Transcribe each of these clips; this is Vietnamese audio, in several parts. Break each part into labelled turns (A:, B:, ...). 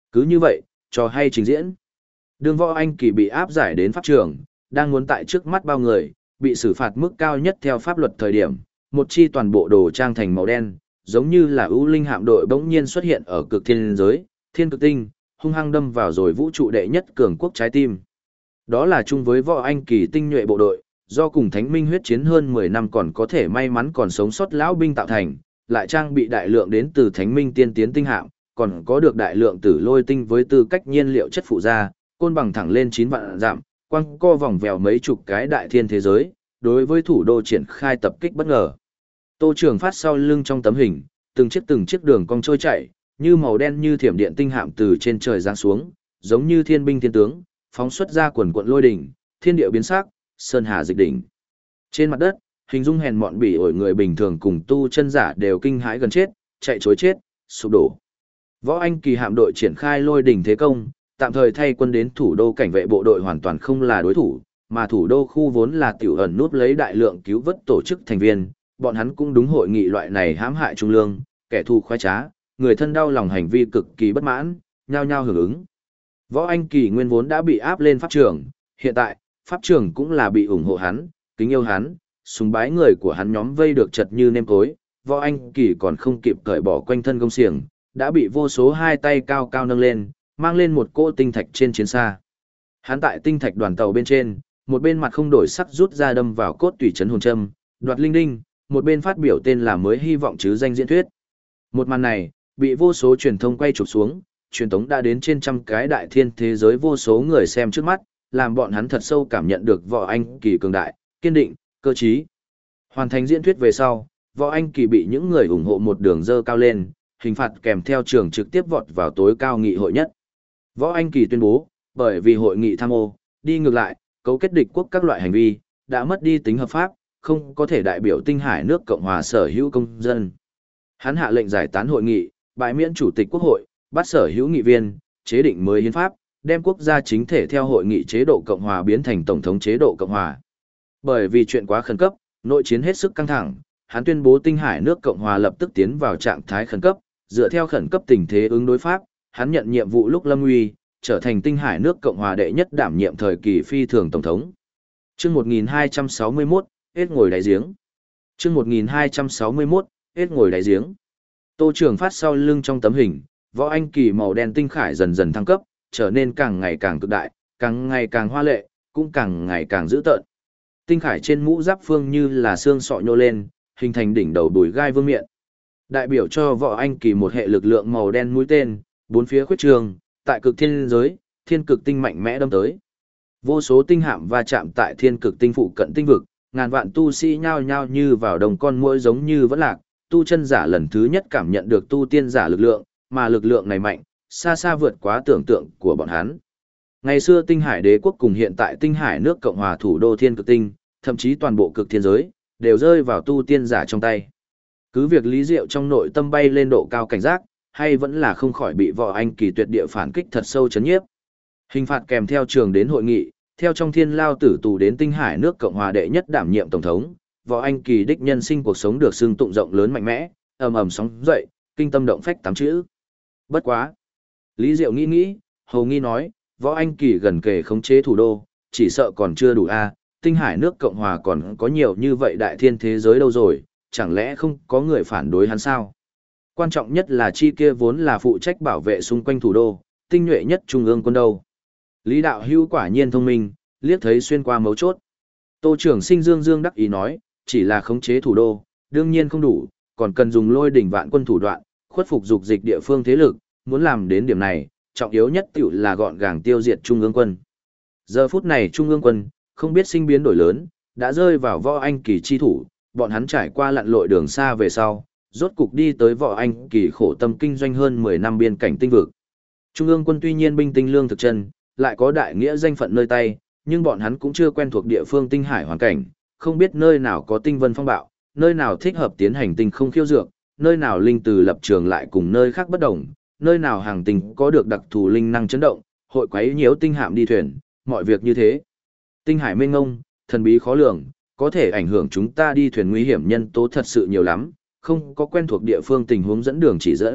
A: Cứ như vậy, trò hay trình diễn. Đường Võ Anh Kỳ bị áp giải đến pháp trường, đang muốn tại trước mắt bao người, bị xử phạt mức cao nhất theo pháp luật thời điểm, một chi toàn bộ đồ trang thành màu đen, giống như là ưu linh hạm đội bỗng nhiên xuất hiện ở cực thiên giới, thiên cực tinh, hung hăng đâm vào rồi vũ trụ đệ nhất cường quốc trái tim. Đó là chung với Võ Anh Kỳ tinh nhuệ bộ đội, do cùng Thánh Minh huyết chiến hơn 10 năm còn có thể may mắn còn sống sót lão binh tạo thành, lại trang bị đại lượng đến từ Thánh Minh tiên tiến tinh hạm, còn có được đại lượng tử lôi tinh với tư cách nhiên liệu chất phụ gia, côn bằng thẳng lên 9 vạn dặm, quăng co vòng vèo mấy chục cái đại thiên thế giới, đối với thủ đô triển khai tập kích bất ngờ. Tô Trường Phát sau lưng trong tấm hình, từng chiếc đường cong trôi chảy, như màu đen như thiểm điện tinh hạm từ trên trời giáng xuống, giống như thiên binh thiên tướng, phóng xuất ra quần quận lôi đỉnh, thiên địa biến sắc, sơn hà dịch đỉnh. Trên mặt đất, hình dung hèn mọn bỉ ổi người bình thường cùng tu chân giả đều kinh hãi gần chết, chạy trối chết, sụp đổ. Võ Anh Kỳ hạm đội triển khai lôi đỉnh thế công, tạm thời thay quân đến thủ đô cảnh vệ bộ đội hoàn toàn không là đối thủ, mà thủ đô khu vốn là tiểu ẩn núp lấy đại lượng cứu vớt tổ chức thành viên, bọn hắn cũng đúng hội nghị loại này hãm hại trung lương, kẻ thù khoái trá, người thân đau lòng hành vi cực kỳ bất mãn, nhao nhao hưởng ứng. Võ Anh Kỳ nguyên vốn đã bị áp lên pháp trường, hiện tại, pháp trường cũng là bị ủng hộ hắn, kính yêu hắn, sùng bái người của hắn nhóm vây được chật như nêm cối, Võ Anh Kỳ còn không kịp cởi bỏ quanh thân gông xiềng, đã bị vô số hai tay cao cao nâng lên, mang lên một cỗ tinh thạch trên chiến xa. Hắn tại tinh thạch đoàn tàu bên trên, một bên mặt không đổi sắc rút ra đâm vào cốt tủy trấn hồn châm, đoạt linh đinh, một bên phát biểu tên là mới hy vọng chứ danh diễn thuyết. Một màn này, bị vô số truyền thông quay chụp xuống, truyền tống đã đến trên trăm cái đại thiên thế giới vô số người xem trước mắt, làm bọn hắn thật sâu cảm nhận được Võ Anh Kỳ cường đại, kiên định, cơ trí. Hoàn thành diễn thuyết về sau, Võ Anh Kỳ bị những người ủng hộ một đường dơ cao lên, hình phạt kèm theo trường trực tiếp vọt vào tối cao nghị hội nhất. Võ Anh Kỳ tuyên bố, bởi vì hội nghị tham ô, đi ngược lại, cấu kết địch quốc các loại hành vi, đã mất đi tính hợp pháp, không có thể đại biểu Tinh Hải nước Cộng hòa sở hữu công dân. Hắn hạ lệnh giải tán hội nghị, bãi miễn chủ tịch quốc hội, bắt sở hữu nghị viên, chế định mới hiến pháp, đem quốc gia chính thể theo hội nghị chế độ Cộng hòa biến thành tổng thống chế độ Cộng hòa. Bởi vì chuyện quá khẩn cấp, nội chiến hết sức căng thẳng, hắn tuyên bố Tinh Hải nước Cộng hòa lập tức tiến vào trạng thái khẩn cấp, dựa theo khẩn cấp tình thế ứng đối pháp, hắn nhận nhiệm vụ lúc lâm nguy, trở thành Tinh Hải nước Cộng hòa đệ nhất đảm nhiệm thời kỳ phi thường tổng thống. Chương 1261, hết ngồi đáy giếng. Chương 1261, hết ngồi đáy giếng. Tô Trường Phát sau lưng trong tấm hình, Võ Anh Kỳ màu đen tinh khải dần dần thăng cấp, trở nên càng ngày càng cực đại, càng ngày càng hoa lệ, cũng càng ngày càng dữ tợn. Tinh khải trên mũ giáp phương như là xương sọ nhô lên, hình thành đỉnh đầu bùi gai vương miện. Đại biểu cho Võ Anh Kỳ một hệ lực lượng màu đen mũi tên, bốn phía khuyết trường, tại cực thiên giới, thiên cực tinh mạnh mẽ đâm tới. Vô số tinh hạm va chạm tại thiên cực tinh phụ cận tinh vực, ngàn vạn tu sĩ nhao nhao như vào đồng con muỗi giống như vẫn lạc, tu chân giả lần thứ nhất cảm nhận được tu tiên giả lực lượng, mà lực lượng này mạnh, xa xa vượt quá tưởng tượng của bọn hắn. Ngày xưa Tinh Hải Đế quốc cùng hiện tại Tinh Hải nước Cộng hòa thủ đô Thiên Cực Tinh, thậm chí toàn bộ cực thiên giới, đều rơi vào tu tiên giả trong tay. Cứ việc Lý Diệu trong nội tâm bay lên độ cao cảnh giác, hay vẫn là không khỏi bị Võ Anh Kỳ tuyệt địa phản kích thật sâu chấn nhiếp. Hình phạt kèm theo trường đến hội nghị, theo trong thiên lao tử tù đến Tinh Hải nước Cộng hòa đệ nhất đảm nhiệm tổng thống, Võ Anh Kỳ đích nhân sinh cuộc sống được xưng tụng rộng lớn mạnh mẽ, ầm ầm sóng dậy, kinh tâm động phách tám chữ. Bất quá. Lý Diệu nghĩ, hầu nghi nói, Võ Anh Kỳ gần kề khống chế thủ đô, chỉ sợ còn chưa đủ a, Tinh Hải nước Cộng hòa còn có nhiều như vậy đại thiên thế giới đâu rồi, chẳng lẽ không có người phản đối hắn sao? Quan trọng nhất là chi kia vốn là phụ trách bảo vệ xung quanh thủ đô, tinh nhuệ nhất trung ương quân đâu. Lý Đạo Hữu quả nhiên thông minh, liếc thấy xuyên qua mấu chốt. Tô Trường Sinh dương dương đắc ý nói, chỉ là khống chế thủ đô, đương nhiên không đủ, còn cần dùng lôi đỉnh vạn quân thủ đoạn, khuất phục dục dịch địa phương thế lực, muốn làm đến điểm này, trọng yếu nhất tiểu là gọn gàng tiêu diệt trung ương quân. Giờ phút này trung ương quân, không biết sinh biến đổi lớn, đã rơi vào Võ Anh Kỳ chi thủ, bọn hắn trải qua lặn lội đường xa về sau, rốt cục đi tới Võ Anh Kỳ khổ tâm kinh doanh hơn 10 năm biên cảnh tinh vực. Trung ương quân tuy nhiên binh tinh lương thực chân, lại có đại nghĩa danh phận nơi tay, nhưng bọn hắn cũng chưa quen thuộc địa phương tinh hải hoàn cảnh, không biết nơi nào có tinh vân phong bạo, nơi nào thích hợp tiến hành tinh không khiêu dược, nơi nào linh từ lập trường lại cùng nơi khác bất đồng, nơi nào hàng tinh có được đặc thù linh năng chấn động, hội quấy nhiễu tinh hạm đi thuyền, mọi việc như thế. Tinh hải mênh mông, thần bí khó lường, có thể ảnh hưởng chúng ta đi thuyền nguy hiểm nhân tố thật sự nhiều lắm, không có quen thuộc địa phương tình huống dẫn đường chỉ dẫn,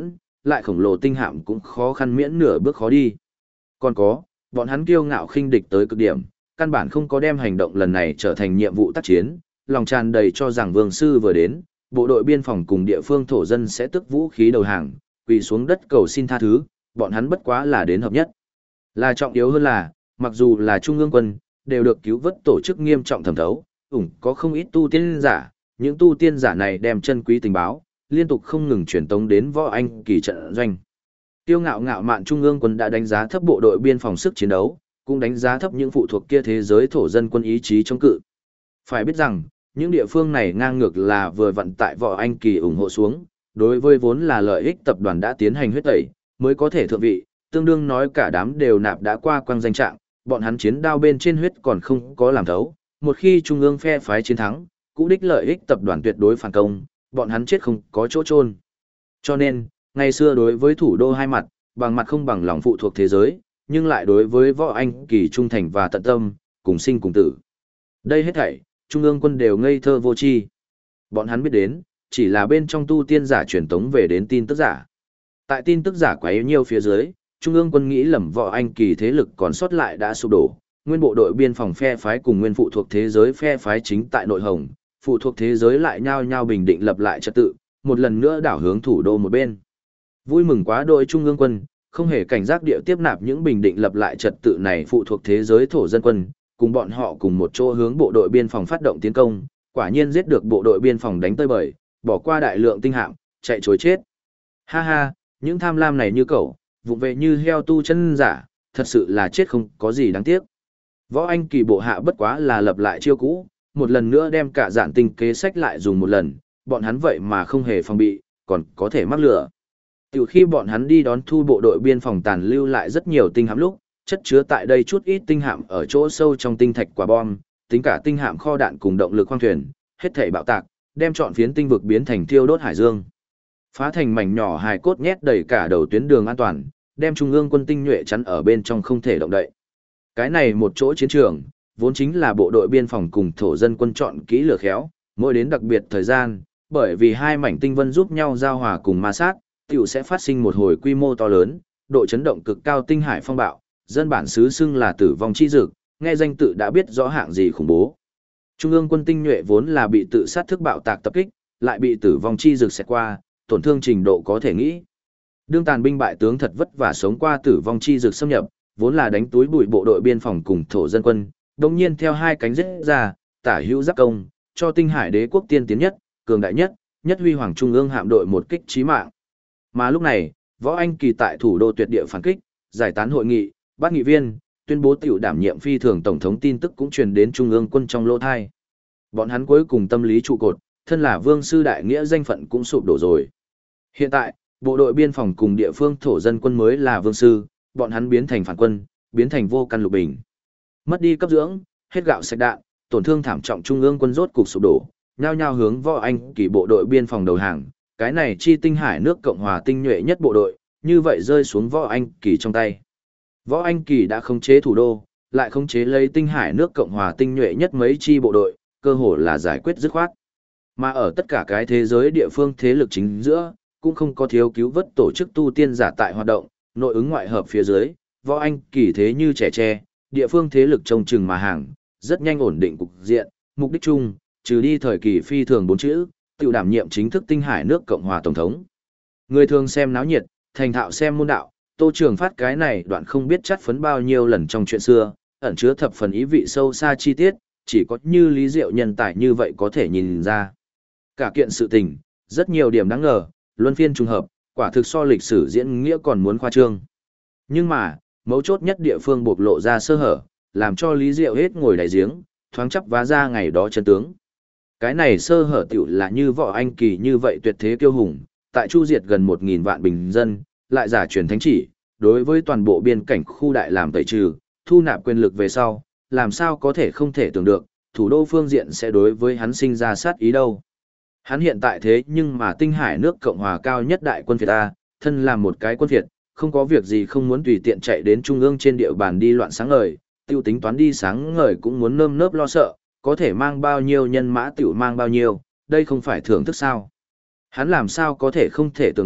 A: lại khổng lồ tinh hạm cũng khó khăn miễn nửa bước khó đi. Còn có, bọn hắn kiêu ngạo khinh địch tới cực điểm, căn bản không có đem hành động lần này trở thành nhiệm vụ tác chiến, lòng tràn đầy cho rằng vương sư vừa đến, bộ đội biên phòng cùng địa phương thổ dân sẽ tức vũ khí đầu hàng, quỳ xuống đất cầu xin tha thứ, bọn hắn bất quá là đến hợp nhất. Là trọng yếu hơn là, mặc dù là trung ương quân, đều được cứu vớt tổ chức nghiêm trọng thẩm thấu, có không ít tu tiên giả, những tu tiên giả này đem chân quý tình báo, liên tục không ngừng truyền tống đến Võ Anh Kỳ trận doanh. Tiêu ngạo ngạo mạn trung ương quân đã đánh giá thấp bộ đội biên phòng sức chiến đấu, cũng đánh giá thấp những phụ thuộc kia thế giới thổ dân quân ý chí chống cự. Phải biết rằng, những địa phương này ngang ngược là vừa vận tại Võ Anh Kỳ ủng hộ xuống, đối với vốn là lợi ích tập đoàn đã tiến hành huyết tẩy, mới có thể thượng vị, tương đương nói cả đám đều nạp đã qua quang danh trạng, bọn hắn chiến đao bên trên huyết còn không có làm thấu, một khi trung ương phe phái chiến thắng, cũ đích lợi ích tập đoàn tuyệt đối phản công, bọn hắn chết không có chỗ chôn. Cho nên, ngày xưa đối với thủ đô hai mặt, bằng mặt không bằng lòng phụ thuộc thế giới, nhưng lại đối với Võ Anh Kỳ trung thành và tận tâm, cùng sinh cùng tử. Đây hết thảy, trung ương quân đều ngây thơ vô tri. Bọn hắn biết đến, chỉ là bên trong tu tiên giả truyền tống về đến tin tức giả. Tại tin tức giả quá nhiều phía dưới, trung ương quân nghĩ lầm Võ Anh Kỳ thế lực còn sót lại đã sụp đổ, nguyên bộ đội biên phòng phe phái cùng nguyên phụ thuộc thế giới phe phái chính tại nội hồng, phụ thuộc thế giới lại nhao nhao bình định lập lại trật tự, một lần nữa đảo hướng thủ đô một bên. Vui mừng quá đội trung ương quân, không hề cảnh giác địa tiếp nạp những bình định lập lại trật tự này phụ thuộc thế giới thổ dân quân, cùng bọn họ cùng một chỗ hướng bộ đội biên phòng phát động tiến công, quả nhiên giết được bộ đội biên phòng đánh tơi bời, bỏ qua đại lượng tinh hạm, chạy trối chết. Ha ha, những tham lam này như cẩu, vụng về như heo tu chân giả, thật sự là chết không có gì đáng tiếc. Võ Anh Kỳ bộ hạ bất quá là lập lại chiêu cũ, một lần nữa đem cả dạn tinh kế sách lại dùng một lần, bọn hắn vậy mà không hề phòng bị, còn có thể mắc lửa. Từ khi bọn hắn đi đón thu bộ đội biên phòng tàn lưu lại rất nhiều tinh hạm lúc, chất chứa tại đây chút ít tinh hạm ở chỗ sâu trong tinh thạch quả bom, tính cả tinh hạm kho đạn cùng động lực khoang thuyền, hết thảy bạo tạc, đem trọn phiến tinh vực biến thành thiêu đốt hải dương. Phá thành mảnh nhỏ hài cốt nhét đầy cả đầu tuyến đường an toàn, đem trung ương quân tinh nhuệ chắn ở bên trong không thể động đậy. Cái này một chỗ chiến trường, vốn chính là bộ đội biên phòng cùng thổ dân quân chọn kỹ lửa khéo, mỗi đến đặc biệt thời gian, bởi vì hai mảnh tinh vân giúp nhau giao hòa cùng ma sát, tiểu sẽ phát sinh một hồi quy mô to lớn, độ chấn động cực cao tinh hải phong bạo, dân bản xứ xưng là tử vong chi dực, nghe danh tự đã biết rõ hạng gì khủng bố. Trung ương quân tinh nhuệ vốn là bị tự sát thức bạo tạc tập kích, lại bị tử vong chi dực xẹt qua, tổn thương trình độ có thể nghĩ. Đương tàn binh bại tướng thật vất vả sống qua tử vong chi dực xâm nhập, vốn là đánh túi bụi bộ đội biên phòng cùng thổ dân quân, đồng nhiên theo hai cánh rết ra, tả hữu giáp công, cho tinh hải đế quốc tiên tiến nhất, cường đại nhất, nhất huy hoàng trung ương hạm đội một kích chí mạng. Mà lúc này, Võ Anh Kỳ tại thủ đô tuyệt địa phản kích, giải tán hội nghị, bắt nghị viên, tuyên bố tiểu đảm nhiệm phi thường tổng thống tin tức cũng truyền đến trung ương quân trong lỗ thai. Bọn hắn cuối cùng tâm lý trụ cột, thân là vương sư đại nghĩa danh phận cũng sụp đổ rồi. Hiện tại, bộ đội biên phòng cùng địa phương thổ dân quân mới là vương sư, bọn hắn biến thành phản quân, biến thành vô căn lục bình. Mất đi cấp dưỡng, hết gạo sạch đạn, tổn thương thảm trọng trung ương quân rốt cục sụp đổ, nhao nhao hướng Võ Anh Kỳ bộ đội biên phòng đầu hàng, cái này chi tinh hải nước Cộng hòa tinh nhuệ nhất bộ đội, như vậy rơi xuống Võ Anh Kỳ trong tay. Võ Anh Kỳ đã khống chế thủ đô, lại khống chế lấy tinh hải nước Cộng hòa tinh nhuệ nhất mấy chi bộ đội, cơ hồ là giải quyết dứt khoát. Mà ở tất cả cái thế giới địa phương thế lực chính giữa, cũng không có thiếu cứu vớt tổ chức tu tiên giả tại hoạt động, nội ứng ngoại hợp phía dưới, Võ Anh Kỳ thế như trẻ tre, địa phương thế lực trông chừng mà hàng, rất nhanh ổn định cục diện, mục đích chung, trừ đi thời kỳ phi thường 4 chữ, tự đảm nhiệm chính thức tinh hải nước Cộng hòa tổng thống. Người thường xem náo nhiệt, thành thạo xem môn đạo, Tô Trường Phát cái này đoạn không biết chắt phấn bao nhiêu lần trong chuyện xưa, ẩn chứa thập phần ý vị sâu xa chi tiết, chỉ có như Lý Diệu nhân tài như vậy có thể nhìn ra. Cả kiện sự tình, rất nhiều điểm đáng ngờ, luân phiên trùng hợp, quả thực so lịch sử diễn nghĩa còn muốn khoa trương. Nhưng mà, mấu chốt nhất địa phương bộc lộ ra sơ hở, làm cho Lý Diệu hết ngồi đại giếng, thoáng chắp vá ra ngày đó chân tướng. Cái này sơ hở tiểu là như Võ Anh Kỳ như vậy tuyệt thế kiêu hùng, tại chu diệt gần 1.000 vạn bình dân, lại giả truyền thánh chỉ, đối với toàn bộ biên cảnh khu đại làm tẩy trừ, thu nạp quyền lực về sau, làm sao có thể không thể tưởng được, thủ đô phương diện sẽ đối với hắn sinh ra sát ý đâu. Hắn hiện tại thế nhưng mà tinh hải nước Cộng hòa cao nhất đại quân Việt A, thân làm một cái quân Việt, không có việc gì không muốn tùy tiện chạy đến trung ương trên địa bàn đi loạn sáng ngời, tiêu tính toán đi sáng ngời cũng muốn nơm nớp lo sợ, có thể mang bao nhiêu nhân mã tiểu mang bao nhiêu, đây không phải thưởng thức sao. Hắn làm sao có thể không thể tưởng được,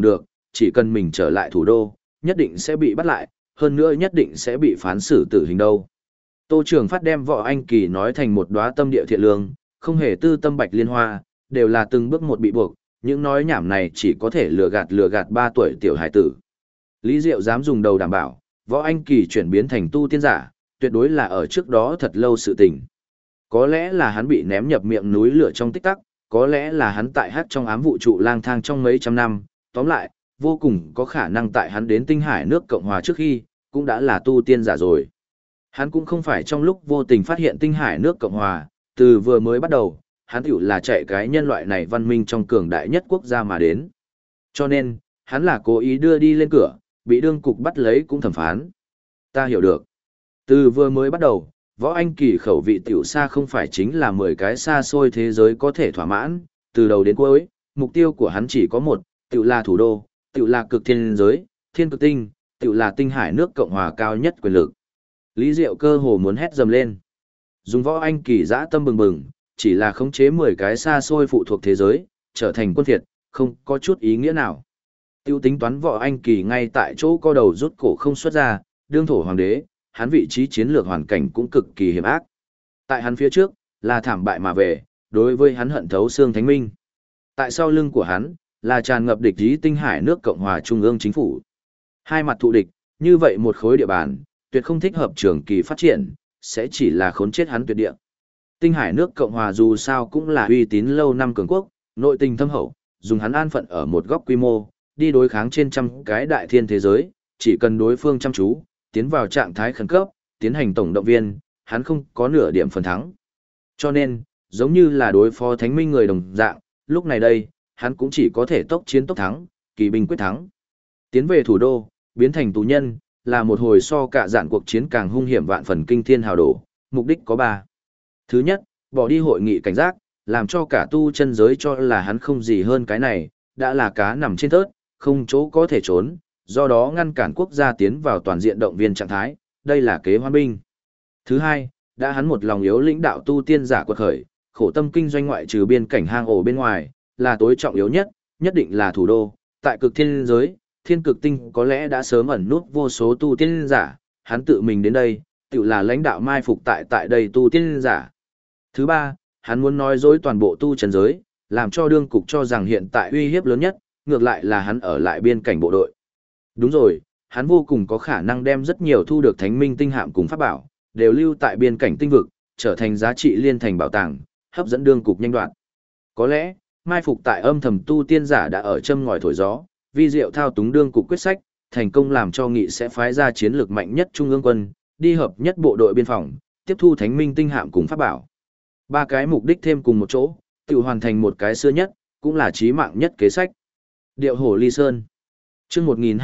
A: chỉ cần mình trở lại thủ đô, nhất định sẽ bị bắt lại, hơn nữa nhất định sẽ bị phán xử tử hình đâu. Tô Trường Phát đem Võ Anh Kỳ nói thành một đóa tâm địa thiện lương, không hề tư tâm bạch liên hoa, đều là từng bước một bị buộc, những nói nhảm này chỉ có thể lừa gạt 3 tuổi tiểu hải tử. Lý Diệu dám dùng đầu đảm bảo, Võ Anh Kỳ chuyển biến thành tu tiên giả, tuyệt đối là ở trước đó thật lâu sự tình. Có lẽ là hắn bị ném nhập miệng núi lửa trong tích tắc, có lẽ là hắn tại hát trong ám vũ trụ lang thang trong mấy trăm năm, tóm lại, vô cùng có khả năng tại hắn đến tinh hải nước Cộng Hòa trước khi, cũng đã là tu tiên giả rồi. Hắn cũng không phải trong lúc vô tình phát hiện tinh hải nước Cộng Hòa, từ vừa mới bắt đầu, hắn tiểu là chạy cái nhân loại này văn minh trong cường đại nhất quốc gia mà đến. Cho nên, hắn là cố ý đưa đi lên cửa, bị đương cục bắt lấy cũng thẩm phán. Ta hiểu được. Từ vừa mới bắt đầu, Võ Anh Kỳ khẩu vị tiểu xa không phải chính là 10 cái xa xôi thế giới có thể thỏa mãn, từ đầu đến cuối, mục tiêu của hắn chỉ có một, tiểu là thủ đô, tiểu là cực thiên giới, thiên cực tinh, tiểu là tinh hải nước Cộng Hòa cao nhất quyền lực. Lý Diệu cơ hồ muốn hét dầm lên. Dùng Võ Anh Kỳ dã tâm bừng bừng, chỉ là khống chế 10 cái xa xôi phụ thuộc thế giới, trở thành quân phiệt, không có chút ý nghĩa nào. Tiêu tính toán Võ Anh Kỳ ngay tại chỗ co đầu rút cổ không xuất ra, đương thổ hoàng đế, hắn vị trí chiến lược hoàn cảnh cũng cực kỳ hiểm ác. Tại hắn phía trước, là thảm bại mà về, đối với hắn hận thấu xương thánh minh. Tại sau lưng của hắn, là tràn ngập địch ý tinh hải nước Cộng Hòa Trung ương chính phủ. Hai mặt thù địch, như vậy một khối địa bàn, tuyệt không thích hợp trường kỳ phát triển, sẽ chỉ là khốn chết hắn tuyệt địa. Tinh hải nước Cộng Hòa dù sao cũng là uy tín lâu năm cường quốc, nội tình thâm hậu, dùng hắn an phận ở một góc quy mô, đi đối kháng trên trăm cái đại thiên thế giới, chỉ cần đối phương chăm chú, tiến vào trạng thái khẩn cấp, tiến hành tổng động viên, hắn không có nửa điểm phần thắng. Cho nên, giống như là đối phó thánh minh người đồng dạng, lúc này đây, hắn cũng chỉ có thể tốc chiến tốc thắng, kỳ binh quyết thắng. Tiến về thủ đô, biến thành tù nhân, là một hồi so cả dạn cuộc chiến càng hung hiểm vạn phần kinh thiên hào đổ, mục đích có 3. Thứ nhất, bỏ đi hội nghị cảnh giác, làm cho cả tu chân giới cho là hắn không gì hơn cái này, đã là cá nằm trên thớt, không chỗ có thể trốn, do đó ngăn cản quốc gia tiến vào toàn diện động viên trạng thái, đây là kế hoan binh. Thứ hai, đã hắn một lòng yếu lĩnh đạo tu tiên giả quật khởi, khổ tâm kinh doanh ngoại trừ biên cảnh hang ổ bên ngoài, là tối trọng yếu nhất, nhất định là thủ đô, tại cực thiên giới, thiên cực tinh có lẽ đã sớm ẩn nút vô số tu tiên giả, hắn tự mình đến đây, tự là lãnh đạo mai phục tại đây tu tiên giả. Thứ ba, hắn muốn nói dối toàn bộ tu chân giới, làm cho đương cục cho rằng hiện tại uy hiếp lớn nhất, ngược lại là hắn ở lại biên cảnh bộ đội. Đúng rồi, hắn vô cùng có khả năng đem rất nhiều thu được thánh minh tinh hạm cùng pháp bảo, đều lưu tại biên cảnh tinh vực, trở thành giá trị liên thành bảo tàng, hấp dẫn đương cục nhanh đoạn. Có lẽ, mai phục tại âm thầm tu tiên giả đã ở châm ngòi thổi gió, vi diệu thao túng đương cục quyết sách, thành công làm cho nghị sẽ phái ra chiến lược mạnh nhất trung ương quân, đi hợp nhất bộ đội biên phòng, tiếp thu thánh minh tinh hạm cùng pháp bảo. 3 cái mục đích thêm cùng một chỗ, tự hoàn thành một cái xưa nhất, cũng là chí mạng nhất kế sách. Điệu hổ ly sơn. Chương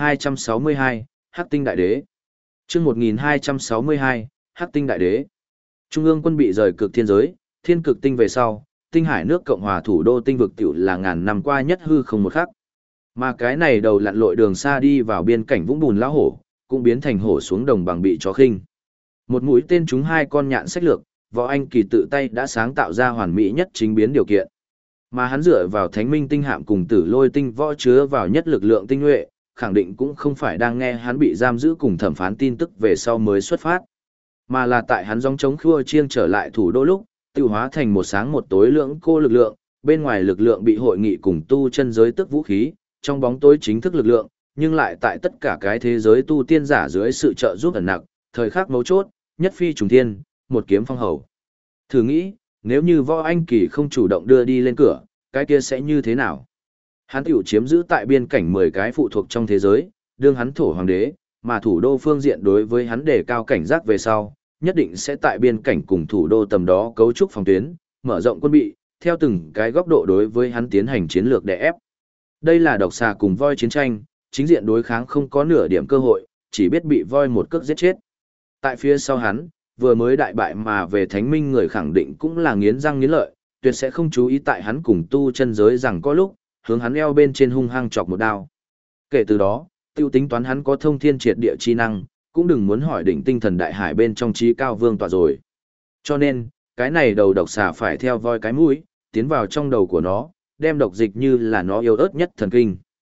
A: 1262, Hắc tinh đại đế. Chương 1262, Hắc tinh đại đế. Trung ương quân bị rời cực thiên giới, thiên cực tinh về sau, tinh hải nước Cộng Hòa thủ đô tinh vực tiểu là ngàn năm qua nhất hư không một khắc. Mà cái này đầu lặn lội đường xa đi vào biên cảnh vũng bùn lão hổ, cũng biến thành hổ xuống đồng bằng bị chó khinh. Một mũi tên trúng 2 con nhạn sách lược, Võ Anh Kỳ tự tay đã sáng tạo ra hoàn mỹ nhất chính biến điều kiện. Mà hắn dựa vào thánh minh tinh hạm cùng tử lôi tinh võ chứa vào nhất lực lượng tinh nhuệ, khẳng định cũng không phải đang nghe hắn bị giam giữ cùng thẩm phán tin tức về sau mới xuất phát. Mà là tại hắn gióng chống khua chiêng trở lại thủ đô lúc, tiêu hóa thành một sáng một tối lưỡng cô lực lượng, bên ngoài lực lượng bị hội nghị cùng tu chân giới tức vũ khí, trong bóng tối chính thức lực lượng, nhưng lại tại tất cả cái thế giới tu tiên giả dưới sự trợ giúp ẩn nặc, thời khắc mấu chốt, nhất phi trùng thiên, một kiếm phong hầu. Thử nghĩ, nếu như Võ Anh Kỳ không chủ động đưa đi lên cửa, cái kia sẽ như thế nào? Hắn tiểu chiếm giữ tại biên cảnh 10 cái phụ thuộc trong thế giới, đương hắn thổ hoàng đế, mà thủ đô phương diện đối với hắn đề cao cảnh giác về sau, nhất định sẽ tại biên cảnh cùng thủ đô tầm đó cấu trúc phòng tuyến, mở rộng quân bị, theo từng cái góc độ đối với hắn tiến hành chiến lược đè ép. Đây là độc xà cùng voi chiến tranh, chính diện đối kháng không có nửa điểm cơ hội, chỉ biết bị voi một cước giết chết. Tại phía sau hắn, vừa mới đại bại mà về thánh minh người khẳng định cũng là nghiến răng nghiến lợi, tuyệt sẽ không chú ý tại hắn cùng tu chân giới rằng có lúc, hướng hắn eo bên trên hung hăng chọc một đao. Kể từ đó, tiêu tính toán hắn có thông thiên triệt địa chi năng, cũng đừng muốn hỏi đỉnh tinh thần đại hải bên trong trí cao vương tọa rồi. Cho nên, cái này đầu độc xà phải theo voi cái mũi, tiến vào trong đầu của nó, đem độc dịch như là nó yêu ớt nhất thần kinh.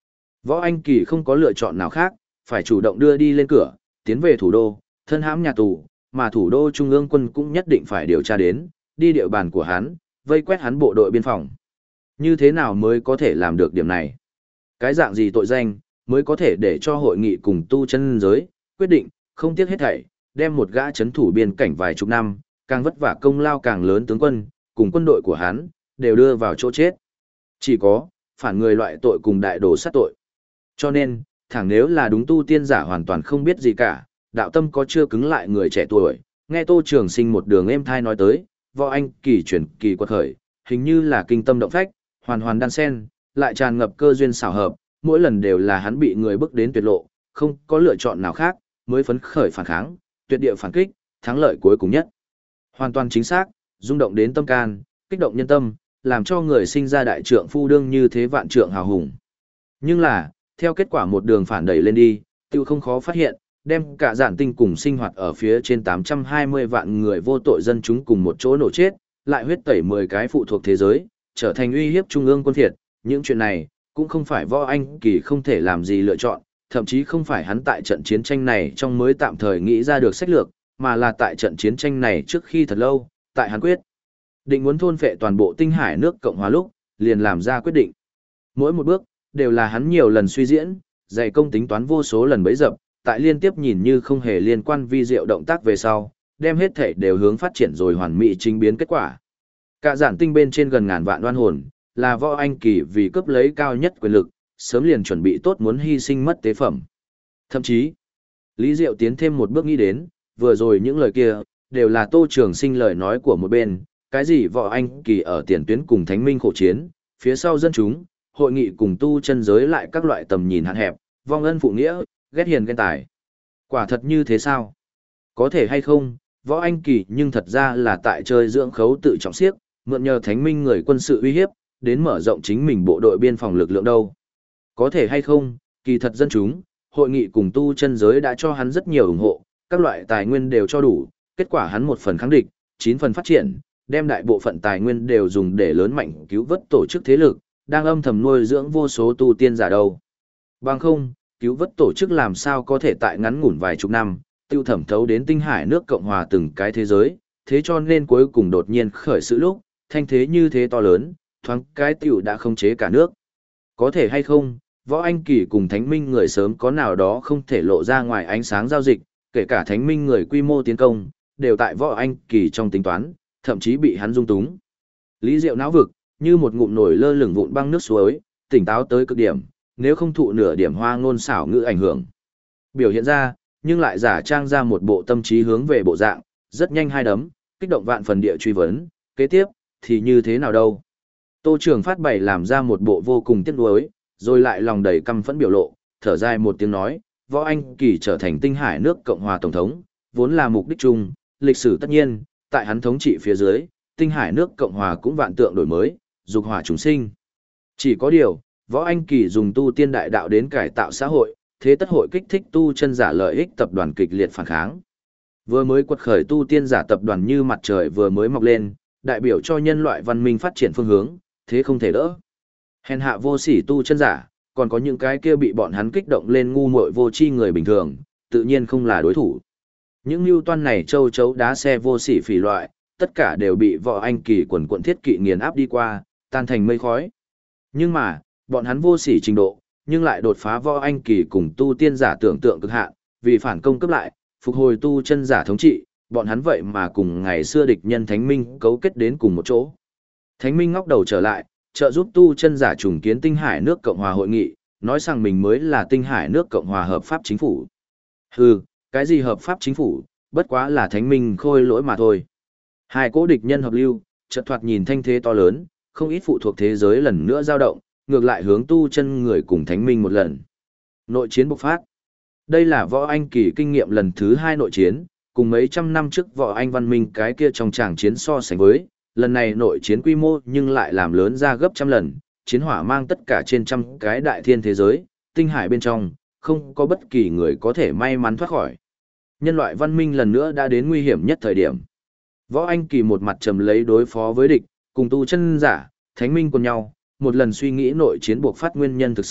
A: Võ Anh Kỳ không có lựa chọn nào khác, phải chủ động đưa đi lên cửa, tiến về thủ đô, thân hãm nhà tù, mà thủ đô trung ương quân cũng nhất định phải điều tra đến, đi địa bàn của hắn, vây quét hắn bộ đội biên phòng. Như thế nào mới có thể làm được điểm này? Cái dạng gì tội danh, mới có thể để cho hội nghị cùng tu chân giới, quyết định, không tiếc hết thảy, đem một gã chấn thủ biên cảnh vài chục năm, càng vất vả công lao càng lớn tướng quân, cùng quân đội của hắn, đều đưa vào chỗ chết. Chỉ có, phản người loại tội cùng đại đồ sát tội. Cho nên, thẳng nếu là đúng tu tiên giả hoàn toàn không biết gì cả, đạo tâm có chưa cứng lại người trẻ tuổi, nghe Tô Trường Sinh một đường êm thai nói tới, Võ Anh Kỳ chuyển kỳ quật khởi, hình như là kinh tâm động phách, hoàn hoàn đan sen, lại tràn ngập cơ duyên xảo hợp, mỗi lần đều là hắn bị người bước đến tuyệt lộ, không có lựa chọn nào khác, mới phấn khởi phản kháng, tuyệt địa phản kích, thắng lợi cuối cùng nhất. Hoàn toàn chính xác, rung động đến tâm can, kích động nhân tâm, làm cho người sinh ra đại trượng phu đương như thế vạn trượng hào hùng. Nhưng là, theo kết quả một đường phản đẩy lên đi, tiêu không khó phát hiện, đem cả giản tinh cùng sinh hoạt ở phía trên 820 vạn người vô tội dân chúng cùng một chỗ nổ chết, lại huyết tẩy 10 cái phụ thuộc thế giới, trở thành uy hiếp trung ương quân phiệt. Những chuyện này, cũng không phải Võ Anh Kỳ không thể làm gì lựa chọn, thậm chí không phải hắn tại trận chiến tranh này trong mới tạm thời nghĩ ra được sách lược, mà là tại trận chiến tranh này trước khi thật lâu, tại hắn quyết định muốn thôn phệ toàn bộ tinh hải nước Cộng hòa lúc, liền làm ra quyết định. Mỗi một bước, đều là hắn nhiều lần suy diễn, dày công tính toán vô số lần bấy dập, tại liên tiếp nhìn như không hề liên quan vi diệu động tác về sau, đem hết thể đều hướng phát triển rồi hoàn mỹ chính biến kết quả. Cả giản tinh bên trên gần ngàn vạn oan hồn, là Võ Anh Kỳ vì cướp lấy cao nhất quyền lực, sớm liền chuẩn bị tốt muốn hy sinh mất tế phẩm. Thậm chí, Lý Diệu tiến thêm một bước nghĩ đến, vừa rồi những lời kia, đều là Tô Trường Sinh lời nói của một bên, cái gì Võ Anh Kỳ ở tiền tuyến cùng Thánh Minh khổ chiến, phía sau dân chúng, hội nghị cùng tu chân giới lại các loại tầm nhìn hạn hẹp, vong ân phụ nghĩa, ghét hiền ghen tài. Quả thật như thế sao? Có thể hay không, Võ Anh Kỳ nhưng thật ra là tại chơi dưỡng khấu tự trọng siếc, mượn nhờ Thánh Minh người quân sự uy hiếp, đến mở rộng chính mình bộ đội biên phòng lực lượng đâu. Có thể hay không, kỳ thật dân chúng, hội nghị cùng tu chân giới đã cho hắn rất nhiều ủng hộ, các loại tài nguyên đều cho đủ, kết quả hắn một phần kháng địch, 9 phần phát triển, đem đại bộ phận tài nguyên đều dùng để lớn mạnh cứu vớt tổ chức thế lực, đang âm thầm nuôi dưỡng vô số tu tiên giả đâu. Bằng không, cứu vớt tổ chức làm sao có thể tại ngắn ngủn vài chục năm, tiêu thẩm thấu đến tinh hải nước Cộng hòa từng cái thế giới, thế cho nên cuối cùng đột nhiên khởi sự lúc, thanh thế như thế to lớn, thoáng cái tiểu đã khống chế cả nước. Có thể hay không, Võ Anh Kỳ cùng Thánh Minh người sớm có nào đó không thể lộ ra ngoài ánh sáng giao dịch, kể cả Thánh Minh người quy mô tiến công, đều tại Võ Anh Kỳ trong tính toán, thậm chí bị hắn dung túng. Lý Diệu não vực, như một ngụm nổi lơ lửng vụn băng nước suối, tỉnh táo tới cực điểm, nếu không thụ nửa điểm hoa ngôn xảo ngữ ảnh hưởng. Biểu hiện ra, nhưng lại giả trang ra một bộ tâm trí hướng về bộ dạng, rất nhanh hai đấm, kích động vạn phần địa truy vấn, kế tiếp, thì như thế nào đâu? Tô Trường Phát bày làm ra một bộ vô cùng tiếc nuối, rồi lại lòng đầy căm phẫn biểu lộ, thở dài một tiếng nói, Võ Anh Kỳ trở thành tinh hải nước Cộng hòa Tổng thống, vốn là mục đích chung, lịch sử tất nhiên, tại hắn thống trị phía dưới, tinh hải nước Cộng hòa cũng vạn tượng đổi mới, dục hỏa chúng sinh. Chỉ có điều, Võ Anh Kỳ dùng tu tiên đại đạo đến cải tạo xã hội, thế tất hội kích thích tu chân giả lợi ích tập đoàn kịch liệt phản kháng. Vừa mới quật khởi tu tiên giả tập đoàn như mặt trời vừa mới mọc lên, đại biểu cho nhân loại văn minh phát triển phương hướng, thế không thể đỡ. Hèn hạ vô sỉ tu chân giả, còn có những cái kia bị bọn hắn kích động lên ngu muội vô tri người bình thường, tự nhiên không là đối thủ. Những mưu toan này châu chấu đá xe vô sỉ phỉ loại, tất cả đều bị Võ Anh Kỳ quần quận thiết kỵ nghiền áp đi qua, tan thành mây khói. Nhưng mà, bọn hắn vô sỉ trình độ, nhưng lại đột phá Võ Anh Kỳ cùng tu tiên giả tưởng tượng cực hạn, vì phản công cấp lại, phục hồi tu chân giả thống trị, bọn hắn vậy mà cùng ngày xưa địch nhân Thánh Minh cấu kết đến cùng một chỗ. Thánh Minh ngóc đầu trở lại, trợ giúp tu chân giả trùng kiến tinh hải nước Cộng hòa hội nghị, nói rằng mình mới là tinh hải nước Cộng hòa hợp pháp chính phủ. Hừ, cái gì hợp pháp chính phủ, bất quá là Thánh Minh khôi lỗi mà thôi. Hai cỗ địch nhân hợp lưu, chợt thoạt nhìn thanh thế to lớn, không ít phụ thuộc thế giới lần nữa dao động, ngược lại hướng tu chân người cùng Thánh Minh một lần. Nội chiến bộc phát. Đây là Võ Anh Kỳ kinh nghiệm lần thứ 2 nội chiến, cùng mấy trăm năm trước Võ Anh văn minh cái kia trong tràng chiến so sánh với, lần này nội chiến quy mô nhưng lại làm lớn ra gấp trăm lần, chiến hỏa mang tất cả trên trăm cái đại thiên thế giới, tinh hải bên trong, không có bất kỳ người có thể may mắn thoát khỏi. Nhân loại văn minh lần nữa đã đến nguy hiểm nhất thời điểm. Võ Anh Kỳ một mặt trầm lấy đối phó với địch, cùng tu chân giả, Thánh Minh cùng nhau, một lần suy nghĩ nội chiến buộc phát nguyên nhân thực sự,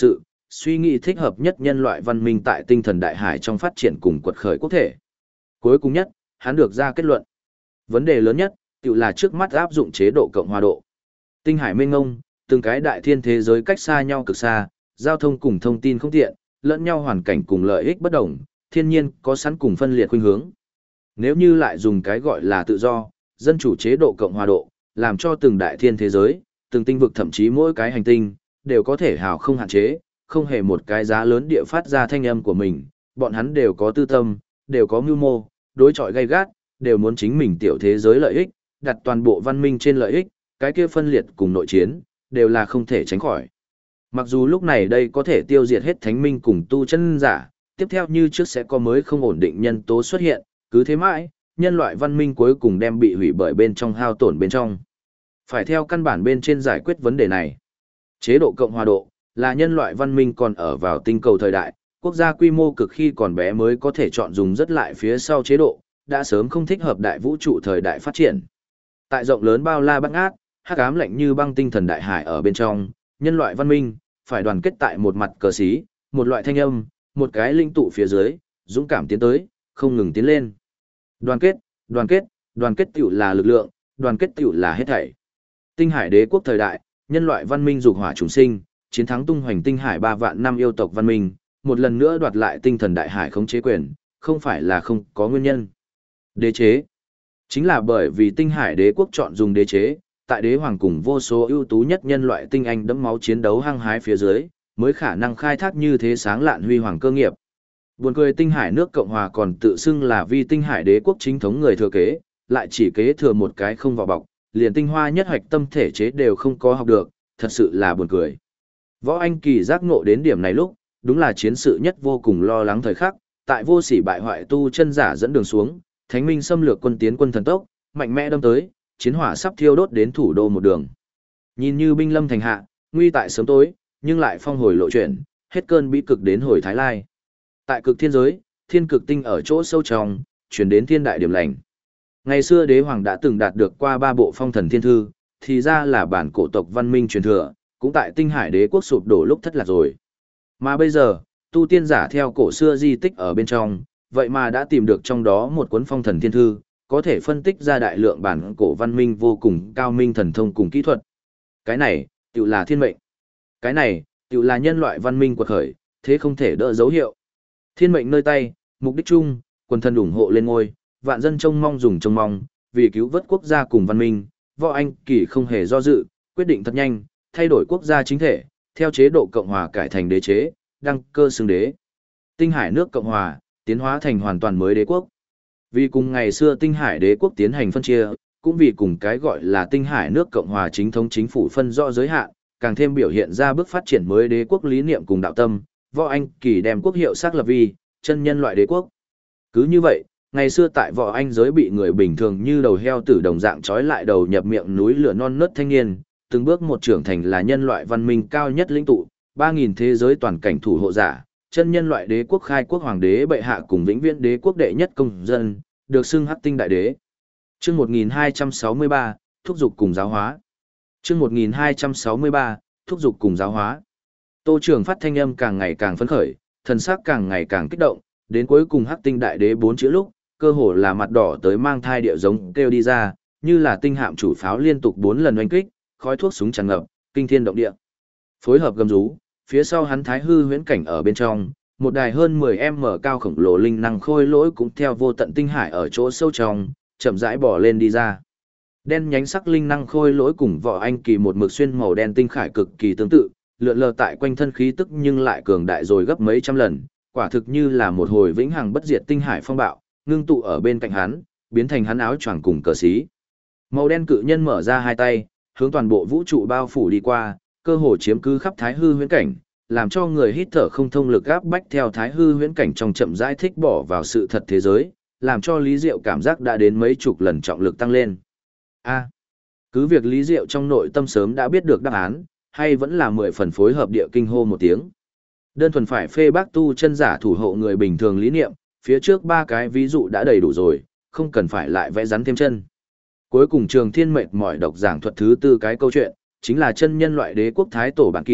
A: suy nghĩ thích hợp nhất nhân loại văn minh tại tinh thần đại hải trong phát triển cùng quật khởi quốc thể. Cuối cùng nhất, hắn được ra kết luận. Vấn đề lớn nhất, tự là trước mắt áp dụng chế độ cộng hòa độ. Tinh hải mênh ngông, từng cái đại thiên thế giới cách xa nhau cực xa, giao thông cùng thông tin không tiện, lẫn nhau hoàn cảnh cùng lợi ích bất đồng, thiên nhiên có sẵn cùng phân liệt khuynh hướng. Nếu như lại dùng cái gọi là tự do, dân chủ chế độ cộng hòa độ, làm cho từng đại thiên thế giới, từng tinh vực thậm chí mỗi cái hành tinh, đều có thể hào không hạn chế, không hề một cái giá lớn địa phát ra thanh âm của mình, bọn hắn đều có tư tâm, đều có mưu mô, đối chọi gay gắt, đều muốn chính mình tiểu thế giới lợi ích, đặt toàn bộ văn minh trên lợi ích, cái kia phân liệt cùng nội chiến, đều là không thể tránh khỏi. Mặc dù lúc này đây có thể tiêu diệt hết thánh minh cùng tu chân giả, tiếp theo như trước sẽ có mới không ổn định nhân tố xuất hiện, cứ thế mãi, nhân loại văn minh cuối cùng đem bị hủy bởi bên trong hao tổn bên trong. Phải theo căn bản bên trên giải quyết vấn đề này. Chế độ cộng hòa độ, là nhân loại văn minh còn ở vào tinh cầu thời đại, quốc gia quy mô cực khi còn bé mới có thể chọn dùng rất lại phía sau chế độ, đã sớm không thích hợp đại vũ trụ thời đại phát triển. Tại rộng lớn bao la băng ác, hắc ám lạnh như băng tinh thần đại hải ở bên trong, nhân loại văn minh phải đoàn kết tại một mặt cờ xí, một loại thanh âm, một cái linh tụ phía dưới, dũng cảm tiến tới, không ngừng tiến lên. Đoàn kết, đoàn kết, đoàn kết tiểu là lực lượng, đoàn kết tiểu là hết thảy. Tinh hải đế quốc thời đại, nhân loại văn minh dục hỏa trùng sinh, chiến thắng tung hoành tinh hải 3 vạn năm yêu tộc văn minh, một lần nữa đoạt lại tinh thần đại hải khống chế quyền, không phải là không có nguyên nhân. Đế chế. Chính là bởi vì tinh hải đế quốc chọn dùng đế chế, tại đế hoàng cùng vô số ưu tú nhất nhân loại tinh anh đẫm máu chiến đấu hăng hái phía dưới, mới khả năng khai thác như thế sáng lạn huy hoàng cơ nghiệp. Buồn cười tinh hải nước Cộng hòa còn tự xưng là vi tinh hải đế quốc chính thống người thừa kế, lại chỉ kế thừa một cái không vào bọc, liền tinh hoa nhất hoạch tâm thể chế đều không có học được, thật sự là buồn cười. Võ Anh Kỳ giác ngộ đến điểm này lúc, đúng là chiến sự nhất vô cùng lo lắng thời khắc, tại vô sỉ bại hoại tu chân giả dẫn đường xuống, thánh minh xâm lược quân tiến quân thần tốc, mạnh mẽ đâm tới, chiến hỏa sắp thiêu đốt đến thủ đô một đường. Nhìn như binh lâm thành hạ, nguy tại sớm tối, nhưng lại phong hồi lộ chuyển, hết cơn bí cực đến hồi Thái Lai. Tại cực thiên giới, thiên cực tinh ở chỗ sâu trong, chuyển đến thiên đại điểm lành. Ngày xưa đế hoàng đã từng đạt được qua 3 bộ phong thần thiên thư, thì ra là bản cổ tộc văn minh truyền thừa, cũng tại tinh hải đế quốc sụp đổ lúc thất lạc rồi. Mà bây giờ, tu tiên giả theo cổ xưa di tích ở bên trong, vậy mà đã tìm được trong đó một cuốn phong thần thiên thư, có thể phân tích ra đại lượng bản cổ văn minh vô cùng cao minh thần thông cùng kỹ thuật. Cái này, tự là thiên mệnh. Cái này, tự là nhân loại văn minh quật khởi, thế không thể đỡ dấu hiệu. Thiên mệnh nơi tay, mục đích chung, quần thần ủng hộ lên ngôi, vạn dân trông mong dùng trông mong, vì cứu vớt quốc gia cùng văn minh, Võ Anh Kỳ không hề do dự, quyết định thật nhanh, thay đổi quốc gia chính thể, theo chế độ cộng hòa cải thành đế chế, đăng cơ xưng đế. Tinh hải nước cộng hòa, tiến hóa thành hoàn toàn mới đế quốc. Vì cùng ngày xưa tinh hải đế quốc tiến hành phân chia, cũng vì cùng cái gọi là tinh hải nước cộng hòa chính thống chính phủ phân rõ giới hạn, càng thêm biểu hiện ra bước phát triển mới đế quốc lý niệm cùng đạo tâm, Võ Anh Kỳ đem quốc hiệu xác lập vì chân nhân loại đế quốc. Cứ như vậy, ngày xưa tại Võ Anh giới bị người bình thường như đầu heo tử đồng dạng trói lại đầu nhập miệng núi lửa non nớt thanh niên, từng bước một trưởng thành là nhân loại văn minh cao nhất lĩnh tụ, 3000 thế giới toàn cảnh thủ hộ giả, chân nhân loại đế quốc khai quốc hoàng đế bệ hạ cùng vĩnh viễn đế quốc đệ nhất công dân, được xưng Hắc Tinh đại đế. Chương 1263, thúc dục cùng giáo hóa. Chương 1263, thúc dục cùng giáo hóa. Tô Trường phát thanh âm càng ngày càng phấn khởi, thần sắc càng ngày càng kích động, đến cuối cùng Hắc Tinh đại đế 4 chữ lúc, cơ hồ là mặt đỏ tới mang thai điệu giống kêu đi ra, như là tinh hạm chủ pháo liên tục 4 lần oanh kích, khói thuốc súng tràn ngập, kinh thiên động địa. Phối hợp gầm rú, phía sau hắn thái hư huyễn cảnh ở bên trong, một đài hơn 10m cao khổng lồ linh năng khôi lỗi cũng theo vô tận tinh hải ở chỗ sâu trong, chậm rãi bỏ lên đi ra. Đen nhánh sắc linh năng khôi lỗi cùng Võ Anh Kỳ một mực xuyên màu đen tinh khải cực kỳ tương tự, lượn lờ tại quanh thân khí tức nhưng lại cường đại rồi gấp mấy trăm lần, quả thực như là một hồi vĩnh hằng bất diệt tinh hải phong bạo, ngưng tụ ở bên cạnh hắn, biến thành hắn áo choàng cùng cờ xí. Màu đen cự nhân mở ra hai tay, hướng toàn bộ vũ trụ bao phủ đi qua, cơ hồ chiếm cứ khắp thái hư huyễn cảnh, làm cho người hít thở không thông lực áp bách theo thái hư huyễn cảnh trong chậm rãi thích bỏ vào sự thật thế giới, làm cho Lý Diệu cảm giác đã đến mấy chục lần trọng lực tăng lên. Cứ việc Lý Diệu trong nội tâm sớm đã biết được đáp án, hay vẫn là 10 phần phối hợp địa kinh hô một tiếng. Đơn thuần phải phê bác tu chân giả thủ hộ người bình thường lý niệm, phía trước 3 cái ví dụ đã đầy đủ rồi, không cần phải lại vẽ rắn thêm chân. Cuối cùng Trường Thiên mệt mỏi độc giảng thuật thứ 4 cái câu chuyện, chính là chân nhân loại đế quốc thái tổ bản kỷ,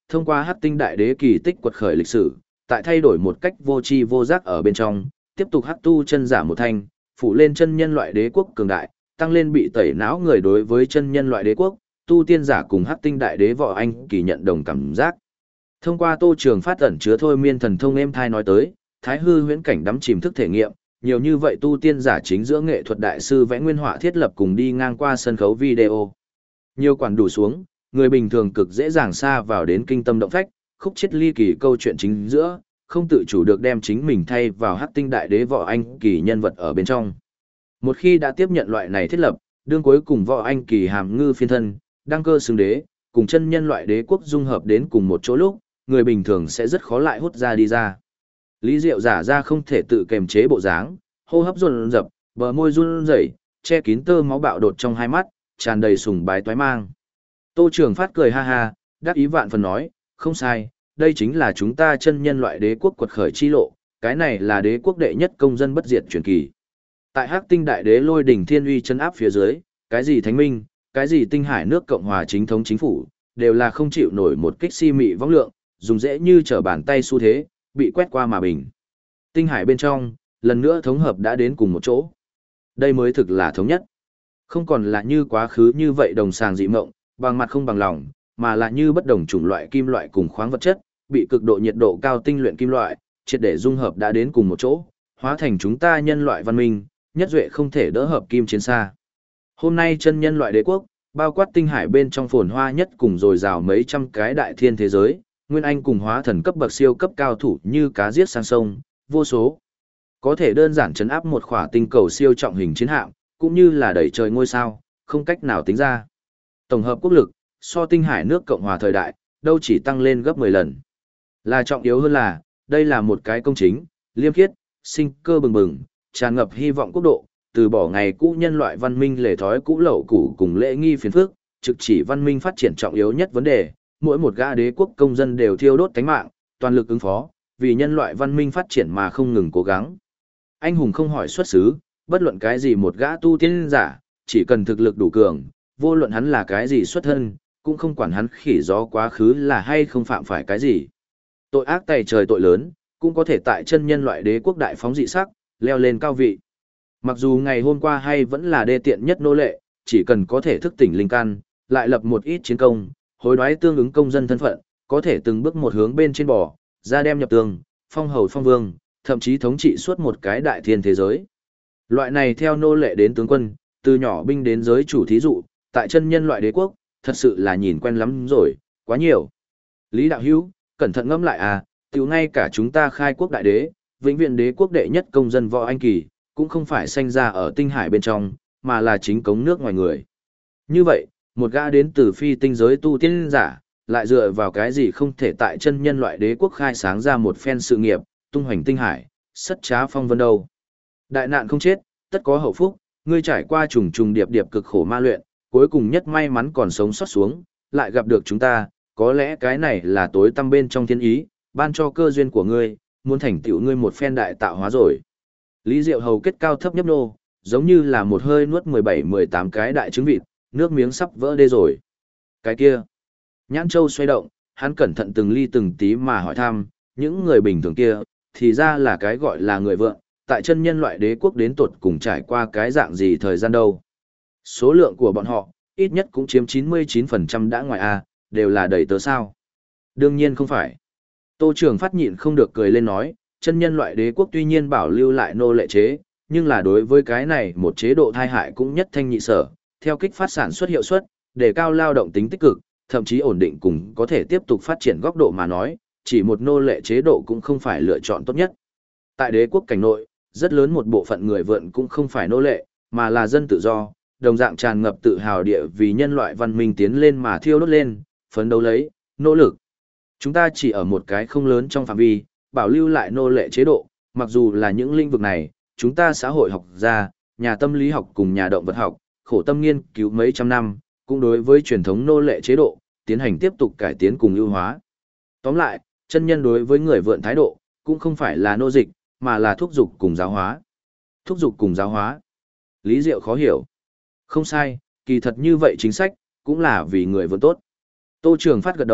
A: thông qua Hắc Tinh Đại Đế kỳ tích quật khởi lịch sử, tại thay đổi một cách vô tri vô giác ở bên trong, tiếp tục hắc tu chân giả một thanh, phủ lên chân nhân loại đế quốc cường đại, tăng lên bị tẩy não người đối với chân nhân loại đế quốc, tu tiên giả cùng Hắc Tinh Đại Đế Võ Anh Kỳ nhận đồng cảm giác. Thông qua Tô Trường Phát ẩn chứa thôi miên thần thông êm thai nói tới, Thái Hư huyễn cảnh đắm chìm thức thể nghiệm, nhiều như vậy tu tiên giả chính giữa nghệ thuật đại sư vẽ nguyên họa thiết lập cùng đi ngang qua sân khấu video. Nhiều quản đủ xuống, người bình thường cực dễ dàng xa vào đến kinh tâm động phách, khúc chết ly kỳ câu chuyện chính giữa, không tự chủ được đem chính mình thay vào Hắc Tinh Đại Đế Võ Anh Kỳ nhân vật ở bên trong. Một khi đã tiếp nhận loại này thiết lập, đương cuối cùng Võ Anh Kỳ hàm ngư phiên thân, đăng cơ xứng đế, cùng chân nhân loại đế quốc dung hợp đến cùng một chỗ lúc, người bình thường sẽ rất khó lại hút ra đi ra. Lý Diệu giả ra không thể tự kềm chế bộ dáng, hô hấp run rập, bờ môi run rẩy, che kín tơ máu bạo đột trong hai mắt, tràn đầy sùng bái toái mang. Tô Trường Phát cười ha ha, đắc ý vạn phần nói, không sai, đây chính là chúng ta chân nhân loại đế quốc quật khởi chi lộ, cái này là đế quốc đệ nhất công dân bất diệt truyền kỳ. Tại Hắc Tinh Đại Đế lôi đỉnh thiên uy chân áp phía dưới, cái gì thánh minh, cái gì tinh hải nước Cộng hòa chính thống chính phủ, đều là không chịu nổi một kích si mị vong lượng, dùng dễ như trở bàn tay xu thế, bị quét qua mà bình. Tinh hải bên trong, lần nữa thống hợp đã đến cùng một chỗ. Đây mới thực là thống nhất. Không còn là như quá khứ như vậy đồng sàng dị mộng, bằng mặt không bằng lòng, mà là như bất đồng chủng loại kim loại cùng khoáng vật chất, bị cực độ nhiệt độ cao tinh luyện kim loại, triệt để dung hợp đã đến cùng một chỗ, hóa thành chúng ta nhân loại văn minh, nhất duệ không thể đỡ hợp kim chiến xa. Hôm nay chân nhân loại đế quốc, bao quát tinh hải bên trong phồn hoa nhất cùng dồi dào mấy trăm cái đại thiên thế giới, nguyên anh cùng hóa thần cấp bậc siêu cấp cao thủ như cá giết sang sông, vô số. Có thể đơn giản chấn áp một khỏa tinh cầu siêu trọng hình chiến hạm, cũng như là đẩy trời ngôi sao, không cách nào tính ra. Tổng hợp quốc lực, so tinh hải nước Cộng hòa thời đại, đâu chỉ tăng lên gấp 10 lần. Là trọng yếu hơn là, đây là một cái công chính, liêm khiết, sinh cơ bừng bừng, tràn ngập hy vọng quốc độ, từ bỏ ngày cũ nhân loại văn minh lề thói cũ lậu cũ cùng lễ nghi phiền phức, trực chỉ văn minh phát triển trọng yếu nhất vấn đề, mỗi một gã đế quốc công dân đều thiêu đốt tánh mạng, toàn lực ứng phó, vì nhân loại văn minh phát triển mà không ngừng cố gắng. Anh hùng không hỏi xuất xứ, bất luận cái gì một gã tu tiên giả, chỉ cần thực lực đủ cường, vô luận hắn là cái gì xuất thân, cũng không quản hắn khỉ gió quá khứ là hay không phạm phải cái gì. Tội ác tày trời tội lớn, cũng có thể tại chân nhân loại đế quốc đại phóng dị sắc, leo lên cao vị. Mặc dù ngày hôm qua hay vẫn là đê tiện nhất nô lệ, chỉ cần có thể thức tỉnh linh căn, lại lập một ít chiến công, hối đoái tương ứng công dân thân phận, có thể từng bước một hướng bên trên bò, ra đem nhập tường, phong hầu phong vương, thậm chí thống trị suốt một cái đại thiên thế giới. Loại này theo nô lệ đến tướng quân, từ nhỏ binh đến giới chủ thí dụ, tại chân nhân loại đế quốc, thật sự là nhìn quen lắm rồi, quá nhiều. Lý đạo hữu, cẩn thận ngẫm lại à, tiểu ngay cả chúng ta khai quốc đại đế, vĩnh viễn đế quốc đệ nhất công dân Võ Anh Kỳ, cũng không phải sanh ra ở tinh hải bên trong, mà là chính cống nước ngoài người. Như vậy, một gã đến từ phi tinh giới tu tiên giả, lại dựa vào cái gì không thể tại chân nhân loại đế quốc khai sáng ra một phen sự nghiệp, tung hoành tinh hải, sất trá phong vân đâu. Đại nạn không chết, tất có hậu phúc, ngươi trải qua trùng trùng điệp điệp cực khổ ma luyện, cuối cùng nhất may mắn còn sống sót xuống, lại gặp được chúng ta, có lẽ cái này là tối tăm bên trong thiên ý, ban cho cơ duyên của ngươi, muốn thành tựu ngươi một phen đại tạo hóa rồi. Lý Diệu hầu kết cao thấp nhấp nô, giống như là một hơi nuốt 17-18 cái đại trứng vịt, nước miếng sắp vỡ đê rồi. Cái kia, Nhãn Châu xoay động, hắn cẩn thận từng ly từng tí mà hỏi thăm, những người bình thường kia, thì ra là cái gọi là người vợ, tại chân nhân loại đế quốc đến tột cùng trải qua cái dạng gì thời gian đâu. Số lượng của bọn họ, ít nhất cũng chiếm 99% đã ngoài A, đều là đầy tớ sao. Đương nhiên không phải. Tô Trường Phát nhịn không được cười lên nói, chân nhân loại đế quốc tuy nhiên bảo lưu lại nô lệ chế, nhưng là đối với cái này một chế độ thai hại cũng nhất thanh nhị sở, theo kích phát sản xuất hiệu suất, để cao lao động tính tích cực, thậm chí ổn định cùng có thể tiếp tục phát triển góc độ mà nói, chỉ một nô lệ chế độ cũng không phải lựa chọn tốt nhất. Tại đế quốc cảnh nội, rất lớn một bộ phận người vượn cũng không phải nô lệ, mà là dân tự do, đồng dạng tràn ngập tự hào địa vì nhân loại văn minh tiến lên mà thiêu đốt lên, phấn đấu lấy, nỗ lực. Chúng ta chỉ ở một cái không lớn trong phạm vi, bảo lưu lại nô lệ chế độ, mặc dù là những lĩnh vực này, chúng ta xã hội học gia, nhà tâm lý học cùng nhà động vật học, khổ tâm nghiên cứu mấy trăm năm, cũng đối với truyền thống nô lệ chế độ, tiến hành tiếp tục cải tiến cùng ưu hóa. Tóm lại, chân nhân đối với người vượn thái độ, cũng không phải là nô dịch, mà là thúc dục cùng giáo hóa. Thúc dục cùng giáo hóa. Lý Diệu khó hiểu. Không sai, kỳ thật như vậy chính sách, cũng là vì người vượn tốt. Tô Trường Phát gật đầu,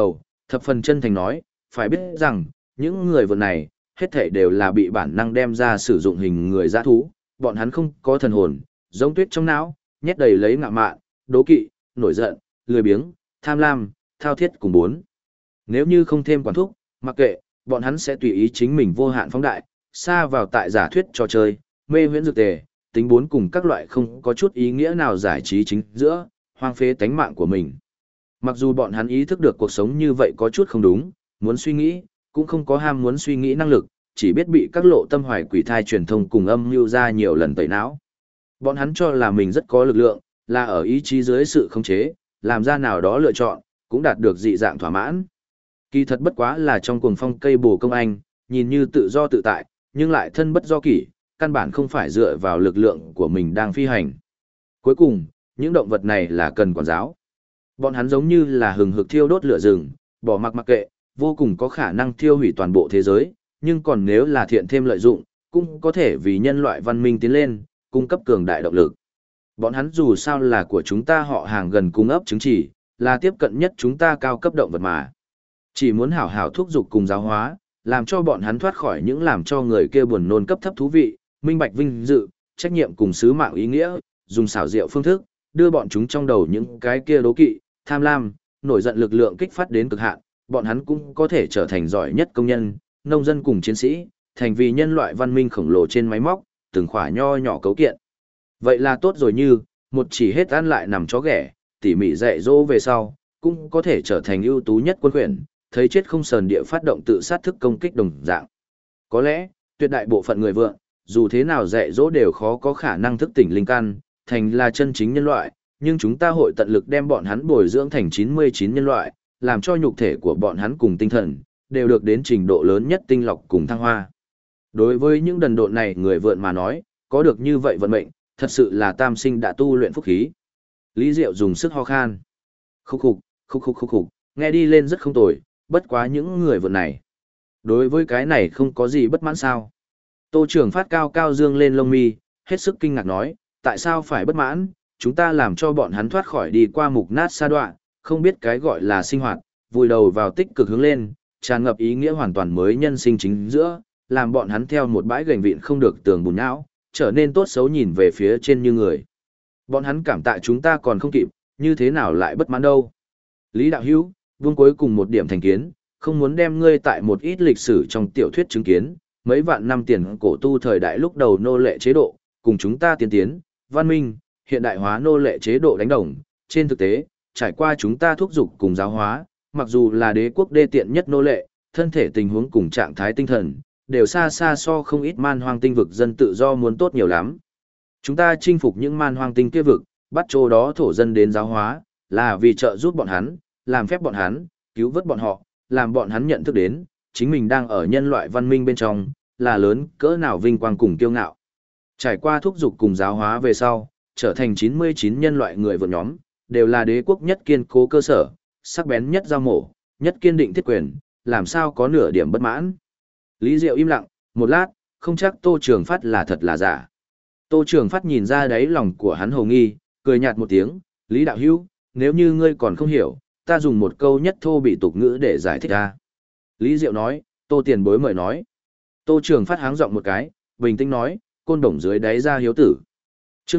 A: Thập phần chân thành nói, phải biết rằng, những người vượn này, hết thảy đều là bị bản năng đem ra sử dụng hình người dã thú, bọn hắn không có thần hồn, giống tuyết trong não, nhét đầy lấy ngạo mạn, đố kỵ, nổi giận, lười biếng, tham lam, thao thiết cùng bốn. Nếu như không thêm quản thúc, mặc kệ, bọn hắn sẽ tùy ý chính mình vô hạn phóng đại, xa vào tại giả thuyết trò chơi, mê huyễn dược tề, tính bốn cùng các loại không có chút ý nghĩa nào giải trí chính giữa, hoang phế tánh mạng của mình. Mặc dù bọn hắn ý thức được cuộc sống như vậy có chút không đúng, muốn suy nghĩ, cũng không có ham muốn suy nghĩ năng lực, chỉ biết bị các lộ tâm hoài quỷ thai truyền thông cùng âm mưu ra nhiều lần tẩy não. Bọn hắn cho là mình rất có lực lượng, là ở ý chí dưới sự khống chế, làm ra nào đó lựa chọn, cũng đạt được dị dạng thỏa mãn. Kỳ thật bất quá là trong cuồng phong cây bồ công anh, nhìn như tự do tự tại, nhưng lại thân bất do kỷ, căn bản không phải dựa vào lực lượng của mình đang phi hành. Cuối cùng, những động vật này là cần quản giáo. Bọn hắn giống như là hừng hực thiêu đốt lửa rừng, bỏ mặc mặc kệ, vô cùng có khả năng thiêu hủy toàn bộ thế giới, nhưng còn nếu là thiện thêm lợi dụng, cũng có thể vì nhân loại văn minh tiến lên, cung cấp cường đại động lực. Bọn hắn dù sao là của chúng ta họ hàng gần cung ấp chứng chỉ, là tiếp cận nhất chúng ta cao cấp động vật mà. Chỉ muốn hảo hảo thúc giục cùng giáo hóa, làm cho bọn hắn thoát khỏi những làm cho người kia buồn nôn cấp thấp thú vị, minh bạch vinh dự, trách nhiệm cùng sứ mạng ý nghĩa, dùng xảo diệu phương thức, đưa bọn chúng trong đầu những cái kia đố kỵ, tham lam, nổi giận lực lượng kích phát đến cực hạn, bọn hắn cũng có thể trở thành giỏi nhất công nhân, nông dân cùng chiến sĩ, thành vì nhân loại văn minh khổng lồ trên máy móc, từng khỏa nho nhỏ cấu kiện. Vậy là tốt rồi, như một chỉ hết ăn lại nằm chó ghẻ, tỉ mỉ dạy dỗ về sau, cũng có thể trở thành ưu tú nhất quân khuyển, thấy chết không sờn địa phát động tự sát thức công kích đồng dạng. Có lẽ, tuyệt đại bộ phận người vượng, dù thế nào dạy dỗ đều khó có khả năng thức tỉnh linh căn, thành là chân chính nhân loại, nhưng chúng ta hội tận lực đem bọn hắn bồi dưỡng thành 99 nhân loại, làm cho nhục thể của bọn hắn cùng tinh thần, đều được đến trình độ lớn nhất tinh lọc cùng thăng hoa. Đối với những đần độn này người vượn mà nói, có được như vậy vận mệnh, thật sự là tam sinh đã tu luyện phúc khí. Lý Diệu dùng sức ho khan. Khúc khục, khúc khục khúc khục, nghe đi lên rất không tồi, bất quá những người vượn này. Đối với cái này không có gì bất mãn sao. Tô Trường Phát cao cao dương lên lông mi, hết sức kinh ngạc nói, tại sao phải bất mãn, chúng ta làm cho bọn hắn thoát khỏi đi qua mục nát sa đoạn, không biết cái gọi là sinh hoạt, vùi đầu vào tích cực hướng lên, tràn ngập ý nghĩa hoàn toàn mới nhân sinh chính giữa, làm bọn hắn theo một bãi gành vịn không được tường bùn não, trở nên tốt xấu nhìn về phía trên như người. Bọn hắn cảm tạ chúng ta còn không kịp, như thế nào lại bất mãn đâu. Lý Đạo Hữu, vương cuối cùng một điểm thành kiến, không muốn đem ngươi tại một ít lịch sử trong tiểu thuyết chứng kiến, mấy vạn năm tiền cổ tu thời đại lúc đầu nô lệ chế độ, cùng chúng ta tiên tiến, văn minh, hiện đại hóa nô lệ chế độ đánh đồng. Trên thực tế, trải qua chúng ta thúc giục cùng giáo hóa, mặc dù là đế quốc đê tiện nhất nô lệ, thân thể tình huống cùng trạng thái tinh thần, đều xa xa so không ít man hoang tinh vực dân tự do muốn tốt nhiều lắm. Chúng ta chinh phục những man hoang tinh kia vực, bắt chỗ đó thổ dân đến giáo hóa, là vì trợ giúp bọn hắn, làm phép bọn hắn, cứu vớt bọn họ, làm bọn hắn nhận thức đến, chính mình đang ở nhân loại văn minh bên trong, là lớn cỡ nào vinh quang cùng kiêu ngạo. Trải qua thúc giục cùng giáo hóa về sau, trở thành 99 nhân loại người vượn nhóm, đều là đế quốc nhất kiên cố cơ sở, sắc bén nhất giao mổ, nhất kiên định thiết quyền, làm sao có nửa điểm bất mãn. Lý Diệu im lặng, một lát, không chắc Tô Trường Phát là thật là giả. Tô Trường Phát nhìn ra đáy lòng của hắn hồ nghi, cười nhạt một tiếng, Lý Đạo Hữu, nếu như ngươi còn không hiểu, ta dùng một câu nhất thô bị tục ngữ để giải thích ra. Lý Diệu nói, Tô tiền bối mời nói. Tô Trường Phát háng giọng một cái, bình tĩnh nói, côn đồng dưới đáy ra hiếu tử. Chương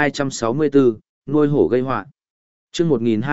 A: 1264, nuôi hổ gây họa. Chương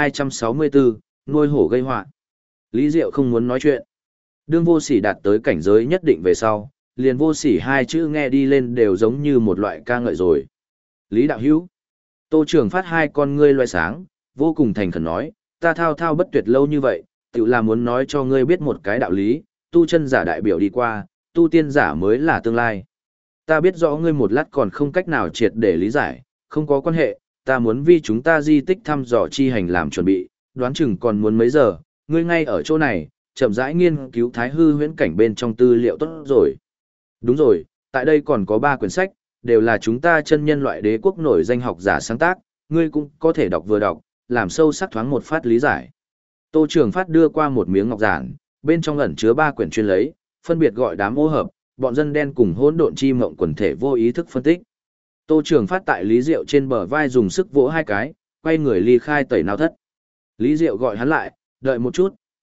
A: 1264, nuôi hổ gây họa. Lý Diệu không muốn nói chuyện. Đương vô sỉ đạt tới cảnh giới nhất định về sau, liền vô sỉ hai chữ nghe đi lên đều giống như một loại ca ngợi rồi. Lý Đạo Hữu. Tô Trường Phát hai con ngươi loe sáng, vô cùng thành khẩn nói, ta thao thao bất tuyệt lâu như vậy, tự là muốn nói cho ngươi biết một cái đạo lý, tu chân giả đại biểu đi qua, tu tiên giả mới là tương lai. Ta biết rõ ngươi một lát còn không cách nào triệt để lý giải, không có quan hệ, ta muốn vì chúng ta di tích thăm dò chi hành làm chuẩn bị, đoán chừng còn muốn mấy giờ, ngươi ngay ở chỗ này, chậm rãi nghiên cứu thái hư huyễn cảnh bên trong tư liệu tốt rồi. Đúng rồi, tại đây còn có 3 quyển sách, đều là chúng ta chân nhân loại đế quốc nổi danh học giả sáng tác, ngươi cũng có thể đọc vừa đọc, làm sâu sắc thoáng một phát lý giải. Tô Trường Phát đưa qua một miếng ngọc giản, bên trong ẩn chứa 3 quyển chuyên lấy, phân biệt gọi đám ô hợp, bọn dân đen cùng hỗn độn chi mộng quần thể vô ý thức phân tích. Tô Trường Phát tại Lý Diệu trên bờ vai dùng sức vỗ 2 cái, quay người ly khai tẩy não thất. Lý Diệu gọi hắn lại, đợi một chút,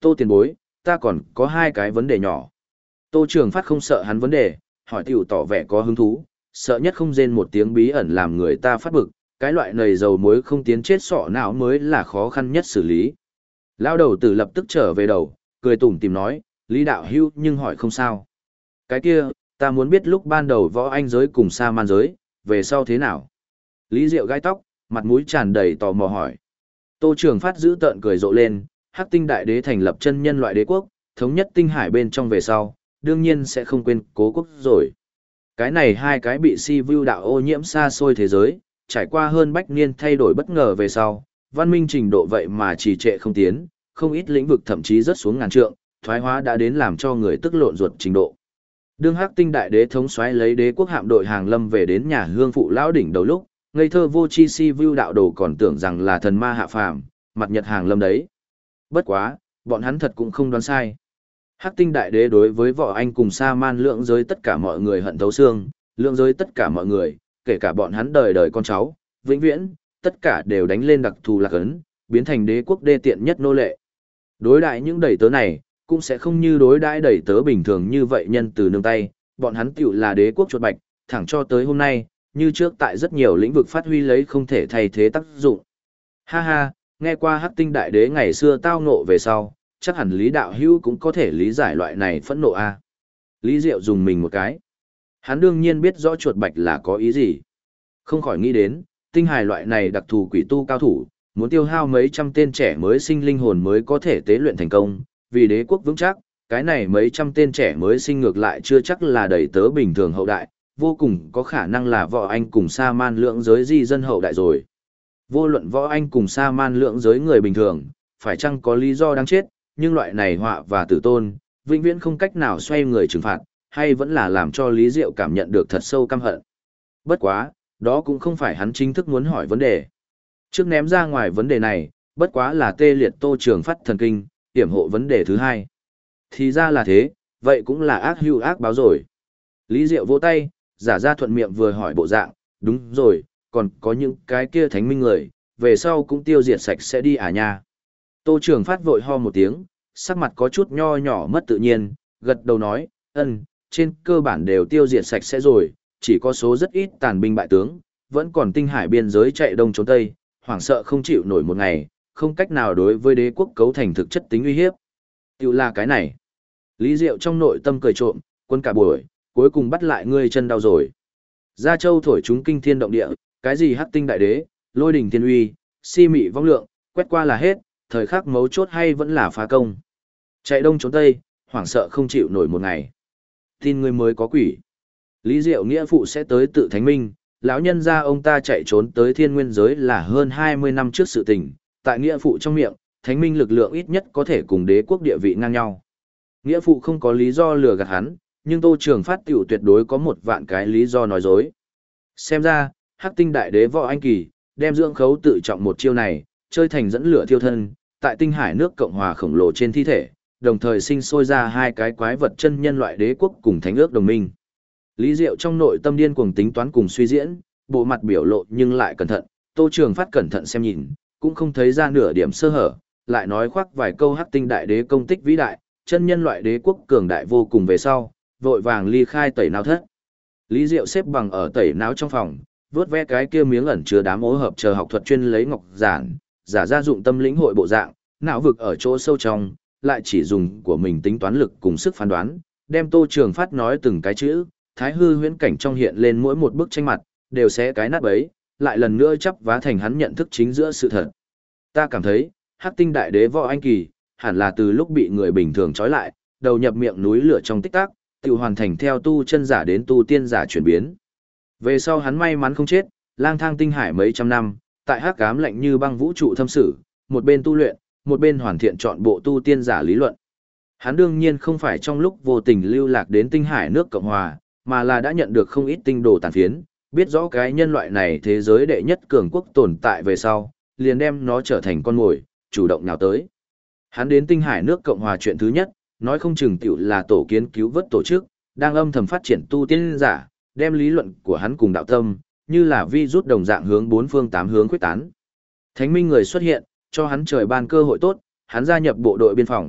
A: Tô tiền bối, ta còn có hai cái vấn đề nhỏ. Tô Trường Phát không sợ hắn vấn đề, hỏi tiểu tỏ vẻ có hứng thú, sợ nhất không rên một tiếng bí ẩn làm người ta phát bực, cái loại nầy dầu muối không tiến chết sọ não mới là khó khăn nhất xử lý. Lao đầu tử lập tức trở về đầu, cười tủm tìm nói, Lý đạo hữu nhưng hỏi không sao. Cái kia, ta muốn biết lúc ban đầu võ anh giới cùng sa man giới, về sau thế nào. Lý Diệu gai tóc, mặt mũi tràn đầy tò mò hỏi. Tô Trường Phát giữ tợn cười rộ lên, Hắc Tinh Đại Đế thành lập chân nhân loại đế quốc, thống nhất tinh hải bên trong về sau, đương nhiên sẽ không quên cố quốc rồi. Cái này hai cái bị si vu đạo ô nhiễm xa xôi thế giới, trải qua hơn bách niên thay đổi bất ngờ về sau, văn minh trình độ vậy mà trì trệ không tiến, không ít lĩnh vực thậm chí rất xuống ngàn trượng, thoái hóa đã đến làm cho người tức lộn ruột trình độ. Đương Hắc Tinh Đại Đế thống soái lấy đế quốc hạm đội hàng lâm về đến nhà hương phụ lão đỉnh đầu lúc, ngây thơ vô chi si vu đạo đồ còn tưởng rằng là thần ma hạ phàm, mặt nhật hàng lâm đấy. Bất quá, bọn hắn thật cũng không đoán sai. Hắc Tinh Đại Đế đối với võ anh cùng sa man lượng giới tất cả mọi người hận thấu xương, lượng giới tất cả mọi người, kể cả bọn hắn đời đời con cháu, vĩnh viễn, tất cả đều đánh lên đặc thù lạc ấn, biến thành đế quốc đê tiện nhất nô lệ. Đối đãi những đầy tớ này, cũng sẽ không như đối đãi đầy tớ bình thường như vậy nhân từ nương tay, bọn hắn tiểu là đế quốc chuột bạch, thẳng cho tới hôm nay, như trước tại rất nhiều lĩnh vực phát huy lấy không thể thay thế tác dụng. Ha ha, nghe qua Hắc Tinh Đại Đế ngày xưa tao ngộ về sau, chắc hẳn Lý đạo hữu cũng có thể lý giải loại này phẫn nộ a. Lý Diệu dùng mình một cái. Hắn đương nhiên biết rõ chuột bạch là có ý gì. Không khỏi nghĩ đến, tinh hài loại này đặc thù quỷ tu cao thủ, muốn tiêu hao mấy trăm tên trẻ mới sinh linh hồn mới có thể tế luyện thành công, vì đế quốc vững chắc, cái này mấy trăm tên trẻ mới sinh ngược lại chưa chắc là đầy tớ bình thường hậu đại, vô cùng có khả năng là võ anh cùng sa man lượng giới di dân hậu đại rồi. Vô luận võ anh cùng sa man lượng giới người bình thường, phải chăng có lý do đáng chết, nhưng loại này họa và tử tôn, vĩnh viễn không cách nào xoay người trừng phạt, hay vẫn là làm cho Lý Diệu cảm nhận được thật sâu căm hận. Bất quá, đó cũng không phải hắn chính thức muốn hỏi vấn đề. Trước ném ra ngoài vấn đề này, bất quá là tê liệt Tô Trường Phát thần kinh, hiểm hộ vấn đề thứ hai. Thì ra là thế, vậy cũng là ác hưu ác báo rồi. Lý Diệu vỗ tay, giả ra thuận miệng vừa hỏi bộ dạng, đúng rồi, còn có những cái kia thánh minh người, về sau cũng tiêu diệt sạch sẽ đi à nha. Tô Trường Phát vội ho một tiếng, sắc mặt có chút nho nhỏ mất tự nhiên, gật đầu nói, trên cơ bản đều tiêu diệt sạch sẽ rồi, chỉ có số rất ít tàn binh bại tướng, vẫn còn tinh hải biên giới chạy đông trốn tây, hoảng sợ không chịu nổi một ngày, không cách nào đối với đế quốc cấu thành thực chất tính uy hiếp. Tiểu là cái này. Lý Diệu trong nội tâm cười trộm, quân cả buổi, cuối cùng bắt lại ngươi chân đau rồi. Gia Châu thổi chúng kinh thiên động địa, cái gì Hắc Tinh Đại Đế, lôi đình thiên uy, si mị vong lượng, quét qua là hết, thời khắc mấu chốt hay vẫn là phá công. Chạy đông trốn tây, hoảng sợ không chịu nổi một ngày. Tin ngươi mới có quỷ. Lý Diệu nghĩa phụ sẽ tới tự thánh minh, lão nhân gia ông ta chạy trốn tới thiên nguyên giới là hơn 20 năm trước sự tình, tại nghĩa phụ trong miệng, thánh minh lực lượng ít nhất có thể cùng đế quốc địa vị ngang nhau. Nghĩa phụ không có lý do lừa gạt hắn, nhưng Tô Trường Phát tiểu tuyệt đối có một vạn cái lý do nói dối. Xem ra, Hắc Tinh Đại Đế võ anh kỳ, đem dưỡng khấu tự trọng một chiêu này, chơi thành dẫn lửa thiêu thân, tại tinh hải nước Cộng hòa khổng lồ trên thi thể, đồng thời sinh sôi ra hai cái quái vật chân nhân loại đế quốc cùng thánh ước đồng minh. Lý Diệu trong nội tâm điên cuồng tính toán cùng suy diễn, bộ mặt biểu lộ nhưng lại cẩn thận, Tô Trường Phát cẩn thận xem nhìn, cũng không thấy ra nửa điểm sơ hở, lại nói khoác vài câu Hắc Tinh Đại Đế công tích vĩ đại, chân nhân loại đế quốc cường đại vô cùng về sau, vội vàng ly khai tẩy não thất. Lý Diệu xếp bằng ở tẩy não trong phòng, vớt ve cái kia miếng ẩn chứa đám ố hợp chờ học thuật chuyên lấy ngọc giản, giả ra dụng tâm lĩnh hội bộ dạng, não vực ở chỗ sâu trong, lại chỉ dùng của mình tính toán lực cùng sức phán đoán, đem Tô Trường Phát nói từng cái chữ, thái hư huyễn cảnh trong hiện lên mỗi một bức tranh mặt, đều sẽ cái nát bấy, lại lần nữa chắp vá thành hắn nhận thức chính giữa sự thật. Ta cảm thấy, Hắc Tinh Đại Đế võ anh kỳ, hẳn là từ lúc bị người bình thường trói lại, đầu nhập miệng núi lửa trong tích tắc, tự hoàn thành theo tu chân giả đến tu tiên giả chuyển biến. Về sau hắn may mắn không chết, lang thang tinh hải mấy trăm năm, tại hắc ám lạnh như băng vũ trụ thâm sử, một bên tu luyện, một bên hoàn thiện chọn bộ tu tiên giả lý luận. Hắn đương nhiên không phải trong lúc vô tình lưu lạc đến tinh hải nước Cộng Hòa, mà là đã nhận được không ít tinh đồ tàn phiến, biết rõ cái nhân loại này thế giới đệ nhất cường quốc tồn tại về sau, liền đem nó trở thành con mồi, chủ động nào tới. Hắn đến tinh hải nước Cộng Hòa chuyện thứ nhất, nói không chừng tiểu là tổ kiến cứu vớt tổ chức, đang âm thầm phát triển tu tiên giả, đem lý luận của hắn cùng đạo tâm, như là vi rút đồng dạng hướng bốn phương tám hướng quyết tán. Thánh minh người xuất hiện, cho hắn trời ban cơ hội tốt, hắn gia nhập bộ đội biên phòng,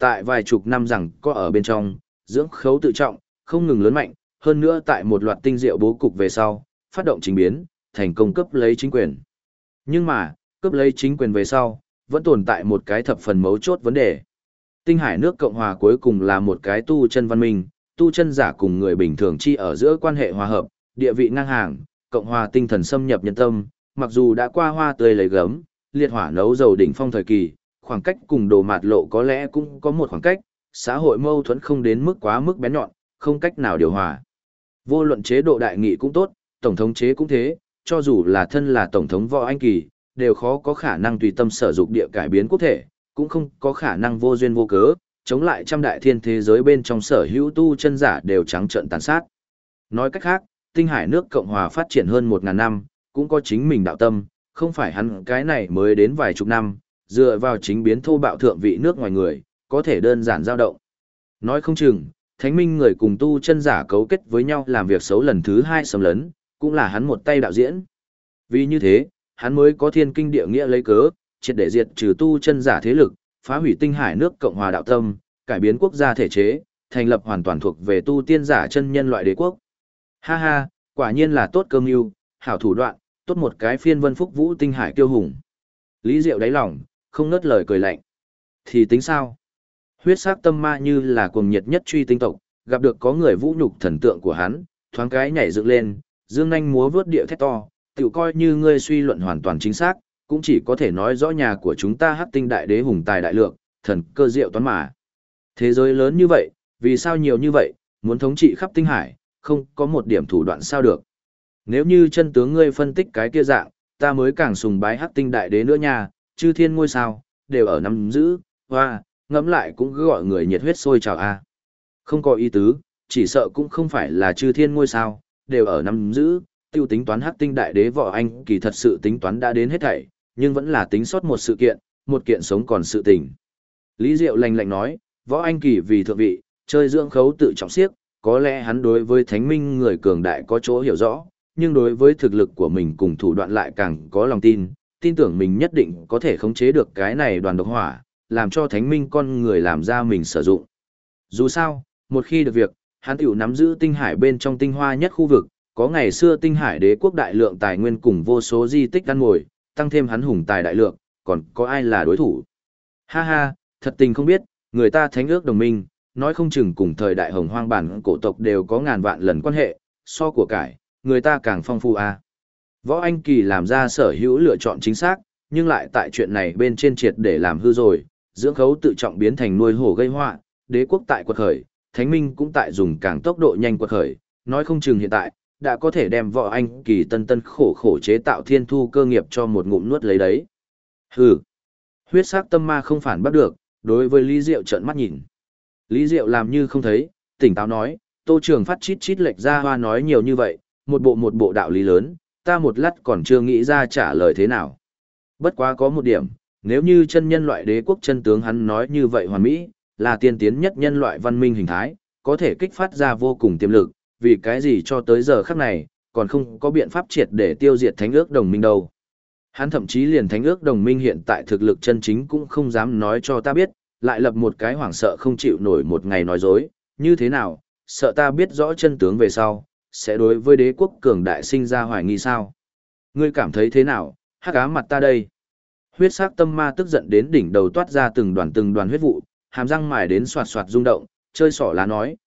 A: Tại vài chục năm rằng có ở bên trong, dưỡng khấu tự trọng, không ngừng lớn mạnh, hơn nữa tại một loạt tinh diệu bố cục về sau, phát động chính biến, thành công cướp lấy chính quyền. Nhưng mà, cướp lấy chính quyền về sau, vẫn tồn tại một cái thập phần mấu chốt vấn đề. Tinh Hải nước Cộng hòa cuối cùng là một cái tu chân văn minh, tu chân giả cùng người bình thường chi ở giữa quan hệ hòa hợp, địa vị ngang hàng, Cộng hòa tinh thần xâm nhập nhân tâm, mặc dù đã qua hoa tươi lấy gấm, liệt hỏa nấu dầu đỉnh phong thời kỳ, khoảng cách cùng đồ mạt lộ có lẽ cũng có một khoảng cách, xã hội mâu thuẫn không đến mức quá mức bén nhọn, không cách nào điều hòa. Vô luận chế độ đại nghị cũng tốt, tổng thống chế cũng thế, cho dù là thân là tổng thống Võ Anh Kỳ, đều khó có khả năng tùy tâm sở dục địa cải biến quốc thể, cũng không có khả năng vô duyên vô cớ, chống lại trăm đại thiên thế giới bên trong sở hữu tu chân giả đều trắng trợn tàn sát. Nói cách khác, Tinh Hải nước Cộng hòa phát triển hơn 1000 năm, cũng có chính mình đạo tâm, không phải hắn cái này mới đến vài chục năm, dựa vào chính biến thô bạo thượng vị nước ngoài người, có thể đơn giản dao động. Nói không chừng, thánh minh người cùng tu chân giả cấu kết với nhau làm việc xấu lần thứ 2 xâm lấn, cũng là hắn một tay đạo diễn. Vì như thế, hắn mới có thiên kinh địa nghĩa lấy cớ, triệt để diệt trừ tu chân giả thế lực, phá hủy Tinh Hải nước Cộng hòa đạo tâm, cải biến quốc gia thể chế, thành lập hoàn toàn thuộc về tu tiên giả chân nhân loại đế quốc. Ha ha, quả nhiên là tốt cơ mưu, hảo thủ đoạn, tốt một cái phiên vân phúc vũ Tinh Hải kiêu hùng. Lý Diệu đáy lòng, không ngớt lời cười lạnh. Thì tính sao? Huyết sắc tâm ma như là cuồng nhiệt nhất truy tinh tộc, gặp được có người vũ nhục thần tượng của hắn, thoáng cái nhảy dựng lên, dương nhanh múa vớt địa thét to, tiểu coi như ngươi suy luận hoàn toàn chính xác, cũng chỉ có thể nói rõ nhà của chúng ta Hắc Tinh đại đế hùng tài đại lượng, thần cơ diệu toán mà. Thế giới lớn như vậy, vì sao nhiều như vậy, muốn thống trị khắp Tinh Hải, không có một điểm thủ đoạn sao được. Nếu như chân tướng ngươi phân tích cái kia dạng, ta mới càng sùng bái Hắc Tinh đại đế nữa nha, chư thiên ngôi sao, đều ở nắm giữ, hoa, ngẫm lại cũng cứ gọi người nhiệt huyết sôi trào a. Không có ý tứ, chỉ sợ cũng không phải là chư thiên ngôi sao, đều ở nắm giữ, tiêu tính toán Hắc Tinh đại đế Võ Anh Kỳ thật sự tính toán đã đến hết thảy, nhưng vẫn là tính sót một kiện sống còn sự tình. Lý Diệu lạnh lạnh nói, Võ Anh Kỳ vì thượng vị, chơi dưỡng khấu tự trọng siếc, có lẽ hắn đối với thánh minh người cường đại có chỗ hiểu rõ, nhưng đối với thực lực của mình cùng thủ đoạn lại càng có lòng tin, tin tưởng mình nhất định có thể khống chế được cái này đoàn độc hỏa, làm cho thánh minh con người làm ra mình sử dụng. Dù sao, một khi được việc, hắn tiểu nắm giữ Tinh Hải bên trong tinh hoa nhất khu vực, có ngày xưa Tinh Hải đế quốc đại lượng tài nguyên cùng vô số di tích ăn ngồi, tăng thêm hắn hùng tài đại lượng, còn có ai là đối thủ. Ha ha, thật tình không biết, người ta thánh ước đồng minh, nói không chừng cùng thời đại hồng hoang bản cổ tộc đều có ngàn vạn lần quan hệ, so của cải, người ta càng phong phú a. Võ Anh Kỳ làm ra sở hữu lựa chọn chính xác, nhưng lại tại chuyện này bên trên triệt để làm hư rồi, dưỡng khấu tự trọng biến thành nuôi hổ gây họa, đế quốc tại quật khởi, thánh minh cũng tại dùng càng tốc độ nhanh quật khởi, nói không chừng hiện tại, đã có thể đem Võ Anh Kỳ tân tân khổ khổ chế tạo thiên thu cơ nghiệp cho một ngụm nuốt lấy đấy. Hừ. Huyết sắc tâm ma không phản bắt được, đối với Lý Diệu trợn mắt nhìn. Lý Diệu làm như không thấy, tỉnh táo nói, Tô Trường Phát chít chít lệch ra hoa nói nhiều như vậy, một bộ đạo lý lớn, ta một lát còn chưa nghĩ ra trả lời thế nào. Bất quá có một điểm, nếu như chân nhân loại đế quốc chân tướng hắn nói như vậy hoàn mỹ, là tiên tiến nhất nhân loại văn minh hình thái, có thể kích phát ra vô cùng tiềm lực, vì cái gì cho tới giờ khắc này, còn không có biện pháp triệt để tiêu diệt thánh ước đồng minh đâu. Hắn thậm chí liền thánh ước đồng minh hiện tại thực lực chân chính cũng không dám nói cho ta biết, lại lập một cái hoảng sợ không chịu nổi một ngày nói dối, như thế nào, sợ ta biết rõ chân tướng về sau, sẽ đối với đế quốc cường đại sinh ra hoài nghi sao. Ngươi cảm thấy thế nào, hắc ám mặt ta đây. Huyết sắc tâm ma tức giận đến đỉnh đầu toát ra từng đoàn huyết vụ, hàm răng mài đến xoạt xoạt rung động, chơi xỏ lá nói,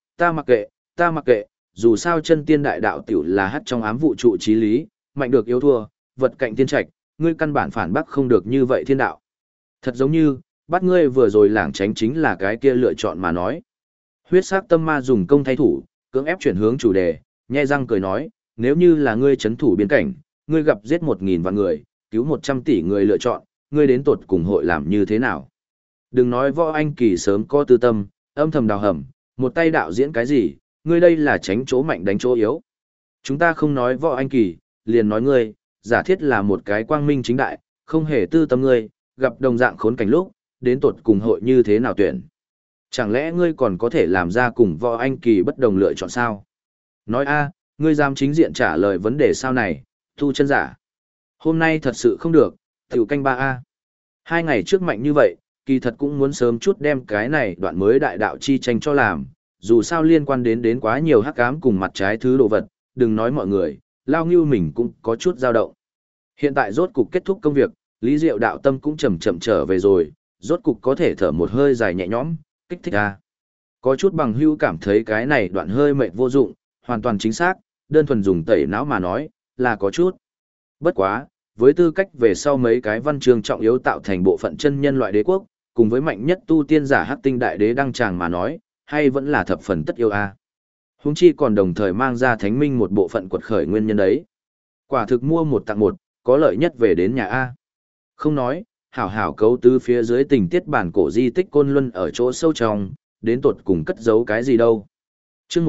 A: ta mặc kệ, dù sao chân tiên đại đạo tiểu là hắc trong ám vụ trụ trí lý, mạnh được yếu thua, vật cạnh tiên trạch, ngươi căn bản phản bác không được như vậy thiên đạo. Thật giống như, bắt ngươi vừa rồi lảng tránh chính là cái kia lựa chọn mà nói. Huyết sắc tâm ma dùng công thay thủ, cưỡng ép chuyển hướng chủ đề, nhe răng cười nói, nếu như là ngươi chấn thủ biên cảnh, ngươi gặp giết 1000 vạn người, cứu 100 tỷ người lựa chọn, ngươi đến tột cùng hội làm như thế nào? Đừng nói Võ Anh Kỳ sớm có tư tâm, âm thầm đào hầm, một tay đạo diễn cái gì, ngươi đây là tránh chỗ mạnh đánh chỗ yếu. Chúng ta không nói Võ Anh Kỳ, liền nói ngươi, giả thiết là một cái quang minh chính đại, không hề tư tâm ngươi, gặp đồng dạng khốn cảnh lúc, đến tột cùng hội như thế nào tuyển. Chẳng lẽ ngươi còn có thể làm ra cùng Võ Anh Kỳ bất đồng lựa chọn sao? Nói a, ngươi dám chính diện trả lời vấn đề sao này, tu chân giả. Hôm nay thật sự không được, tiểu canh 3A. 2 ngày trước mạnh như vậy, kỳ thật cũng muốn sớm chút đem cái này đoạn mới đại đạo chi tranh cho làm, dù sao liên quan đến quá nhiều hắc ám cùng mặt trái thứ đồ vật, đừng nói mọi người, Lao Ngưu mình cũng có chút dao động. Hiện tại rốt cục kết thúc công việc, Lý Diệu đạo tâm cũng chậm chậm trở về rồi, rốt cục có thể thở một hơi dài nhẹ nhõm, kích thích ra. Có chút bằng hữu cảm thấy cái này đoạn hơi mệt vô dụng, hoàn toàn chính xác, đơn thuần dùng tẩy não mà nói, là có chút. Bất quá, với tư cách về sau mấy cái văn chương trọng yếu tạo thành bộ phận chân nhân loại đế quốc, cùng với mạnh nhất tu tiên giả hắc tinh đại đế đăng tràng mà nói, hay vẫn là thập phần tất yêu a. Huống chi còn đồng thời mang ra thánh minh một bộ phận quật khởi nguyên nhân đấy. Quả thực mua một tặng một, có lợi nhất về đến nhà A. Không nói, hảo hảo cấu tứ phía dưới tình tiết bản cổ di tích Côn Luân ở chỗ sâu trong, đến tột cùng cất giấu cái gì đâu. Chương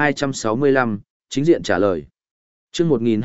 A: 1265, chính diện trả lời. Chương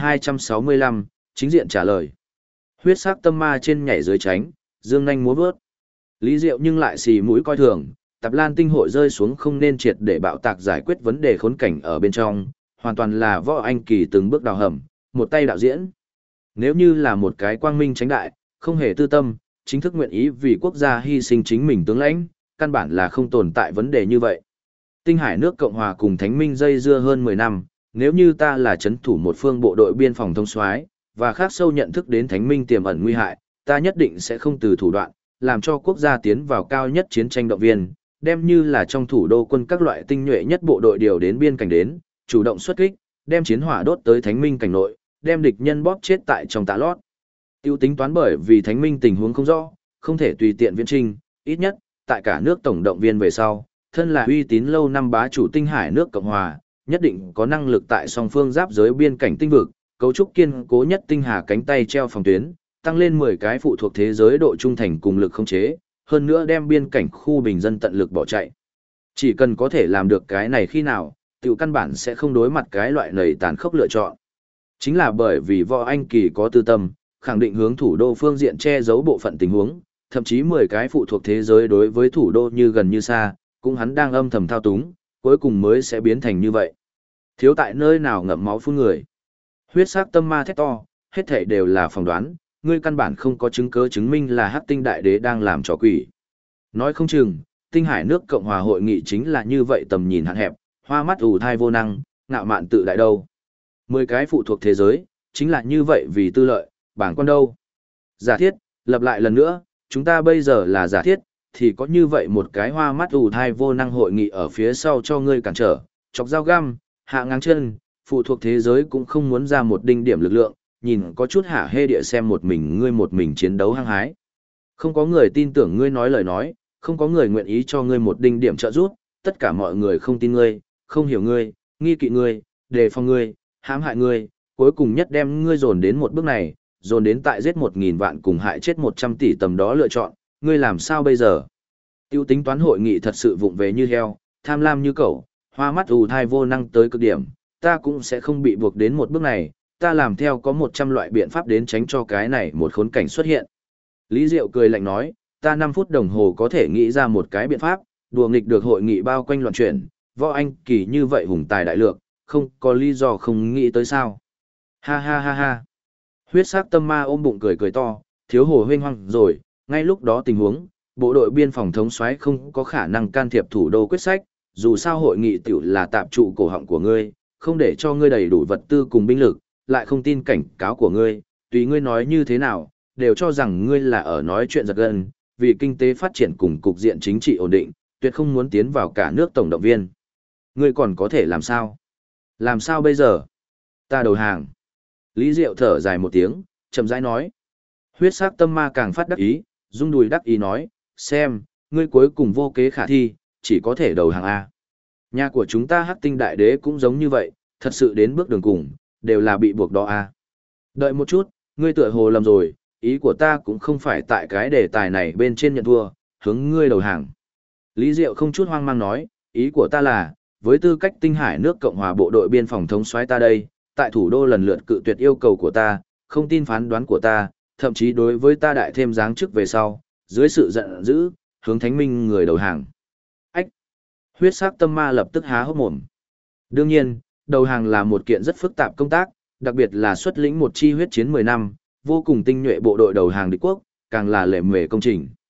A: 1265, chính diện trả lời. Huyết sắc tâm ma trên nhảy dưới tránh, dương nhanh múa vớt. Lý Diệu nhưng lại xì mũi coi thường, Tạp Lan tinh hội rơi xuống không nên triệt để bạo tạc giải quyết vấn đề khốn cảnh ở bên trong, hoàn toàn là Võ Anh Kỳ từng bước đào hầm, một tay đạo diễn. Nếu như là một cái quang minh tránh đại, không hề tư tâm, chính thức nguyện ý vì quốc gia hy sinh chính mình tướng lãnh, căn bản là không tồn tại vấn đề như vậy. Tinh Hải nước Cộng hòa cùng Thánh Minh dây dưa hơn 10 năm, nếu như ta là chấn thủ một phương bộ đội biên phòng thông soái và khác sâu nhận thức đến Thánh Minh tiềm ẩn nguy hại, ta nhất định sẽ không từ thủ đoạn, làm cho quốc gia tiến vào cao nhất chiến tranh động viên, đem như là trong thủ đô quân các loại tinh nhuệ nhất bộ đội điều đến biên cảnh đến, chủ động xuất kích, đem chiến hỏa đốt tới Thánh Minh cảnh nội, đem địch nhân bóp chết tại trong tạ lót. Tiêu tính toán bởi vì Thánh Minh tình huống không rõ, không thể tùy tiện viễn trinh, ít nhất, tại cả nước tổng động viên về sau, thân là uy tín lâu năm bá chủ Tinh Hải nước Cộng hòa, nhất định có năng lực tại song phương giáp giới biên cảnh tinh vực, cấu trúc kiên cố nhất tinh hà cánh tay treo phòng tuyến, tăng lên 10 cái phụ thuộc thế giới độ trung thành cùng lực khống chế, hơn nữa đem biên cảnh khu bình dân tận lực bỏ chạy. Chỉ cần có thể làm được cái này khi nào, tiểu căn bản sẽ không đối mặt cái loại nầy tàn khốc lựa chọn. Chính là bởi vì Võ Anh Kỳ có tư tâm, khẳng định hướng thủ đô phương diện che giấu bộ phận tình huống, thậm chí 10 cái phụ thuộc thế giới đối với thủ đô như gần như xa, cũng hắn đang âm thầm thao túng, cuối cùng mới sẽ biến thành như vậy. Thiếu tại nơi nào ngậm máu phun người. Huyết sắc tâm ma thét to, hết thảy đều là phỏng đoán, ngươi căn bản không có chứng cứ chứng minh là Hắc Tinh Đại Đế đang làm trò quỷ. Nói không chừng, Tinh Hải nước Cộng hòa hội nghị chính là như vậy, tầm nhìn hạn hẹp, hoa mắt ù thai vô năng, ngạo mạn tự đại đâu. 10 cái phụ thuộc thế giới, chính là như vậy vì tư lợi, bảng quan đâu. Giả thiết, lập lại lần nữa, chúng ta bây giờ là giả thiết, thì có như vậy một cái hoa mắt ù thai vô năng hội nghị ở phía sau cho ngươi cản trở, chọc dao găm, hạ ngang chân, phụ thuộc thế giới cũng không muốn ra một đinh điểm lực lượng, nhìn có chút hả hê địa xem một mình chiến đấu hăng hái. Không có người tin tưởng ngươi nói lời nói, không có người nguyện ý cho ngươi một đinh điểm trợ giúp, tất cả mọi người không tin ngươi, không hiểu ngươi, nghi kỵ ngươi, đề phòng ngươi, hãm hại ngươi, cuối cùng nhất đem ngươi dồn đến một bước này, dồn đến tại giết 1.000 vạn cùng hại chết 100 tỷ tầm đó lựa chọn, ngươi làm sao bây giờ? Tiêu tính toán hội nghị thật sự vụng về như heo, tham lam như cẩu, hoa mắt ù thai vô năng tới cực điểm, ta cũng sẽ không bị buộc đến một bước này, ta làm theo có 100 loại biện pháp đến tránh cho cái này một khốn cảnh xuất hiện. Lý Diệu cười lạnh nói, ta 5 phút đồng hồ có thể nghĩ ra một cái biện pháp, đùa nghịch được hội nghị bao quanh loạn chuyển, Võ Anh Kỳ như vậy hùng tài đại lược, không có lý do không nghĩ tới sao. Ha ha ha ha. Huyết sắc tâm ma ôm bụng cười cười to, thiếu hồ huynh hoang rồi, ngay lúc đó tình huống, bộ đội biên phòng thống soái không có khả năng can thiệp thủ đô quyết sách, dù sao hội nghị tiểu là tạm trụ cổ họng của ngươi, không để cho ngươi đầy đủ vật tư cùng binh lực, lại không tin cảnh cáo của ngươi, tùy ngươi nói như thế nào, đều cho rằng ngươi là ở nói chuyện giật gân, vì kinh tế phát triển cùng cục diện chính trị ổn định, tuyệt không muốn tiến vào cả nước tổng động viên. Ngươi còn có thể làm sao? Làm sao bây giờ? Ta đầu hàng. Lý Diệu thở dài một tiếng, chậm rãi nói. Huyết sắc tâm ma càng phát đắc ý, rung đùi đắc ý nói, xem, ngươi cuối cùng vô kế khả thi, chỉ có thể đầu hàng A. Nhà của chúng ta Hắc Tinh Đại Đế cũng giống như vậy, thật sự đến bước đường cùng, đều là bị buộc đó A. Đợi một chút, ngươi tựa hồ lầm rồi, ý của ta cũng không phải tại cái đề tài này bên trên nhận thua, hướng ngươi đầu hàng. Lý Diệu không chút hoang mang nói, ý của ta là, với tư cách Tinh Hải nước Cộng hòa bộ đội biên phòng thống soái ta đây, tại thủ đô lần lượt cự tuyệt yêu cầu của ta, không tin phán đoán của ta, thậm chí đối với ta đại thêm giáng chức về sau, dưới sự giận dữ, hướng Thánh Minh người đầu hàng. Ách! Huyết sắc tâm ma lập tức há hốc mồm. Đương nhiên, đầu hàng là một kiện rất phức tạp công tác, đặc biệt là xuất lĩnh một chi huyết chiến 10 năm, vô cùng tinh nhuệ bộ đội đầu hàng địch quốc, càng là lệ mề công trình.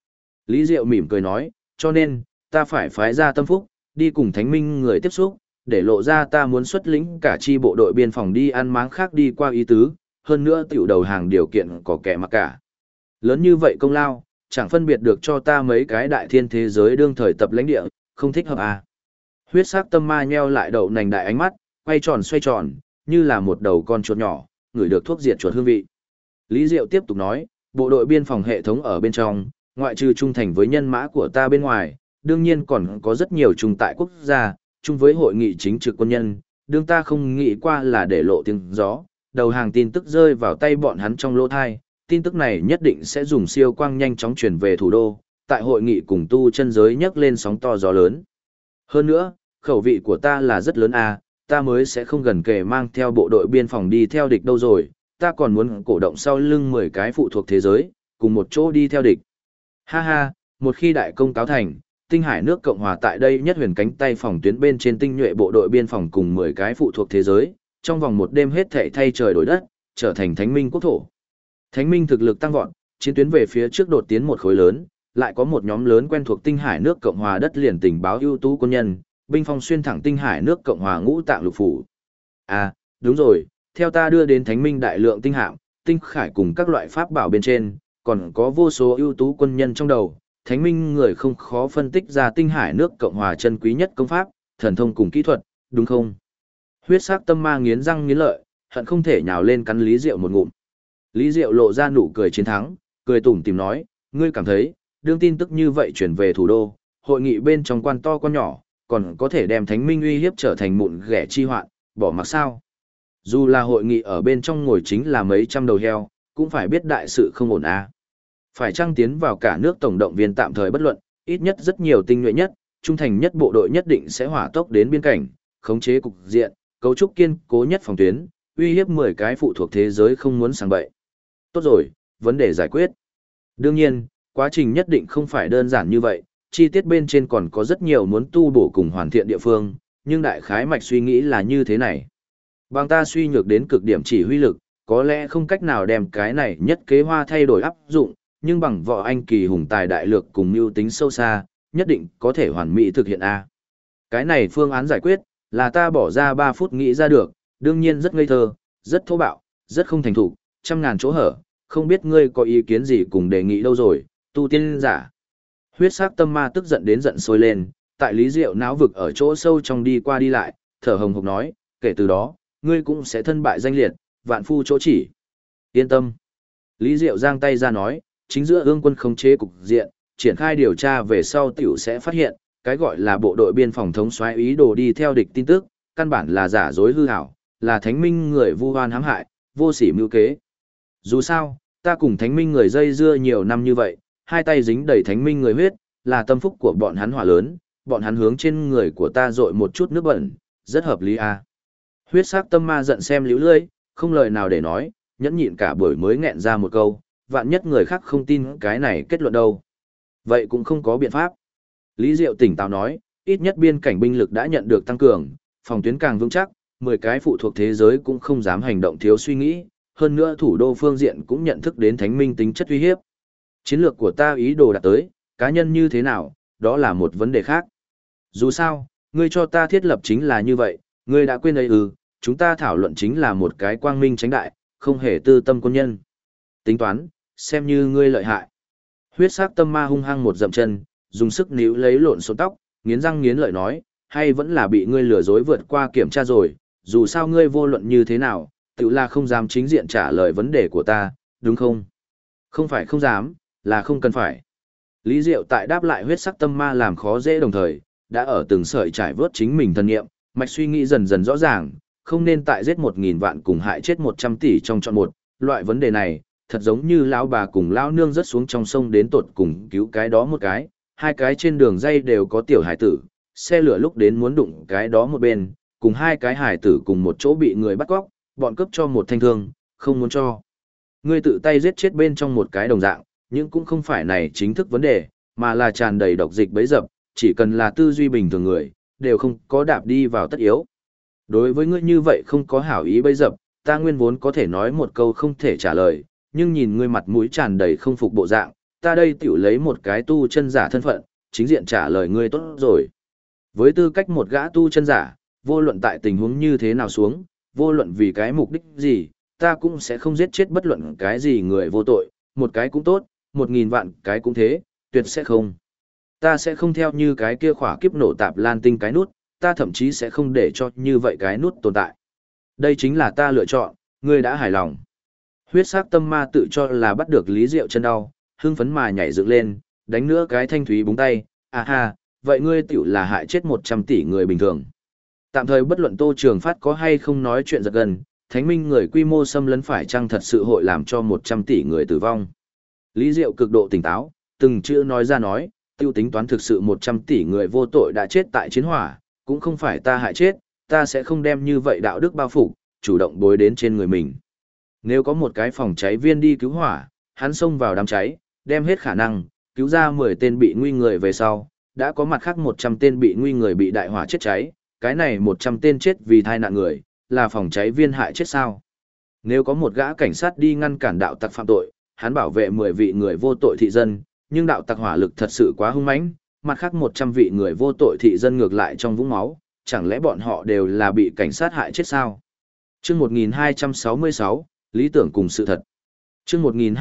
A: Lý Diệu mỉm cười nói, cho nên, ta phải phái ra tâm phúc, đi cùng thánh minh người tiếp xúc, để lộ ra ta muốn xuất lĩnh cả chi bộ đội biên phòng đi ăn máng khác đi qua ý tứ, hơn nữa tiểu đầu hàng điều kiện có kẻ mặc cả. Lớn như vậy công lao, chẳng phân biệt được cho ta mấy cái đại thiên thế giới đương thời tập lãnh địa, không thích hợp à. Huyết sắc tâm ma nheo lại đậu nành đại ánh mắt, quay tròn xoay tròn, như là một đầu con chuột nhỏ, ngửi được thuốc diệt chuột hương vị. Lý Diệu tiếp tục nói, bộ đội biên phòng hệ thống ở bên trong, ngoại trừ trung thành với nhân mã của ta bên ngoài, đương nhiên còn có rất nhiều trung tại quốc gia, chung với hội nghị chính trực quân nhân, đương ta không nghĩ qua là để lộ tiếng gió, đầu hàng tin tức rơi vào tay bọn hắn trong lỗ thai, tin tức này nhất định sẽ dùng siêu quang nhanh chóng truyền về thủ đô, tại hội nghị cùng tu chân giới nhấc lên sóng to gió lớn. Hơn nữa, khẩu vị của ta là rất lớn à, ta mới sẽ không gần kề mang theo bộ đội biên phòng đi theo địch đâu rồi, ta còn muốn cổ động sau lưng 10 cái phụ thuộc thế giới, cùng một chỗ đi theo địch. Ha ha, một khi đại công cáo thành, Tinh Hải nước Cộng hòa tại đây nhất huyền cánh tay phòng tuyến bên trên tinh nhuệ bộ đội biên phòng cùng 10 cái phụ thuộc thế giới, trong vòng một đêm hết thảy thay trời đổi đất, trở thành thánh minh quốc thổ. Thánh minh thực lực tăng vọt, chiến tuyến về phía trước đột tiến một khối lớn, lại có một nhóm lớn quen thuộc Tinh Hải nước Cộng hòa đất liền tình báo ưu tú quân nhân, binh phong xuyên thẳng Tinh Hải nước Cộng hòa ngũ tạng lục phủ. À, đúng rồi, theo ta đưa đến thánh minh đại lượng tinh hạm, tinh khải cùng các loại pháp bảo bên trên, còn có vô số ưu tú quân nhân trong đầu, thánh minh người không khó phân tích ra Tinh Hải nước Cộng hòa chân quý nhất công pháp, thần thông cùng kỹ thuật, đúng không? Huyết sắc tâm ma nghiến răng nghiến lợi, hận không thể nhào lên cắn Lý Diệu một ngụm. Lý Diệu lộ ra nụ cười chiến thắng, cười tủm tỉm nói, ngươi cảm thấy, đương tin tức như vậy chuyển về thủ đô, hội nghị bên trong quan to quan nhỏ, còn có thể đem thánh minh uy hiếp trở thành mụn ghẻ chi hoạn, bỏ mặc sao? Dù là hội nghị ở bên trong ngồi chính là mấy trăm đầu heo, cũng phải biết đại sự không ổn à. Phải trăng tiến vào cả nước tổng động viên tạm thời bất luận, ít nhất rất nhiều tinh nhuệ nhất, trung thành nhất bộ đội nhất định sẽ hỏa tốc đến biên cảnh, khống chế cục diện, cấu trúc kiên cố nhất phòng tuyến, uy hiếp 10 cái phụ thuộc thế giới không muốn sang bậy. Tốt rồi, vấn đề giải quyết. Đương nhiên, quá trình nhất định không phải đơn giản như vậy, chi tiết bên trên còn có rất nhiều muốn tu bổ cùng hoàn thiện địa phương, nhưng đại khái mạch suy nghĩ là như thế này. Bằng ta suy nhược đến cực điểm chỉ huy lực, có lẽ không cách nào đem cái này nhất kế hoa thay đổi áp dụng, nhưng bằng võ anh kỳ hùng tài đại lược cùng mưu tính sâu xa, nhất định có thể hoàn mỹ thực hiện A. Cái này phương án giải quyết, là ta bỏ ra 3 phút nghĩ ra được, đương nhiên rất ngây thơ, rất thô bạo, rất không thành thục, trăm ngàn chỗ hở, không biết ngươi có ý kiến gì cùng đề nghị đâu rồi, tu tiên giả. Huyết sắc tâm ma tức giận đến giận sôi lên, tại Lý Diệu não vực ở chỗ sâu trong đi qua đi lại, thở hồng hộc nói, kể từ đó, ngươi cũng sẽ thân bại danh liệt, vạn phu chỗ chỉ. Yên tâm. Lý Diệu giang tay ra nói, chính giữa ương quân khống chế cục diện, triển khai điều tra về sau tiểu sẽ phát hiện, cái gọi là bộ đội biên phòng thống soái ý đồ đi theo địch tin tức, căn bản là giả dối hư hảo, là thánh minh người vu oan hãm hại, vô sỉ mưu kế. Dù sao, ta cùng thánh minh người dây dưa nhiều năm như vậy, hai tay dính đầy thánh minh người huyết, là tâm phúc của bọn hắn hỏa lớn, bọn hắn hướng trên người của ta dội một chút nước bẩn, rất hợp lý à. Huyết sắc tâm ma giận xem líu lưỡi, không lời nào để nói, nhẫn nhịn cả buổi mới nghẹn ra một câu, vạn nhất người khác không tin cái này kết luận đâu. Vậy cũng không có biện pháp. Lý Diệu tỉnh táo nói, ít nhất biên cảnh binh lực đã nhận được tăng cường, phòng tuyến càng vững chắc, 10 cái phụ thuộc thế giới cũng không dám hành động thiếu suy nghĩ, hơn nữa thủ đô phương diện cũng nhận thức đến thánh minh tính chất uy hiếp. Chiến lược của ta ý đồ đạt tới, cá nhân như thế nào, đó là một vấn đề khác. Dù sao, ngươi cho ta thiết lập chính là như vậy, ngươi đã quên ấy chúng ta thảo luận chính là một cái quang minh tránh đại, không hề tư tâm quân nhân. Tính toán, xem như ngươi lợi hại. Huyết sắc tâm ma hung hăng một dậm chân, dùng sức níu lấy lộn xộn tóc, nghiến răng nghiến lợi nói, hay vẫn là bị ngươi lừa dối vượt qua kiểm tra rồi, dù sao ngươi vô luận như thế nào, tự là không dám chính diện trả lời vấn đề của ta, đúng không? Không phải không dám, là không cần phải. Lý Diệu tại đáp lại huyết sắc tâm ma làm khó dễ đồng thời, đã ở từng sợi trải vớt chính mình thân nghiệm, mạch suy nghĩ dần dần rõ ràng, không nên tại giết 1.000 vạn cùng hại chết 100 tỷ trong chọn một, loại vấn đề này, thật giống như lão bà cùng lão nương rớt xuống trong sông đến tột cùng cứu cái đó một cái, hai cái trên đường dây đều có tiểu hải tử, xe lửa lúc đến muốn đụng cái đó một bên, cùng hai cái hải tử cùng một chỗ bị người bắt cóc, bọn cướp cho một thanh thương, không muốn cho. Ngươi tự tay giết chết bên trong một cái đồng dạng, nhưng cũng không phải này chính thức vấn đề, mà là tràn đầy độc dịch bấy dập, chỉ cần là tư duy bình thường người, đều không có đạp đi vào tất yếu. Đối với ngươi như vậy không có hảo ý bấy dập, ta nguyên vốn có thể nói một câu không thể trả lời, nhưng nhìn ngươi mặt mũi tràn đầy không phục bộ dạng, ta đây tiểu lấy một cái tu chân giả thân phận, chính diện trả lời ngươi tốt rồi. Với tư cách một gã tu chân giả, vô luận tại tình huống như thế nào xuống, vô luận vì cái mục đích gì, ta cũng sẽ không giết chết bất luận cái gì người vô tội, một cái cũng tốt, 1000 vạn cái cũng thế, tuyệt sẽ không. Ta sẽ không theo như cái kia khỏa kiếp nổ tạp lan tinh cái nút, ta thậm chí sẽ không để cho như vậy cái nút tồn tại. Đây chính là ta lựa chọn, ngươi đã hài lòng. Huyết sắc tâm ma tự cho là bắt được Lý Diệu chân đau, hưng phấn mà nhảy dựng lên, đánh nữa cái thanh thúy búng tay, à ha, vậy ngươi tiểu là hại chết 100 tỷ người bình thường. Tạm thời bất luận Tô Trường Phát có hay không nói chuyện giật gần, thánh minh người quy mô xâm lấn phải chăng thật sự hội làm cho 100 tỷ người tử vong. Lý Diệu cực độ tỉnh táo, từng chữ nói ra nói, tiêu tính toán thực sự 100 tỷ người vô tội đã chết tại chiến hỏa, cũng không phải ta hại chết, ta sẽ không đem như vậy đạo đức bao phủ, chủ động bối đến trên người mình. Nếu có một cái phòng cháy viên đi cứu hỏa, hắn xông vào đám cháy, đem hết khả năng, cứu ra 10 tên bị nguy người về sau, đã có mặt khác 100 tên bị nguy người bị đại hỏa chết cháy, cái này 100 tên chết vì tai nạn người, là phòng cháy viên hại chết sao? Nếu có một gã cảnh sát đi ngăn cản đạo tặc phạm tội, hắn bảo vệ 10 vị người vô tội thị dân, nhưng đạo tặc hỏa lực thật sự quá hung mãnh, mặt khác 100 vị người vô tội thị dân ngược lại trong vũng máu, chẳng lẽ bọn họ đều là bị cảnh sát hại chết sao? Chương 1266, lý tưởng cùng sự thật. Chương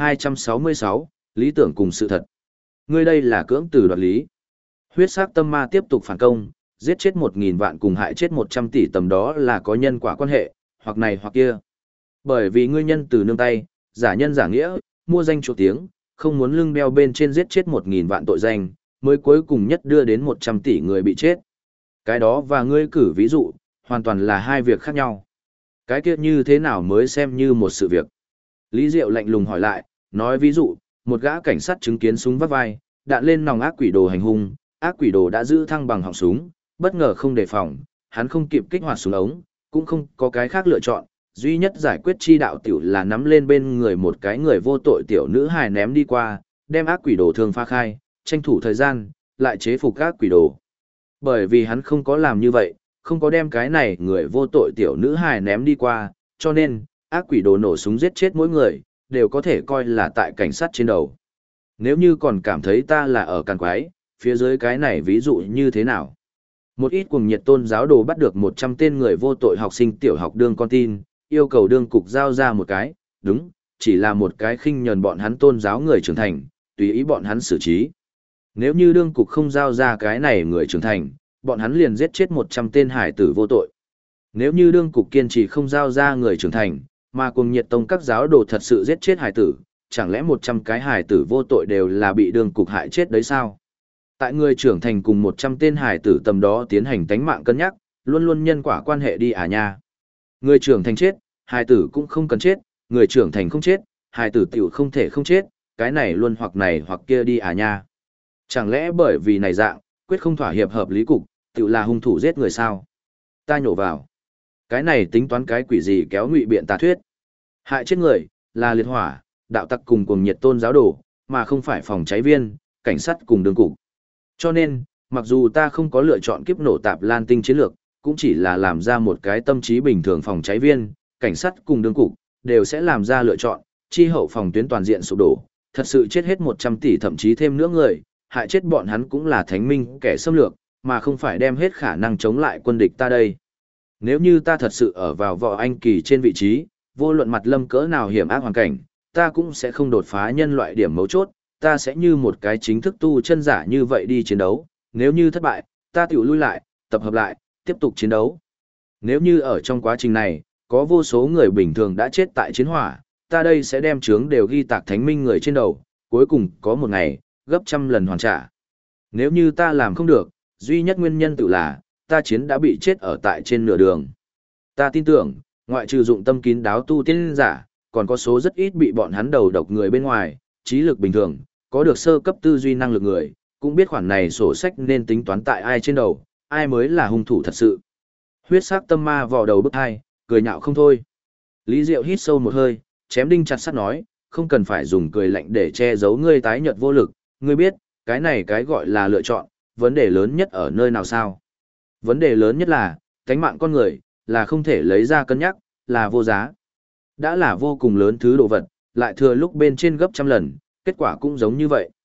A: 1266, lý tưởng cùng sự thật. Ngươi đây là cưỡng từ đoạt lý. Huyết sắc tâm ma tiếp tục phản công, giết chết 1000 vạn cùng hại chết 100 tỷ tầm đó là có nhân quả quan hệ, hoặc này hoặc kia. Bởi vì ngươi nhân từ nương tay, giả nhân giả nghĩa, mua danh chuộc tiếng, không muốn lưng đeo bên trên giết chết 1000 vạn tội danh, mới cuối cùng nhất đưa đến 100 tỷ người bị chết. Cái đó và ngươi cử ví dụ, hoàn toàn là hai việc khác nhau. Cái kia như thế nào mới xem như một sự việc? Lý Diệu lạnh lùng hỏi lại, nói ví dụ, một gã cảnh sát chứng kiến súng vắt vai, đạn lên nòng ác quỷ đồ hành hung, ác quỷ đồ đã giữ thăng bằng họng súng, bất ngờ không đề phòng, hắn không kịp kích hoạt súng ống, cũng không có cái khác lựa chọn, duy nhất giải quyết chi đạo tiểu là nắm lên bên người một cái người vô tội tiểu nữ hài ném đi qua, đem ác quỷ đồ thương pha khai, tranh thủ thời gian, lại chế phục ác quỷ đồ. Bởi vì hắn không có làm như vậy, không có đem cái này người vô tội tiểu nữ hài ném đi qua, cho nên, ác quỷ đồ nổ súng giết chết mỗi người, đều có thể coi là tại cảnh sát trên đầu. Nếu như còn cảm thấy ta là ở càn quái, phía dưới cái này ví dụ như thế nào? Một ít cuồng nhiệt tôn giáo đồ bắt được 100 tên người vô tội học sinh tiểu học đương con tin, yêu cầu đương cục giao ra một cái, đúng, chỉ là một cái khinh nhờn bọn hắn tôn giáo người trưởng thành, tùy ý bọn hắn xử trí. Nếu như đương cục không giao ra cái này người trưởng thành, bọn hắn liền giết chết 100 tên hải tử vô tội. Nếu như đương cục kiên trì không giao ra người trưởng thành, mà cuồng nhiệt tông các giáo đồ thật sự giết chết hải tử, chẳng lẽ 100 cái hải tử vô tội đều là bị đương cục hại chết đấy sao? Tại người trưởng thành cùng 100 tên hải tử tầm đó tiến hành tánh mạng cân nhắc, luôn luôn nhân quả quan hệ đi à nha. Người trưởng thành chết, hải tử cũng không cần chết, người trưởng thành không chết, hải tử tiểu không thể không chết, cái này luôn hoặc này hoặc kia đi à nha. Chẳng lẽ bởi vì này dạng, quyết không thỏa hiệp hợp lý cục, tiểu là hung thủ giết người sao? Ta nhổ vào. Cái này tính toán cái quỷ gì kéo ngụy biện tà thuyết. Hại chết người, là liệt hỏa, đạo tặc cùng cuồng nhiệt tôn giáo đồ, mà không phải phòng cháy viên, cảnh sát cùng đường cục. Cho nên, mặc dù ta không có lựa chọn kiếp nổ tạp lan tinh chiến lược, cũng chỉ là làm ra một cái tâm trí bình thường phòng cháy viên, cảnh sát cùng đường cục, đều sẽ làm ra lựa chọn, chi hậu phòng tuyến toàn diện sụp đổ, thật sự chết hết 100 tỷ thậm chí thêm nữa người, hại chết bọn hắn cũng là thánh minh kẻ xâm lược, mà không phải đem hết khả năng chống lại quân địch ta đây. Nếu như ta thật sự ở vào võ anh kỳ trên vị trí, vô luận mặt lâm cỡ nào hiểm ác hoàn cảnh, ta cũng sẽ không đột phá nhân loại điểm mấu chốt, ta sẽ như một cái chính thức tu chân giả như vậy đi chiến đấu, nếu như thất bại, ta tiểu lui lại, tập hợp lại, tiếp tục chiến đấu. Nếu như ở trong quá trình này, có vô số người bình thường đã chết tại chiến hỏa, ta đây sẽ đem chướng đều ghi tạc thánh minh người trên đầu, cuối cùng có một ngày, gấp trăm lần hoàn trả. Nếu như ta làm không được, duy nhất nguyên nhân tự là, ta chiến đã bị chết ở tại trên nửa đường. Ta tin tưởng, ngoại trừ dụng tâm kín đáo tu tiên giả, còn có số rất ít bị bọn hắn đầu độc người bên ngoài, trí lực bình thường, có được sơ cấp tư duy năng lực người, cũng biết khoản này sổ sách nên tính toán tại ai trên đầu, ai mới là hung thủ thật sự. Huyết sắc tâm ma vò đầu bức hai, cười nhạo không thôi. Lý Diệu hít sâu một hơi, chém đinh chặt sắt nói, không cần phải dùng cười lạnh để che giấu ngươi tái nhợt vô lực, ngươi biết, cái này cái gọi là lựa chọn, vấn đề lớn nhất ở nơi nào sao? Vấn đề lớn nhất là, tánh mạng con người, là không thể lấy ra cân nhắc, là vô giá. Đã là vô cùng lớn thứ đồ vật, lại thừa lúc bên trên gấp trăm lần, kết quả cũng giống như vậy.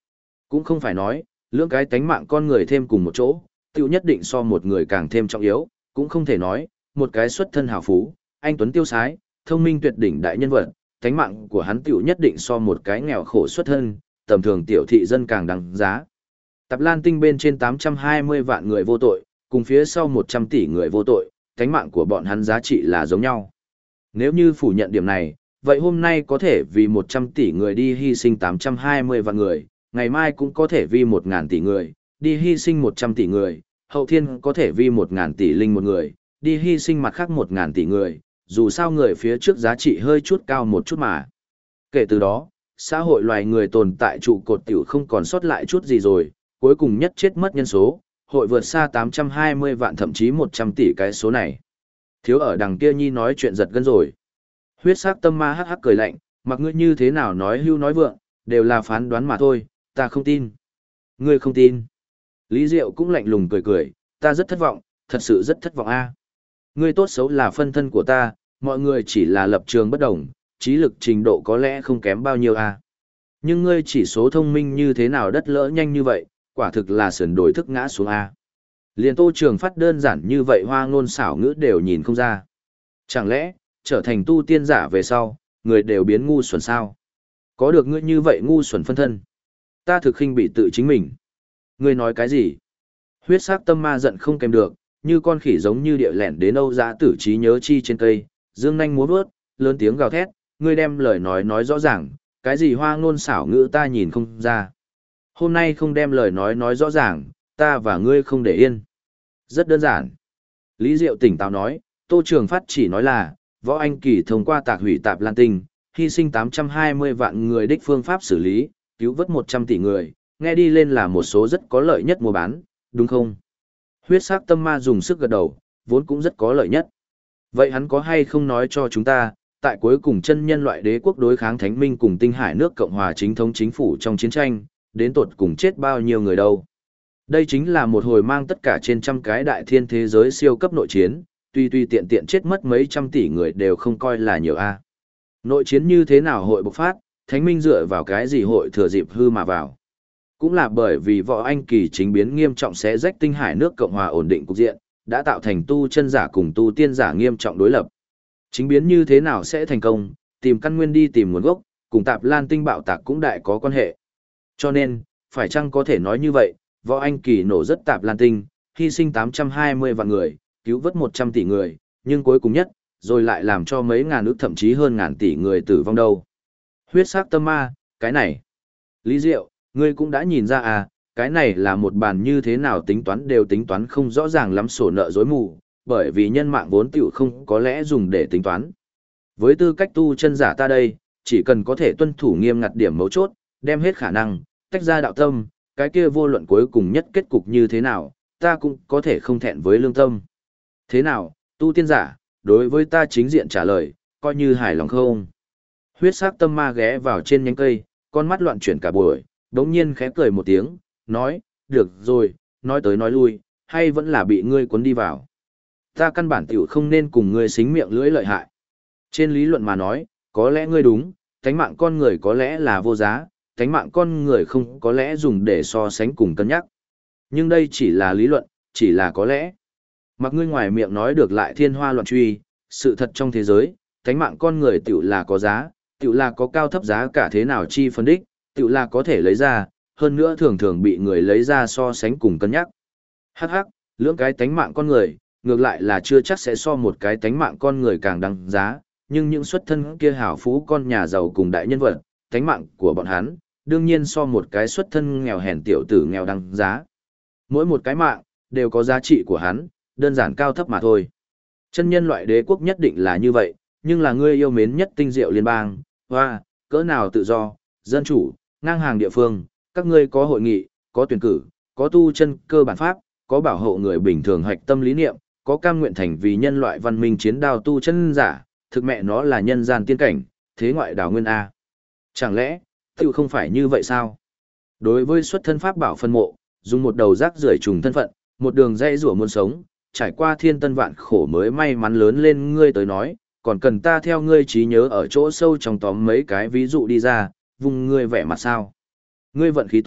A: Cũng không phải nói, lưỡng cái tánh mạng con người thêm cùng một chỗ, tiểu nhất định so một người càng thêm trọng yếu, cũng không thể nói, một cái xuất thân hào phú, anh tuấn tiêu sái, thông minh tuyệt đỉnh đại nhân vật, tánh mạng của hắn tiểu nhất định so một cái nghèo khổ xuất thân, tầm thường tiểu thị dân càng đáng giá. Tạp Lan Tinh bên trên 820 vạn người vô tội, cùng phía sau 100 tỷ người vô tội, tánh mạng của bọn hắn giá trị là giống nhau. Nếu như phủ nhận điểm này, vậy hôm nay có thể vì 100 tỷ người đi hy sinh 820 vạn người, ngày mai cũng có thể vì 1.000 tỷ người, đi hy sinh 100 tỷ người, hậu thiên có thể vì 1.000 tỷ linh một người, đi hy sinh mặt khác 1.000 tỷ người, dù sao người phía trước giá trị hơi chút cao một chút mà. Kể từ đó, xã hội loài người tồn tại trụ cột tiểu không còn sót lại chút gì rồi, cuối cùng nhất chết mất nhân số, hội vượt xa 820 vạn thậm chí 100 tỷ cái số này. Thiếu ở đằng kia nhi nói chuyện giật gân rồi. Huyết sắc tâm ma hắc hắc cười lạnh, mặc ngươi như thế nào nói hưu nói vượng, đều là phán đoán mà thôi, ta không tin. Ngươi không tin. Lý Diệu cũng lạnh lùng cười cười, ta rất thất vọng, thật sự rất thất vọng a. Ngươi tốt xấu là phân thân của ta, mọi người chỉ là lập trường bất đồng, trí lực trình độ có lẽ không kém bao nhiêu a. Nhưng ngươi chỉ số thông minh như thế nào đất lỡ nhanh như vậy, quả thực là sườn đổi thức ngã xuống a. Liền Tô Trường Phát đơn giản như vậy hoa ngôn xảo ngữ đều nhìn không ra. Chẳng lẽ, trở thành tu tiên giả về sau, người đều biến ngu xuẩn sao? Có được ngươi như vậy ngu xuẩn phân thân. Ta thực khinh bị tự chính mình. Ngươi nói cái gì? Huyết sắc tâm ma giận không kèm được, như con khỉ giống như địa lẹn đến Âu Dã Tử trí nhớ chi trên cây, dương nhanh múa vớt, lớn tiếng gào thét, ngươi đem lời nói rõ ràng, cái gì hoa ngôn xảo ngữ ta nhìn không ra. Hôm nay không đem lời nói rõ ràng, ta và ngươi không để yên. Rất đơn giản. Lý Diệu tỉnh táo nói, Tô Trường Phát chỉ nói là, Võ Anh Kỳ thông qua tạc hủy Tạp Lan Tinh, hy sinh 820 vạn người đích phương pháp xử lý, cứu vớt 100 tỷ người, nghe đi lên là một số rất có lợi nhất mua bán, đúng không? Huyết sắc tâm ma dùng sức gật đầu, vốn cũng rất có lợi nhất. Vậy hắn có hay không nói cho chúng ta, tại cuối cùng chân nhân loại đế quốc đối kháng Thánh Minh cùng Tinh Hải nước Cộng hòa chính thống chính phủ trong chiến tranh, đến tột cùng chết bao nhiêu người đâu? Đây chính là một hồi mang tất cả trên trăm cái đại thiên thế giới siêu cấp nội chiến, tuy tiện tiện chết mất mấy trăm tỷ người đều không coi là nhiều a. Nội chiến như thế nào hội bộc phát, Thánh Minh dựa vào cái gì hội thừa dịp hư mà vào? Cũng là bởi vì Võ Anh Kỳ chính biến nghiêm trọng xé rách Tinh Hải nước Cộng hòa ổn định cục diện, đã tạo thành tu chân giả cùng tu tiên giả nghiêm trọng đối lập. Chính biến như thế nào sẽ thành công, tìm căn nguyên đi tìm nguồn gốc, cùng Tạp Lan Tinh bạo tạc cũng đại có quan hệ. Cho nên, phải chăng có thể nói như vậy, Võ Anh Kỳ nổ rất Tạp Lan Tinh, hy sinh 820 vạn người, cứu vớt 100 tỷ người, nhưng cuối cùng nhất, rồi lại làm cho mấy ngàn ức thậm chí hơn ngàn tỷ người tử vong đâu. Huyết sắc tâm ma, cái này. Lý Diệu, ngươi cũng đã nhìn ra à, cái này là một bàn như thế nào tính toán đều tính toán không rõ ràng lắm sổ nợ dối mù, bởi vì nhân mạng vốn tiểu không có lẽ dùng để tính toán. Với tư cách tu chân giả ta đây, chỉ cần có thể tuân thủ nghiêm ngặt điểm mấu chốt, đem hết khả năng, tách ra đạo tâm, cái kia vô luận cuối cùng nhất kết cục như thế nào, ta cũng có thể không thẹn với lương tâm. Thế nào, tu tiên giả, đối với ta chính diện trả lời, coi như hài lòng không? Huyết sắc tâm ma ghé vào trên nhánh cây, con mắt loạn chuyển cả buổi, đống nhiên khẽ cười một tiếng, nói, được rồi, nói tới nói lui, hay vẫn là bị ngươi cuốn đi vào. Ta căn bản tiểu không nên cùng ngươi xính miệng lưỡi lợi hại. Trên lý luận mà nói, có lẽ ngươi đúng, tánh mạng con người có lẽ là vô giá, tánh mạng con người không có lẽ dùng để so sánh cùng cân nhắc. Nhưng đây chỉ là lý luận, chỉ là có lẽ. Mặc ngươi ngoài miệng nói được lại thiên hoa loạn truy, sự thật trong thế giới, tánh mạng con người tiểu là có giá, tiểu là có cao thấp giá cả thế nào chi phân đích, tiểu là có thể lấy ra, hơn nữa thường thường bị người lấy ra so sánh cùng cân nhắc. Hắc hắc, lưỡng cái tánh mạng con người, ngược lại là chưa chắc sẽ so một cái tánh mạng con người càng đáng giá, nhưng những xuất thân kia hảo phú con nhà giàu cùng đại nhân vật, tánh mạng của bọn hắn, đương nhiên so một cái xuất thân nghèo hèn tiểu tử nghèo đáng giá. Mỗi một cái mạng, đều có giá trị của hắn, đơn giản cao thấp mà thôi. Chân nhân loại đế quốc nhất định là như vậy, nhưng là ngươi yêu mến nhất tinh diệu liên bang, hoa, cỡ nào tự do, dân chủ, ngang hàng địa phương, các ngươi có hội nghị, có tuyển cử, có tu chân cơ bản pháp, có bảo hộ người bình thường hoạch tâm lý niệm, có cam nguyện thành vì nhân loại văn minh chiến đao tu chân giả, thực mẹ nó là nhân gian tiên cảnh, thế ngoại đảo nguyên A. Chẳng lẽ, tự không phải như vậy sao? Đối với xuất thân pháp bảo phân mộ, dùng một đầu rác rưởi trùng thân phận, một đường dây rủa muôn sống, trải qua thiên tân vạn khổ mới may mắn lớn lên ngươi tới nói, còn cần ta theo ngươi trí nhớ ở chỗ sâu trong tóm mấy cái ví dụ đi ra, vùng ngươi vẻ mặt sao. Ngươi vận khí tốt,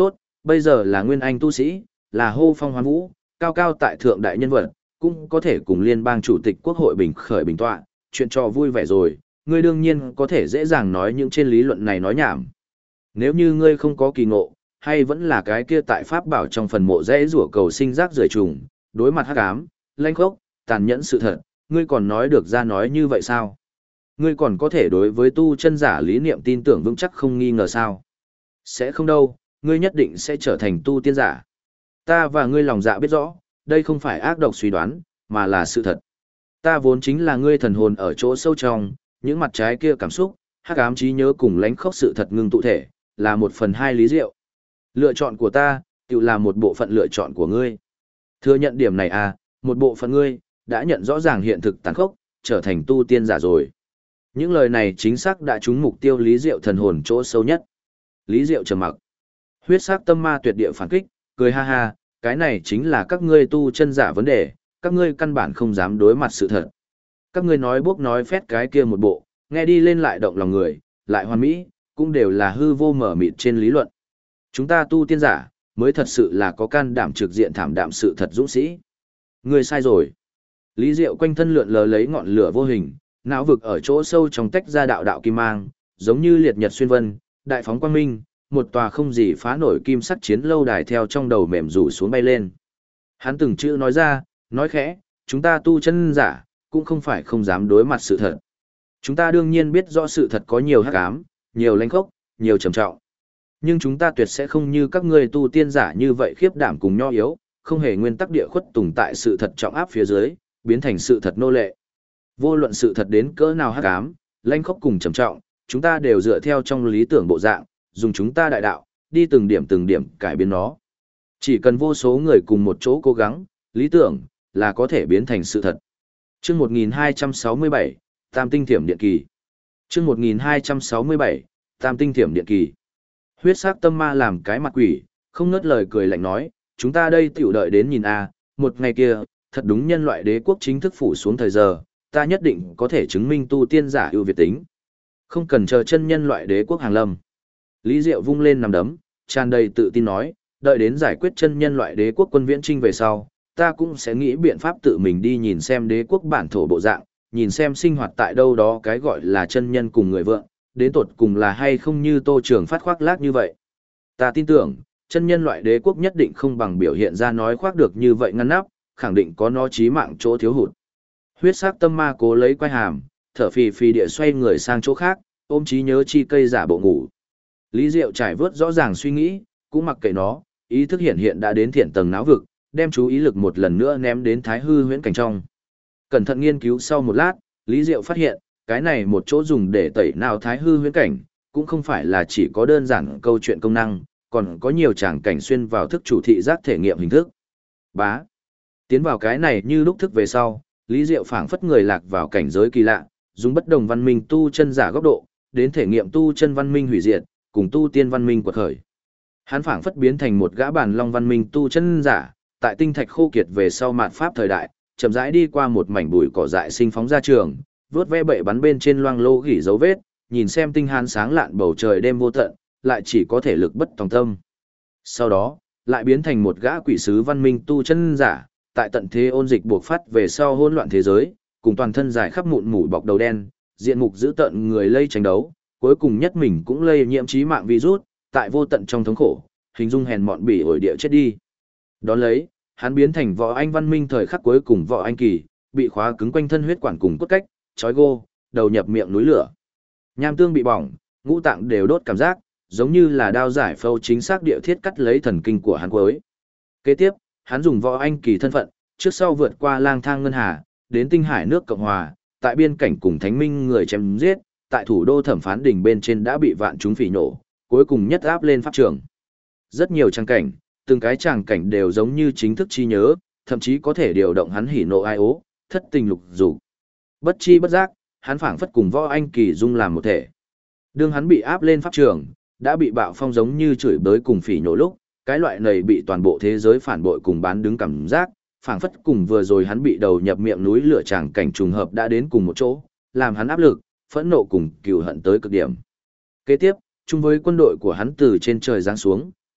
A: bây giờ là nguyên anh tu sĩ, là hô phong hoán vũ, cao cao tại thượng đại nhân vật, cũng có thể cùng liên bang chủ tịch quốc hội bình khởi bình tọa, chuyện trò vui vẻ rồi, ngươi đương nhiên có thể dễ dàng nói những trên lý luận này nói nhảm. Nếu như ngươi không có kỳ ngộ, hay vẫn là cái kia tại pháp bảo trong phần mộ dễ rủa cầu sinh rác rưởi trùng, đối mặt hắc ám, lanh khốc, tàn nhẫn sự thật, ngươi còn nói được ra nói như vậy sao? Ngươi còn có thể đối với tu chân giả lý niệm tin tưởng vững chắc không nghi ngờ sao? Sẽ không đâu, ngươi nhất định sẽ trở thành tu tiên giả. Ta và ngươi lòng dạ biết rõ, đây không phải ác độc suy đoán, mà là sự thật. Ta vốn chính là ngươi thần hồn ở chỗ sâu trong, những mặt trái kia cảm xúc, hắc ám trí nhớ cùng lánh khốc sự thật ngưng tụ thể, là 1/2 lý diệu. Lựa chọn của ta, tự là một bộ phận lựa chọn của ngươi. Thừa nhận điểm này à, một bộ phận ngươi, đã nhận rõ ràng hiện thực tàn khốc, trở thành tu tiên giả rồi. Những lời này chính xác đã trúng mục tiêu Lý Diệu thần hồn chỗ sâu nhất. Lý Diệu trầm mặc. Huyết sắc tâm ma tuyệt địa phản kích, cười ha ha, cái này chính là các ngươi tu chân giả vấn đề, các ngươi căn bản không dám đối mặt sự thật. Các ngươi nói bốc nói phét cái kia một bộ, nghe đi lên lại động lòng người, lại hoàn mỹ, cũng đều là hư vô mở mịt trên lý luận. Chúng ta tu tiên giả, mới thật sự là có can đảm trực diện thảm đạm sự thật dũng sĩ. Ngươi sai rồi. Lý Diệu quanh thân lượn lờ lấy ngọn lửa vô hình, não vực ở chỗ sâu trong tách ra đạo đạo kim mang, giống như liệt nhật xuyên vân, đại phóng quang minh, một tòa không gì phá nổi kim sắc chiến lâu đài theo trong đầu mềm rủ xuống bay lên. Hắn từng chữ nói ra, nói khẽ, chúng ta tu chân giả, cũng không phải không dám đối mặt sự thật. Chúng ta đương nhiên biết rõ sự thật có nhiều hắc ám, nhiều lanh khốc, nhiều trầm trọng. Nhưng chúng ta tuyệt sẽ không như các ngươi tu tiên giả như vậy khiếp đảm cùng nho yếu, không hề nguyên tắc địa khuất tùng tại sự thật trọng áp phía dưới, biến thành sự thật nô lệ. Vô luận sự thật đến cỡ nào hắc ám, lanh khốc cùng trầm trọng, chúng ta đều dựa theo trong lý tưởng bộ dạng, dùng chúng ta đại đạo, đi từng điểm cải biến nó. Chỉ cần vô số người cùng một chỗ cố gắng, lý tưởng, là có thể biến thành sự thật. Chương 1267, Tam tinh thiểm điện kỳ. Chương 1267, Tam tinh thiểm điện kỳ. Huyết sắc tâm ma làm cái mặt quỷ, không ngớt lời cười lạnh nói, chúng ta đây tiểu đợi đến nhìn a, một ngày kia, thật đúng nhân loại đế quốc chính thức phủ xuống thời giờ, ta nhất định có thể chứng minh tu tiên giả ưu việt tính. Không cần chờ chân nhân loại đế quốc hàng lâm. Lý Diệu vung lên nằm đấm, tràn đầy tự tin nói, đợi đến giải quyết chân nhân loại đế quốc quân viễn trinh về sau, ta cũng sẽ nghĩ biện pháp tự mình đi nhìn xem đế quốc bản thổ bộ dạng, nhìn xem sinh hoạt tại đâu đó cái gọi là chân nhân cùng người vợ, đến tột cùng là hay không như Tô Trường Phát khoác lác như vậy. Ta tin tưởng, chân nhân loại đế quốc nhất định không bằng biểu hiện ra nói khoác được như vậy ngăn nắp, khẳng định có nó chí mạng chỗ thiếu hụt. Huyết sắc tâm ma cố lấy quai hàm, thở phì phì địa xoay người sang chỗ khác, ôm trí nhớ chi cây giả bộ ngủ. Lý Diệu trải vớt rõ ràng suy nghĩ, cũng mặc kệ nó, ý thức hiện đã đến thiện tầng não vực, đem chú ý lực một lần nữa ném đến thái hư huyễn cảnh trong. Cẩn thận nghiên cứu sau một lát, Lý Diệu phát hiện, cái này một chỗ dùng để tẩy não thái hư huyễn cảnh, cũng không phải là chỉ có đơn giản câu chuyện công năng, còn có nhiều tràng cảnh xuyên vào thức chủ thị giác thể nghiệm hình thức. Bá. Tiến vào cái này như lúc thức về sau, Lý Diệu phảng phất người lạc vào cảnh giới kỳ lạ, dùng bất đồng văn minh tu chân giả góc độ, đến thể nghiệm tu chân văn minh hủy diệt, cùng tu tiên văn minh quật khởi. Hắn phảng phất biến thành một gã bản long văn minh tu chân giả, tại tinh thạch khô kiệt về sau mạt pháp thời đại, chậm rãi đi qua một mảnh bụi cỏ dại sinh phóng ra trường, vớt ve bậy bắn bên trên loang lô gỉ dấu vết, nhìn xem tinh hàn sáng lạn bầu trời đêm vô tận, lại chỉ có thể lực bất tòng tâm. Sau đó, lại biến thành một gã quỷ sứ văn minh tu chân giả, tại tận thế ôn dịch buộc phát về sau hỗn loạn thế giới, cùng toàn thân dài khắp mụn mủ bọc đầu đen, diện mục giữ tận người lây tranh đấu, cuối cùng nhất mình cũng lây nhiễm chí mạng virus, tại vô tận trong thống khổ, hình dung hèn mọn bỉ ổi địa chết đi. Đón lấy, hắn biến thành võ anh văn minh thời khắc cuối cùng võ anh kỳ, bị khóa cứng quanh thân huyết quản cùng cốt cách, trói gô, đầu nhập miệng núi lửa. Nham tương bị bỏng, ngũ tạng đều đốt cảm giác, giống như là đao giải phẫu chính xác địa thiết cắt lấy thần kinh của hắn cuối. Kế tiếp, hắn dùng võ anh kỳ thân phận, trước sau vượt qua lang thang ngân hà, đến tinh hải nước Cộng Hòa, tại biên cảnh cùng thánh minh người chém giết, tại thủ đô thẩm phán đỉnh bên trên đã bị vạn chúng phỉ nổ, cuối cùng nhất áp lên pháp trường. Rất nhiều trang cảnh, từng cái tràng cảnh đều giống như chính thức chi nhớ, thậm chí có thể điều động hắn hỉ nộ ai ố, thất tình lục dục. Bất chi bất giác, hắn phảng phất cùng võ anh kỳ dung làm một thể. Đương hắn bị áp lên pháp trường, đã bị bạo phong giống như chửi bới cùng phỉ nhổ lúc, cái loại này bị toàn bộ thế giới phản bội cùng bán đứng cảm giác, phảng phất cùng vừa rồi hắn bị đầu nhập miệng núi lửa tràng cảnh trùng hợp đã đến cùng một chỗ, làm hắn áp lực, phẫn nộ cùng cừu hận tới cực điểm. Kế tiếp, chung với quân đội của hắn từ trên trời giáng xuống,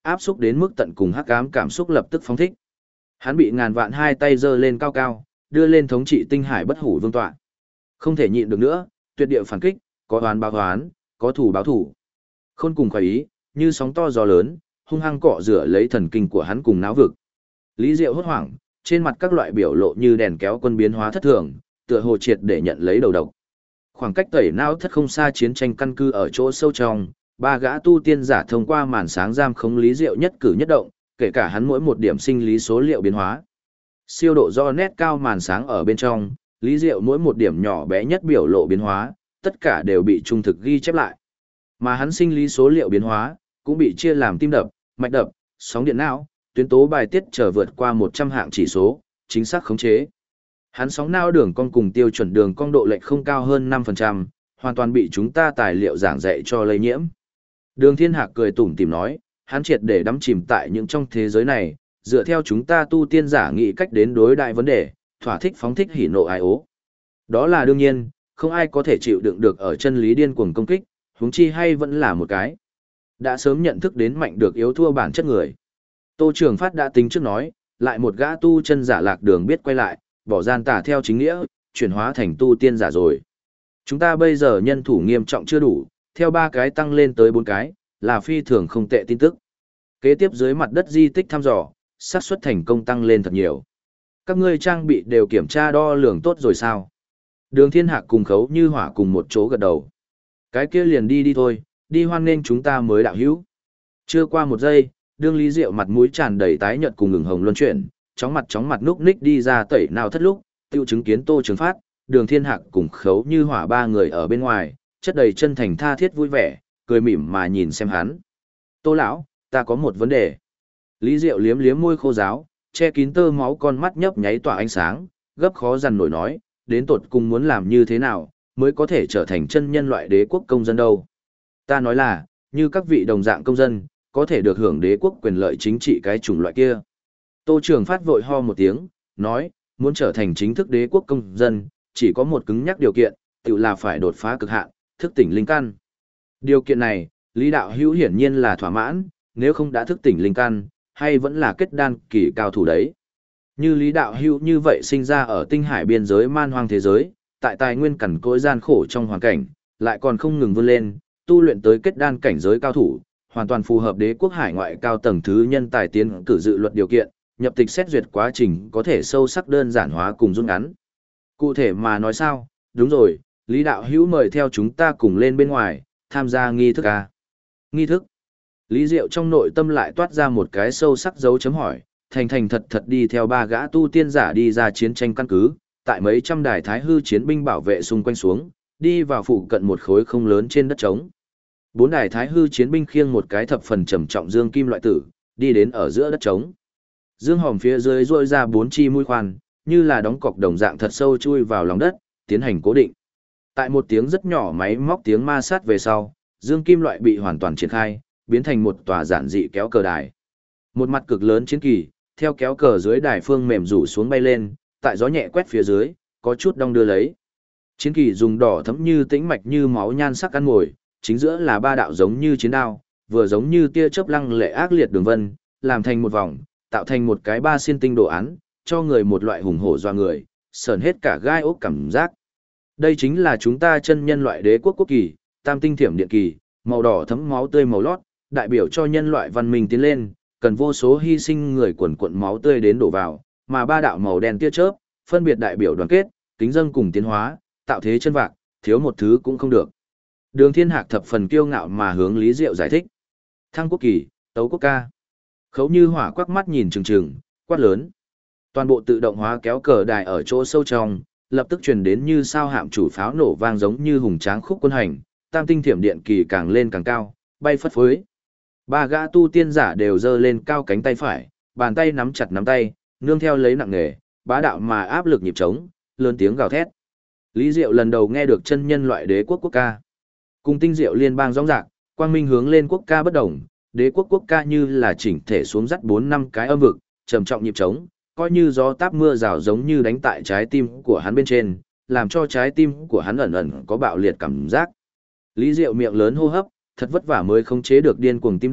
A: áp xúc đến mức tận cùng hắc ám cảm xúc lập tức phóng thích. Hắn bị ngàn vạn hai tay giơ lên cao cao, đưa lên thống trị tinh hải bất hủ vương tọa. Không thể nhịn được nữa, tuyệt địa phản kích, có oán báo oán, có thủ báo thủ. Khôn cùng khoái ý, như sóng to gió lớn, hung hăng cọ rửa lấy thần kinh của hắn cùng náo vực. Lý Diệu hốt hoảng, trên mặt các loại biểu lộ như đèn kéo quân biến hóa thất thường, tựa hồ triệt để nhận lấy đầu độc. Khoảng cách tẩy não thất không xa chiến tranh căn cứ ở chỗ sâu trong, ba gã tu tiên giả thông qua màn sáng giam khống Lý Diệu nhất cử nhất động, kể cả hắn mỗi một điểm sinh lý số liệu biến hóa. Siêu độ do nét cao màn sáng ở bên trong, Lý Diệu mỗi một điểm nhỏ bé nhất biểu lộ biến hóa, tất cả đều bị trung thực ghi chép lại. Mà hắn sinh lý số liệu biến hóa, cũng bị chia làm tim đập, mạch đập, sóng điện não, tuyến tố bài tiết trở vượt qua 100 hạng chỉ số, chính xác khống chế. Hắn sóng não đường cong cùng tiêu chuẩn đường cong độ lệch không cao hơn 5%, hoàn toàn bị chúng ta tài liệu giảng dạy cho lây nhiễm. Đường Thiên Hạc cười tủm tỉm nói, hắn triệt để đắm chìm tại những trong thế giới này, dựa theo chúng ta tu tiên giả nghĩ cách đến đối đại vấn đề, thỏa thích phóng thích hỉ nộ ai ố. Đó là đương nhiên, không ai có thể chịu đựng được ở chân lý điên cuồng công kích, huống chi hay vẫn là một cái. Đã sớm nhận thức đến mạnh được yếu thua bản chất người. Tô Trường Phát đã tính trước nói, lại một gã tu chân giả lạc đường biết quay lại, bỏ gian tà theo chính nghĩa, chuyển hóa thành tu tiên giả rồi. Chúng ta bây giờ nhân thủ nghiêm trọng chưa đủ, theo 3 cái tăng lên tới 4 cái, là phi thường không tệ tin tức. Kế tiếp dưới mặt đất di tích thăm dò, xác suất thành công tăng lên thật nhiều. Các ngươi trang bị đều kiểm tra đo lường tốt rồi sao? Đường Thiên Hạc cùng Khấu Như Hỏa cùng một chỗ gật đầu. Cái kia liền đi thôi, đi hoan nghênh chúng ta mới đạo hữu. Chưa qua một giây, đương Lý Diệu mặt mũi tràn đầy tái nhợt cùng ngừng hồng luân chuyển, chóng mặt núp ních đi ra tẩy nào thất lúc, tiêu chứng kiến Tô Trường Phát, Đường Thiên Hạc cùng Khấu Như Hỏa 3 người ở bên ngoài, chất đầy chân thành tha thiết vui vẻ, cười mỉm mà nhìn xem hắn. Tô lão, ta có một vấn đề. Lý Diệu liếm liếm môi khô ráo, che kín tơ máu con mắt nhấp nháy tỏa ánh sáng, gấp khó dằn nổi nói, đến tột cùng muốn làm như thế nào, mới có thể trở thành chân nhân loại đế quốc công dân đâu. Ta nói là, như các vị đồng dạng công dân, có thể được hưởng đế quốc quyền lợi chính trị cái chủng loại kia. Tô Trường Phát vội ho một tiếng, nói, muốn trở thành chính thức đế quốc công dân, chỉ có một cứng nhắc điều kiện, tự là phải đột phá cực hạn, thức tỉnh linh căn. Điều kiện này, Lý Đạo Hữu hiển nhiên là thỏa mãn, nếu không đã thức tỉnh linh căn, hay vẫn là kết đan kỳ cao thủ đấy. Như Lý Đạo Hữu như vậy sinh ra ở tinh hải biên giới man hoang thế giới, tại tài nguyên cằn cỗi gian khổ trong hoàn cảnh, lại còn không ngừng vươn lên, tu luyện tới kết đan cảnh giới cao thủ, hoàn toàn phù hợp đế quốc hải ngoại cao tầng thứ nhân tài tiến cử dự luật điều kiện, nhập tịch xét duyệt quá trình có thể sâu sắc đơn giản hóa cùng rút ngắn. Cụ thể mà nói sao, đúng rồi, Lý Đạo Hữu mời theo chúng ta cùng lên bên ngoài, tham gia nghi thức à? Nghi thức. Lý Diệu trong nội tâm lại toát ra một cái sâu sắc dấu chấm hỏi, thành thật đi theo 3 gã tu tiên giả đi ra chiến tranh căn cứ, tại mấy trăm đài thái hư chiến binh bảo vệ xung quanh xuống, đi vào phụ cận một khối không lớn trên đất trống. 4 đài thái hư chiến binh khiêng một cái thập phần trầm trọng dương kim loại tử, đi đến ở giữa đất trống. Dương hòm phía dưới rôi ra 4 chi mũi khoan, như là đóng cọc đồng dạng thật sâu chui vào lòng đất, tiến hành cố định. Tại một tiếng rất nhỏ máy móc tiếng ma sát về sau, dương kim loại bị hoàn toàn triển khai, biến thành một tòa giản dị kéo cờ đài. Một mặt cực lớn chiến kỳ, theo kéo cờ dưới đài phương mềm rủ xuống bay lên, tại gió nhẹ quét phía dưới, có chút đong đưa lấy. Chiến kỳ dùng đỏ thẫm như tĩnh mạch như máu nhan sắc ăn ngồi, chính giữa là 3 đạo giống như chiến đao, vừa giống như tia chớp lăng lệ ác liệt đường vân, làm thành một vòng, tạo thành một cái 3 xiên tinh đồ án, cho người một loại hùng hổ doa người, sờn hết cả gai ốc cảm giác. Đây chính là chúng ta chân nhân loại đế quốc quốc kỳ, tam tinh thiểm điện kỳ, màu đỏ thấm máu tươi màu lót, đại biểu cho nhân loại văn minh tiến lên, cần vô số hy sinh người quần quận máu tươi đến đổ vào, mà 3 đạo màu đen tia chớp, phân biệt đại biểu đoàn kết, kính dâng cùng tiến hóa, tạo thế chân vạc, thiếu một thứ cũng không được. Đường Thiên Hạc thập phần kiêu ngạo mà hướng Lý Diệu giải thích. Thăng quốc kỳ, tấu quốc ca. Khấu Như Hỏa quắc mắt nhìn trừng trừng, quát lớn. Toàn bộ tự động hóa kéo cờ đài ở chỗ sâu trong, lập tức truyền đến như sao hạm chủ pháo nổ vang giống như hùng tráng khúc quân hành, tam tinh thiểm điện kỳ càng lên càng cao, bay phất phới. 3 gã tu tiên giả đều giơ lên cao cánh tay phải, bàn tay nắm chặt nắm tay, nương theo lấy nặng nghề, bá đạo mà áp lực nhịp trống, lớn tiếng gào thét. Lý Diệu lần đầu nghe được chân nhân loại đế quốc quốc ca. Cùng tinh diệu liên bang rõng rạc, quang minh hướng lên quốc ca bất đồng, đế quốc quốc ca như là chỉnh thể xuống dắt 4-5 cái âm vực, trầm trọng nhịp trống, coi như gió táp mưa rào giống như đánh tại trái tim của hắn bên trên, làm cho trái tim của hắn ẩn ẩn có bạo liệt cảm giác. Lý Diệu miệng lớn hô hấp, thật vất vả mới khống chế được điên cuồng tim đập,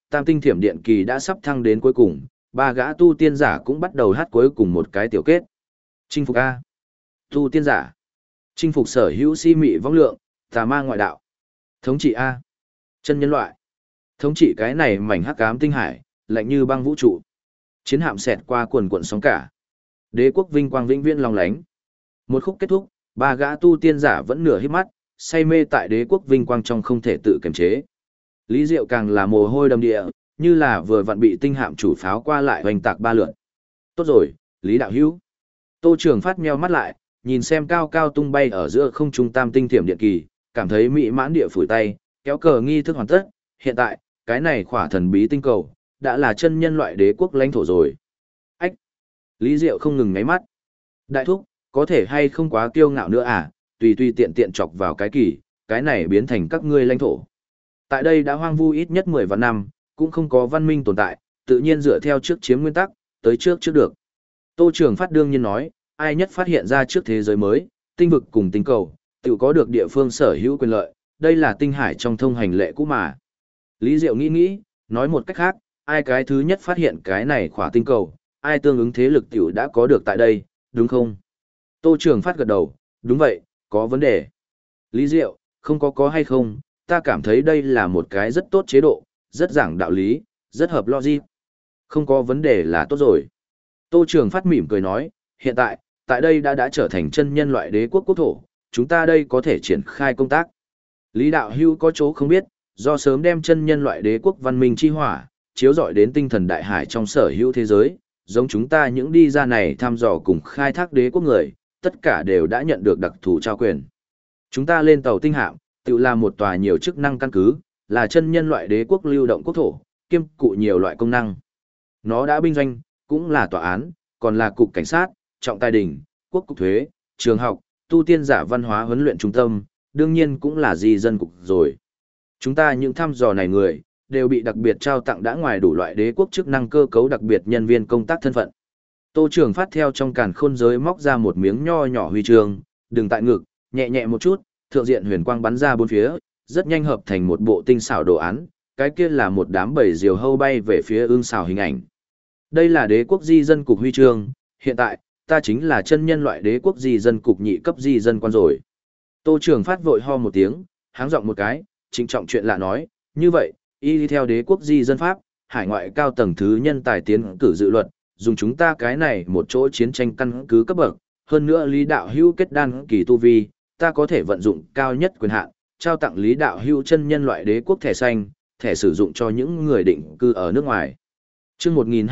A: tam tinh thiểm điện kỳ đã sắp thăng đến cuối cùng, ba gã tu tiên giả cũng bắt đầu hát cuối cùng một cái tiểu kết. Chinh phục A. Tu tiên giả. Chinh phục sở hữu si mị vong lượng, tà ma ngoại đạo. Thống trị A. Chân nhân loại. Thống trị cái này mảnh hắc ám tinh hải, lạnh như băng vũ trụ. Chiến hạm xẹt qua quần quần sóng cả. Đế quốc vinh quang vĩnh viễn long lánh. Một khúc kết thúc, ba gã tu tiên giả vẫn nửa híp mắt, say mê tại đế quốc vinh quang trong không thể tự kiềm chế. Lý Diệu càng là mồ hôi đầm địa, như là vừa vặn bị tinh hạm chủ pháo qua lại hoành tạc ba lượn. Tốt rồi, Lý đạo hữu. Tô Trường Phát nheo mắt lại, nhìn xem cao cao tung bay ở giữa không trung tam tinh thiểm điện kỳ, cảm thấy mỹ mãn địa phủi tay, kéo cờ nghi thức hoàn tất, hiện tại, cái này khỏa thần bí tinh cầu, đã là chân nhân loại đế quốc lãnh thổ rồi. Ách! Lý Diệu không ngừng ngáy mắt. Đại thúc, có thể hay không quá kiêu ngạo nữa à, tùy tùy tiện tiện chọc vào cái kỳ, cái này biến thành các ngươi lãnh thổ. Tại đây đã hoang vu ít nhất 10 vạn năm, cũng không có văn minh tồn tại, tự nhiên dựa theo trước chiếm nguyên tắc, tới trước được. Tô Trường Phát đương nhiên nói, ai nhất phát hiện ra trước thế giới mới, tinh vực cùng tinh cầu, tự có được địa phương sở hữu quyền lợi, đây là tinh hải trong thông hành lệ cũ mà. Lý Diệu nghĩ, nói một cách khác, ai cái thứ nhất phát hiện cái này khỏa tinh cầu, ai tương ứng thế lực tiểu đã có được tại đây, đúng không? Tô Trường Phát gật đầu, đúng vậy, có vấn đề. Lý Diệu, không có hay không, ta cảm thấy đây là một cái rất tốt chế độ, rất giảng đạo lý, rất hợp logic. Không có vấn đề là tốt rồi. Tô Trường Phát mỉm cười nói, hiện tại đây đã trở thành chân nhân loại đế quốc quốc thổ, chúng ta đây có thể triển khai công tác. Lý đạo hưu có chỗ không biết, do sớm đem chân nhân loại đế quốc văn minh chi hỏa, chiếu rọi đến tinh thần đại hải trong sở hữu thế giới, giống chúng ta những đi ra này thăm dò cùng khai thác đế quốc người, tất cả đều đã nhận được đặc thù trao quyền. Chúng ta lên tàu tinh hạm, tự là một tòa nhiều chức năng căn cứ, là chân nhân loại đế quốc lưu động quốc thổ, kiêm cụ nhiều loại công năng. Nó đã binh doanh, cũng là tòa án, còn là cục cảnh sát, trọng tài đình, quốc cục thuế, trường học, tu tiên giả văn hóa huấn luyện trung tâm, đương nhiên cũng là di dân cục rồi. Chúng ta những thăm dò này người, đều bị đặc biệt trao tặng đã ngoài đủ loại đế quốc chức năng cơ cấu đặc biệt nhân viên công tác thân phận. Tô Trường Phát theo trong càn khôn giới móc ra một miếng nho nhỏ huy chương, đừng tại ngực, nhẹ nhẹ một chút, thượng diện huyền quang bắn ra bốn phía, rất nhanh hợp thành một bộ tinh xảo đồ án, cái kia là một đám bầy diều hâu bay về phía ương xảo hình ảnh. Đây là đế quốc di dân cục huy chương, hiện tại, ta chính là chân nhân loại đế quốc di dân cục nhị cấp di dân quan rồi. Tô Trường Phát vội ho một tiếng, háng giọng một cái, trịnh trọng chuyện lạ nói, như vậy, y theo đế quốc di dân pháp, hải ngoại cao tầng thứ nhân tài tiến cử dự luật, dùng chúng ta cái này một chỗ chiến tranh căn cứ cấp bậc, hơn nữa Lý đạo hữu kết đan kỳ tu vi, ta có thể vận dụng cao nhất quyền hạn, trao tặng Lý đạo hữu chân nhân loại đế quốc thẻ xanh, thẻ sử dụng cho những người định cư ở nước ngoài. Chương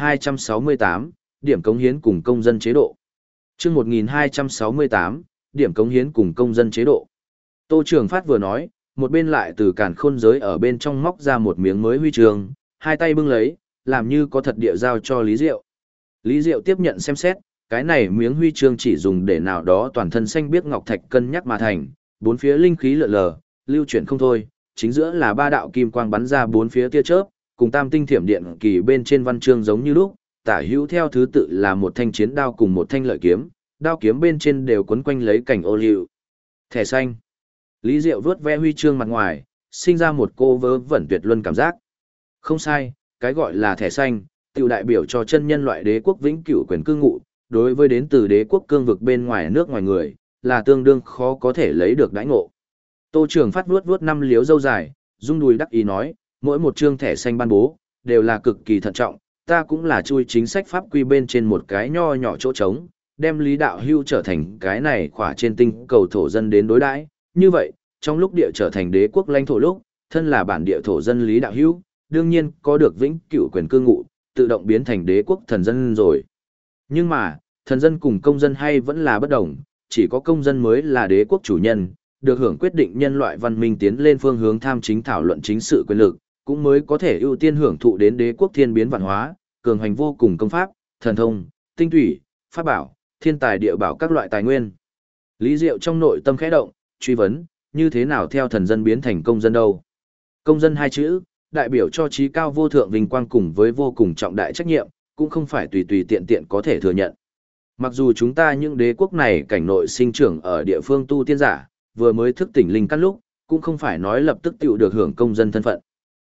A: 1268, điểm cống hiến cùng công dân chế độ. Chương 1268, điểm cống hiến cùng công dân chế độ. Tô Trường Phát vừa nói, một bên lại từ càn khôn giới ở bên trong móc ra một miếng mới huy chương, hai tay bưng lấy, làm như có thật địa giao cho Lý Diệu. Lý Diệu tiếp nhận xem xét, cái này miếng huy chương chỉ dùng để nào đó toàn thân xanh biếc ngọc thạch cân nhắc mà thành, bốn phía linh khí lượn lờ, lưu chuyển không thôi, chính giữa là ba đạo kim quang bắn ra bốn phía tia chớp, cùng tam tinh thiểm điện kỳ bên trên văn chương giống như lúc, tả hữu theo thứ tự là một thanh chiến đao cùng một thanh lợi kiếm, đao kiếm bên trên đều quấn quanh lấy cảnh ô liu. Thẻ xanh. Lý Diệu vớt ve huy chương mặt ngoài, sinh ra một cô vớ vẩn tuyệt luân cảm giác. Không sai, cái gọi là thẻ xanh, tiểu đại biểu cho chân nhân loại đế quốc vĩnh cửu quyền cư ngụ, đối với đến từ đế quốc cương vực bên ngoài nước ngoài người, là tương đương khó có thể lấy được đãi ngộ. Tô Trường Phát vuốt năm liếu râu dài, rung đùi đắc ý nói, mỗi một chương thẻ xanh ban bố, đều là cực kỳ thận trọng, ta cũng là chui chính sách pháp quy bên trên một cái nho nhỏ chỗ trống, đem Lý đạo hưu trở thành cái này khỏa trên tinh cầu thổ dân đến đối đãi. Như vậy, trong lúc địa trở thành đế quốc lãnh thổ lúc, thân là bản địa thổ dân Lý đạo hưu, đương nhiên có được vĩnh cửu quyền cư ngụ, tự động biến thành đế quốc thần dân rồi. Nhưng mà, thần dân cùng công dân hay vẫn là bất đồng, chỉ có công dân mới là đế quốc chủ nhân, được hưởng quyết định nhân loại văn minh tiến lên phương hướng tham chính thảo luận chính sự quyền lực, cũng mới có thể ưu tiên hưởng thụ đến đế quốc thiên biến vạn hóa, cường hành vô cùng công pháp, thần thông, tinh thủy, pháp bảo, thiên tài địa bảo các loại tài nguyên. Lý Diệu trong nội tâm khẽ động, truy vấn, như thế nào theo thần dân biến thành công dân đâu? Công dân hai chữ, đại biểu cho trí cao vô thượng vinh quang cùng với vô cùng trọng đại trách nhiệm, cũng không phải tùy tùy tiện tiện có thể thừa nhận. Mặc dù chúng ta những đế quốc này cảnh nội sinh trưởng ở địa phương tu tiên giả, vừa mới thức tỉnh linh căn lúc, cũng không phải nói lập tức tiểu được hưởng công dân thân phận.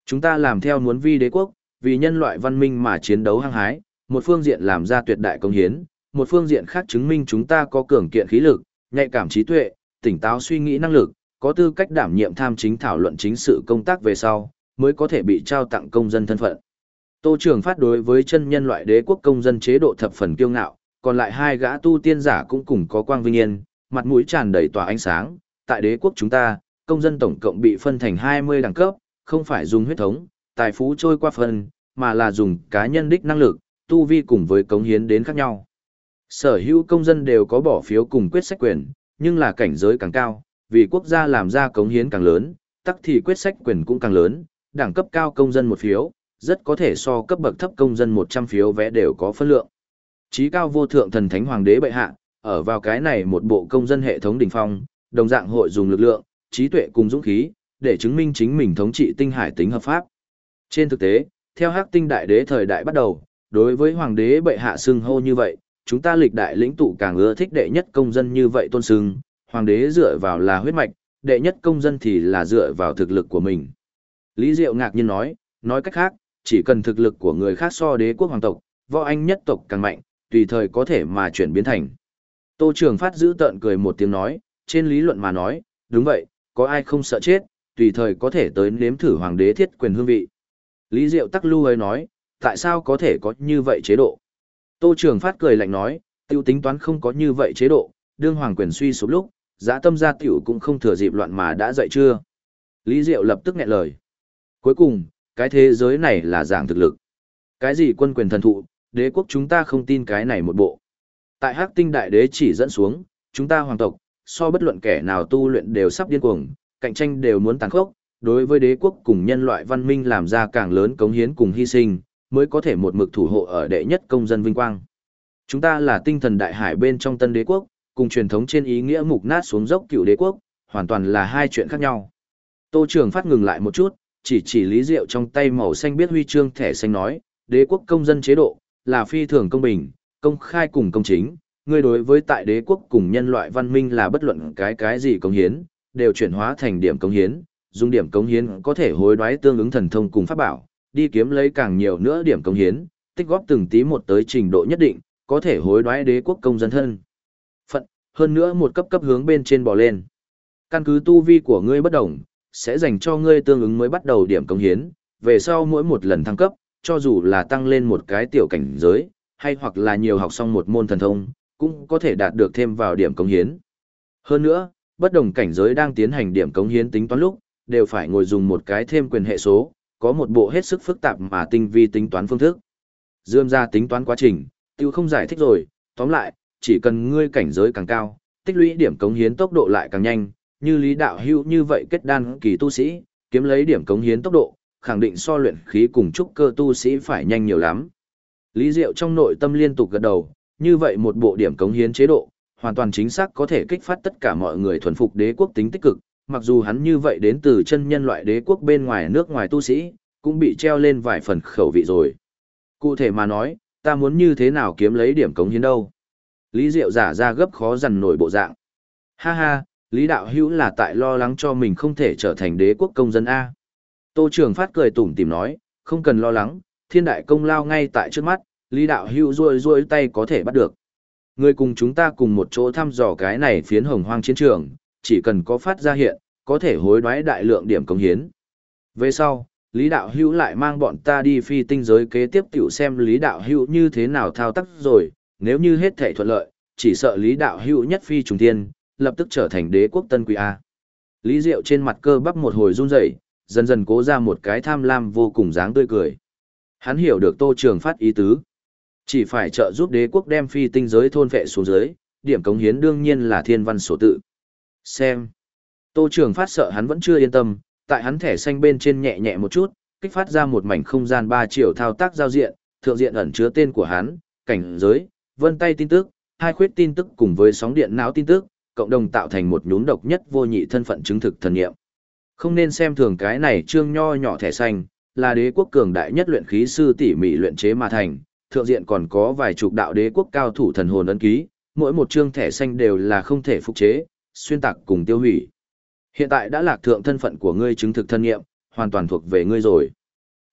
A: Chúng ta làm theo muốn vi đế quốc, vì nhân loại văn minh mà chiến đấu hăng hái, một phương diện làm ra tuyệt đại công hiến, một phương diện khác chứng minh chúng ta có cường kiện khí lực, nhạy cảm trí tuệ, tỉnh táo suy nghĩ năng lực, có tư cách đảm nhiệm tham chính thảo luận chính sự công tác về sau, mới có thể bị trao tặng công dân thân phận. Tô Trường Phát đối với chân nhân loại đế quốc công dân chế độ thập phần kiêu ngạo, còn lại hai gã tu tiên giả cũng cùng có quang vinh yên, mặt mũi tràn đầy tỏa ánh sáng. Tại đế quốc chúng ta, công dân tổng cộng bị phân thành 20 đẳng cấp, không phải dùng huyết thống, tài phú trôi qua phần, mà là dùng cá nhân đích năng lực, tu vi cùng với cống hiến đến khác nhau. Sở hữu công dân đều có bỏ phiếu cùng quyết sách quyền, nhưng là cảnh giới càng cao, vì quốc gia làm ra cống hiến càng lớn, tắc thì quyết sách quyền cũng càng lớn, đẳng cấp cao công dân một phiếu, rất có thể so cấp bậc thấp công dân 100 phiếu vé đều có phân lượng. Chí cao vô thượng thần thánh hoàng đế bệ hạ, ở vào cái này một bộ công dân hệ thống đỉnh phong, đồng dạng hội dùng lực lượng, trí tuệ cùng dũng khí, để chứng minh chính mình thống trị tinh hải tính hợp pháp. Trên thực tế, theo Hắc Tinh Đại Đế thời đại bắt đầu, đối với hoàng đế bệ hạ xưng hô như vậy, chúng ta lịch đại lĩnh tụ càng ưa thích đệ nhất công dân như vậy tôn xưng, hoàng đế dựa vào là huyết mạch, đệ nhất công dân thì là dựa vào thực lực của mình. Lý Diệu ngạc nhiên nói cách khác, chỉ cần thực lực của người khác so đế quốc hoàng tộc, võ anh nhất tộc càng mạnh, tùy thời có thể mà chuyển biến thành. Tô Trường Phát giữ tợn cười một tiếng nói, trên lý luận mà nói, đúng vậy, có ai không sợ chết, tùy thời có thể tới nếm thử hoàng đế thiết quyền hương vị. Lý Diệu tắc lưu ấy nói, tại sao có thể có như vậy chế độ? Tô Trường Phát cười lạnh nói, tiêu tính toán không có như vậy chế độ, đương hoàng quyền suy sụp lúc, dã tâm gia tiểu cũng không thừa dịp loạn mà đã dậy chưa? Lý Diệu lập tức nghẹn lời. Cuối cùng, cái thế giới này là giảng thực lực. Cái gì quân quyền thần thụ, đế quốc chúng ta không tin cái này một bộ. Tại Hắc Tinh Đại Đế chỉ dẫn xuống, chúng ta hoàng tộc, so bất luận kẻ nào tu luyện đều sắp điên cuồng, cạnh tranh đều muốn tàn khốc, đối với đế quốc cùng nhân loại văn minh làm ra càng lớn cống hiến cùng hy sinh, mới có thể một mực thủ hộ ở đệ nhất công dân vinh quang. Chúng ta là tinh thần đại hải bên trong tân đế quốc, cùng truyền thống trên ý nghĩa mục nát xuống dốc cựu đế quốc, hoàn toàn là hai chuyện khác nhau. Tô Trường Phát ngừng lại một chút, chỉ Lý Diệu trong tay màu xanh biết huy chương thẻ xanh nói, đế quốc công dân chế độ, là phi thường công bình, công khai cùng công chính, ngươi đối với tại đế quốc cùng nhân loại văn minh là bất luận cái gì cống hiến, đều chuyển hóa thành điểm cống hiến, dùng điểm cống hiến có thể hối đoái tương ứng thần thông cùng pháp bảo, đi kiếm lấy càng nhiều nữa điểm cống hiến, tích góp từng tí một tới trình độ nhất định, có thể hối đoái đế quốc công dân thân phận, hơn nữa một cấp cấp hướng bên trên bò lên. Căn cứ tu vi của ngươi bất đồng, sẽ dành cho ngươi tương ứng mới bắt đầu điểm cống hiến, về sau mỗi một lần thăng cấp, cho dù là tăng lên một cái tiểu cảnh giới, hay hoặc là nhiều học xong một môn thần thông, cũng có thể đạt được thêm vào điểm cống hiến. Hơn nữa, bất đồng cảnh giới đang tiến hành điểm cống hiến tính toán lúc, đều phải ngồi dùng một cái thêm quyền hệ số, có một bộ hết sức phức tạp mà tinh vi tính toán phương thức. Dương ra tính toán quá trình, tiêu không giải thích rồi, tóm lại, chỉ cần ngươi cảnh giới càng cao, tích lũy điểm cống hiến tốc độ lại càng nhanh, như Lý Đạo Hữu như vậy kết đan kỳ tu sĩ, kiếm lấy điểm cống hiến tốc độ, khẳng định so luyện khí cùng trúc cơ tu sĩ phải nhanh nhiều lắm. Lý Diệu trong nội tâm liên tục gật đầu, như vậy một bộ điểm cống hiến chế độ, hoàn toàn chính xác có thể kích phát tất cả mọi người thuần phục đế quốc tính tích cực, mặc dù hắn như vậy đến từ chân nhân loại đế quốc bên ngoài nước ngoài tu sĩ, cũng bị treo lên vài phần khẩu vị rồi. Cụ thể mà nói, ta muốn như thế nào kiếm lấy điểm cống hiến đâu? Lý Diệu giả ra gấp khó dằn nổi bộ dạng. Ha ha, Lý Đạo Hữu là tại lo lắng cho mình không thể trở thành đế quốc công dân A. Tô Trường Phát cười tủm tỉm nói, không cần lo lắng, thiên đại công lao ngay tại trước mắt, Lý Đạo Hữu ruôi tay có thể bắt được. Người cùng chúng ta cùng một chỗ thăm dò cái này phiến hồng hoang chiến trường, chỉ cần có phát ra hiện, có thể hối đoái đại lượng điểm cống hiến. Về sau, Lý Đạo Hữu lại mang bọn ta đi phi tinh giới kế tiếp tiểu xem Lý Đạo Hữu như thế nào thao tác rồi, nếu như hết thể thuận lợi, chỉ sợ Lý Đạo Hữu nhất phi trùng thiên, lập tức trở thành đế quốc tân quý A. Lý Diệu trên mặt cơ bắp một hồi run rẩy, dần dần cố ra một cái tham lam vô cùng dáng tươi cười. Hắn hiểu được Tô Trường Phát ý tứ. Chỉ phải trợ giúp đế quốc đem phi tinh giới thôn vệ xuống dưới, điểm cống hiến đương nhiên là thiên văn sổ tự. Xem. Tô Trường Phát sợ hắn vẫn chưa yên tâm, tại hắn thẻ xanh bên trên nhẹ nhẹ một chút, kích phát ra một mảnh không gian 3 chiều thao tác giao diện, thượng diện ẩn chứa tên của hắn, cảnh giới, vân tay tin tức, hai khuyết tin tức cùng với sóng điện não tin tức, cộng đồng tạo thành một nhúm độc nhất vô nhị thân phận chứng thực thần nghiệm. Không nên xem thường cái này trương nho nhỏ thẻ xanh, là đế quốc cường đại nhất luyện khí sư tỉ mỉ luyện chế mà thành, thượng diện còn có vài chục đạo đế quốc cao thủ thần hồn ấn ký, mỗi một trương thẻ xanh đều là không thể phục chế, xuyên tạc cùng tiêu hủy. Hiện tại đã lạc thượng thân phận của ngươi chứng thực thân nghiệm, hoàn toàn thuộc về ngươi rồi.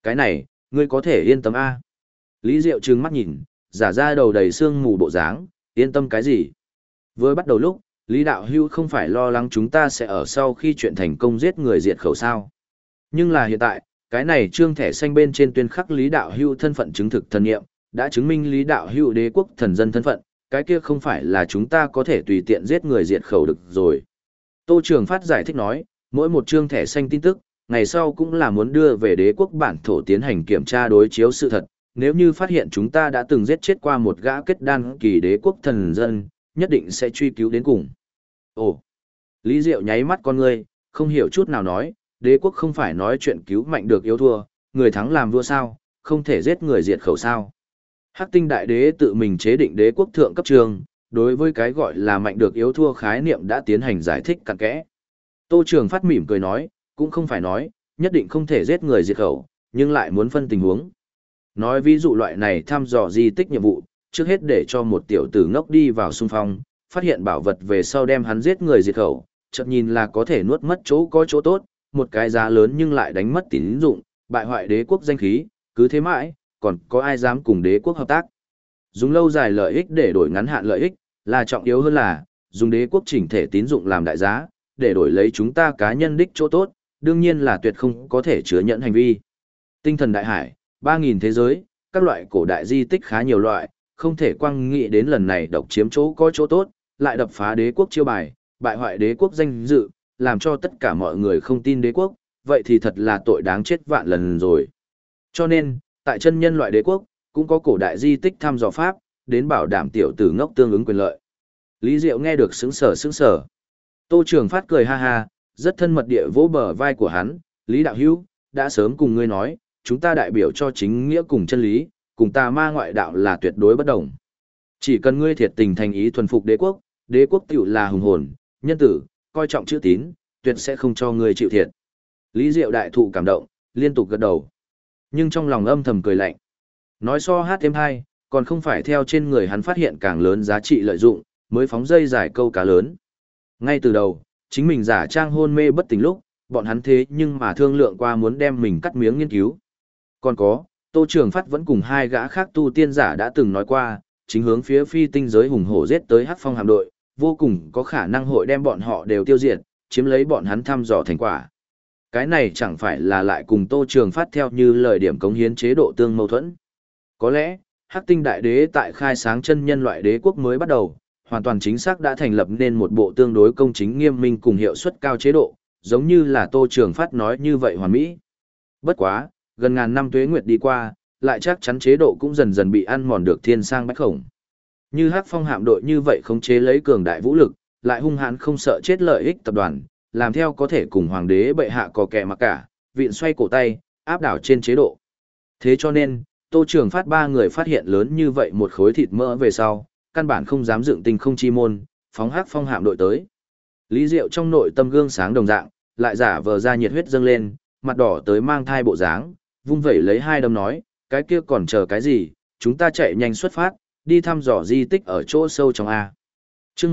A: Cái này, ngươi có thể yên tâm a. Lý Diệu trừng mắt nhìn, giả ra đầu đầy sương mù bộ dáng, yên tâm cái gì? Vừa bắt đầu lúc, Lý Đạo Hưu không phải lo lắng chúng ta sẽ ở sau khi chuyện thành công giết người diệt khẩu sao. Nhưng là hiện tại, cái này trương thẻ xanh bên trên tuyên khắc Lý Đạo Hưu thân phận chứng thực thần nghiệm, đã chứng minh Lý Đạo Hưu đế quốc thần dân thân phận, cái kia không phải là chúng ta có thể tùy tiện giết người diệt khẩu được rồi. Tô Trường Phát giải thích nói, mỗi một trương thẻ xanh tin tức, ngày sau cũng là muốn đưa về đế quốc bản thổ tiến hành kiểm tra đối chiếu sự thật, nếu như phát hiện chúng ta đã từng giết chết qua một gã kết đan kỳ đế quốc thần dân, nhất định sẽ truy cứu đến cùng. Ồ, Lý Diệu nháy mắt con ngươi, không hiểu chút nào nói, đế quốc không phải nói chuyện cứu mạnh được yếu thua, người thắng làm vua sao, không thể giết người diệt khẩu sao. Hắc Tinh Đại Đế tự mình chế định đế quốc thượng cấp trường, đối với cái gọi là mạnh được yếu thua khái niệm đã tiến hành giải thích cặn kẽ. Tô Trường Phát mỉm cười nói, cũng không phải nói, nhất định không thể giết người diệt khẩu, nhưng lại muốn phân tình huống. Nói ví dụ loại này thăm dò di tích nhiệm vụ, trước hết để cho một tiểu tử ngốc đi vào xung phong, phát hiện bảo vật về sau đem hắn giết người diệt khẩu, chợt nhìn là có thể nuốt mất chỗ có chỗ tốt, một cái giá lớn nhưng lại đánh mất tín dụng, bại hoại đế quốc danh khí, cứ thế mãi, còn có ai dám cùng đế quốc hợp tác. Dùng lâu dài lợi ích để đổi ngắn hạn lợi ích, là trọng yếu hơn là, dùng đế quốc chỉnh thể tín dụng làm đại giá, để đổi lấy chúng ta cá nhân đích chỗ tốt, đương nhiên là tuyệt không có thể chứa nhận hành vi. Tinh thần đại hải, 3.000 thế giới, các loại cổ đại di tích khá nhiều loại, không thể quang nghĩ đến lần này độc chiếm chỗ có chỗ tốt, lại đập phá đế quốc chiêu bài, bại hoại đế quốc danh dự, làm cho tất cả mọi người không tin đế quốc, vậy thì thật là tội đáng chết vạn lần rồi. Cho nên, tại chân nhân loại đế quốc, cũng có cổ đại di tích thăm dò pháp, đến bảo đảm tiểu tử ngốc tương ứng quyền lợi. Lý Diệu nghe được sững sờ. Tô Trường Phát cười ha ha, rất thân mật địa vỗ bờ vai của hắn, Lý Đạo Hữu đã sớm cùng ngươi nói, chúng ta đại biểu cho chính nghĩa cùng chân lý, cùng tà ma ngoại đạo là tuyệt đối bất đồng. Chỉ cần ngươi thiệt tình thành ý thuần phục đế quốc tiểu là hùng hồn, nhân tử, coi trọng chữ tín, tuyệt sẽ không cho ngươi chịu thiệt. Lý Diệu đại thụ cảm động, liên tục gật đầu. Nhưng trong lòng âm thầm cười lạnh. Nói so hát thêm hay, còn không phải theo trên người hắn phát hiện càng lớn giá trị lợi dụng, mới phóng dây giải câu cá lớn. Ngay từ đầu, chính mình giả trang hôn mê bất tỉnh lúc, bọn hắn thế nhưng mà thương lượng qua muốn đem mình cắt miếng nghiên cứu. Còn có, Tô Trường Phát vẫn cùng hai gã khác tu tiên giả đã từng nói qua, chính hướng phía phi tinh giới hùng hổ giết tới Hắc Phong hạm đội, vô cùng có khả năng hội đem bọn họ đều tiêu diệt, chiếm lấy bọn hắn thăm dò thành quả. Cái này chẳng phải là lại cùng Tô Trường Phát theo như lời điểm cống hiến chế độ tương mâu thuẫn. Có lẽ, Hắc Tinh Đại Đế tại khai sáng chân nhân loại đế quốc mới bắt đầu, hoàn toàn chính xác đã thành lập nên một bộ tương đối công chính nghiêm minh cùng hiệu suất cao chế độ, giống như là Tô Trường Phát nói như vậy hoàn mỹ. Bất quá, gần ngàn năm tuế nguyệt đi qua, lại chắc chắn chế độ cũng dần dần bị ăn mòn được thiên sang bách khổng. Như Hắc Phong hạm đội như vậy khống chế lấy cường đại vũ lực, lại hung hãn không sợ chết lợi ích tập đoàn, làm theo có thể cùng hoàng đế bệ hạ có kẻ mặc cả, vịn xoay cổ tay, áp đảo trên chế độ. Thế cho nên, Tô Trường Phát ba người phát hiện lớn như vậy một khối thịt mỡ về sau, căn bản không dám dựng tinh không chi môn, phóng Hắc Phong hạm đội tới. Lý Diệu trong nội tâm gương sáng đồng dạng, lại giả vờ ra nhiệt huyết dâng lên, mặt đỏ tới mang thai bộ dáng, vung vẩy lấy hai đấm nói, cái kia còn chờ cái gì, chúng ta chạy nhanh xuất phát, đi thăm dò di tích ở chỗ sâu trong A. Chương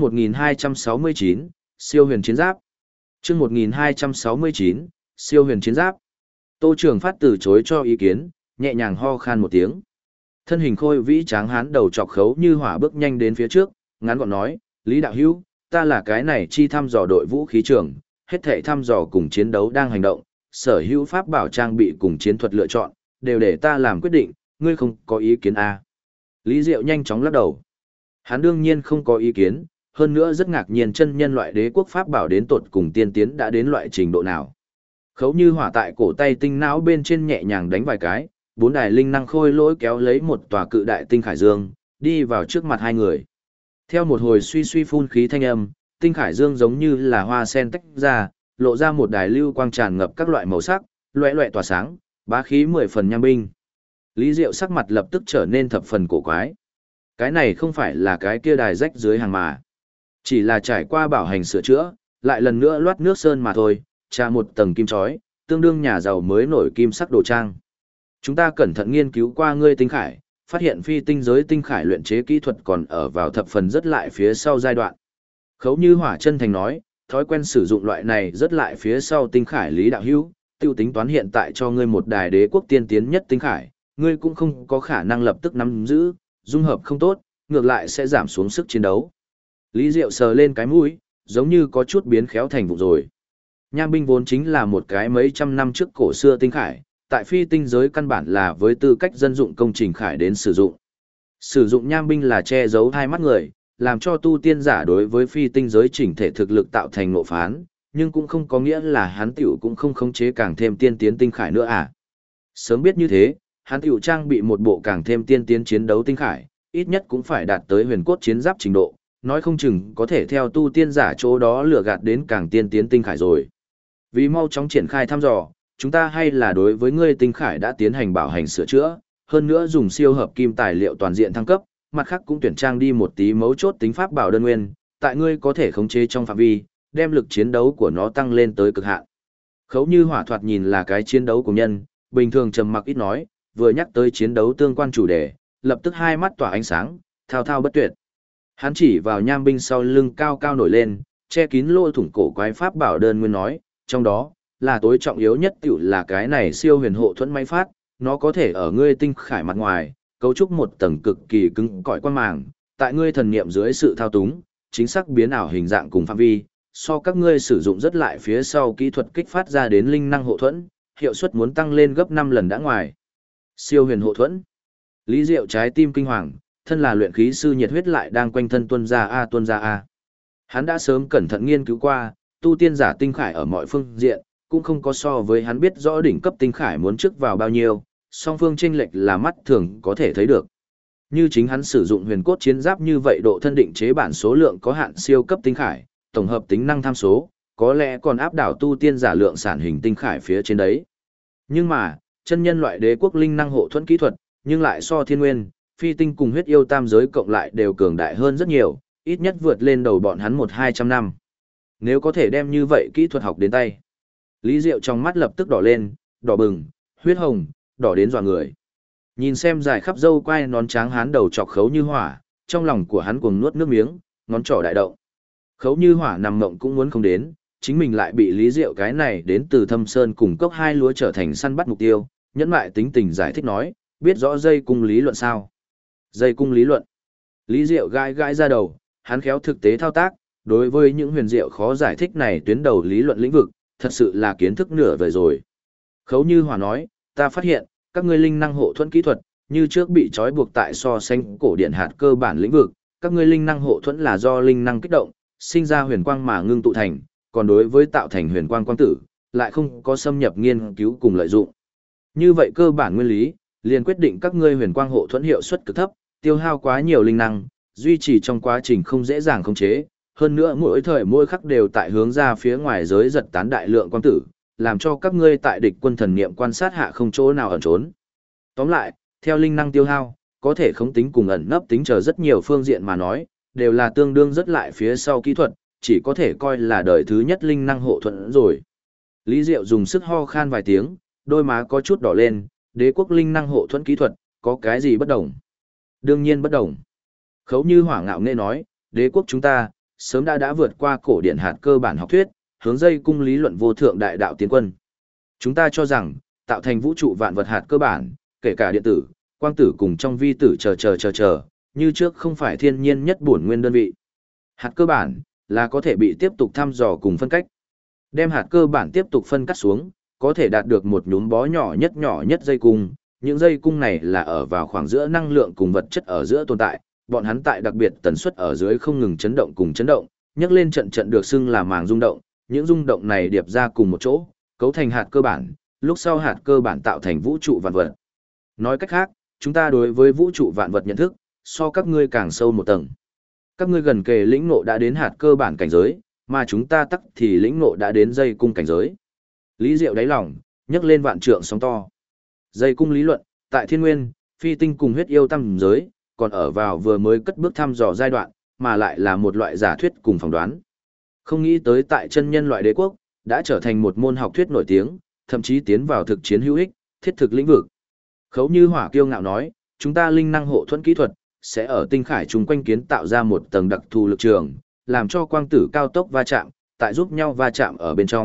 A: 1269, siêu huyền chiến giáp. Chương 1269, siêu huyền chiến giáp. Tô Trường Phát từ chối cho ý kiến, nhẹ nhàng ho khan một tiếng. Thân hình khôi vĩ tráng hán đầu chọc khấu như hỏa bước nhanh đến phía trước, ngắn gọn nói, Lý Đạo Hữu, ta là cái này chi thăm dò đội vũ khí trưởng, hết thảy thăm dò cùng chiến đấu đang hành động, sở hữu pháp bảo trang bị cùng chiến thuật lựa chọn, đều để ta làm quyết định, ngươi không có ý kiến à. Lý Diệu nhanh chóng lắc đầu. Hắn đương nhiên không có ý kiến, hơn nữa rất ngạc nhiên chân nhân loại đế quốc pháp bảo đến tột cùng tiên tiến đã đến loại trình độ nào. Khấu như hỏa tại cổ tay tinh não bên trên nhẹ nhàng đánh vài cái, bốn đài linh năng khôi lỗi kéo lấy một tòa cự đại tinh khải dương, đi vào trước mặt hai người. Theo một hồi suy suy phun khí thanh âm, tinh khải dương giống như là hoa sen tách ra, lộ ra một đài lưu quang tràn ngập các loại màu sắc, loẻ loẻ tỏa sáng, bá khí 10 phần nham binh. Lý Diệu sắc mặt lập tức trở nên thập phần cổ quái. Cái này không phải là cái kia đài rách dưới hàng mà. Chỉ là trải qua bảo hành sửa chữa, lại lần nữa loát nước sơn mà thôi, trà một tầng kim chói, tương đương nhà giàu mới nổi kim sắc đồ trang. Chúng ta cẩn thận nghiên cứu qua ngươi tinh khải, phát hiện phi tinh giới tinh khải luyện chế kỹ thuật còn ở vào thập phần rất lại phía sau giai đoạn. Khấu như hỏa chân thành nói, thói quen sử dụng loại này rất lại phía sau tinh khải Lý Đạo Hữu, tiêu tính toán hiện tại cho ngươi một đài đế quốc tiên tiến nhất tinh khải, ngươi cũng không có khả năng lập tức nắm giữ, dung hợp không tốt, ngược lại sẽ giảm xuống sức chiến đấu. Lý Diệu sờ lên cái mũi, giống như có chút biến khéo thành vụ rồi. Nham binh vốn chính là một cái mấy trăm năm trước cổ xưa tinh khải, tại phi tinh giới căn bản là với tư cách dân dụng công trình khải đến sử dụng. Sử dụng nham binh là che giấu hai mắt người, làm cho tu tiên giả đối với phi tinh giới chỉnh thể thực lực tạo thành ngộ phán, nhưng cũng không có nghĩa là hắn tiểu cũng không khống chế càng thêm tiên tiến tinh khải nữa à. Sớm biết như thế, hắn tiểu trang bị một bộ càng thêm tiên tiến chiến đấu tinh khải, ít nhất cũng phải đạt tới huyền cốt chiến giáp trình độ, nói không chừng có thể theo tu tiên giả chỗ đó lừa gạt đến càng tiên tiến tinh khải rồi. Vì mau chóng triển khai thăm dò, chúng ta hay là đối với ngươi tinh khải đã tiến hành bảo hành sửa chữa, hơn nữa dùng siêu hợp kim tài liệu toàn diện thăng cấp, mặt khác cũng tuyển trang đi một tí mấu chốt tính pháp bảo đơn nguyên, tại ngươi có thể khống chế trong phạm vi, đem lực chiến đấu của nó tăng lên tới cực hạn. Khấu Như Hỏa thoạt nhìn là cái chiến đấu của nhân, bình thường trầm mặc ít nói, vừa nhắc tới chiến đấu tương quan chủ đề, lập tức hai mắt tỏa ánh sáng, thao thao bất tuyệt. Hắn chỉ vào nham binh sau lưng cao cao nổi lên, che kín lỗ thủng cổ quái pháp bảo đơn nguyên nói, trong đó là tối trọng yếu nhất tiểu là cái này siêu huyền hộ thuẫn máy phát, nó có thể ở ngươi tinh khải mặt ngoài, cấu trúc một tầng cực kỳ cứng cỏi quang màng, tại ngươi thần niệm dưới sự thao túng, chính xác biến ảo hình dạng cùng phạm vi, so các ngươi sử dụng rất lại phía sau kỹ thuật kích phát ra đến linh năng hộ thuẫn, hiệu suất muốn tăng lên gấp 5 lần đã ngoài. Siêu huyền hộ thuẫn. Lý Diệu trái tim kinh hoàng, thân là luyện khí sư nhiệt huyết lại đang quanh thân tuôn ra a. Hắn đã sớm cẩn thận nghiên cứu qua, tu tiên giả tinh khải ở mọi phương diện, cũng không có so với hắn biết rõ đỉnh cấp tinh khải muốn trước vào bao nhiêu, song phương chênh lệch là mắt thường có thể thấy được. Như chính hắn sử dụng huyền cốt chiến giáp như vậy độ thân định chế bản số lượng có hạn siêu cấp tinh khải, tổng hợp tính năng tham số, có lẽ còn áp đảo tu tiên giả lượng sản hình tinh khải phía trên đấy. Nhưng mà, chân nhân loại đế quốc linh năng hộ thuẫn kỹ thuật, nhưng lại so thiên nguyên, phi tinh cùng huyết yêu tam giới cộng lại đều cường đại hơn rất nhiều, ít nhất vượt lên đầu bọn hắn 100-200 năm. Nếu có thể đem như vậy kỹ thuật học đến tay. Lý Diệu trong mắt lập tức đỏ lên, đỏ bừng, huyết hồng, đỏ đến dọa người. Nhìn xem dài khắp râu quai nón tráng hán đầu chọc Khấu Như Hỏa, trong lòng của hắn cuồng nuốt nước miếng, ngón trỏ đại động. Khấu Như Hỏa nằm mộng cũng muốn không đến, chính mình lại bị Lý Diệu cái này đến từ Thâm Sơn cùng cốc hai lúa trở thành săn bắt mục tiêu, nhẫn mại tính tình giải thích nói, biết rõ dây cung lý luận sao? Dây cung lý luận. Lý Diệu gãi gãi ra đầu, hắn khéo thực tế thao tác, đối với những huyền diệu khó giải thích này tuyến đầu lý luận lĩnh vực, thật sự là kiến thức nửa vời rồi. Khấu Như Hỏa nói, ta phát hiện, các ngươi linh năng hộ thuẫn kỹ thuật, như trước bị trói buộc tại so sánh cổ điện hạt cơ bản lĩnh vực, các ngươi linh năng hộ thuẫn là do linh năng kích động, sinh ra huyền quang mà ngưng tụ thành, còn đối với tạo thành huyền quang quang tử, lại không có xâm nhập nghiên cứu cùng lợi dụng. Như vậy cơ bản nguyên lý, liền quyết định các ngươi huyền quang hộ thuẫn hiệu suất cực thấp, tiêu hao quá nhiều linh năng, duy trì trong quá trình không dễ dàng khống chế, hơn nữa mỗi thời mỗi khắc đều tại hướng ra phía ngoài giới giật tán đại lượng quang tử, làm cho các ngươi tại địch quân thần niệm quan sát hạ không chỗ nào ẩn trốn. Tóm lại, theo linh năng tiêu hao, có thể khống tính cùng ẩn nấp tính chờ rất nhiều phương diện mà nói, đều là tương đương rất lại phía sau kỹ thuật, chỉ có thể coi là đời thứ nhất linh năng hộ thuẫn rồi. Lý Diệu dùng sức ho khan vài tiếng, đôi má có chút đỏ lên, đế quốc linh năng hộ thuẫn kỹ thuật, có cái gì bất đồng? Đương nhiên bất đồng. Khấu Như Hỏa ngạo nghễ nói, đế quốc chúng ta, sớm đã vượt qua cổ điển hạt cơ bản học thuyết, hướng dây cung lý luận vô thượng đại đạo tiến quân. Chúng ta cho rằng, tạo thành vũ trụ vạn vật hạt cơ bản, kể cả điện tử, quang tử cùng trong vi tử chờ, như trước không phải thiên nhiên nhất bổn nguyên đơn vị. Hạt cơ bản, là có thể bị tiếp tục thăm dò cùng phân cách. Đem hạt cơ bản tiếp tục phân cắt xuống, có thể đạt được một nhúm bó nhỏ nhất dây cung. Những dây cung này là ở vào khoảng giữa năng lượng cùng vật chất ở giữa tồn tại, bọn hắn tại đặc biệt tần suất ở dưới không ngừng chấn động cùng chấn động, nhấc lên trận được xưng là màng rung động, những rung động này điệp ra cùng một chỗ, cấu thành hạt cơ bản, lúc sau hạt cơ bản tạo thành vũ trụ vạn vật. Nói cách khác, chúng ta đối với vũ trụ vạn vật nhận thức, so các ngươi càng sâu một tầng. Các ngươi gần kề lĩnh ngộ đã đến hạt cơ bản cảnh giới, mà chúng ta tắc thì lĩnh ngộ đã đến dây cung cảnh giới. Lý Diệu đáy lòng, nhấc lên vạn trượng sóng to. Dây cung lý luận, tại thiên nguyên, phi tinh cùng huyết yêu tam giới, còn ở vào vừa mới cất bước thăm dò giai đoạn, mà lại là một loại giả thuyết cùng phỏng đoán. Không nghĩ tới tại chân nhân loại đế quốc, đã trở thành một môn học thuyết nổi tiếng, thậm chí tiến vào thực chiến hữu ích, thiết thực lĩnh vực. Khấu Như Hỏa kiêu ngạo nói, chúng ta linh năng hộ thuẫn kỹ thuật, sẽ ở tinh khải chung quanh kiến tạo ra một tầng đặc thù lực trường, làm cho quang tử cao tốc va chạm, tại giúp nhau va chạm ở bên trong,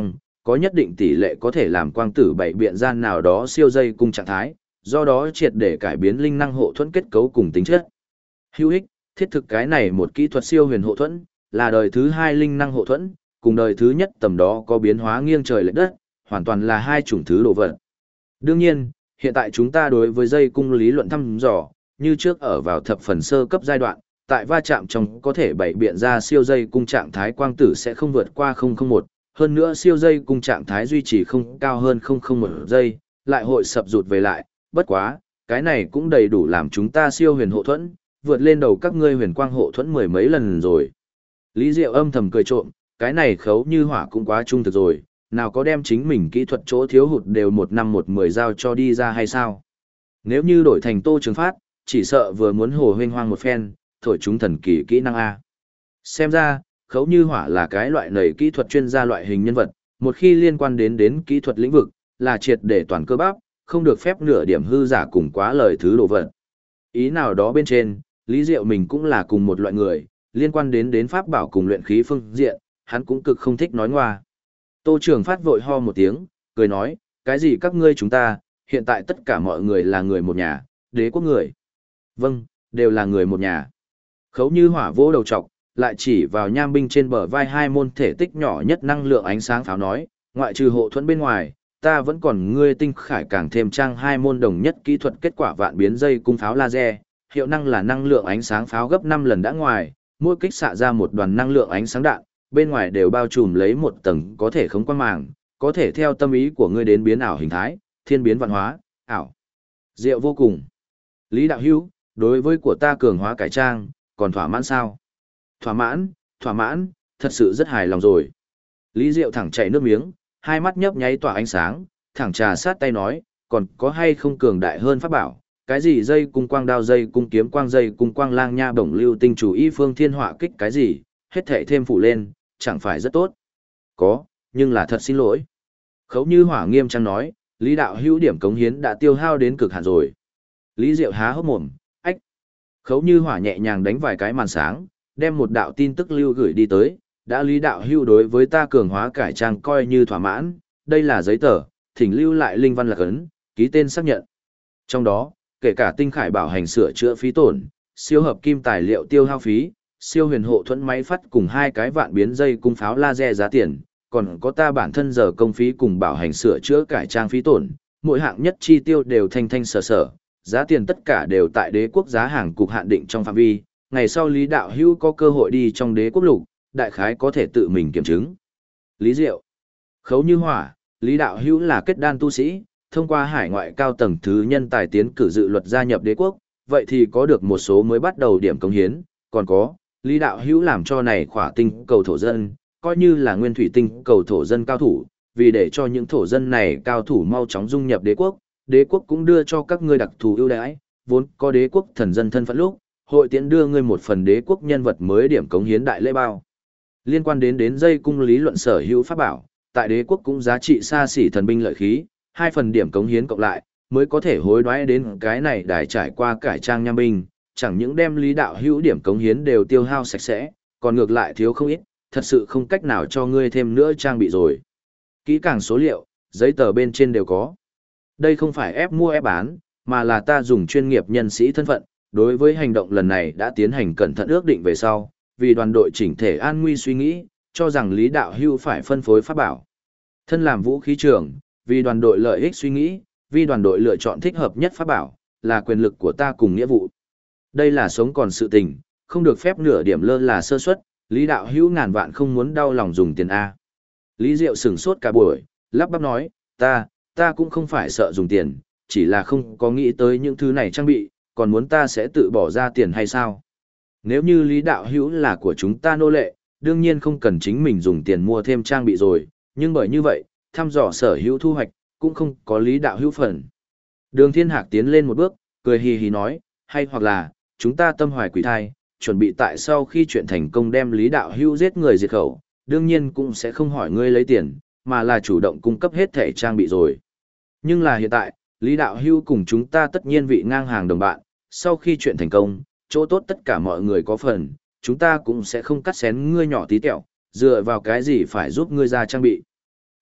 A: có nhất định tỷ lệ có thể làm quang tử bảy biện gian nào đó siêu dây cung trạng thái, do đó triệt để cải biến linh năng hộ thuẫn kết cấu cùng tính chất. Hữu ích, thiết thực cái này một kỹ thuật siêu huyền hộ thuẫn, là đời thứ hai linh năng hộ thuẫn, cùng đời thứ nhất tầm đó có biến hóa nghiêng trời lệch đất, hoàn toàn là hai chủng thứ đồ vật. Đương nhiên, hiện tại chúng ta đối với dây cung lý luận thăm dò, như trước ở vào thập phần sơ cấp giai đoạn, tại va chạm trong có thể bày biện ra siêu dây cung trạng thái quang tử sẽ không vượt qua 001, hơn nữa siêu dây cung trạng thái duy trì không cao hơn 001 giây, lại hội sập rụt về lại, bất quá, cái này cũng đầy đủ làm chúng ta siêu huyền hộ thuẫn, vượt lên đầu các ngươi huyền quang hộ thuẫn mười mấy lần rồi. Lý Diệu âm thầm cười trộm, cái này Khấu Như Hỏa cũng quá trung thực rồi, nào có đem chính mình kỹ thuật chỗ thiếu hụt đều 1 năm 1 10 giao cho đi ra hay sao? Nếu như đổi thành Tô Trường Phát, chỉ sợ vừa muốn hồ huynh hoang một phen, thổi chúng thần kỳ kỹ năng A. Xem ra, Khấu Như Hỏa là cái loại nầy kỹ thuật chuyên gia loại hình nhân vật, một khi liên quan đến kỹ thuật lĩnh vực, là triệt để toàn cơ bắp, không được phép nửa điểm hư giả cùng quá lời thứ đồ vật. Ý nào đó bên trên, Lý Diệu mình cũng là cùng một loại người, liên quan đến pháp bảo cùng luyện khí phương diện, hắn cũng cực không thích nói ngoa. Tô Trường Phát vội ho một tiếng, cười nói, cái gì các ngươi chúng ta, hiện tại tất cả mọi người là người một nhà, đế quốc người. Vâng, đều là người một nhà. Khấu Như Hỏa vỗ đầu trọc, lại chỉ vào nham binh trên bờ vai hai môn thể tích nhỏ nhất năng lượng ánh sáng pháo nói, ngoại trừ hộ thuẫn bên ngoài, ta vẫn còn ngươi tinh khải càng thêm trang hai môn đồng nhất kỹ thuật kết quả vạn biến dây cung pháo laser, hiệu năng là năng lượng ánh sáng pháo gấp 5 lần đã ngoài, mỗi kích xạ ra một đoàn năng lượng ánh sáng đạn, bên ngoài đều bao trùm lấy một tầng có thể khống quang màng, có thể theo tâm ý của ngươi đến biến ảo hình thái, thiên biến vạn hóa, ảo. Diệu vô cùng. Lý Đạo Hữu, đối với của ta cường hóa cải trang, còn thỏa mãn sao? Thỏa mãn, thật sự rất hài lòng rồi. Lý Diệu thẳng chảy nước miếng, hai mắt nhấp nháy tỏa ánh sáng, thẳng trà sát tay nói, còn có hay không cường đại hơn pháp bảo, cái gì dây cung quang đao dây cung kiếm quang dây cung quang lang nha bổng lưu tinh chủ y phương thiên họa kích cái gì, hết thảy thêm phụ lên, chẳng phải rất tốt. Có, nhưng là thật xin lỗi. Khấu Như Hỏa nghiêm trang nói, Lý Đạo Hữu điểm cống hiến đã tiêu hao đến cực hạn rồi. Lý Diệu há hốc mồm, ách. Khấu Như Hỏa nhẹ nhàng đánh vài cái màn sáng, đem một đạo tin tức lưu gửi đi tới, đã Lý Đạo Hữu đối với ta cường hóa cải trang coi như thỏa mãn, đây là giấy tờ, thỉnh lưu lại linh văn lạc ấn, ký tên xác nhận. Trong đó, kể cả tinh khải bảo hành sửa chữa phí tổn, siêu hợp kim tài liệu tiêu hao phí, siêu huyền hộ thuẫn máy phát cùng hai cái vạn biến dây cung pháo laser giá tiền, còn có ta bản thân giờ công phí cùng bảo hành sửa chữa cải trang phí tổn, mỗi hạng nhất chi tiêu đều thanh thanh sở sở, giá tiền tất cả đều tại đế quốc giá hàng cục hạn định trong phạm vi, ngày sau Lý Đạo Hữu có cơ hội đi trong đế quốc lục, đại khái có thể tự mình kiểm chứng. Lý Diệu, Khấu Như Hỏa, Lý Đạo Hữu là kết đan tu sĩ, thông qua hải ngoại cao tầng thứ nhân tài tiến cử dự luật gia nhập đế quốc, vậy thì có được một số mới bắt đầu điểm công hiến, còn có, Lý Đạo Hữu làm cho này khỏa tinh cầu thổ dân, coi như là nguyên thủy tinh cầu thổ dân cao thủ, vì để cho những thổ dân này cao thủ mau chóng dung nhập đế quốc cũng đưa cho các ngươi đặc thù ưu đãi, vốn có đế quốc thần dân thân phận lúc, hội tiễn đưa ngươi một phần đế quốc nhân vật mới điểm cống hiến đại lễ bao. Liên quan đến dây cung lý luận sở hữu pháp bảo, tại đế quốc cũng giá trị xa xỉ thần binh lợi khí, 2 phần điểm cống hiến cộng lại, mới có thể hối đoái đến cái này đài trải qua cải trang nham binh, chẳng những đem Lý Đạo Hữu điểm cống hiến đều tiêu hao sạch sẽ, còn ngược lại thiếu không ít, thật sự không cách nào cho ngươi thêm nữa trang bị rồi. Kỹ càng số liệu, giấy tờ bên trên đều có. Đây không phải ép mua ép bán, mà là ta dùng chuyên nghiệp nhân sĩ thân phận, đối với hành động lần này đã tiến hành cẩn thận ước định về sau, vì đoàn đội chỉnh thể an nguy suy nghĩ, cho rằng Lý Đạo Hữu phải phân phối pháp bảo. Thân làm vũ khí trưởng, vì đoàn đội lợi ích suy nghĩ, vì đoàn đội lựa chọn thích hợp nhất pháp bảo, là quyền lực của ta cùng nghĩa vụ. Đây là sống còn sự tình, không được phép nửa điểm lơ là sơ suất, Lý Đạo Hữu ngàn vạn không muốn đau lòng dùng tiền A. Lý Diệu sửng sốt cả buổi, lắp bắp nói, ta cũng không phải sợ dùng tiền, chỉ là không có nghĩ tới những thứ này trang bị, còn muốn ta sẽ tự bỏ ra tiền hay sao? Nếu như Lý Đạo Hữu là của chúng ta nô lệ, đương nhiên không cần chính mình dùng tiền mua thêm trang bị rồi, nhưng bởi như vậy, thăm dò sở hữu thu hoạch, cũng không có Lý Đạo Hữu phần. Đường Thiên Hạc tiến lên một bước, cười hì hì nói, hay hoặc là, chúng ta tâm hoài quỷ thai, chuẩn bị tại sau khi chuyện thành công đem Lý Đạo Hữu giết người diệt khẩu, đương nhiên cũng sẽ không hỏi ngươi lấy tiền, mà là chủ động cung cấp hết thể trang bị rồi. Nhưng là hiện tại, Lý Đạo Hữu cùng chúng ta tất nhiên vị ngang hàng đồng bạn, sau khi chuyện thành công, chỗ tốt tất cả mọi người có phần, chúng ta cũng sẽ không cắt xén ngươi nhỏ tí tẹo, dựa vào cái gì phải giúp ngươi ra trang bị.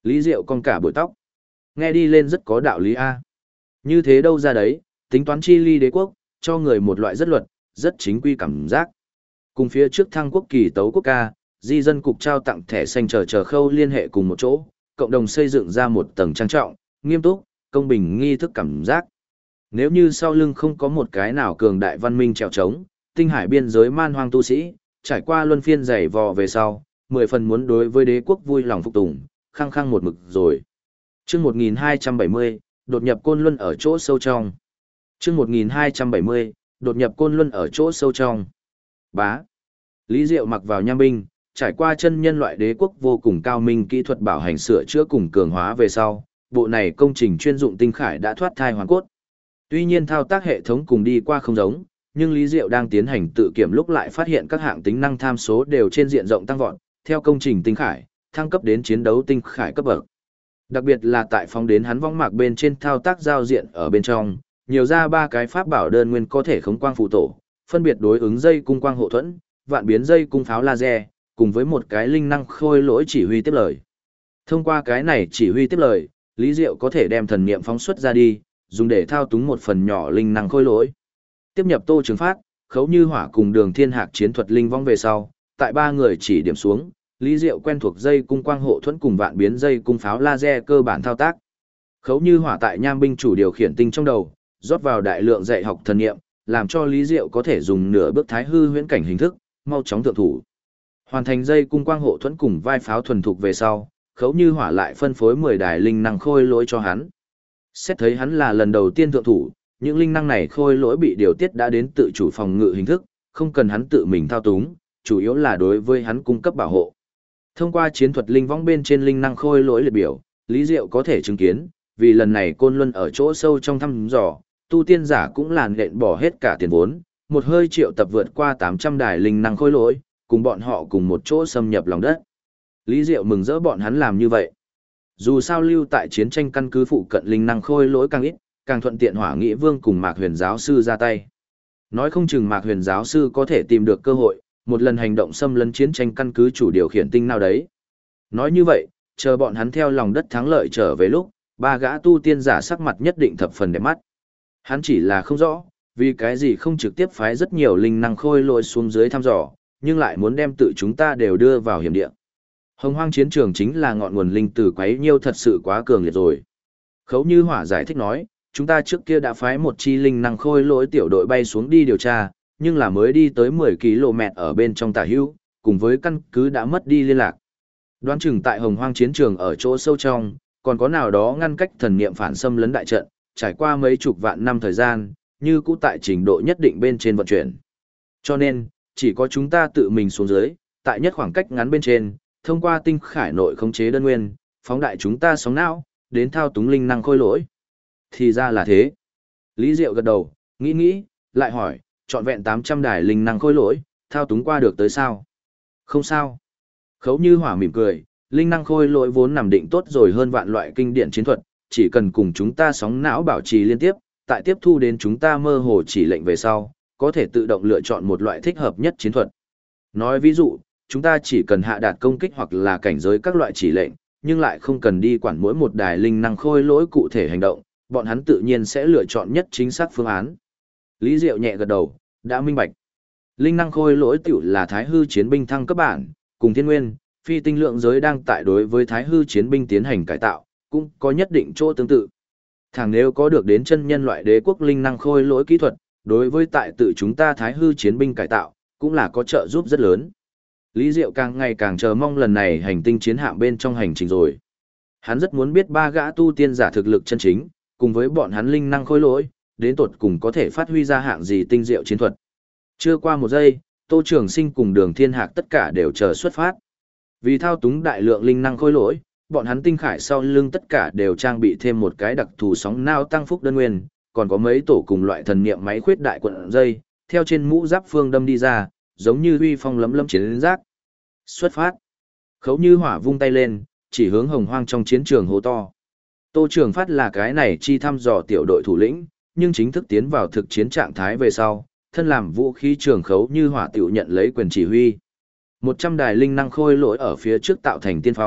A: Lý Diệu cong cả bụi tóc. Nghe đi lên rất có đạo lý a. Như thế đâu ra đấy, tính toán chi ly đế quốc, cho người một loại rất luật, rất chính quy cảm giác. Cùng phía trước thăng quốc kỳ tấu quốc ca, di dân cục trao tặng thẻ xanh chờ khâu liên hệ cùng một chỗ, cộng đồng xây dựng ra một tầng trang trọng, nghiêm túc, công bình nghi thức cảm giác. Nếu như sau lưng không có một cái nào cường đại văn minh trèo trống, tinh hải biên giới man hoang tu sĩ, trải qua luân phiên giày vò về sau, 10 phần muốn đối với đế quốc vui lòng phục tùng, khăng khăng một mực rồi. Chương 1270, đột nhập Côn Luân ở chỗ sâu trong. Chương 1270, đột nhập Côn Luân ở chỗ sâu trong. Bá. Lý Diệu mặc vào nham binh, trải qua chân nhân loại đế quốc vô cùng cao minh kỹ thuật bảo hành sửa chữa cùng cường hóa về sau, bộ này công trình chuyên dụng tinh khải đã thoát thai hoàn cốt. Tuy nhiên thao tác hệ thống cùng đi qua không giống, nhưng Lý Diệu đang tiến hành tự kiểm lúc lại phát hiện các hạng tính năng tham số đều trên diện rộng tăng vọt, theo công trình tinh khải, thăng cấp đến chiến đấu tinh khải cấp bậc. Đặc biệt là tại phóng đến hắn võng mạc bên trên thao tác giao diện ở bên trong, nhiều ra 3 cái pháp bảo đơn nguyên có thể khống quang phụ tổ, phân biệt đối ứng dây cung quang hộ thuẫn, vạn biến dây cung pháo laser, cùng với một cái linh năng khôi lỗi chỉ huy tiếp lời. Thông qua cái này chỉ huy tiếp lời, Lý Diệu có thể đem thần niệm phóng xuất ra đi, dùng để thao túng một phần nhỏ linh năng khôi lỗi. Tiếp nhập Tô Trường Phát, Khấu Như Hỏa cùng Đường Thiên Hạc chiến thuật linh vong về sau, tại 3 người chỉ điểm xuống, Lý Diệu quen thuộc dây cung quang hộ thuẫn cùng vạn biến dây cung pháo laser cơ bản thao tác. Khấu Như Hỏa tại nham binh chủ điều khiển tinh trong đầu, rót vào đại lượng dạy học thần niệm, làm cho Lý Diệu có thể dùng nửa bước thái hư huyễn cảnh hình thức, mau chóng thượng thủ. Hoàn thành dây cung quang hộ thuẫn cùng vai pháo thuần thục về sau, Khấu Như Hỏa lại phân phối 10 đài linh năng khôi lỗi cho hắn. Xét thấy hắn là lần đầu tiên thượng thủ, những linh năng này khôi lỗi bị điều tiết đã đến tự chủ phòng ngự hình thức, không cần hắn tự mình thao túng, chủ yếu là đối với hắn cung cấp bảo hộ. Thông qua chiến thuật linh võng bên trên linh năng khôi lỗi liệt biểu, Lý Diệu có thể chứng kiến, vì lần này Côn Luân ở chỗ sâu trong thăm dò, tu tiên giả cũng làn lện bỏ hết cả tiền vốn, một hơi triệu tập vượt qua 800 đài linh năng khôi lỗi, cùng bọn họ cùng một chỗ xâm nhập lòng đất. Lý Diệu mừng rỡ bọn hắn làm như vậy. Dù sao lưu tại chiến tranh căn cứ phụ cận linh năng khôi lỗi càng ít, càng thuận tiện Hỏa Nghị Vương cùng Mạc Huyền giáo sư ra tay. Nói không chừng Mạc Huyền giáo sư có thể tìm được cơ hội, một lần hành động xâm lấn chiến tranh căn cứ chủ điều khiển tinh nào đấy. Nói như vậy, chờ bọn hắn theo lòng đất thắng lợi trở về lúc, 3 gã tu tiên giả sắc mặt nhất định thập phần đẹp mắt. Hắn chỉ là không rõ, vì cái gì không trực tiếp phái rất nhiều linh năng khôi lỗi xuống dưới thăm dò, nhưng lại muốn đem tự chúng ta đều đưa vào hiểm địa. Hồng Hoang chiến trường chính là ngọn nguồn linh tử quấy nhiêu thật sự quá cường liệt rồi. Khấu Như Hỏa giải thích nói, chúng ta trước kia đã phái một chi linh năng khôi lỗi tiểu đội bay xuống đi điều tra, nhưng là mới đi tới 10 km ở bên trong tả hữu, cùng với căn cứ đã mất đi liên lạc. Đoán chừng tại Hồng Hoang chiến trường ở chỗ sâu trong, còn có nào đó ngăn cách thần niệm phản xâm lấn đại trận, trải qua mấy chục vạn năm thời gian, như cũ tại trình độ nhất định bên trên vận chuyển. Cho nên, chỉ có chúng ta tự mình xuống dưới, tại nhất khoảng cách ngắn bên trên, thông qua tinh khải nội khống chế đơn nguyên, phóng đại chúng ta sóng não, đến thao túng linh năng khôi lỗi. Thì ra là thế. Lý Diệu gật đầu, nghĩ, lại hỏi, trọn vẹn 800 đài linh năng khôi lỗi, thao túng qua được tới sao? Không sao. Khấu Như Hỏa mỉm cười, linh năng khôi lỗi vốn nằm định tốt rồi hơn vạn loại kinh điển chiến thuật, chỉ cần cùng chúng ta sóng não bảo trì liên tiếp, tại tiếp thu đến chúng ta mơ hồ chỉ lệnh về sau, có thể tự động lựa chọn một loại thích hợp nhất chiến thuật. Nói ví dụ, chúng ta chỉ cần hạ đạt công kích hoặc là cảnh giới các loại chỉ lệnh, nhưng lại không cần đi quản mỗi một đài linh năng khôi lỗi cụ thể hành động, bọn hắn tự nhiên sẽ lựa chọn nhất chính xác phương án. Lý Diệu nhẹ gật đầu, đã minh bạch. Linh năng khôi lỗi tiểu là thái hư chiến binh thăng cấp bản, cùng thiên nguyên, phi tinh lượng giới đang tại đối với thái hư chiến binh tiến hành cải tạo, cũng có nhất định chỗ tương tự. Thẳng nếu có được đến chân nhân loại đế quốc linh năng khôi lỗi kỹ thuật, đối với tại tự chúng ta thái hư chiến binh cải tạo, cũng là có trợ giúp rất lớn. Lý Diệu càng ngày càng chờ mong lần này hành tinh chiến hạm bên trong hành trình rồi. Hắn rất muốn biết 3 gã tu tiên giả thực lực chân chính, cùng với bọn hắn linh năng khôi lỗi, đến tột cùng có thể phát huy ra hạng gì tinh diệu chiến thuật. Chưa qua một giây, Tô Trường Sinh cùng Đường Thiên Hạc tất cả đều chờ xuất phát. Vì thao túng đại lượng linh năng khôi lỗi, bọn hắn tinh khải sau lưng tất cả đều trang bị thêm một cái đặc thù sóng nao tăng phúc đơn nguyên, còn có mấy tổ cùng loại thần niệm máy khuyết đại quận dây, theo trên mũ giáp phương đâm đi ra, giống như uy phong lấm lấm chiến giáp. Xuất phát. Khấu Như Hỏa vung tay lên, chỉ hướng Hồng Hoang trong chiến trường hô to. Tô Trường Phát là cái này chi thăm dò tiểu đội thủ lĩnh, nhưng chính thức tiến vào thực chiến trạng thái về sau, thân làm vũ khí trường Khấu Như Hỏa tiểu nhận lấy quyền chỉ huy. 100 đài linh năng khôi lỗi ở phía trước tạo thành tiên phong,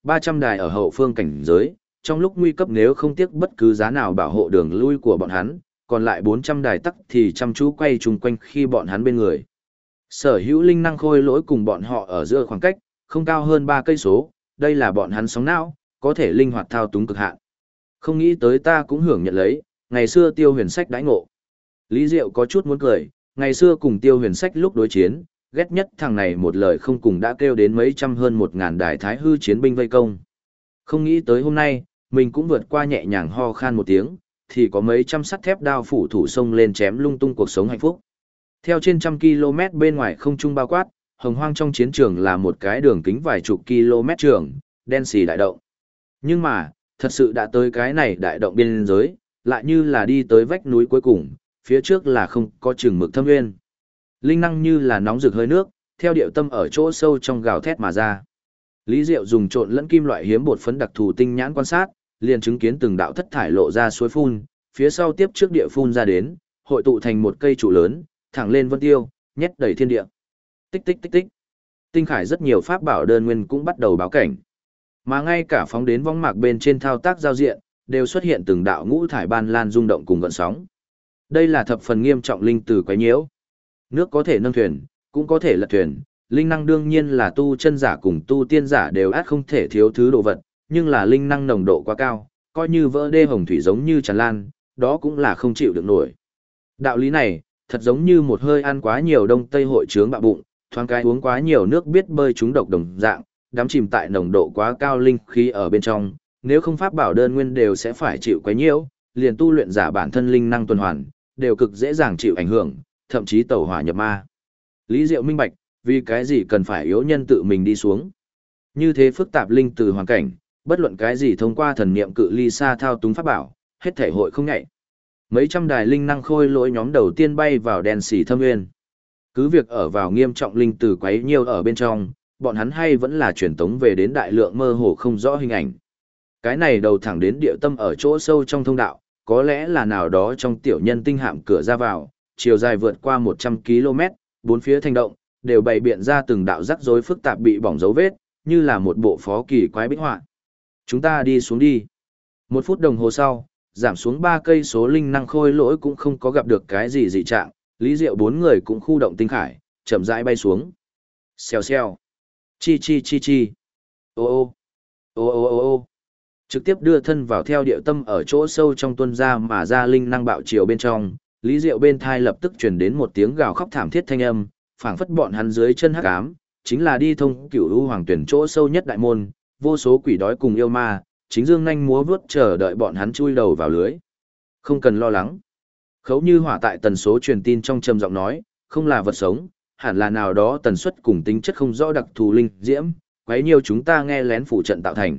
A: 300 đài ở hậu phương cảnh giới, trong lúc nguy cấp nếu không tiếc bất cứ giá nào bảo hộ đường lui của bọn hắn, còn lại 400 đài tắc thì chăm chú quay chung quanh khi bọn hắn bên người. Sở hữu linh năng khôi lỗi cùng bọn họ ở giữa khoảng cách, không cao hơn 3 cây số, đây là bọn hắn sóng não, có thể linh hoạt thao túng cực hạn. Không nghĩ tới ta cũng hưởng nhận lấy, ngày xưa Tiêu Huyền Sách đãi ngộ. Lý Diệu có chút muốn cười, ngày xưa cùng Tiêu Huyền Sách lúc đối chiến, ghét nhất thằng này một lời không cùng đã kêu đến mấy trăm hơn 1.000 đài thái hư chiến binh vây công. Không nghĩ tới hôm nay, mình cũng vượt qua nhẹ nhàng ho khan một tiếng, thì có mấy trăm sắt thép đao phủ thủ sông lên chém lung tung cuộc sống hạnh phúc. Theo trên trăm km bên ngoài không trung bao quát, hồng hoang trong chiến trường là một cái đường kính vài chục km trường, đen xì đại động. Nhưng mà, thật sự đã tới cái này đại động biên giới, lại như là đi tới vách núi cuối cùng, phía trước là không có chừng mực thâm nguyên. Linh năng như là nóng rực hơi nước, theo điệu tâm ở chỗ sâu trong gào thét mà ra. Lý Diệu dùng trộn lẫn kim loại hiếm bột phấn đặc thù tinh nhãn quan sát, liền chứng kiến từng đạo thất thải lộ ra suối phun, phía sau tiếp trước địa phun ra đến, hội tụ thành một cây trụ lớn, thẳng lên vân tiêu, nhét đầy thiên địa. Tích tích tích tích. Tinh khải rất nhiều pháp bảo đơn nguyên cũng bắt đầu báo cảnh. Mà ngay cả phóng đến vong mạc bên trên thao tác giao diện, đều xuất hiện từng đạo ngũ thải ban lan rung động cùng gợn sóng. Đây là thập phần nghiêm trọng linh từ quấy nhiễu. Nước có thể nâng thuyền, cũng có thể lật thuyền, linh năng đương nhiên là tu chân giả cùng tu tiên giả đều át không thể thiếu thứ đồ vật, nhưng là linh năng nồng độ quá cao, coi như vỡ đê hồng thủy giống như tràn lan, đó cũng là không chịu được nổi. Đạo lý này, thật giống như một hơi ăn quá nhiều đông tây hội chướng bạo bụng, thoáng cái uống quá nhiều nước biết bơi trúng độc đồng dạng, đắm chìm tại nồng độ quá cao linh khí ở bên trong, nếu không pháp bảo đơn nguyên đều sẽ phải chịu quấy nhiễu, liền tu luyện giả bản thân linh năng tuần hoàn, đều cực dễ dàng chịu ảnh hưởng, thậm chí tẩu hỏa nhập ma. Lý Diệu minh bạch, vì cái gì cần phải yếu nhân tự mình đi xuống. Như thế phức tạp linh từ hoàn cảnh, bất luận cái gì thông qua thần niệm cự ly xa thao túng pháp bảo, hết thể hội không nhạy. Mấy trăm đài linh năng khôi lỗi nhóm đầu tiên bay vào đèn xỉ thâm nguyên. Cứ việc ở vào nghiêm trọng linh từ quấy nhiều ở bên trong, bọn hắn hay vẫn là truyền tống về đến đại lượng mơ hồ không rõ hình ảnh. Cái này đầu thẳng đến địa tâm ở chỗ sâu trong thông đạo, có lẽ là nào đó trong tiểu nhân tinh hạm cửa ra vào, chiều dài vượt qua 100 km, bốn phía thành động, đều bày biện ra từng đạo rắc rối phức tạp bị bỏng dấu vết, như là một bộ phó kỳ quái bích họa. Chúng ta đi xuống đi. 1 phút đồng hồ sau, giảm xuống 3 cây số linh năng khôi lỗi cũng không có gặp được cái gì dị trạng, Lý Diệu 4 người cũng khu động tinh khải, chậm rãi bay xuống. Xèo xèo. Chi chi chi chi. Ô ô. Ô ô ô ô. Trực tiếp đưa thân vào theo điệu tâm ở chỗ sâu trong tuân ra mà ra linh năng bạo chiều bên trong, Lý Diệu bên thai lập tức truyền đến một tiếng gào khóc thảm thiết thanh âm, phảng phất bọn hắn dưới chân hắc ám, chính là đi thông cửu u hoàng tuyển chỗ sâu nhất đại môn, vô số quỷ đói cùng yêu ma, chính dương nhanh múa vớt chờ đợi bọn hắn chui đầu vào lưới. Không cần lo lắng. Khấu Như Hỏa tại tần số truyền tin trong trầm giọng nói, không là vật sống, hẳn là nào đó tần suất cùng tính chất không rõ đặc thù linh diễm, quấy nhiều chúng ta nghe lén phụ trận tạo thành.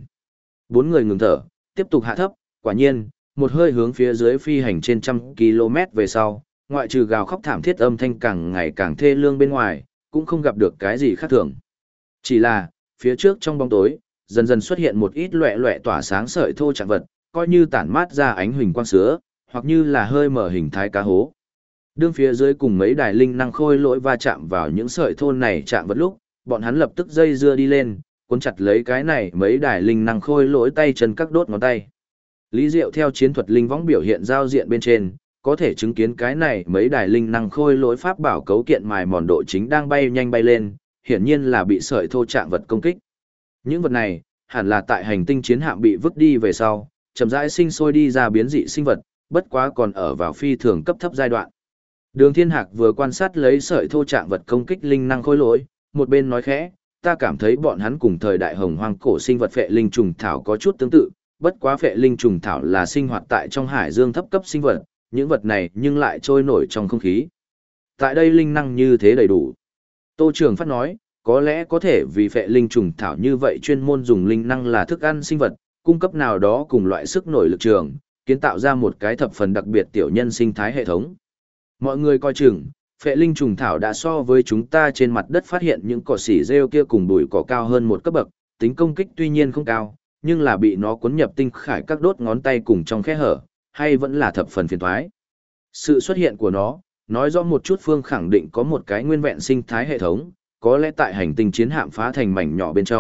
A: 4 người ngừng thở, tiếp tục hạ thấp, quả nhiên, một hơi hướng phía dưới phi hành trên 100 km về sau, ngoại trừ gào khóc thảm thiết âm thanh càng ngày càng thê lương bên ngoài, cũng không gặp được cái gì khác thường. Chỉ là, phía trước trong bóng tối, dần dần xuất hiện một ít loẹ loẹ tỏa sáng sợi thô trạng vật, coi như tản mát ra ánh huỳnh quang sữa, hoặc như là hơi mở hình thái cá hố. Đương phía dưới cùng mấy đài linh năng khôi lỗi va chạm vào những sợi thô này chạm vật lúc, bọn hắn lập tức dây dưa đi lên, cuốn chặt lấy cái này mấy đài linh năng khôi lỗi tay chân các đốt ngón tay. Lý Diệu theo chiến thuật linh võng biểu hiện giao diện bên trên, có thể chứng kiến cái này mấy đài linh năng khôi lỗi pháp bảo cấu kiện mài mòn độ chính đang bay nhanh bay lên, hiển nhiên là bị sợi thô trạng vật công kích. Những vật này, hẳn là tại hành tinh chiến hạm bị vứt đi về sau, chậm rãi sinh sôi đi ra biến dị sinh vật, bất quá còn ở vào phi thường cấp thấp giai đoạn. Đường Thiên Hạc vừa quan sát lấy sợi thô trạng vật công kích linh năng khôi lỗi, một bên nói khẽ, ta cảm thấy bọn hắn cùng thời đại hồng hoang cổ sinh vật phệ linh trùng thảo có chút tương tự, bất quá phệ linh trùng thảo là sinh hoạt tại trong hải dương thấp cấp sinh vật, những vật này nhưng lại trôi nổi trong không khí. Tại đây linh năng như thế đầy đủ. Tô Trường Phát nói, có lẽ có thể vì phệ linh trùng thảo như vậy chuyên môn dùng linh năng là thức ăn sinh vật, cung cấp nào đó cùng loại sức nổi lực trường, kiến tạo ra một cái thập phần đặc biệt tiểu nhân sinh thái hệ thống. Mọi người coi chừng, phệ linh trùng thảo đã so với chúng ta trên mặt đất phát hiện những cỏ xỉ rêu kia cùng bụi cỏ cao hơn một cấp bậc, tính công kích tuy nhiên không cao, nhưng là bị nó cuốn nhập tinh khải các đốt ngón tay cùng trong khe hở, hay vẫn là thập phần phiền toái. Sự xuất hiện của nó, nói rõ một chút phương khẳng định có một cái nguyên vẹn sinh thái hệ thống, có lẽ tại hành tinh chiến hạm phá thành mảnh nhỏ bên trong,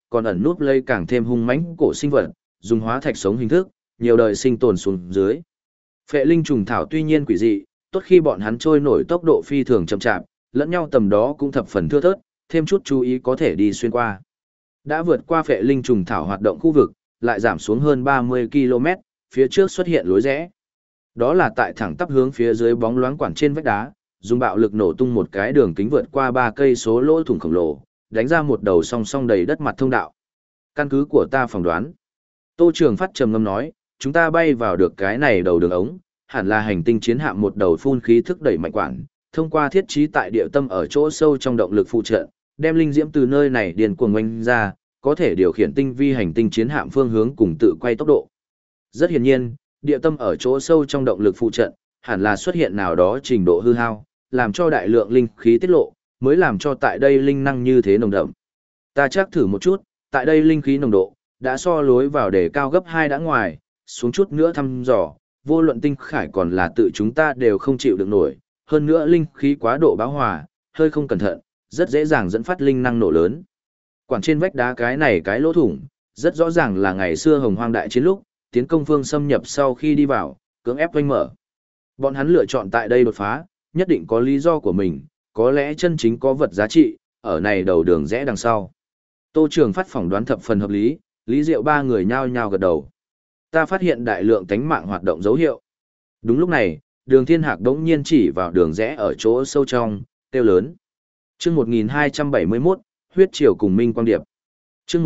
A: còn ẩn núp lây càng thêm hung mãnh cổ sinh vật, dùng hóa thạch sống hình thức, nhiều đời sinh tồn xuống dưới. Phệ linh trùng thảo tuy nhiên quỷ dị, tốt khi bọn hắn trôi nổi tốc độ phi thường chậm chạp, lẫn nhau tầm đó cũng thập phần thưa thớt, thêm chút chú ý có thể đi xuyên qua. Đã vượt qua phệ linh trùng thảo hoạt động khu vực, lại giảm xuống hơn 30 km, phía trước xuất hiện lối rẽ. Đó là tại thẳng tắp hướng phía dưới bóng loáng quản trên vách đá, dùng bạo lực nổ tung một cái đường kính vượt qua 3 cây số lỗ thủng khổng lồ, đánh ra một đầu song song đầy đất mặt thông đạo. Căn cứ của ta phỏng đoán. Tô Trường Phát trầm ngâm nói, chúng ta bay vào được cái này đầu đường ống, hẳn là hành tinh chiến hạm một đầu phun khí thức đẩy mạnh quản, thông qua thiết trí tại địa tâm ở chỗ sâu trong động lực phụ trợ, đem linh diễm từ nơi này điền cuồng oanh ra, có thể điều khiển tinh vi hành tinh chiến hạm phương hướng cùng tự quay tốc độ. Rất hiển nhiên, địa tâm ở chỗ sâu trong động lực phụ trợ, hẳn là xuất hiện nào đó trình độ hư hao, làm cho đại lượng linh khí tiết lộ, mới làm cho tại đây linh năng như thế nồng đậm. Ta chắc thử một chút, tại đây linh khí nồng độ đã so lối vào để cao gấp 2 đã ngoài, xuống chút nữa thăm dò, vô luận tinh khải còn là tự chúng ta đều không chịu được nổi, hơn nữa linh khí quá độ bão hòa, hơi không cẩn thận, rất dễ dàng dẫn phát linh năng nổ lớn. Quản trên vách đá cái này cái lỗ thủng, rất rõ ràng là ngày xưa Hồng Hoang đại chiến lúc, tiến công phương xâm nhập sau khi đi vào, cưỡng ép oanh mở. Bọn hắn lựa chọn tại đây đột phá, nhất định có lý do của mình, có lẽ chân chính có vật giá trị, ở này đầu đường rẽ đằng sau. Tô Trường Phát phỏng đoán thập phần hợp lý, Lý Diệu ba người nhao nhao gật đầu. Ta phát hiện đại lượng tánh mạng hoạt động dấu hiệu. Đúng lúc này, Đường Thiên Hạc đống nhiên chỉ vào đường rẽ ở chỗ sâu trong, kêu lớn. Chương 1271, huyết triều cùng minh quang điệp. Chương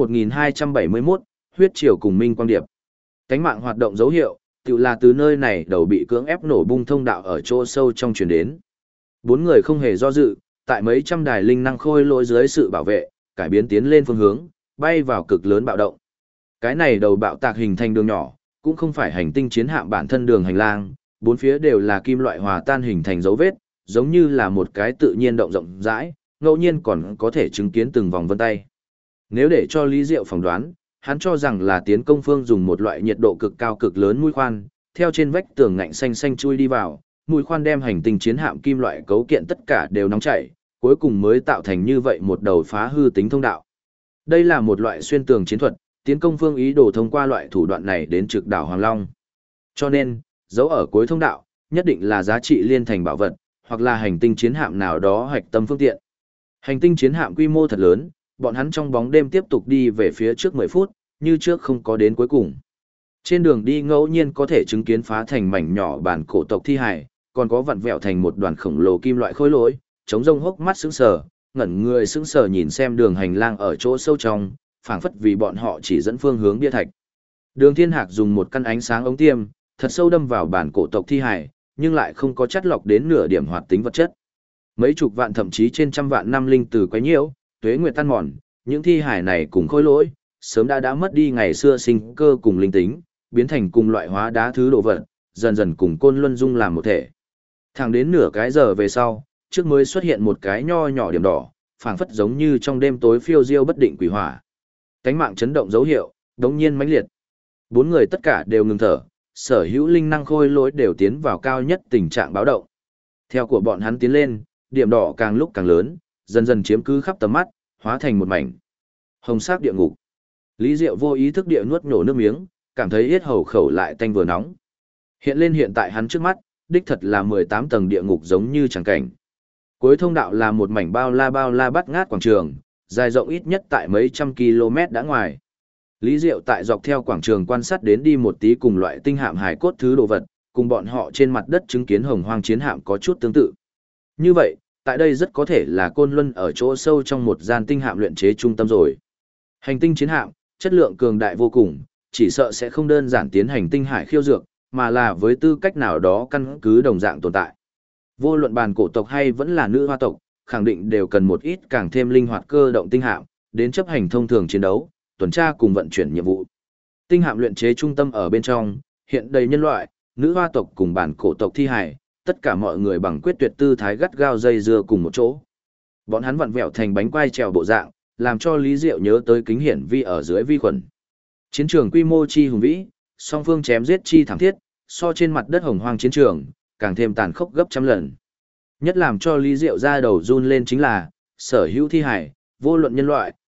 A: 1271, huyết triều cùng minh quang điệp. Tánh mạng hoạt động dấu hiệu, tự là từ nơi này đầu bị cưỡng ép nổ bung thông đạo ở chỗ sâu trong truyền đến. Bốn người không hề do dự, tại mấy trăm đài linh năng khôi lỗi dưới sự bảo vệ, cải biến tiến lên phương hướng, bay vào cực lớn bạo động. Cái này đầu bạo tạc hình thành đường nhỏ, cũng không phải hành tinh chiến hạm bản thân đường hành lang, bốn phía đều là kim loại hòa tan hình thành dấu vết, giống như là một cái tự nhiên động rộng rãi, ngẫu nhiên còn có thể chứng kiến từng vòng vân tay. Nếu để cho Lý Diệu phỏng đoán, hắn cho rằng là tiến công phương dùng một loại nhiệt độ cực cao cực lớn mũi khoan, theo trên vách tường ngạnh xanh xanh chui đi vào, mũi khoan đem hành tinh chiến hạm kim loại cấu kiện tất cả đều nóng chảy, cuối cùng mới tạo thành như vậy một đầu phá hư tính thông đạo. Đây là một loại xuyên tường chiến thuật, tiến công phương ý đồ thông qua loại thủ đoạn này đến trực đảo Hoàng Long. Cho nên, dấu ở cuối thông đạo, nhất định là giá trị liên thành bảo vật, hoặc là hành tinh chiến hạm nào đó hoạch tâm phương tiện. Hành tinh chiến hạm quy mô thật lớn, bọn hắn trong bóng đêm tiếp tục đi về phía trước 10 phút, như trước không có đến cuối cùng. Trên đường đi ngẫu nhiên có thể chứng kiến phá thành mảnh nhỏ bản cổ tộc thi hài, còn có vặn vẹo thành một đoàn khổng lồ kim loại khối lỗi, chống rông hốc mắt sững sờ, ngẩn người sững sờ nhìn xem đường hành lang ở chỗ sâu trong, phảng phất vì bọn họ chỉ dẫn phương hướng bia thạch. Đường Thiên Hạc dùng một căn ánh sáng ống tiêm, thật sâu đâm vào bản cổ tộc thi hài, nhưng lại không có chất lọc đến nửa điểm hoạt tính vật chất. Mấy chục vạn thậm chí trên trăm vạn năm linh từ quấy nhiễu, tuế nguyệt tan mòn, những thi hài này cùng khối lỗi, sớm đã mất đi ngày xưa sinh cơ cùng linh tính, biến thành cùng loại hóa đá thứ đồ vật, dần dần cùng côn luân dung làm một thể. Thẳng đến nửa cái giờ về sau, trước mới xuất hiện một cái nho nhỏ điểm đỏ, phảng phất giống như trong đêm tối phiêu diêu bất định quỷ hỏa. Cánh mạng chấn động dấu hiệu, đống nhiên mãnh liệt. Bốn người tất cả đều ngừng thở, sở hữu linh năng khôi lỗi đều tiến vào cao nhất tình trạng báo động. Theo của bọn hắn tiến lên, điểm đỏ càng lúc càng lớn, dần dần chiếm cứ khắp tầm mắt, hóa thành một mảnh hồng sắc địa ngục. Lý Diệu vô ý thức địa nuốt nhổ nước miếng, cảm thấy yết hầu khẩu lại tanh vừa nóng. Hiện lên hiện tại hắn trước mắt, đích thật là 18 tầng địa ngục giống như chẳng cảnh. Cuối thông đạo là một mảnh bao la bắt ngát quảng trường, dài rộng ít nhất tại mấy trăm km đã ngoài. Lý Diệu tại dọc theo quảng trường quan sát đến đi một tí cùng loại tinh hạm hài cốt thứ đồ vật, cùng bọn họ trên mặt đất chứng kiến hồng hoang chiến hạm có chút tương tự. Như vậy, tại đây rất có thể là Côn Luân ở chỗ sâu trong một gian tinh hạm luyện chế trung tâm rồi. Hành tinh chiến hạm, chất lượng cường đại vô cùng, chỉ sợ sẽ không đơn giản tiến hành tinh hải khiêu dược, mà là với tư cách nào đó căn cứ đồng dạng tồn tại. Vô luận bàn cổ tộc hay vẫn là nữ hoa tộc, khẳng định đều cần một ít càng thêm linh hoạt cơ động tinh hạm, đến chấp hành thông thường chiến đấu, tuần tra cùng vận chuyển nhiệm vụ. Tinh hạm luyện chế trung tâm ở bên trong, hiện đầy nhân loại, nữ hoa tộc cùng bản cổ tộc thi hài, tất cả mọi người bằng quyết tuyệt tư thái gắt gao dây dưa cùng một chỗ. Bọn hắn vặn vẹo thành bánh quai trèo bộ dạng, làm cho Lý Diệu nhớ tới kính hiển vi ở dưới vi khuẩn. Chiến trường quy mô chi hùng vĩ, song phương chém giết chi thảm thiết, so trên mặt đất hồng hoang chiến trường, càng thêm tàn khốc gấp trăm lần. Nhất làm cho Lý Diệu ra đầu run lên chính là, sở hữu thi hải, vô luận nhân loại,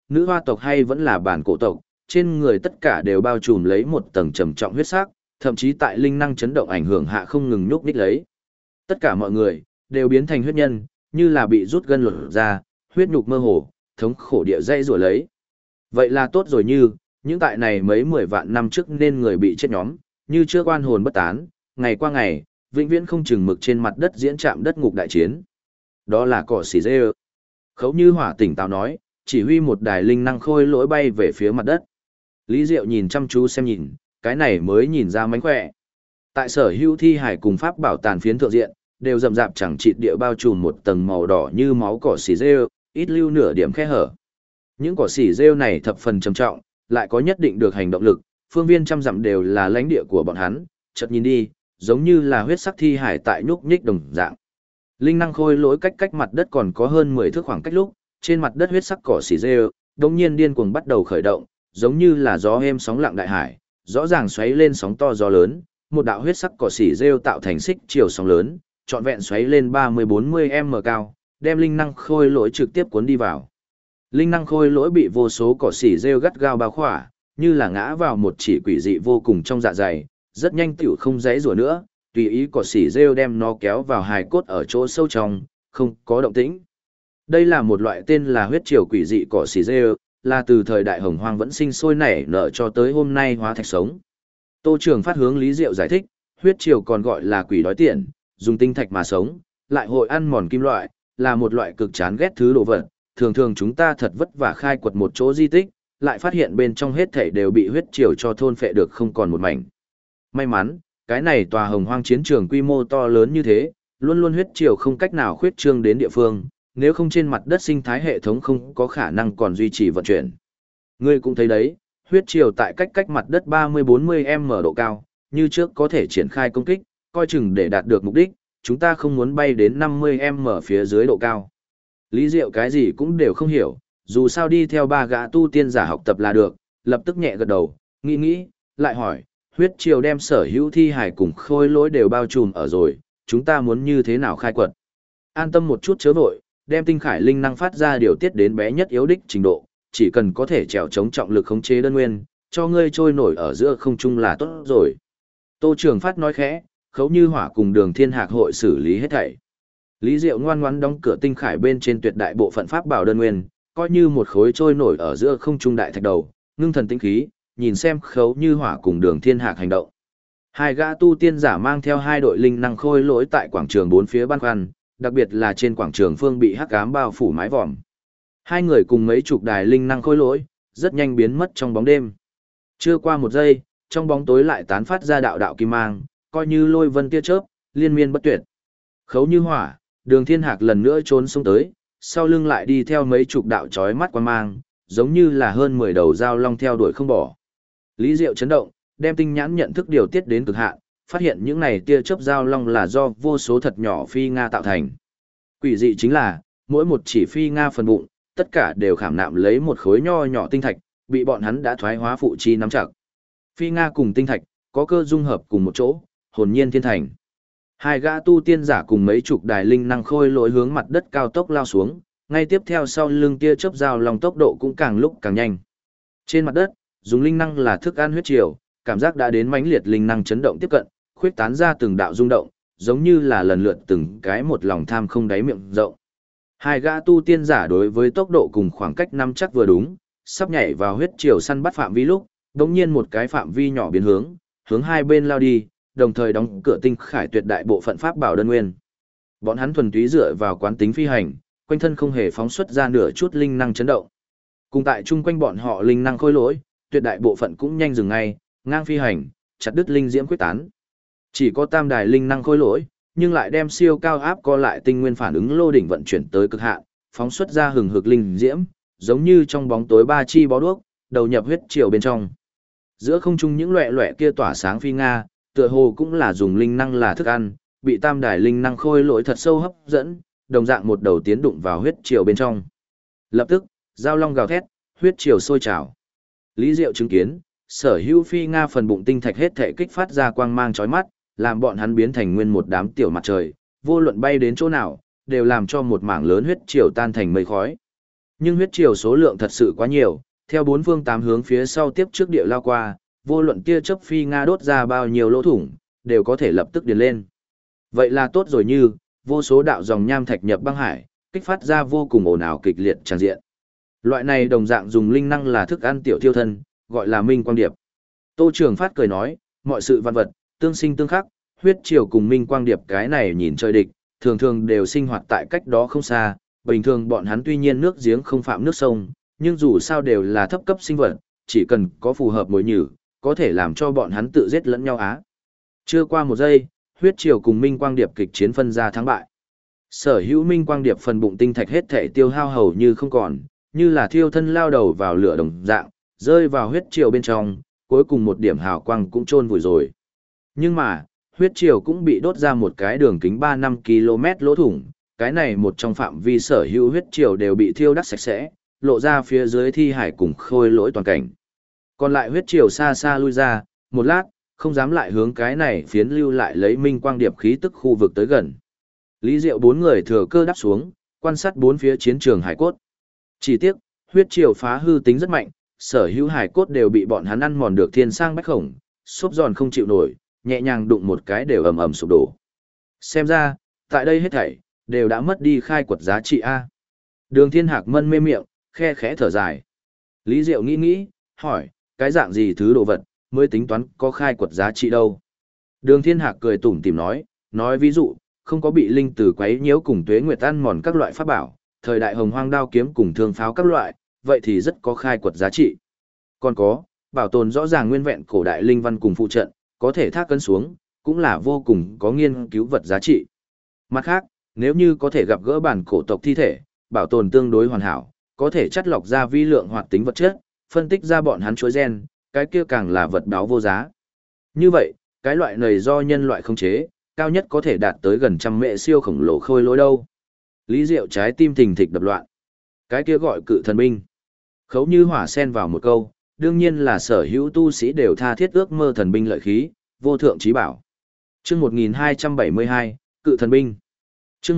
A: nữ hoa tộc hay vẫn là bản cổ tộc, trên người tất cả đều bao trùm lấy một tầng trầm trọng huyết sắc, thậm chí tại linh năng chấn động ảnh hưởng hạ không ngừng nhúc nhích lấy. Tất cả mọi người đều biến thành huyết nhân, như là bị rút gân lột ra, huyết nhục mơ hồ, thống khổ địa dây rủa lấy. Vậy là tốt rồi, như những tại này mấy 10 vạn năm trước nên người bị chết nhóm, như chưa quan hồn bất tán, ngày qua ngày, vĩnh viễn không chừng mực trên mặt đất diễn trạm đất ngục đại chiến. Đó là cỏ xỉ dê. Khấu Như Hỏa tỉnh táo nói, chỉ huy một đài linh năng khôi lỗi bay về phía mặt đất. Lý Diệu nhìn chăm chú xem nhìn, cái này mới nhìn ra mánh khỏe. Tại sở hữu thi hải cùng pháp bảo tàn phiến thượng diện, đều rậm rạp chẳng chịt địa bao trùm một tầng màu đỏ như máu cỏ xỉ rêu, ít lưu nửa điểm khe hở. Những cỏ xỉ rêu này thập phần trầm trọng, lại có nhất định được hành động lực, phương viên trăm dặm đều là lãnh địa của bọn hắn, chợt nhìn đi, giống như là huyết sắc thi hải tại nhúc nhích đồng dạng. Linh năng khôi lỗi cách mặt đất còn có hơn 10 thước khoảng cách lúc, trên mặt đất huyết sắc cỏ xỉ rêu, đột nhiên điên cuồng bắt đầu khởi động, giống như là gió êm sóng lặng đại hải, rõ ràng xoáy lên sóng to gió lớn, một đạo huyết sắc cỏ xỉ rêu tạo thành xích chiều sóng lớn, trọn vẹn xoáy lên 30-40m cao, đem linh năng khôi lỗi trực tiếp cuốn đi vào. Linh năng khôi lỗi bị vô số cỏ xỉ rêu gắt gao bao khỏa, như là ngã vào một chỉ quỷ dị vô cùng trong dạ dày, rất nhanh tiểu không dãy rủa nữa, tùy ý cỏ xỉ rêu đem nó kéo vào hài cốt ở chỗ sâu trong, không có động tĩnh. Đây là một loại tên là huyết triều quỷ dị cỏ xỉ rêu, là từ thời đại hồng hoang vẫn sinh sôi nảy nở cho tới hôm nay hóa thạch sống. Tô Trường Phát hướng Lý Diệu giải thích, huyết triều còn gọi là quỷ đói tiền, dùng tinh thạch mà sống, lại hội ăn mòn kim loại, là một loại cực chán ghét thứ đồ vật. Thường thường chúng ta thật vất vả khai quật một chỗ di tích, lại phát hiện bên trong hết thảy đều bị huyết triều cho thôn phệ được không còn một mảnh. May mắn, cái này tòa hồng hoang chiến trường quy mô to lớn như thế, luôn luôn huyết triều không cách nào khuyết trương đến địa phương, nếu không trên mặt đất sinh thái hệ thống không có khả năng còn duy trì vận chuyển. Ngươi cũng thấy đấy, huyết triều tại cách mặt đất 30-40m độ cao, như trước có thể triển khai công kích, coi chừng để đạt được mục đích, chúng ta không muốn bay đến 50m phía dưới độ cao. Lý Diệu cái gì cũng đều không hiểu, dù sao đi theo ba gã tu tiên giả học tập là được, lập tức nhẹ gật đầu, nghĩ, lại hỏi, huyết triều đem sở hữu thi hải cùng khôi lỗi đều bao trùm ở rồi, chúng ta muốn như thế nào khai quật? An tâm một chút chớ vội, đem tinh khải linh năng phát ra điều tiết đến bé nhất yếu đích trình độ, chỉ cần có thể trèo chống trọng lực khống chế đơn nguyên, cho ngươi trôi nổi ở giữa không trung là tốt rồi. Tô Trường Phát nói khẽ, Khấu Như Hỏa cùng Đường Thiên Hạc hội xử lý hết thảy. Lý Diệu ngoan ngoãn đóng cửa tinh khải bên trên tuyệt đại bộ phận pháp bảo đơn nguyên, coi như một khối trôi nổi ở giữa không trung đại thạch đầu, ngưng thần tinh khí, nhìn xem Khấu Như Hỏa cùng Đường Thiên Hạc hành động. Hai gã tu tiên giả mang theo hai đội linh năng khôi lỗi tại quảng trường bốn phía băn khoăn, đặc biệt là trên quảng trường phương bị hắc ám bao phủ mái vòm. Hai người cùng mấy chục đài linh năng khôi lỗi, rất nhanh biến mất trong bóng đêm. Chưa qua một giây, trong bóng tối lại tán phát ra đạo đạo kim mang, coi như lôi vân tia chớp, liên miên bất tuyệt. Khấu Như Hỏa, Đường Thiên Hạc lần nữa trốn xuống tới, sau lưng lại đi theo mấy chục đạo chói mắt quang mang, giống như là hơn 10 đầu dao long theo đuổi không bỏ. Lý Diệu chấn động, đem tinh nhãn nhận thức điều tiết đến cực hạn, phát hiện những này tia chớp dao long là do vô số thật nhỏ phi nga tạo thành. Quỷ dị chính là, mỗi một chỉ phi nga phần bụng, tất cả đều khảm nạm lấy một khối nho nhỏ tinh thạch, bị bọn hắn đã thoái hóa phụ chi nắm chặt. Phi nga cùng tinh thạch, có cơ dung hợp cùng một chỗ, hồn nhiên thiên thành. Hai gã tu tiên giả cùng mấy chục đài linh năng khôi lỗi hướng mặt đất cao tốc lao xuống, ngay tiếp theo sau lưng tia chớp dao long tốc độ cũng càng lúc càng nhanh. Trên mặt đất, dùng linh năng là thức ăn huyết triều, cảm giác đã đến mãnh liệt linh năng chấn động tiếp cận, khuyết tán ra từng đạo rung động, giống như là lần lượt từng cái một lòng tham không đáy miệng rộng. Hai gã tu tiên giả đối với tốc độ cùng khoảng cách nắm chắc vừa đúng, sắp nhảy vào huyết triều săn bắt phạm vi lúc, đống nhiên một cái phạm vi nhỏ biến hướng hai bên lao đi, đồng thời đóng cửa tinh khải tuyệt đại bộ phận pháp bảo đơn nguyên. Bọn hắn thuần túy dựa vào quán tính phi hành, quanh thân không hề phóng xuất ra nửa chút linh năng chấn động. Cùng tại chung quanh bọn họ linh năng khôi lỗi, tuyệt đại bộ phận cũng nhanh dừng ngay, ngang phi hành, chặt đứt linh diễm quyết tán. Chỉ có tam đài linh năng khôi lỗi, nhưng lại đem siêu cao áp co lại tinh nguyên phản ứng lô đỉnh vận chuyển tới cực hạn, phóng xuất ra hừng hực linh diễm, giống như trong bóng tối ba chi bó đuốc, đầu nhập huyết triều bên trong. Giữa không trung những loẻ loẻ kia tỏa sáng phi nga, tựa hồ cũng là dùng linh năng là thức ăn, bị tam đài linh năng khôi lỗi thật sâu hấp dẫn, đồng dạng một đầu tiến đụng vào huyết triều bên trong. Lập tức, giao long gào thét, huyết triều sôi trào. Lý Diệu chứng kiến, sở hữu phi nga phần bụng tinh thạch hết thể kích phát ra quang mang chói mắt, làm bọn hắn biến thành nguyên một đám tiểu mặt trời, vô luận bay đến chỗ nào, đều làm cho một mảng lớn huyết triều tan thành mây khói. Nhưng huyết triều số lượng thật sự quá nhiều, theo bốn phương tám hướng phía sau tiếp trước địa lao qua, vô luận tia chớp phi Nga đốt ra bao nhiêu lỗ thủng, đều có thể lập tức điền lên. Vậy là tốt rồi như, vô số đạo dòng nham thạch nhập băng hải, kích phát ra vô cùng ồn ào kịch liệt tràn diện. Loại này đồng dạng dùng linh năng là thức ăn tiểu thiêu thân, gọi là minh quang điệp. Tô Trường Phát cười nói, mọi sự văn vật, tương sinh tương khắc, huyết triều cùng minh quang điệp cái này nhìn chơi địch, thường thường đều sinh hoạt tại cách đó không xa, bình thường bọn hắn tuy nhiên nước giếng không phạm nước sông, nhưng dù sao đều là thấp cấp sinh vật, chỉ cần có phù hợp mồi nhử, có thể làm cho bọn hắn tự giết lẫn nhau á. Chưa qua một giây, huyết triều cùng minh quang điệp kịch chiến phân ra thắng bại. Sở hữu minh quang điệp phần bụng tinh thạch hết thể tiêu hao hầu như không còn, như là thiêu thân lao đầu vào lửa đồng dạng, rơi vào huyết triều bên trong, cuối cùng một điểm hào quang cũng chôn vùi rồi. Nhưng mà, huyết triều cũng bị đốt ra một cái đường kính 3-5 km lỗ thủng, cái này một trong phạm vi sở hữu huyết triều đều bị thiêu đắc sạch sẽ, lộ ra phía dưới thi hải cùng khôi lỗi toàn cảnh. Còn lại huyết triều xa xa lui ra, một lát, không dám lại hướng cái này phiến lưu lại lấy minh quang điệp khí tức khu vực tới gần. Lý Diệu bốn người thừa cơ đáp xuống, quan sát bốn phía chiến trường hải cốt. Chỉ tiếc, huyết triều phá hư tính rất mạnh, sở hữu hải cốt đều bị bọn hắn ăn mòn được thiên sang bách khổng, xốp giòn không chịu nổi, nhẹ nhàng đụng một cái đều ầm ầm sụp đổ. Xem ra, tại đây hết thảy đều đã mất đi khai quật giá trị a. Đường Thiên Hạc mân mê miệng, khe khẽ thở dài. Lý Diệu nghĩ nghĩ, hỏi, cái dạng gì thứ đồ vật mới tính toán có khai quật giá trị đâu? Đường Thiên Hạc cười tủm tỉm nói ví dụ, không có bị linh tử quấy nhiễu cùng tuế nguyệt ăn mòn các loại pháp bảo, thời đại hồng hoang đao kiếm cùng thương pháo các loại, vậy thì rất có khai quật giá trị. Còn có, bảo tồn rõ ràng nguyên vẹn cổ đại linh văn cùng phụ trận, có thể thác cân xuống, cũng là vô cùng có nghiên cứu vật giá trị. Mặt khác, nếu như có thể gặp gỡ bản cổ tộc thi thể, bảo tồn tương đối hoàn hảo, có thể chắt lọc ra vi lượng hoạt tính vật chất, phân tích ra bọn hắn chuỗi gen, cái kia càng là vật báo vô giá. Như vậy, cái loại này do nhân loại không chế, cao nhất có thể đạt tới gần trăm mệ siêu khổng lồ khôi lỗi đâu. Lý Diệu trái tim thình thịch đập loạn. Cái kia gọi cự thần binh. Khấu Như Hỏa xen vào một câu, đương nhiên là sở hữu tu sĩ đều tha thiết ước mơ thần binh lợi khí, vô thượng chí bảo. Chương 1272, cự thần binh. Chương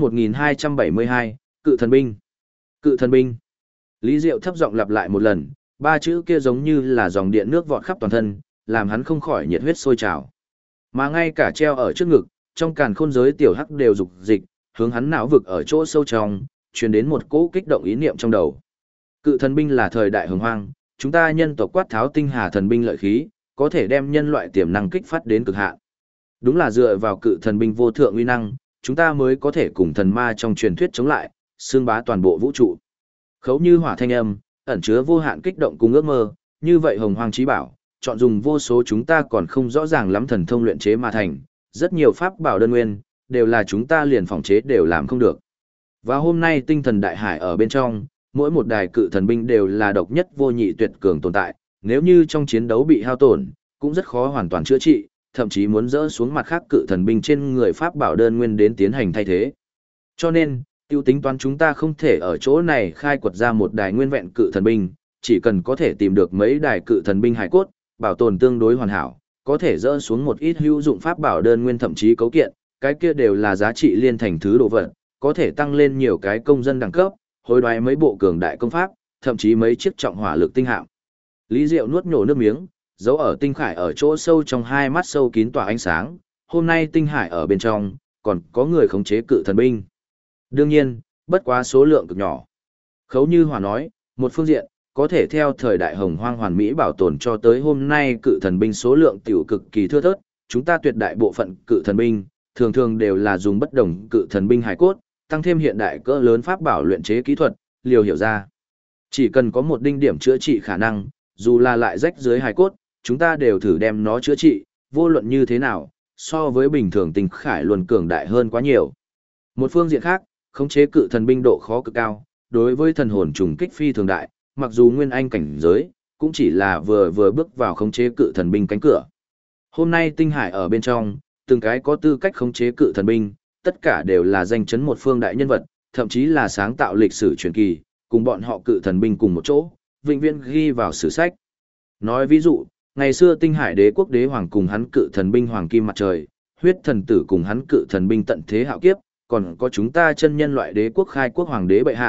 A: 1272, cự thần binh. Cự thần binh. Lý Diệu thấp giọng lặp lại một lần, ba chữ kia giống như là dòng điện nước vọt khắp toàn thân, làm hắn không khỏi nhiệt huyết sôi trào. Mà ngay cả treo ở trước ngực, trong càn khôn giới tiểu hắc đều dục dịch, hướng hắn não vực ở chỗ sâu trong, truyền đến một cỗ kích động ý niệm trong đầu. Cự thần binh là thời đại hồng hoang, chúng ta nhân tộc quát tháo tinh hà thần binh lợi khí, có thể đem nhân loại tiềm năng kích phát đến cực hạn. Đúng là dựa vào cự thần binh vô thượng uy năng, chúng ta mới có thể cùng thần ma trong truyền thuyết chống lại, xương bá toàn bộ vũ trụ. Khấu Như Hỏa thanh âm, ẩn chứa vô hạn kích động cùng ước mơ, như vậy hồng hoang chí bảo, chọn dùng vô số chúng ta còn không rõ ràng lắm thần thông luyện chế mà thành, rất nhiều pháp bảo đơn nguyên, đều là chúng ta liền phòng chế đều làm không được. Và hôm nay tinh thần đại hải ở bên trong, mỗi một đài cự thần binh đều là độc nhất vô nhị tuyệt cường tồn tại, nếu như trong chiến đấu bị hao tổn, cũng rất khó hoàn toàn chữa trị, thậm chí muốn dỡ xuống mặt khác cự thần binh trên người pháp bảo đơn nguyên đến tiến hành thay thế. Cho nên, tiêu tính toán chúng ta không thể ở chỗ này khai quật ra một đài nguyên vẹn cự thần binh, chỉ cần có thể tìm được mấy đài cự thần binh hải cốt, bảo tồn tương đối hoàn hảo, có thể dỡ xuống một ít hữu dụng pháp bảo đơn nguyên thậm chí cấu kiện, cái kia đều là giá trị liên thành thứ đồ vật, có thể tăng lên nhiều cái công dân đẳng cấp, hối đoái mấy bộ cường đại công pháp, thậm chí mấy chiếc trọng hỏa lực tinh hạm. Lý Diệu nuốt nhổ nước miếng, giấu ở tinh khải ở chỗ sâu trong hai mắt sâu kín tỏa ánh sáng, hôm nay tinh hải ở bên trong, còn có người khống chế cự thần binh. Đương nhiên, bất quá số lượng cực nhỏ. Khấu Như Hỏa nói, một phương diện, có thể theo thời đại hồng hoang hoàn mỹ bảo tồn cho tới hôm nay cự thần binh số lượng tiểu cực kỳ thưa thớt, chúng ta tuyệt đại bộ phận cự thần binh, thường thường đều là dùng bất đồng cự thần binh hải cốt, tăng thêm hiện đại cỡ lớn pháp bảo luyện chế kỹ thuật, liều hiểu ra. Chỉ cần có một đinh điểm chữa trị khả năng, dù là lại rách dưới hải cốt, chúng ta đều thử đem nó chữa trị, vô luận như thế nào, so với bình thường tinh khải luôn cường đại hơn quá nhiều. Một phương diện khác, khống chế cự thần binh độ khó cực cao, đối với thần hồn trùng kích phi thường đại, mặc dù nguyên anh cảnh giới, cũng chỉ là vừa bước vào khống chế cự thần binh cánh cửa. Hôm nay tinh hải ở bên trong, từng cái có tư cách khống chế cự thần binh, tất cả đều là danh chấn một phương đại nhân vật, thậm chí là sáng tạo lịch sử truyền kỳ, cùng bọn họ cự thần binh cùng một chỗ, vĩnh viễn ghi vào sử sách. Nói ví dụ, ngày xưa tinh hải đế quốc đế hoàng cùng hắn cự thần binh hoàng kim mặt trời, huyết thần tử cùng hắn cự thần binh tận thế hạo kiếp, còn có chúng ta chân nhân loại đế quốc khai quốc hoàng đế bệ hạ,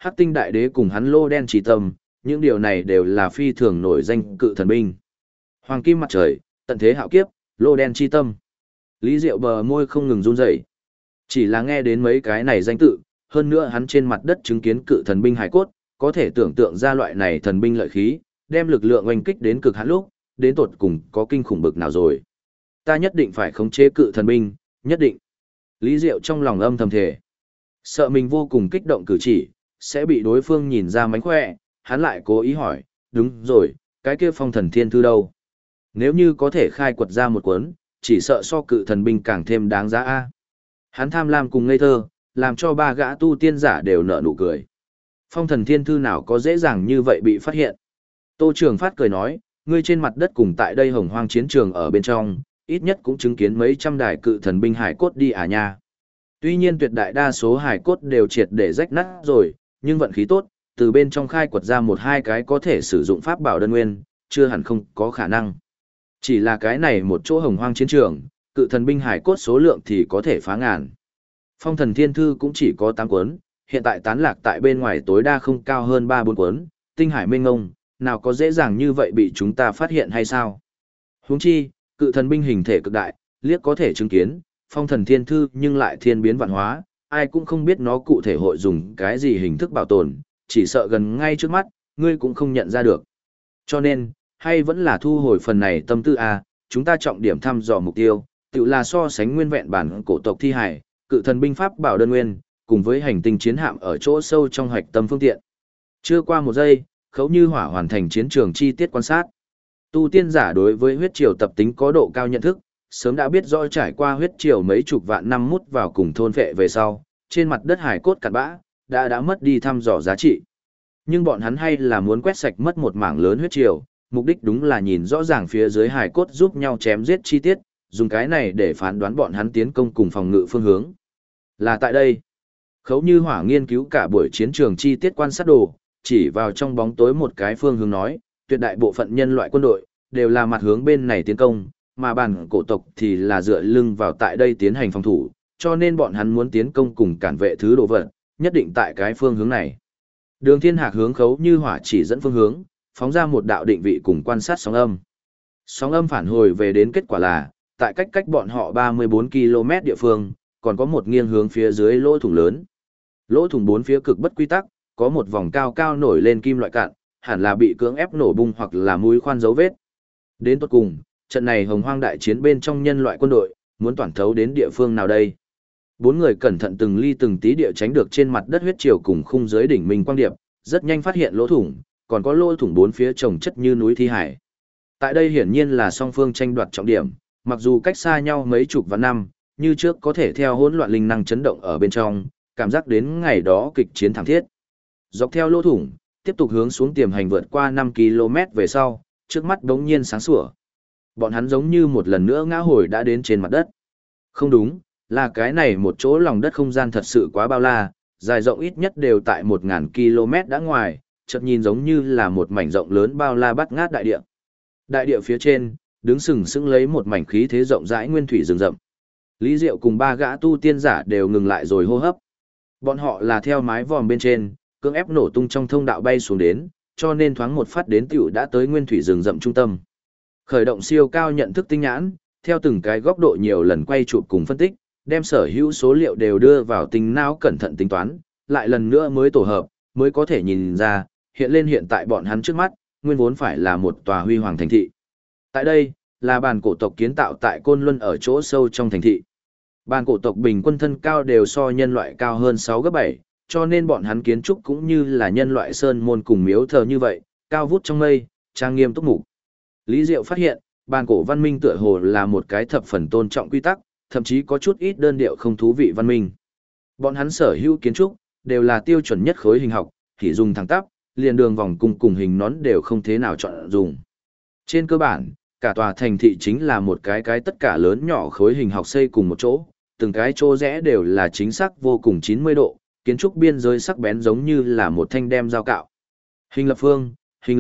A: Hắc Tinh Đại Đế cùng hắn Lô Đen Chỉ Tâm, những điều này đều là phi thường nổi danh cự thần binh. Hoàng Kim Mặt Trời, Tận Thế Hạo Kiếp, Lô Đen Chi Tâm. Lý Diệu bờ môi không ngừng run rẩy. Chỉ là nghe đến mấy cái này danh tự, hơn nữa hắn trên mặt đất chứng kiến cự thần binh hải cốt, có thể tưởng tượng ra loại này thần binh lợi khí, đem lực lượng oanh kích đến cực hạn lúc, đến tột cùng có kinh khủng bực nào rồi. Ta nhất định phải khống chế cự thần binh, nhất định. Lý Diệu trong lòng âm thầm thề. Sợ mình vô cùng kích động cử chỉ, sẽ bị đối phương nhìn ra mánh khỏe, hắn lại cố ý hỏi, đúng rồi, cái kia phong thần thiên thư đâu? Nếu như có thể khai quật ra một cuốn, chỉ sợ so cự thần binh càng thêm đáng giá a. Hắn tham lam cùng ngây thơ, làm cho ba gã tu tiên giả đều nở nụ cười. Phong thần thiên thư nào có dễ dàng như vậy bị phát hiện. Tô Trường Phát cười nói, ngươi trên mặt đất cùng tại đây hồng hoang chiến trường ở bên trong, ít nhất cũng chứng kiến mấy trăm đài cự thần binh hải cốt đi à nha. Tuy nhiên tuyệt đại đa số hải cốt đều triệt để rách nát rồi, nhưng vận khí tốt, từ bên trong khai quật ra một hai cái có thể sử dụng pháp bảo đơn nguyên, chưa hẳn không có khả năng. Chỉ là cái này một chỗ hồng hoang chiến trường, cự thần binh hải cốt số lượng thì có thể phá ngàn. Phong thần thiên thư cũng chỉ có 8 cuốn, hiện tại tán lạc tại bên ngoài tối đa không cao hơn 3-4 cuốn, tinh hải mênh ngông, nào có dễ dàng như vậy bị chúng ta phát hiện hay sao? Huống chi, cự thần binh hình thể cực đại, liếc có thể chứng kiến, phong thần thiên thư nhưng lại thiên biến vạn hóa, ai cũng không biết nó cụ thể hội dùng cái gì hình thức bảo tồn, chỉ sợ gần ngay trước mắt, ngươi cũng không nhận ra được. Cho nên, hay vẫn là thu hồi phần này tâm tư a, chúng ta trọng điểm thăm dò mục tiêu, tự là so sánh nguyên vẹn bản cổ tộc thi hải, cự thần binh pháp bảo đơn nguyên, cùng với hành tinh chiến hạm ở chỗ sâu trong hạch tâm phương tiện. Chưa qua một giây, Khấu Như Hỏa hoàn thành chiến trường chi tiết quan sát. Tu tiên giả đối với huyết triều tập tính có độ cao nhận thức, sớm đã biết rõ trải qua huyết triều mấy chục vạn năm mút vào cùng thôn phệ về sau, trên mặt đất hải cốt cặn bã, đã mất đi thăm dò giá trị. Nhưng bọn hắn hay là muốn quét sạch mất một mảng lớn huyết triều, mục đích đúng là nhìn rõ ràng phía dưới hải cốt giúp nhau chém giết chi tiết, dùng cái này để phán đoán bọn hắn tiến công cùng phòng ngự phương hướng. Là tại đây, Khấu Như Hỏa nghiên cứu cả buổi chiến trường chi tiết quan sát đồ, chỉ vào trong bóng tối một cái phương hướng nói, tuyệt đại bộ phận nhân loại quân đội, đều là mặt hướng bên này tiến công, mà bản cổ tộc thì là dựa lưng vào tại đây tiến hành phòng thủ, cho nên bọn hắn muốn tiến công cùng cản vệ thứ đồ vật, nhất định tại cái phương hướng này. Đường Thiên Hạc hướng Khấu Như Hỏa chỉ dẫn phương hướng, phóng ra một đạo định vị cùng quan sát sóng âm. Sóng âm phản hồi về đến kết quả là, tại cách bọn họ 34 km địa phương, còn có một nghiêng hướng phía dưới lỗ thủng lớn. Lỗ thủng bốn phía cực bất quy tắc, có một vòng cao cao nổi lên kim loại cạn, hẳn là bị cưỡng ép nổ bung hoặc là mũi khoan dấu vết. Đến cuối cùng, trận này hồng hoang đại chiến bên trong nhân loại quân đội, muốn toàn thấu đến địa phương nào đây? Bốn người cẩn thận từng ly từng tí địa tránh được trên mặt đất huyết triều cùng khung dưới đỉnh minh quang điệp, rất nhanh phát hiện lỗ thủng, còn có lỗ thủng bốn phía chồng chất như núi thi hải. Tại đây hiển nhiên là song phương tranh đoạt trọng điểm, mặc dù cách xa nhau mấy chục vạn năm, như trước có thể theo hỗn loạn linh năng chấn động ở bên trong, cảm giác đến ngày đó kịch chiến thảm thiết. Dọc theo lỗ thủng, tiếp tục hướng xuống tiềm hành vượt qua 5 km về sau, trước mắt đống nhiên sáng sủa. Bọn hắn giống như một lần nữa ngã hồi đã đến trên mặt đất. Không đúng, là cái này một chỗ lòng đất không gian thật sự quá bao la, dài rộng ít nhất đều tại 1000 km đã ngoài, chợt nhìn giống như là một mảnh rộng lớn bao la bát ngát đại địa. Đại địa phía trên, đứng sừng sững lấy một mảnh khí thế rộng rãi nguyên thủy rừng rậm. Lý Diệu cùng ba gã tu tiên giả đều ngừng lại rồi hô hấp. Bọn họ là theo mái vòm bên trên, cưỡng ép nổ tung trong thông đạo bay xuống đến, cho nên thoáng một phát đến tiểu đã tới nguyên thủy rừng rậm trung tâm. Khởi động siêu cao nhận thức tinh nhãn, theo từng cái góc độ nhiều lần quay chụp cùng phân tích, đem sở hữu số liệu đều đưa vào tinh não cẩn thận tính toán, lại lần nữa mới tổ hợp, mới có thể nhìn ra, hiện lên hiện tại bọn hắn trước mắt, nguyên vốn phải là một tòa huy hoàng thành thị. Tại đây, là bản cổ tộc kiến tạo tại Côn Luân ở chỗ sâu trong thành thị. Bản cổ tộc bình quân thân cao đều so nhân loại cao hơn 6 gấp 7, cho nên bọn hắn kiến trúc cũng như là nhân loại sơn môn cùng miếu thờ như vậy, cao vút trong mây, trang nghiêm túc mục. Lý Diệu phát hiện, bản cổ văn minh tựa hồ là một cái thập phần tôn trọng quy tắc, thậm chí có chút ít đơn điệu không thú vị văn minh. Bọn hắn sở hữu kiến trúc đều là tiêu chuẩn nhất khối hình học, chỉ dùng thẳng tắp, liền đường vòng cung cùng hình nón đều không thế nào chọn dùng. Trên cơ bản, cả tòa thành thị chính là một cái tất cả lớn nhỏ khối hình học xây cùng một chỗ, từng cái chỗ rẽ đều là chính xác vô cùng 90 độ, kiến trúc biên giới sắc bén giống như là một thanh đem dao cạo. Hình lập phương,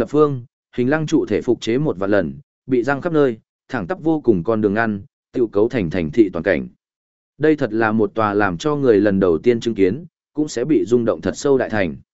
A: hình lăng trụ thể phục chế một vạn lần, bị răng khắp nơi, thẳng tắp vô cùng con đường ngăn, tiêu cấu thành thành thị toàn cảnh. Đây thật là một tòa làm cho người lần đầu tiên chứng kiến, cũng sẽ bị rung động thật sâu đại thành.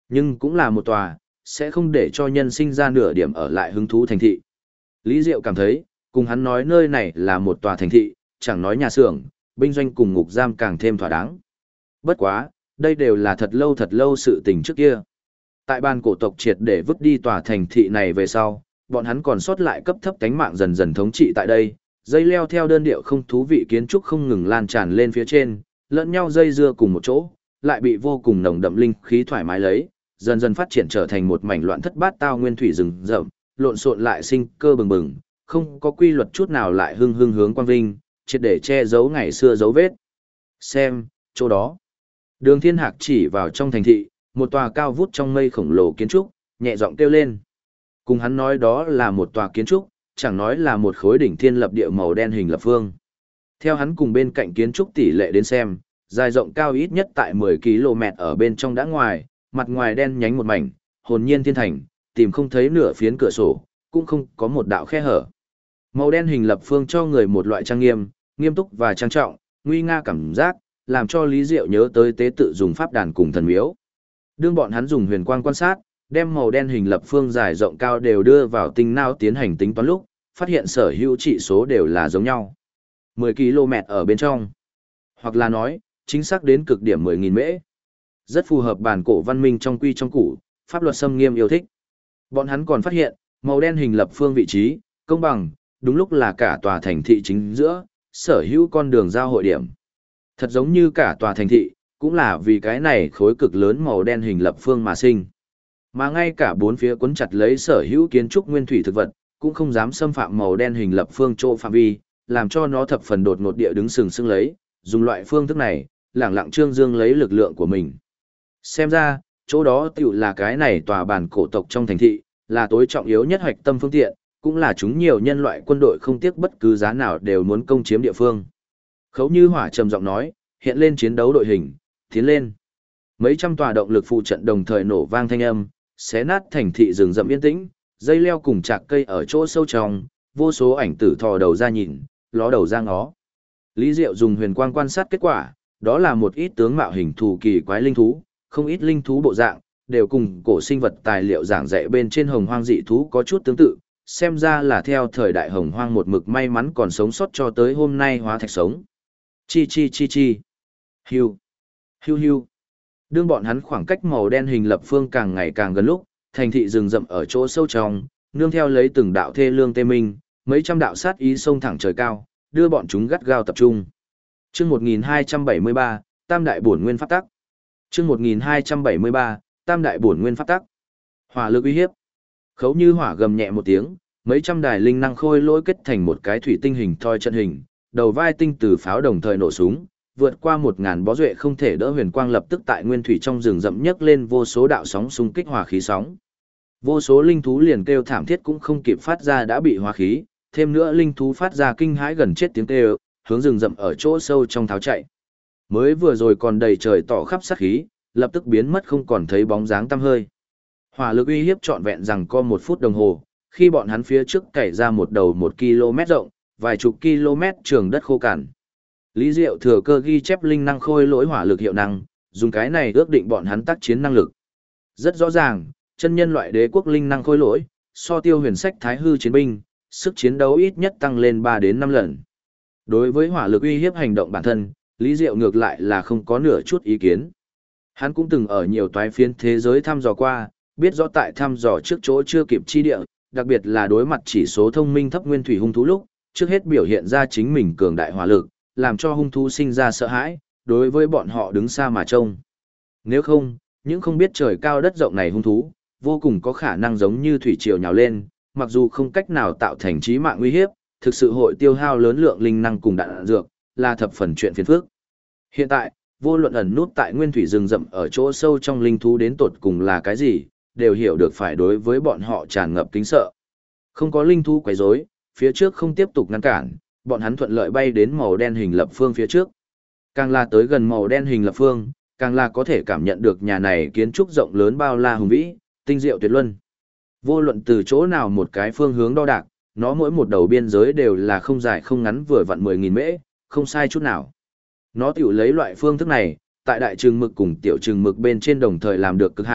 A: Nhưng cũng là một tòa, sẽ không để cho nhân sinh ra nửa điểm ở lại hứng thú thành thị. Lý Diệu cảm thấy, cùng hắn nói nơi này là một tòa thành thị, chẳng nói nhà xưởng, binh doanh cùng ngục giam càng thêm thỏa đáng. Bất quá, đây đều là thật lâu sự tình trước kia. Tại ban cổ tộc triệt để vứt đi tòa thành thị này về sau, bọn hắn còn sót lại cấp thấp cánh mạng dần dần thống trị tại đây, dây leo theo đơn điệu không thú vị kiến trúc không ngừng lan tràn lên phía trên, lẫn nhau dây dưa cùng một chỗ, lại bị vô cùng nồng đậm linh khí thoải mái lấy, dần dần phát triển trở thành một mảnh loạn thất bát tao nguyên thủy rừng rậm, lộn xộn lại sinh cơ bừng bừng, không có quy luật chút nào lại hưng hướng quang vinh, triệt để che giấu ngày xưa dấu vết. Xem, chỗ đó. Đường Thiên Hạc chỉ vào trong thành thị, một tòa cao vút trong mây khổng lồ kiến trúc, nhẹ giọng kêu lên. Cùng hắn nói đó là một tòa kiến trúc, chẳng nói là một khối đỉnh thiên lập địa màu đen hình lập phương. Theo hắn cùng bên cạnh kiến trúc tỷ lệ đến xem, dài rộng cao ít nhất tại 10 km ở bên trong đã ngoài, mặt ngoài đen nhánh một mảnh, hồn nhiên thiên thành, tìm không thấy nửa phiến cửa sổ, cũng không có một đạo khe hở. Màu đen hình lập phương cho người một loại trang nghiêm, nghiêm túc và trang trọng, nguy nga cảm giác, làm cho Lý Diệu nhớ tới tế tự dùng pháp đàn cùng thần miếu. Đương bọn hắn dùng huyền quang quan sát, đem màu đen hình lập phương dài rộng cao đều đưa vào tinh não tiến hành tính toán lúc, phát hiện sở hữu trị số đều là giống nhau. 10 km ở bên trong. Hoặc là nói, chính xác đến cực điểm 10.000 mễ. Rất phù hợp bản cổ văn minh trong quy trong củ, pháp luật xâm nghiêm yêu thích. Bọn hắn còn phát hiện, màu đen hình lập phương vị trí, công bằng, đúng lúc là cả tòa thành thị chính giữa, sở hữu con đường giao hội điểm. Thật giống như cả tòa thành thị, cũng là vì cái này khối cực lớn màu đen hình lập phương mà sinh. Mà ngay cả bốn phía cuốn chặt lấy sở hữu kiến trúc nguyên thủy thực vật, cũng không dám xâm phạm màu đen hình lập phương chỗ phạm vi, làm cho nó thập phần đột ngột địa đứng sừng sững lấy, dùng loại phương thức này, lẳng lặng trương dương lấy lực lượng của mình. Xem ra, chỗ đó tiểu là cái này tòa bản cổ tộc trong thành thị, là tối trọng yếu nhất hoạch tâm phương tiện, cũng là chúng nhiều nhân loại quân đội không tiếc bất cứ giá nào đều muốn công chiếm địa phương. Khấu Như Hỏa trầm giọng nói, hiện lên chiến đấu đội hình, tiến lên. Mấy trăm tòa động lực phụ trận đồng thời nổ vang thanh âm, xé nát thành thị rừng rậm yên tĩnh, dây leo cùng chạc cây ở chỗ sâu trong, vô số ảnh tử thò đầu ra nhìn, ló đầu ra ngó. Lý Diệu dùng huyền quang quan sát kết quả, đó là một ít tướng mạo hình thù kỳ quái linh thú, không ít linh thú bộ dạng, đều cùng cổ sinh vật tài liệu giảng dạy bên trên hồng hoang dị thú có chút tương tự, xem ra là theo thời đại hồng hoang một mực may mắn còn sống sót cho tới hôm nay hóa thạch sống. Chi chi chi chi. Hiu. Hiu hiu. Đương bọn hắn khoảng cách màu đen hình lập phương càng ngày càng gần lúc, thành thị rừng rậm ở chỗ sâu trong, nương theo lấy từng đạo thê lương tê minh, mấy trăm đạo sát ý xông thẳng trời cao, đưa bọn chúng gắt gao tập trung. Chương 1273, Tam đại bổn nguyên pháp tắc. Chương 1273, Tam đại bổn nguyên pháp tắc. Hỏa lực uy hiếp. Khấu Như Hỏa gầm nhẹ một tiếng, mấy trăm đài linh năng khôi lỗi kết thành một cái thủy tinh hình thoi trận hình, đầu vai tinh từ pháo đồng thời nổ súng, vượt qua 1000 bó duệ không thể đỡ huyền quang lập tức tại nguyên thủy trong rừng rậm nhấc lên vô số đạo sóng xung kích hỏa khí sóng. Vô số linh thú liền kêu thảm thiết cũng không kịp phát ra đã bị hỏa khí, thêm nữa linh thú phát ra kinh hãi gần chết tiếng kêu, hướng rừng rậm ở chỗ sâu trong tháo chạy. Mới vừa rồi còn đầy trời tỏ khắp sát khí, lập tức biến mất không còn thấy bóng dáng tăm hơi. Hỏa lực uy hiếp trọn vẹn rằng có 1 phút đồng hồ, khi bọn hắn phía trước cày ra một đầu 1 km rộng, vài chục km trường đất khô cằn. Lý Diệu thừa cơ ghi chép linh năng khôi lỗi hỏa lực hiệu năng, dùng cái này ước định bọn hắn tác chiến năng lực. Rất rõ ràng, chân nhân loại đế quốc linh năng khôi lỗi, so Tiêu Huyền Sách Thái Hư chiến binh, sức chiến đấu ít nhất tăng lên 3 đến 5 lần. Đối với hỏa lực uy hiếp hành động bản thân, Lý Diệu ngược lại là không có nửa chút ý kiến. Hắn cũng từng ở nhiều toái phiến thế giới thăm dò qua, biết rõ tại thăm dò trước chỗ chưa kịp chi địa, đặc biệt là đối mặt chỉ số thông minh thấp nguyên thủy hung thú lúc, trước hết biểu hiện ra chính mình cường đại hỏa lực, làm cho hung thú sinh ra sợ hãi, đối với bọn họ đứng xa mà trông. Nếu không, những không biết trời cao đất rộng này hung thú, vô cùng có khả năng giống như thủy triều nhào lên, mặc dù không cách nào tạo thành chí mạng nguy hiếp, thực sự hội tiêu hao lớn lượng linh năng cùng đạn dược, là thập phần chuyện phiền phức. Hiện tại, vô luận ẩn nút tại nguyên thủy rừng rậm ở chỗ sâu trong linh thú đến tột cùng là cái gì, đều hiểu được phải đối với bọn họ tràn ngập kính sợ. Không có linh thú quấy rối, phía trước không tiếp tục ngăn cản, bọn hắn thuận lợi bay đến màu đen hình lập phương phía trước. Càng là tới gần màu đen hình lập phương, càng là có thể cảm nhận được nhà này kiến trúc rộng lớn bao la hùng vĩ, tinh diệu tuyệt luân. Vô luận từ chỗ nào một cái phương hướng đo đạc, nó mỗi một đầu biên giới đều là không dài không ngắn vừa vặn 10.000 mễ, không sai chút nào. Nó tiểu lấy loại phương thức này, tại đại trường mực cùng tiểu trường mực bên trên đồng thời làm được cực hạn,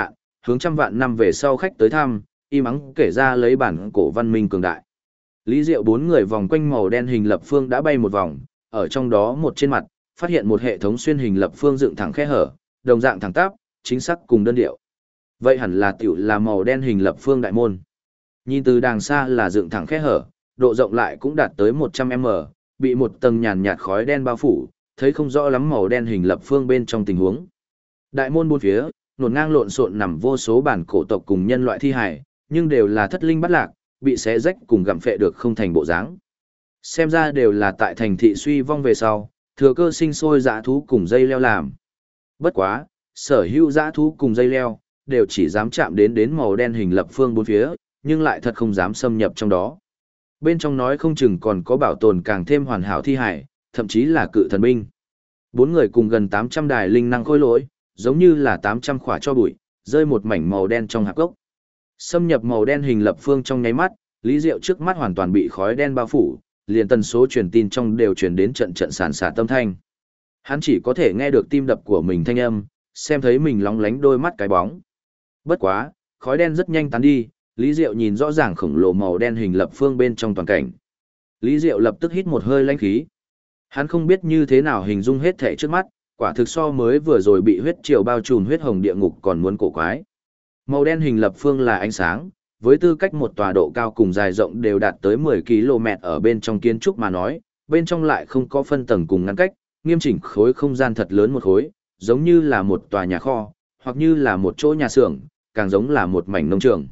A: hướng trăm vạn năm về sau khách tới thăm, im ắng kể ra lấy bản cổ văn minh cường đại. Lý Diệu bốn người vòng quanh màu đen hình lập phương đã bay một vòng, ở trong đó một trên mặt, phát hiện một hệ thống xuyên hình lập phương dựng thẳng khe hở, đồng dạng thẳng tắp, chính xác cùng đơn điệu. Vậy hẳn là tiểu là màu đen hình lập phương đại môn. Nhìn từ đàng xa là dựng thẳng khe hở, độ rộng lại cũng đạt tới 100m, bị một tầng nhàn nhạt khói đen bao phủ, thấy không rõ lắm màu đen hình lập phương bên trong tình huống. Đại môn bốn phía, nổn ngang lộn xộn nằm vô số bản cổ tộc cùng nhân loại thi hài, nhưng đều là thất linh bắt lạc, bị xé rách cùng gặm phệ được không thành bộ dáng. Xem ra đều là tại thành thị suy vong về sau, thừa cơ sinh sôi dã thú cùng dây leo làm. Bất quá, sở hữu dã thú cùng dây leo, đều chỉ dám chạm đến màu đen hình lập phương bốn phía, nhưng lại thật không dám xâm nhập trong đó. Bên trong nói không chừng còn có bảo tồn càng thêm hoàn hảo thi hải, thậm chí là cự thần binh. Bốn người cùng gần 800 đài linh năng khôi lỗi, giống như là 800 khỏa cho bụi, rơi một mảnh màu đen trong hạp gốc. Xâm nhập màu đen hình lập phương trong nháy mắt, Lý Diệu trước mắt hoàn toàn bị khói đen bao phủ, liền tần số truyền tin trong đều truyền đến trận trận sàn sạt tâm thanh. Hắn chỉ có thể nghe được tim đập của mình thanh âm, xem thấy mình lóng lánh đôi mắt cái bóng. Bất quá, khói đen rất nhanh tán đi, Lý Diệu nhìn rõ ràng khổng lồ màu đen hình lập phương bên trong toàn cảnh. Lý Diệu lập tức hít một hơi lãnh khí. Hắn không biết như thế nào hình dung hết thể trước mắt, quả thực so mới vừa rồi bị huyết triều bao trùm huyết hồng địa ngục còn muốn cổ quái. Màu đen hình lập phương là ánh sáng, với tư cách một tòa độ cao cùng dài rộng đều đạt tới 10 km ở bên trong kiến trúc mà nói, bên trong lại không có phân tầng cùng ngăn cách, nghiêm chỉnh khối không gian thật lớn một khối, giống như là một tòa nhà kho, hoặc như là một chỗ nhà xưởng, càng giống là một mảnh nông trường.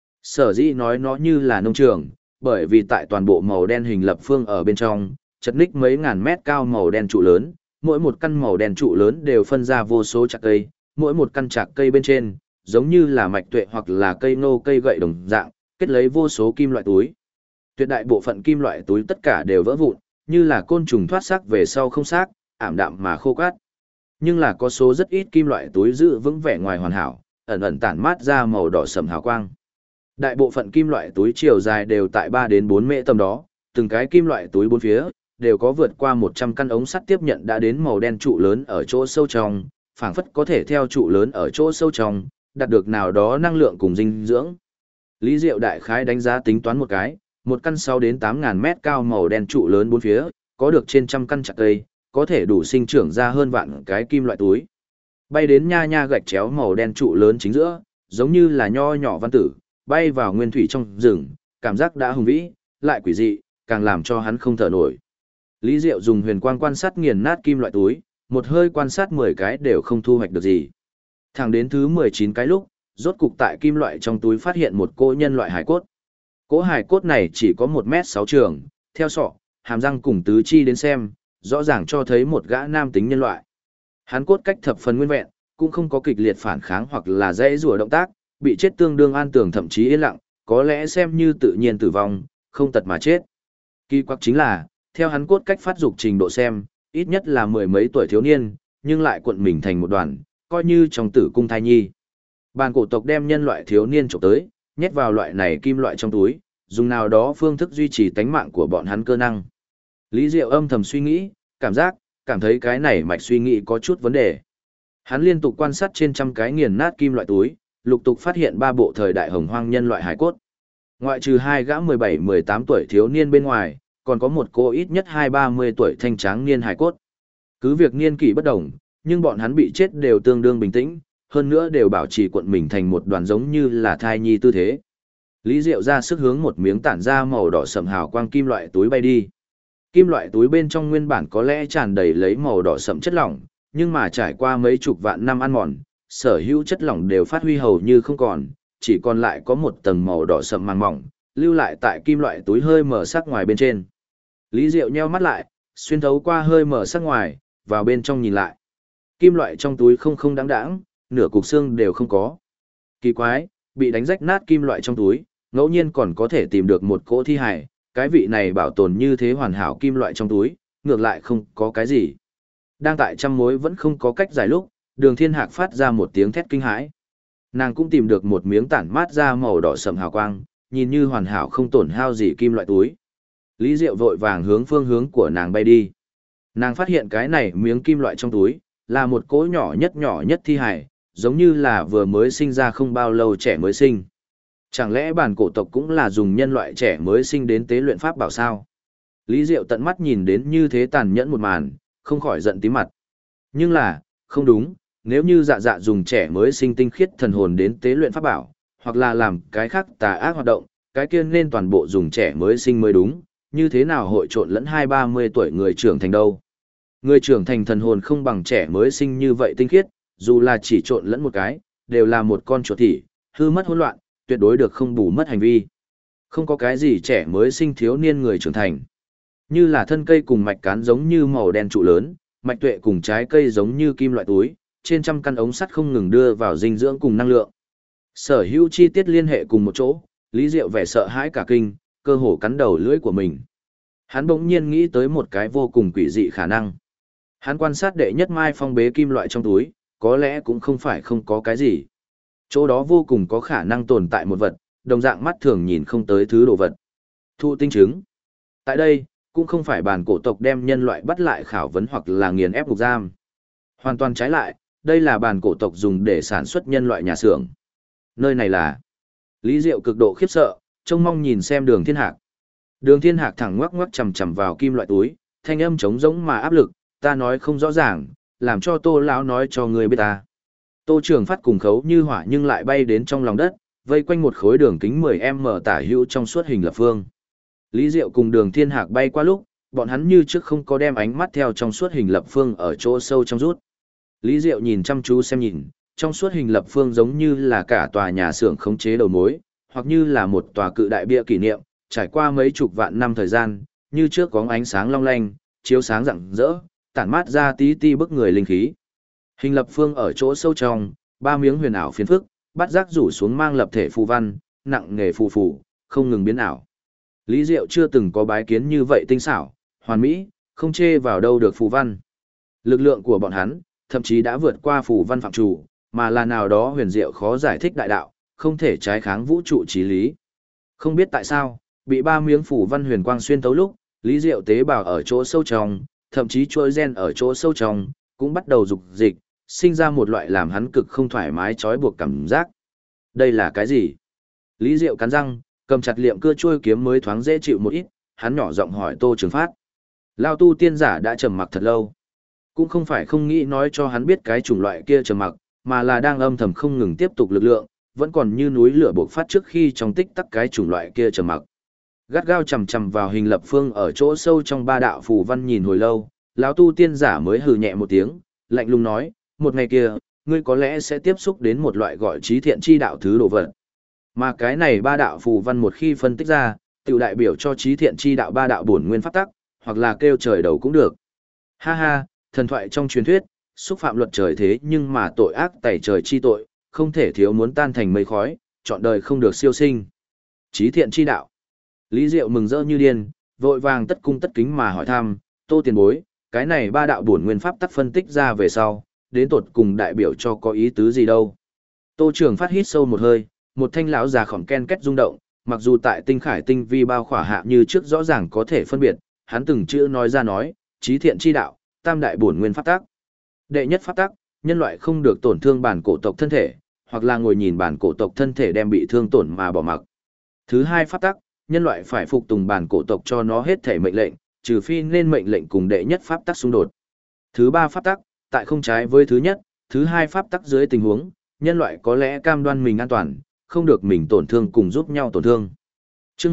A: Sở dĩ nói nó như là nông trường, bởi vì tại toàn bộ màu đen hình lập phương ở bên trong, chật ních mấy ngàn mét cao màu đen trụ lớn, mỗi một căn màu đen trụ lớn đều phân ra vô số chạc cây, mỗi một căn chạc cây bên trên, giống như là mạch tuệ hoặc là cây nô cây gậy đồng dạng, kết lấy vô số kim loại túi. Tuyệt đại bộ phận kim loại túi tất cả đều vỡ vụn, như là côn trùng thoát xác về sau không xác, ảm đạm mà khô cát. Nhưng là có số rất ít kim loại túi giữ vững vẻ ngoài hoàn hảo, ẩn ẩn tản mát ra màu đỏ sẫm hào quang. Đại bộ phận kim loại túi chiều dài đều tại 3 đến 4 mễ tầm đó, từng cái kim loại túi bốn phía đều có vượt qua 100 căn ống sắt tiếp nhận đã đến màu đen trụ lớn ở chỗ sâu trong, phảng phất có thể theo trụ lớn ở chỗ sâu trong, đạt được nào đó năng lượng cùng dinh dưỡng. Lý Diệu đại khái đánh giá tính toán một cái, một căn 6 đến 8 ngàn mét cao màu đen trụ lớn bốn phía, có được trên trăm căn chặt cây, có thể đủ sinh trưởng ra hơn vạn cái kim loại túi. Bay đến nha nha gạch chéo màu đen trụ lớn chính giữa, giống như là nho nhỏ văn tử, bay vào nguyên thủy trong rừng, cảm giác đã hùng vĩ, lại quỷ dị, càng làm cho hắn không thở nổi. Lý Diệu dùng huyền quang quan sát nghiền nát kim loại túi, một hơi quan sát 10 cái đều không thu hoạch được gì. Thẳng đến thứ 19 cái lúc, rốt cục tại kim loại trong túi phát hiện một cỗ nhân loại hải cốt. Cỗ hải cốt này chỉ có 1m6 trường, theo sọ, hàm răng cùng tứ chi đến xem, rõ ràng cho thấy một gã nam tính nhân loại. Hắn cốt cách thập phần nguyên vẹn, cũng không có kịch liệt phản kháng hoặc là dễ rùa động tác, bị chết tương đương an tường thậm chí yên lặng, có lẽ xem như tự nhiên tử vong, không tật mà chết. Kỳ quặc chính là, theo hắn cốt cách phát dục trình độ xem, ít nhất là mười mấy tuổi thiếu niên, nhưng lại cuộn mình thành một đoàn, coi như trong tử cung thai nhi. Bàn cổ tộc đem nhân loại thiếu niên trộm tới, nhét vào loại này kim loại trong túi, dùng nào đó phương thức duy trì tánh mạng của bọn hắn cơ năng. Lý Diệu âm thầm suy nghĩ, cảm thấy cái này mạch suy nghĩ có chút vấn đề. Hắn liên tục quan sát trên trăm cái nghiền nát kim loại túi, lục tục phát hiện 3 bộ thời đại hồng hoang nhân loại hải cốt. Ngoại trừ 2 gã 17-18 tuổi thiếu niên bên ngoài, còn có một cô ít nhất 20-30 tuổi thanh tráng niên hải cốt. Cứ việc niên kỷ bất đồng, nhưng bọn hắn bị chết đều tương đương bình tĩnh, hơn nữa đều bảo trì cuộn mình thành một đoàn giống như là thai nhi tư thế. Lý Diệu ra sức hướng một miếng tản ra màu đỏ sẫm hào quang kim loại túi bay đi. Kim loại túi bên trong nguyên bản có lẽ tràn đầy lấy màu đỏ sẫm chất lỏng, nhưng mà trải qua mấy chục vạn năm ăn mòn, sở hữu chất lỏng đều phát huy hầu như không còn, chỉ còn lại có một tầng màu đỏ sẫm màng mỏng, lưu lại tại kim loại túi hơi mở sắc ngoài bên trên. Lý Diệu nheo mắt lại, xuyên thấu qua hơi mở sắc ngoài, vào bên trong nhìn lại. Kim loại trong túi không đáng đáng, nửa cục xương đều không có. Kỳ quái, bị đánh rách nát kim loại trong túi, ngẫu nhiên còn có thể tìm được một cỗ thi hài, cái vị này bảo tồn như thế hoàn hảo kim loại trong túi, ngược lại không có cái gì. Đang tại trăm mối vẫn không có cách giải lúc, Đường Thiên Hạc phát ra một tiếng thét kinh hãi. Nàng cũng tìm được một miếng tản mát ra màu đỏ sẫm hào quang, nhìn như hoàn hảo không tổn hao gì kim loại túi. Lý Diệu vội vàng hướng phương hướng của nàng bay đi. Nàng phát hiện cái này miếng kim loại trong túi, là một cỗ nhỏ nhất thi hài, giống như là vừa mới sinh ra không bao lâu trẻ mới sinh. Chẳng lẽ bản cổ tộc cũng là dùng nhân loại trẻ mới sinh đến tế luyện pháp bảo sao? Lý Diệu tận mắt nhìn đến như thế tàn nhẫn một màn, không khỏi giận tím mặt. Nhưng là, không đúng, nếu như dạ dạ dùng trẻ mới sinh tinh khiết thần hồn đến tế luyện pháp bảo, hoặc là làm cái khác tà ác hoạt động, cái kia nên toàn bộ dùng trẻ mới sinh mới đúng, như thế nào hội trộn lẫn 20-30 tuổi người trưởng thành đâu. Người trưởng thành thần hồn không bằng trẻ mới sinh như vậy tinh khiết, dù là chỉ trộn lẫn một cái, đều là một con chuột thị, hư mất hỗn loạn, tuyệt đối được không bù mất hành vi. Không có cái gì trẻ mới sinh thiếu niên người trưởng thành. Như là thân cây cùng mạch cán giống như màu đen trụ lớn, mạch tuệ cùng trái cây giống như kim loại túi, trên trăm căn ống sắt không ngừng đưa vào dinh dưỡng cùng năng lượng. Sở hữu chi tiết liên hệ cùng một chỗ, Lý Diệu vẻ sợ hãi cả kinh, cơ hồ cắn đầu lưỡi của mình. Hắn bỗng nhiên nghĩ tới một cái vô cùng quỷ dị khả năng. Hắn quan sát đệ nhất mai phong bế kim loại trong túi, có lẽ cũng không phải không có cái gì. Chỗ đó vô cùng có khả năng tồn tại một vật, đồng dạng mắt thường nhìn không tới thứ đồ vật. Thụ tinh trứng. Tại đây, cũng không phải bản cổ tộc đem nhân loại bắt lại khảo vấn hoặc là nghiền ép ngục giam. Hoàn toàn trái lại, đây là bản cổ tộc dùng để sản xuất nhân loại nhà xưởng. Nơi này là... Lý Diệu cực độ khiếp sợ, trông mong nhìn xem Đường Thiên Hạc. Đường Thiên Hạc thẳng ngoắc ngoắc chầm chầm vào kim loại túi, thanh âm trống rỗng mà áp lực, ta nói không rõ ràng, làm cho Tô lão nói cho người biết ta. Tô Trường Phát cùng Khấu Như Hỏa nhưng lại bay đến trong lòng đất, vây quanh một khối đường kính 10m tả hữu trong suốt hình lập phương. Lý Diệu cùng Đường Thiên Hạc bay qua lúc, bọn hắn như trước không có đem ánh mắt theo trong suốt hình lập phương ở chỗ sâu trong rút. Lý Diệu nhìn chăm chú xem nhìn, trong suốt hình lập phương giống như là cả tòa nhà xưởng khống chế đầu mối, hoặc như là một tòa cự đại bia kỷ niệm, trải qua mấy chục vạn năm thời gian, như trước có ánh sáng long lanh, chiếu sáng rạng rỡ, tản mát ra tí ti bức người linh khí. Hình lập phương ở chỗ sâu trong, ba miếng huyền ảo phiến phức, bắt giác rủ xuống mang lập thể phù văn, nặng nghề phù phù, không ngừng biến ảo. Lý Diệu chưa từng có bái kiến như vậy tinh xảo, hoàn mỹ, không chê vào đâu được phù văn. Lực lượng của bọn hắn, thậm chí đã vượt qua phù văn phạm chủ, mà là nào đó huyền diệu khó giải thích đại đạo, không thể trái kháng vũ trụ chí lý. Không biết tại sao, bị ba miếng phù văn huyền quang xuyên tấu lúc, Lý Diệu tế bào ở chỗ sâu trong, thậm chí chuỗi gen ở chỗ sâu trong, cũng bắt đầu dục dịch, sinh ra một loại làm hắn cực không thoải mái trói buộc cảm giác. Đây là cái gì? Lý Diệu cắn răng, cầm chặt liệm cưa chuôi kiếm mới thoáng dễ chịu một ít, hắn nhỏ giọng hỏi Tô Trường Phát. Lao tu tiên giả đã trầm mặc thật lâu. Cũng không phải không nghĩ nói cho hắn biết cái chủng loại kia trầm mặc, mà là đang âm thầm không ngừng tiếp tục lực lượng, vẫn còn như núi lửa bộc phát trước khi trong tích tắc cái chủng loại kia trầm mặc. Gắt gao chầm chầm vào hình lập phương ở chỗ sâu trong ba đạo phù văn nhìn hồi lâu, lão tu tiên giả mới hừ nhẹ một tiếng, lạnh lùng nói, một ngày kia, ngươi có lẽ sẽ tiếp xúc đến một loại gọi trí thiện chi đạo thứ đồ vật. Mà cái này ba đạo phù văn một khi phân tích ra, tiểu đại biểu cho trí thiện chi đạo ba đạo bổn nguyên pháp tắc, hoặc là kêu trời đầu cũng được. Ha ha, thần thoại trong truyền thuyết, xúc phạm luật trời thế nhưng mà tội ác tẩy trời chi tội, không thể thiếu muốn tan thành mây khói, chọn đời không được siêu sinh. Trí thiện chi đạo. Lý Diệu mừng rỡ như điên, vội vàng tất cung tất kính mà hỏi thăm, Tô tiền bối, cái này ba đạo bổn nguyên pháp tắc phân tích ra về sau, đến tột cùng đại biểu cho có ý tứ gì đâu. Tô Trường Phát hít sâu một hơi, một thanh lão già khỏng ken két rung động, mặc dù tại tinh khải tinh vi bao khỏa hạ như trước rõ ràng có thể phân biệt, hắn từng chữ nói ra nói, trí thiện chi đạo, tam đại bổn nguyên pháp tắc. Đệ nhất pháp tắc, nhân loại không được tổn thương bản cổ tộc thân thể, hoặc là ngồi nhìn bản cổ tộc thân thể đem bị thương tổn mà bỏ mặc. Thứ hai pháp tắc, nhân loại phải phục tùng bản cổ tộc cho nó hết thể mệnh lệnh, trừ phi nên mệnh lệnh cùng đệ nhất pháp tắc xung đột. Thứ ba pháp tắc, tại không trái với thứ nhất, thứ hai pháp tắc dưới tình huống, nhân loại có lẽ cam đoan mình an toàn, không được mình tổn thương cùng giúp nhau tổn thương. Chương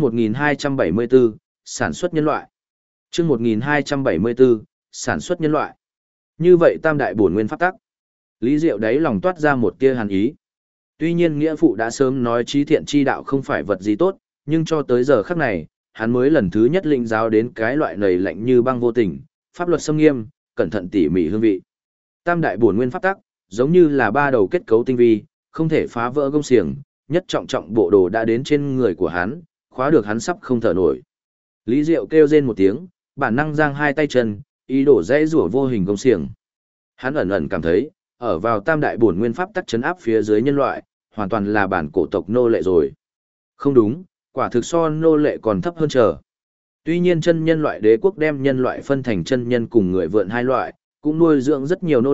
A: 1274, sản xuất nhân loại. Chương 1274, sản xuất nhân loại. Như vậy tam đại bổn nguyên pháp tắc. Lý Diệu đáy lòng toát ra một tia hàn ý. Tuy nhiên nghĩa phụ đã sớm nói trí thiện chi đạo không phải vật gì tốt, nhưng cho tới giờ khắc này, hắn mới lần thứ nhất lĩnh giáo đến cái loại nầy lạnh như băng vô tình, pháp luật xâm nghiêm, cẩn thận tỉ mỉ hương vị. Tam đại bổn nguyên pháp tắc, giống như là ba đầu kết cấu tinh vi, không thể phá vỡ gông xiềng, nhất trọng trọng bộ đồ đã đến trên người của hắn, khóa được hắn sắp không thở nổi. Lý Diệu kêu rên một tiếng, bản năng giang hai tay chân, ý đổ dãy rủa vô hình gông xiềng. Hắn ẩn ẩn cảm thấy, ở vào tam đại bổn nguyên pháp tắc chấn áp phía dưới nhân loại, hoàn toàn là bản cổ tộc nô lệ rồi. Không đúng, quả thực so nô lệ còn thấp hơn chờ. Tuy nhiên chân nhân loại đế quốc đem nhân loại phân thành chân nhân cùng người vượn hai loại, cũng nuôi dưỡng rất nhiều nô lệ,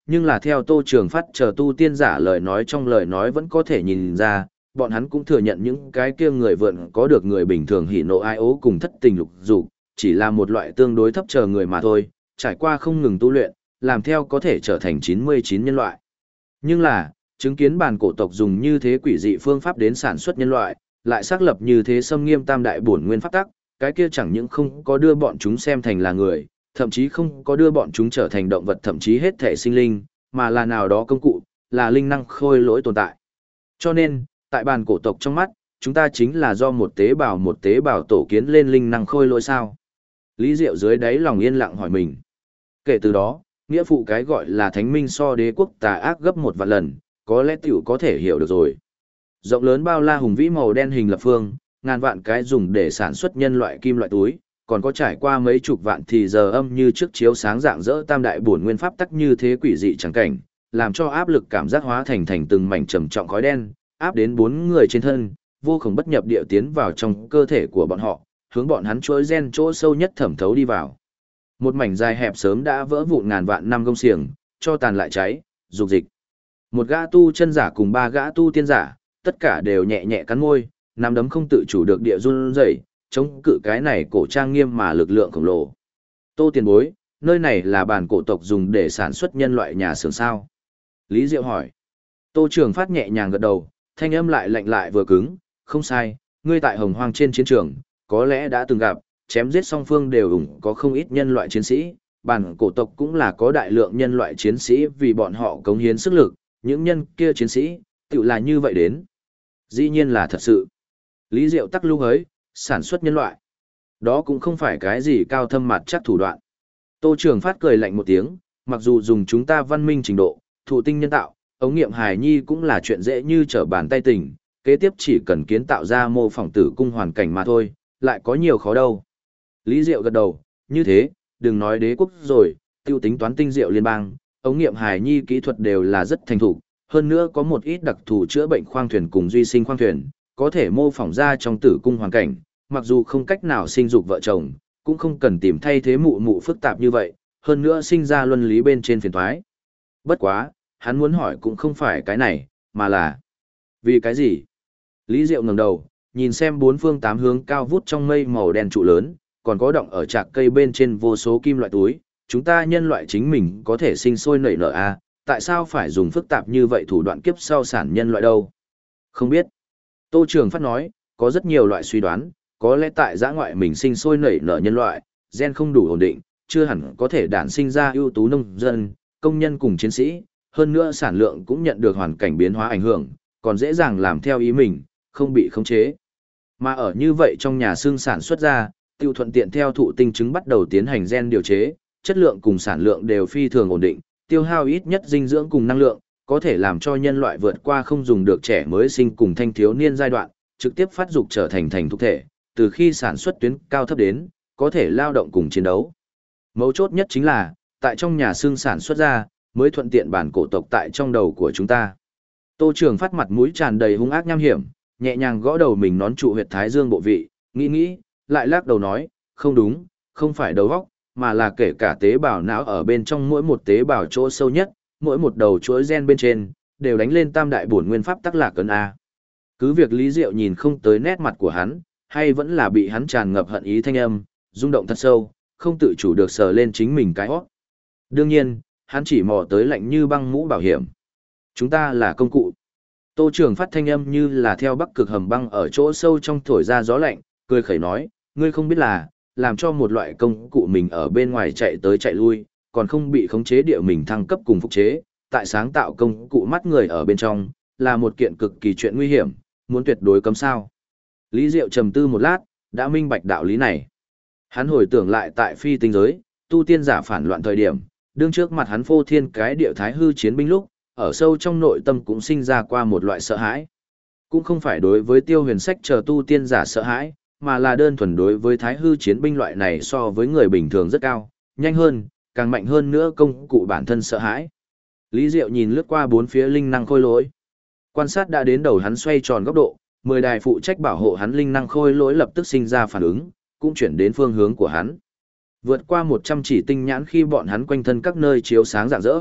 A: nhưng là theo Tô Trường Phát chờ tu tiên giả lời nói trong lời nói vẫn có thể nhìn ra, bọn hắn cũng thừa nhận những cái kia người vượn có được người bình thường hỉ nộ ai ố cùng thất tình lục dục, chỉ là một loại tương đối thấp chờ người mà thôi, trải qua không ngừng tu luyện, làm theo có thể trở thành 99 nhân loại. Nhưng là, chứng kiến bản cổ tộc dùng như thế quỷ dị phương pháp đến sản xuất nhân loại, lại xác lập như thế xâm nghiêm tam đại bổn nguyên pháp tắc, cái kia chẳng những không có đưa bọn chúng xem thành là người, thậm chí không có đưa bọn chúng trở thành động vật thậm chí hết thể sinh linh, mà là nào đó công cụ, là linh năng khôi lỗi tồn tại. Cho nên, tại bản cổ tộc trong mắt, chúng ta chính là do một tế bào tổ kiến lên linh năng khôi lỗi sao. Lý Diệu dưới đáy lòng yên lặng hỏi mình. Kể từ đó, nghĩa phụ cái gọi là thánh minh so đế quốc tà ác gấp 1 vạn lần, có lẽ tiểu có thể hiểu được rồi. Rộng lớn bao la hùng vĩ màu đen hình lập phương, ngàn vạn cái dùng để sản xuất nhân loại kim loại túi, còn có trải qua mấy chục vạn thì giờ âm như trước chiếu sáng rạng rỡ tam đại bổn nguyên pháp tắc như thế quỷ dị chẳng cảnh, làm cho áp lực cảm giác hóa thành từng mảnh trầm trọng khói đen, áp đến 4 người trên thân, vô cùng bất nhập địa tiến vào trong cơ thể của bọn họ, hướng bọn hắn chuỗi gen chỗ sâu nhất thẩm thấu đi vào. Một mảnh dài hẹp sớm đã vỡ vụn ngàn vạn năm gông xiềng, cho tàn lại cháy, dục dịch. Một gã tu chân giả cùng 3 gã tu tiên giả, tất cả đều nhẹ nhẹ cắn môi, nắm đấm không tự chủ được địa run rẩy, chống cự cái này cổ trang nghiêm mà lực lượng khổng lồ. Tô tiền bối, nơi này là bản cổ tộc dùng để sản xuất nhân loại nhà xưởng sao? Lý Diệu hỏi. Tô Trường Phát nhẹ nhàng gật đầu, thanh âm lại lạnh lại vừa cứng, không sai, ngươi tại Hồng Hoang trên chiến trường, có lẽ đã từng gặp, chém giết song phương đều ủng có không ít nhân loại chiến sĩ, bản cổ tộc cũng là có đại lượng nhân loại chiến sĩ vì bọn họ cống hiến sức lực, những nhân kia chiến sĩ, tự là như vậy đến. Dĩ nhiên là thật sự. Lý Diệu tắc lưu hới, sản xuất nhân loại. Đó cũng không phải cái gì cao thâm mặt chắc thủ đoạn. Tô Trường Phát cười lạnh một tiếng, mặc dù dùng chúng ta văn minh trình độ, thụ tinh nhân tạo, ống nghiệm hài nhi cũng là chuyện dễ như trở bàn tay tỉnh, kế tiếp chỉ cần kiến tạo ra mô phỏng tử cung hoàn cảnh mà thôi, lại có nhiều khó đâu. Lý Diệu gật đầu, như thế, đừng nói đế quốc rồi, tiêu tính toán tinh diệu liên bang, ống nghiệm hài nhi kỹ thuật đều là rất thành thục, hơn nữa có một ít đặc thù chữa bệnh khoang thuyền cùng duy sinh khoang thuyền, có thể mô phỏng ra trong tử cung hoàn cảnh, mặc dù không cách nào sinh dục vợ chồng, cũng không cần tìm thay thế mụ mụ phức tạp như vậy, hơn nữa sinh ra luân lý bên trên phiền toái. Bất quá, hắn muốn hỏi cũng không phải cái này, mà là vì cái gì? Lý Diệu ngẩng đầu, nhìn xem 4 phương 8 hướng cao vút trong mây màu đen trụ lớn, còn có động ở trạc cây bên trên vô số kim loại túi, chúng ta nhân loại chính mình có thể sinh sôi nảy nở à, tại sao phải dùng phức tạp như vậy thủ đoạn kiếp sau sản nhân loại đâu? Không biết. Tô Trường Phát nói, có rất nhiều loại suy đoán, có lẽ tại giã ngoại mình sinh sôi nảy nở nhân loại, gen không đủ ổn định, chưa hẳn có thể đản sinh ra ưu tú nông dân, công nhân cùng chiến sĩ, hơn nữa sản lượng cũng nhận được hoàn cảnh biến hóa ảnh hưởng, còn dễ dàng làm theo ý mình, không bị khống chế. Mà ở như vậy trong nhà xương sản xuất ra, tiêu thuận tiện theo thụ tinh trứng bắt đầu tiến hành gen điều chế, chất lượng cùng sản lượng đều phi thường ổn định, tiêu hao ít nhất dinh dưỡng cùng năng lượng, có thể làm cho nhân loại vượt qua không dùng được trẻ mới sinh cùng thanh thiếu niên giai đoạn, trực tiếp phát dục trở thành thành thục thể, từ khi sản xuất tuyến cao thấp đến, có thể lao động cùng chiến đấu. Mấu chốt nhất chính là, tại trong nhà xương sản xuất ra, mới thuận tiện bản cổ tộc tại trong đầu của chúng ta. Tô Trường Phát mặt mũi tràn đầy hung ác nham hiểm, nhẹ nhàng gõ đầu mình nón trụ huyệt thái dương bộ vị, nghĩ, lại lắc đầu nói, không đúng, không phải đầu óc, mà là kể cả tế bào não ở bên trong mỗi một tế bào chỗ sâu nhất, mỗi một đầu chuỗi gen bên trên, đều đánh lên tam đại bổn nguyên pháp tắc lạc ấn A. Cứ việc Lý Diệu nhìn không tới nét mặt của hắn, hay vẫn là bị hắn tràn ngập hận ý thanh âm, rung động thật sâu, không tự chủ được sờ lên chính mình cái hót. Đương nhiên, hắn chỉ mò tới lạnh như băng mũ bảo hiểm. Chúng ta là công cụ. Tô Trường Phát thanh âm như là theo bắc cực hầm băng ở chỗ sâu trong thổi ra gió lạnh, cười khẩy nói, ngươi không biết là, làm cho một loại công cụ mình ở bên ngoài chạy tới chạy lui, còn không bị khống chế địa mình thăng cấp cùng phục chế, tại sáng tạo công cụ mắt người ở bên trong, là một kiện cực kỳ chuyện nguy hiểm, muốn tuyệt đối cấm sao. Lý Diệu trầm tư một lát, đã minh bạch đạo lý này. Hắn hồi tưởng lại tại phi tinh giới, tu tiên giả phản loạn thời điểm, đương trước mặt hắn phô thiên cái địa thái hư chiến binh lúc, ở sâu trong nội tâm cũng sinh ra qua một loại sợ hãi. Cũng không phải đối với Tiêu Huyền Sách chờ tu tiên giả sợ hãi, mà là đơn thuần đối với thái hư chiến binh loại này so với người bình thường rất cao, nhanh hơn, càng mạnh hơn nữa công cụ bản thân sợ hãi. Lý Diệu nhìn lướt qua 4 phía linh năng khôi lỗi. Quan sát đã đến đầu hắn xoay tròn góc độ, 10 đài phụ trách bảo hộ hắn linh năng khôi lỗi lập tức sinh ra phản ứng, cũng chuyển đến phương hướng của hắn. Vượt qua 100 chỉ tinh nhãn khi bọn hắn quanh thân các nơi chiếu sáng rạng rỡ,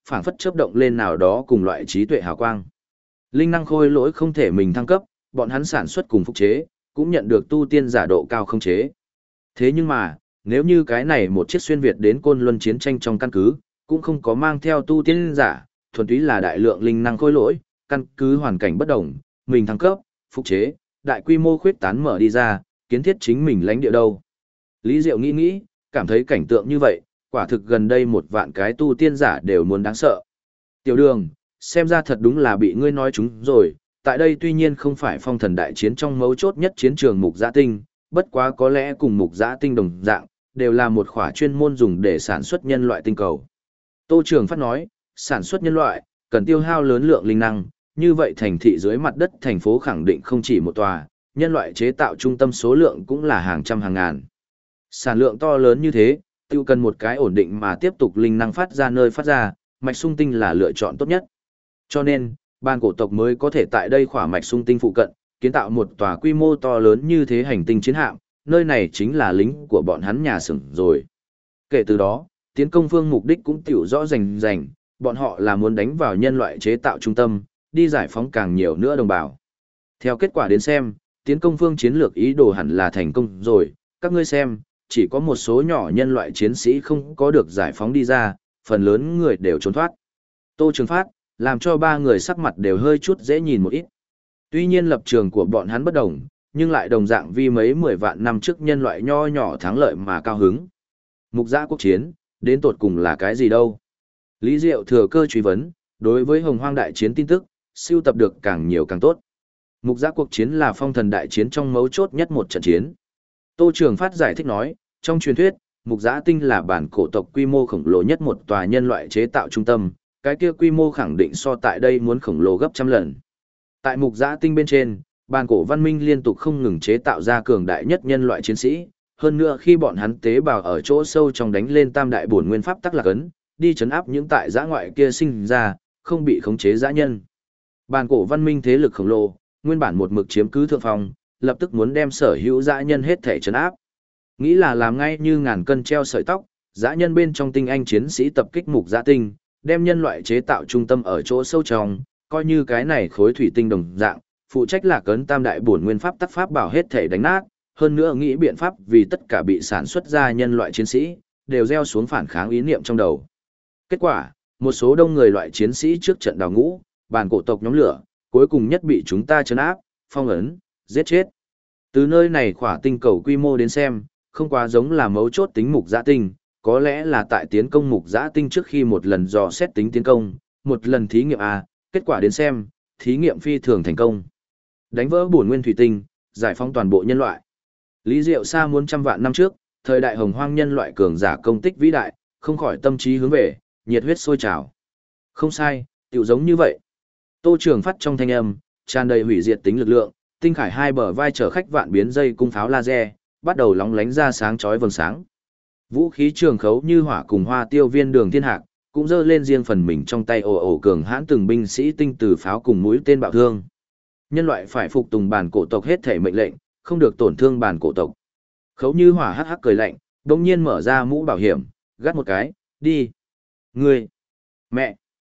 A: phảng phất chớp động lên nào đó cùng loại trí tuệ hào quang. Linh năng khôi lỗi không thể mình thăng cấp, bọn hắn sản xuất cùng phục chế, cũng nhận được tu tiên giả độ cao không chế. Thế nhưng mà, nếu như cái này một chiếc xuyên Việt đến Côn Luân chiến tranh trong căn cứ, cũng không có mang theo tu tiên giả, thuần túy là đại lượng linh năng khôi lỗi, căn cứ hoàn cảnh bất đồng, mình thăng cấp, phục chế, đại quy mô khuyết tán mở đi ra, kiến thiết chính mình lãnh địa đâu. Lý Diệu nghĩ nghĩ, cảm thấy cảnh tượng như vậy, quả thực gần đây 1 vạn cái tu tiên giả đều muốn đáng sợ. Tiểu Đường, xem ra thật đúng là bị ngươi nói chúng rồi, tại đây tuy nhiên không phải phong thần đại chiến trong mấu chốt nhất chiến trường mục giã tinh, bất quá có lẽ cùng mục giã tinh đồng dạng, đều là một khỏa chuyên môn dùng để sản xuất nhân loại tinh cầu. Tô Trường Phát nói, sản xuất nhân loại, cần tiêu hao lớn lượng linh năng, như vậy thành thị dưới mặt đất thành phố khẳng định không chỉ một tòa, nhân loại chế tạo trung tâm số lượng cũng là hàng trăm hàng ngàn. Sản lượng to lớn như thế, tiêu cần một cái ổn định mà tiếp tục linh năng phát ra nơi phát ra, mạch sung tinh là lựa chọn tốt nhất. Cho nên, ban cổ tộc mới có thể tại đây khỏa mạch sung tinh phụ cận, kiến tạo một tòa quy mô to lớn như thế hành tinh chiến hạm, nơi này chính là lính của bọn hắn nhà xưởng rồi. Kể từ đó, tiến công phương mục đích cũng tiểu rõ rành, bọn họ là muốn đánh vào nhân loại chế tạo trung tâm, đi giải phóng càng nhiều nữa đồng bào. Theo kết quả đến xem, tiến công phương chiến lược ý đồ hẳn là thành công rồi, các ngươi xem, chỉ có một số nhỏ nhân loại chiến sĩ không có được giải phóng đi ra, phần lớn người đều trốn thoát. Tô Trường Phát, làm cho 3 người sắc mặt đều hơi chút dễ nhìn một ít. Tuy nhiên lập trường của bọn hắn bất đồng, nhưng lại đồng dạng vì mấy 10 vạn năm trước nhân loại nho nhỏ thắng lợi mà cao hứng. Mục giã quốc chiến, đến tột cùng là cái gì đâu? Lý Diệu thừa cơ truy vấn, đối với hồng hoang đại chiến tin tức, siêu tập được càng nhiều càng tốt. Mục giã cuộc chiến là phong thần đại chiến trong mấu chốt nhất một trận chiến. Tô Trường Phát giải thích nói, trong truyền thuyết, mục giã tinh là bản cổ tộc quy mô khổng lồ nhất một tòa nhân loại chế tạo trung tâm, cái kia quy mô khẳng định so tại đây muốn khổng lồ gấp trăm lần. Tại mục giã tinh bên trên, bản cổ văn minh liên tục không ngừng chế tạo ra cường đại nhất nhân loại chiến sĩ, hơn nữa khi bọn hắn tế bào ở chỗ sâu trong đánh lên tam đại bổn nguyên pháp tắc lạc ấn, đi chấn áp những tại giã ngoại kia sinh ra, không bị khống chế dã nhân. Bản cổ văn minh thế lực khổng lồ, nguyên bản một mực chiếm cứ thượng phong, lập tức muốn đem sở hữu dã nhân hết thể trấn áp. Nghĩ là làm ngay như ngàn cân treo sợi tóc, dã nhân bên trong tinh anh chiến sĩ tập kích mục dã tinh, đem nhân loại chế tạo trung tâm ở chỗ sâu trong, coi như cái này khối thủy tinh đồng dạng, phụ trách là cấn tam đại bổn nguyên pháp tắc pháp bảo hết thể đánh nát, hơn nữa nghĩ biện pháp vì tất cả bị sản xuất ra nhân loại chiến sĩ, đều gieo xuống phản kháng ý niệm trong đầu. Kết quả, một số đông người loại chiến sĩ trước trận đào ngũ, bản cổ tộc nhóm lửa, cuối cùng nhất bị chúng ta trấn áp, phong ấn, giết chết. Từ nơi này khỏa tinh cầu quy mô đến xem, không quá giống là mấu chốt tính mục giã tinh, có lẽ là tại tiến công mục giã tinh trước khi một lần dò xét tính tiến công, một lần thí nghiệm A, kết quả đến xem, thí nghiệm phi thường thành công. Đánh vỡ bổn nguyên thủy tinh, giải phóng toàn bộ nhân loại. Lý Diệu xa muốn trăm vạn năm trước, thời đại hồng hoang nhân loại cường giả công tích vĩ đại, không khỏi tâm trí hướng về, nhiệt huyết sôi trào. Không sai, tiểu giống như vậy. Tô Trường Phát trong thanh âm, tràn đầy hủy diệt tính lực lượng, tinh khải hai bờ vai chở khách vạn biến dây cung pháo laser, bắt đầu lóng lánh ra sáng chói vầng sáng. Vũ khí trường khấu như hỏa cùng hoa tiêu viên đường thiên hạc, cũng giơ lên riêng phần mình trong tay ồ ồ cường hãn từng binh sĩ tinh từ pháo cùng mũi tên bạo thương. Nhân loại phải phục tùng bản cổ tộc hết thể mệnh lệnh, không được tổn thương bản cổ tộc. Khấu như hỏa hắc hắc cười lạnh, đột nhiên mở ra mũ bảo hiểm, gắt một cái, đi. Ngươi, mẹ.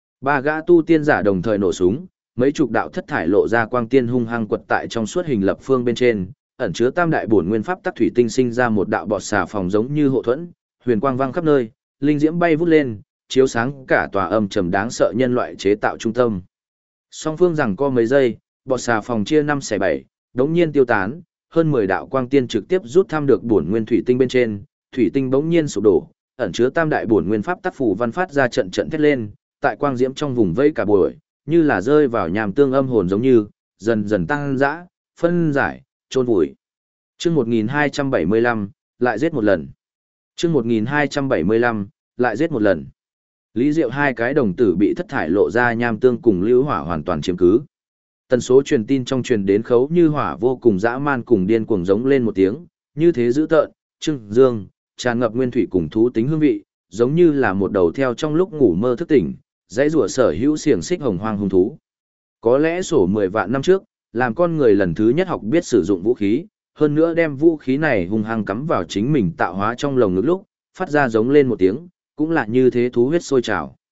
A: 3 gã tu tiên giả đồng thời nổ súng, mấy chục đạo thất thải lộ ra quang tiên hung hăng quật tại trong suốt hình lập phương bên trên, ẩn chứa tam đại bổn nguyên pháp tắc thủy tinh sinh ra một đạo bọt xà phòng giống như hộ thuẫn, huyền quang vang khắp nơi, linh diễm bay vút lên, chiếu sáng cả tòa âm trầm đáng sợ nhân loại chế tạo trung tâm. Song phương rằng co mấy giây, bọt xà phòng chia 5 xẻ 7, đống nhiên tiêu tán, hơn 10 đạo quang tiên trực tiếp rút tham được bổn nguyên thủy tinh bên trên, thủy tinh bỗng nhiên sụp đổ, ẩn chứa tam đại bổn nguyên pháp tắc phù văn phát ra trận trận thét lên, tại quang diễm trong vùng vây cả buổi, như là rơi vào nhàm tương âm hồn giống như, dần dần tăng dã, phân giải, trôn vùi. Chương 1275, lại giết một lần. Chương 1275, lại giết một lần. Lý Diệu hai cái đồng tử bị thất thải lộ ra nham tương cùng lưu hỏa hoàn toàn chiếm cứ. Tần số truyền tin trong truyền đến khấu như hỏa vô cùng dã man cùng điên cuồng giống lên một tiếng, như thế dữ tợn, trưng dương, tràn ngập nguyên thủy cùng thú tính hương vị, giống như là một đầu theo trong lúc ngủ mơ thức tỉnh, dãy rủa sở hữu xiềng xích hồng hoang hung thú. Có lẽ sổ 10 vạn năm trước, làm con người lần thứ nhất học biết sử dụng vũ khí, hơn nữa đem vũ khí này hung hăng cắm vào chính mình tạo hóa trong lồng ngực lúc, phát ra giống lên một tiếng, cũng là như thế thú huyết sôi trào.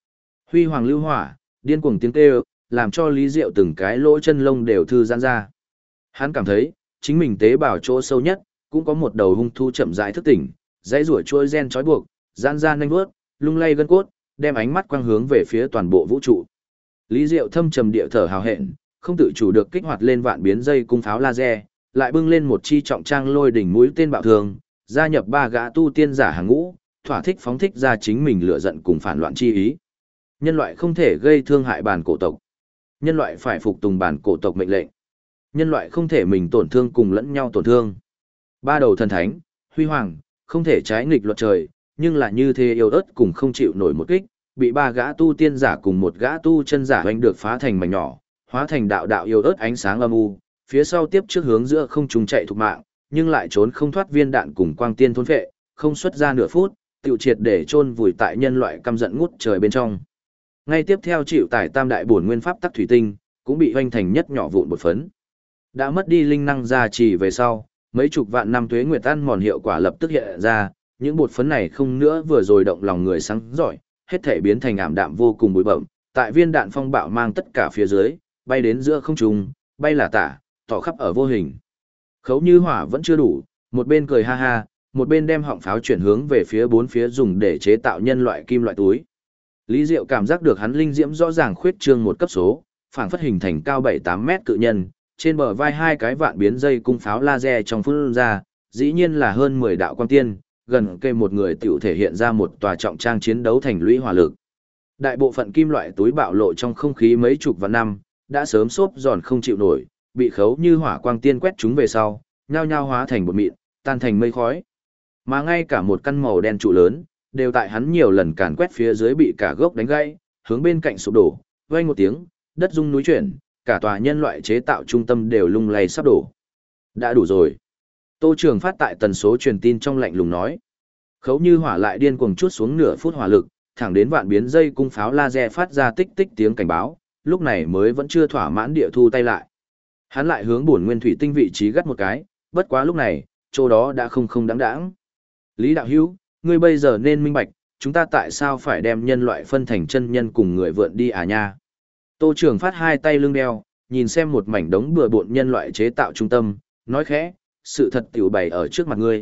A: Huy hoàng lưu hỏa, điên cuồng tiếng kêu, làm cho Lý Diệu từng cái lỗ chân lông đều thư giãn ra. Hắn cảm thấy, chính mình tế bào chỗ sâu nhất, cũng có một đầu hung thú chậm rãi thức tỉnh, dãy rủa chuôi gen trói buộc, giãn ra nhanh vuốt, lung lay gân cốt, đem ánh mắt quang hướng về phía toàn bộ vũ trụ. Lý Diệu thâm trầm địa thở hào hẹn, không tự chủ được kích hoạt lên vạn biến dây cung pháo laser, lại bưng lên một chi trọng trang lôi đỉnh mũi tên bạo thường, gia nhập ba gã tu tiên giả hàng ngũ, thỏa thích phóng thích ra chính mình lửa giận cùng phản loạn chi ý. Nhân loại không thể gây thương hại bản cổ tộc. Nhân loại phải phục tùng bản cổ tộc mệnh lệnh. Nhân loại không thể mình tổn thương cùng lẫn nhau tổn thương. Ba đầu thần thánh, huy hoàng, không thể trái nghịch luật trời, nhưng là như thế yêu ớt cùng không chịu nổi một kích, bị ba gã tu tiên giả cùng một gã tu chân giả hoành được phá thành mảnh nhỏ, hóa thành đạo đạo yêu ớt ánh sáng âm u, phía sau tiếp trước hướng giữa không trùng chạy thục mạng, nhưng lại trốn không thoát viên đạn cùng quang tiên thôn phệ, không xuất ra nửa phút, tiêu triệt để chôn vùi tại nhân loại căm giận ngút trời bên trong. Ngay tiếp theo chịu tải tam đại bổn nguyên pháp tắc thủy tinh, cũng bị hoành thành nhất nhỏ vụn bột phấn. Đã mất đi linh năng gia trì về sau, mấy chục vạn năm tuế nguyệt ăn mòn hiệu quả lập tức hiện ra, những bột phấn này không nữa vừa rồi động lòng người sáng giỏi, hết thể biến thành ảm đạm vô cùng bụi bậm, tại viên đạn phong bạo mang tất cả phía dưới, bay đến giữa không trung, bay là tả, tỏ khắp ở vô hình. Khấu Như Hỏa vẫn chưa đủ, một bên cười ha ha, một bên đem họng pháo chuyển hướng về phía bốn phía dùng để chế tạo nhân loại kim loại túi. Lý Diệu cảm giác được hắn linh diễm rõ ràng khuyết trương một cấp số, phảng phất hình thành cao 7-8 mét cự nhân, trên bờ vai hai cái vạn biến dây cung pháo laser trong phun ra, dĩ nhiên là hơn 10 đạo quang tiên, gần kề một người tiểu thể hiện ra một tòa trọng trang chiến đấu thành lũy hỏa lực. Đại bộ phận kim loại túi bạo lộ trong không khí mấy chục vạn năm, đã sớm xốp giòn không chịu nổi, bị Khấu Như Hỏa quang tiên quét chúng về sau, nhao nhao hóa thành bột mịn, tan thành mây khói. Mà ngay cả một căn màu đen trụ lớn, đều tại hắn nhiều lần càn quét phía dưới bị cả gốc đánh gãy, hướng bên cạnh sụp đổ, vang một tiếng, đất rung núi chuyển, cả tòa nhân loại chế tạo trung tâm đều lung lay sắp đổ. Đã đủ rồi. Tô Trường Phát tại tần số truyền tin trong lạnh lùng nói. Khấu Như Hỏa lại điên cuồng chuốt xuống nửa phút hỏa lực, thẳng đến vạn biến dây cung pháo laser phát ra tích tích tiếng cảnh báo, lúc này mới vẫn chưa thỏa mãn địa thu tay lại. Hắn lại hướng bổn nguyên thủy tinh vị trí gắt một cái, bất quá lúc này, chỗ đó đã không đáng đáng. Lý đạo hữu, ngươi bây giờ nên minh bạch, chúng ta tại sao phải đem nhân loại phân thành chân nhân cùng người vượn đi à nha. Tô Trường Phát hai tay lưng đeo, nhìn xem một mảnh đống bừa bộn nhân loại chế tạo trung tâm, nói khẽ, sự thật tiểu bày ở trước mặt ngươi,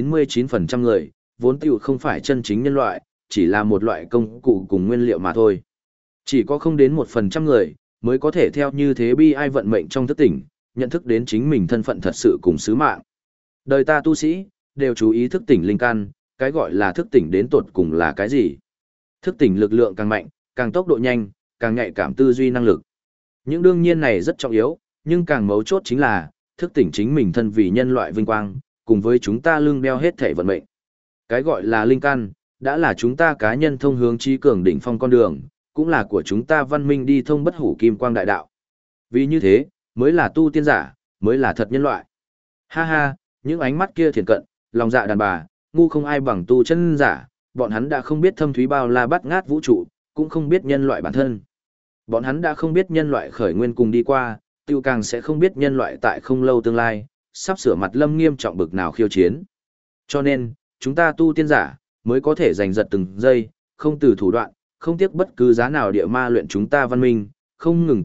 A: 99% người, vốn tiểu không phải chân chính nhân loại, chỉ là một loại công cụ cùng nguyên liệu mà thôi. Chỉ có không đến 1% người, mới có thể theo như thế bi ai vận mệnh trong thức tỉnh, nhận thức đến chính mình thân phận thật sự cùng sứ mạng. Đời ta tu sĩ, đều chú ý thức tỉnh linh căn, cái gọi là thức tỉnh đến tột cùng là cái gì? Thức tỉnh lực lượng càng mạnh, càng tốc độ nhanh, càng nhạy cảm tư duy năng lực. Những đương nhiên này rất trọng yếu, nhưng càng mấu chốt chính là, thức tỉnh chính mình thân vì nhân loại vinh quang, cùng với chúng ta lưng đeo hết thể vận mệnh. Cái gọi là linh căn, đã là chúng ta cá nhân thông hướng trí cường đỉnh phong con đường, cũng là của chúng ta văn minh đi thông bất hủ kim quang đại đạo. Vì như thế, mới là tu tiên giả, mới là thật nhân loại. Ha ha, những ánh mắt kia thiền cận, lòng dạ đàn bà, ngu không ai bằng tu chân giả, bọn hắn đã không biết thâm thúy bao la bát ngát vũ trụ, cũng không biết nhân loại bản thân. Bọn hắn đã không biết nhân loại khởi nguyên cùng đi qua, tiêu càng sẽ không biết nhân loại tại không lâu tương lai, sắp sửa mặt lâm nghiêm trọng bực nào khiêu chiến. Cho nên, chúng ta tu tiên giả, mới có thể giành giật từng giây, không từ thủ đoạn, không tiếc bất cứ giá nào địa ma luyện chúng ta văn minh, không ngừng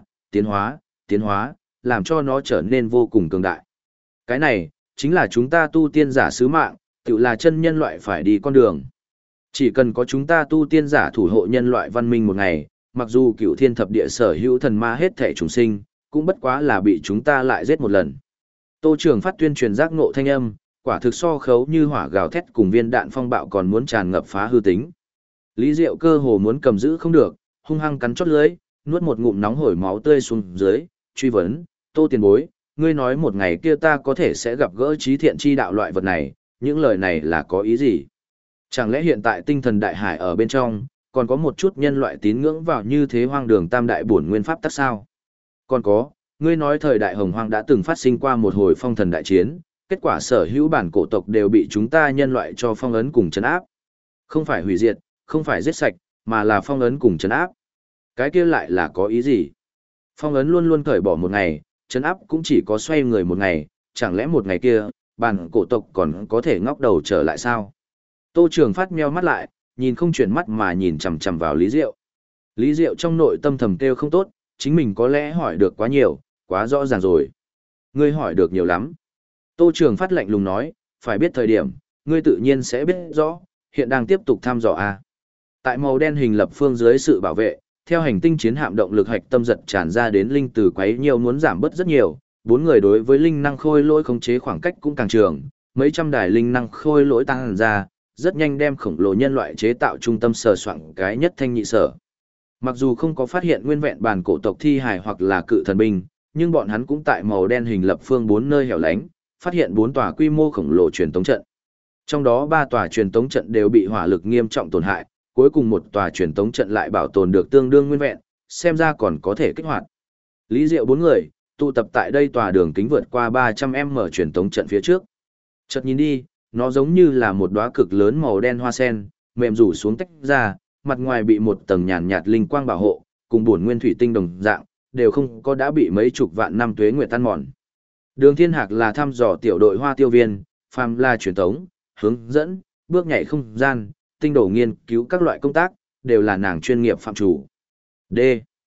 A: tiến hóa, làm cho nó trở nên vô cùng cường đại. Cái này, chính là chúng ta tu tiên giả sứ mạng, tự là chân nhân loại phải đi con đường. Chỉ cần có chúng ta tu tiên giả thủ hộ nhân loại văn minh một ngày, mặc dù cửu thiên thập địa sở hữu thần ma hết thể chúng sinh, cũng bất quá là bị chúng ta lại giết một lần. Tô Trường Phát tuyên truyền giác ngộ thanh âm, quả thực so Khấu Như Hỏa gào thét cùng viên đạn phong bạo còn muốn tràn ngập phá hư tính. Lý Diệu cơ hồ muốn cầm giữ không được, hung hăng cắn chót lưỡi, nuốt một ngụm nóng hổi máu tươi xuống dưới, truy vấn, Tô tiền bối, ngươi nói một ngày kia ta có thể sẽ gặp gỡ trí thiện chi đạo loại vật này, những lời này là có ý gì? Chẳng lẽ hiện tại tinh thần đại hải ở bên trong, còn có một chút nhân loại tín ngưỡng vào như thế hoang đường tam đại bổn nguyên pháp tắc sao? Còn có, ngươi nói thời đại hồng hoang đã từng phát sinh qua một hồi phong thần đại chiến, kết quả sở hữu bản cổ tộc đều bị chúng ta nhân loại cho phong ấn cùng trấn áp. Không phải hủy diệt, không phải giết sạch, mà là phong ấn cùng trấn áp. Cái kia lại là có ý gì? Phong ấn luôn luôn cởi bỏ một ngày, trấn áp cũng chỉ có xoay người một ngày, chẳng lẽ một ngày kia, bản cổ tộc còn có thể ngóc đầu trở lại sao? Tô Trường Phát meo mắt lại, nhìn không chuyển mắt mà nhìn chằm chằm vào Lý Diệu. Lý Diệu trong nội tâm thầm kêu không tốt, chính mình có lẽ hỏi được quá nhiều, quá rõ ràng rồi. Ngươi hỏi được nhiều lắm. Tô Trường Phát lạnh lùng nói, phải biết thời điểm, ngươi tự nhiên sẽ biết rõ, hiện đang tiếp tục thăm dò a. Tại màu đen hình lập phương dưới sự bảo vệ, theo hành tinh chiến hạm động lực hạch tâm giật tràn ra đến linh từ quấy nhiều muốn giảm bớt rất nhiều, bốn người đối với linh năng khôi lỗi khống chế khoảng cách cũng càng trường, mấy trăm đài linh năng khôi lỗi tăng ra, rất nhanh đem khổng lồ nhân loại chế tạo trung tâm sờ soạng cái nhất thanh nhị sở. Mặc dù không có phát hiện nguyên vẹn bản cổ tộc thi hài hoặc là cự thần binh, nhưng bọn hắn cũng tại màu đen hình lập phương bốn nơi hẻo lánh, phát hiện bốn tòa quy mô khổng lồ truyền tống trận. Trong đó ba tòa truyền tống trận đều bị hỏa lực nghiêm trọng tổn hại, cuối cùng một tòa truyền tống trận lại bảo tồn được tương đương nguyên vẹn, xem ra còn có thể kích hoạt. Lý Diệu bốn người tụ tập tại đây tòa đường kính vượt qua 300m truyền tống trận phía trước. Chợt nhìn đi, nó giống như là một đóa cực lớn màu đen hoa sen, mềm rủ xuống tách ra, mặt ngoài bị một tầng nhàn nhạt linh quang bảo hộ, cùng bổn nguyên thủy tinh đồng dạng, đều không có đã bị mấy chục vạn năm tuế nguyệt tan mòn. Đường Thiên Hạc là thăm dò tiểu đội hoa tiêu viên, phàm là truyền tống, hướng dẫn, bước nhảy không gian, tinh đổ nghiên cứu các loại công tác, đều là nàng chuyên nghiệp phạm chủ. D.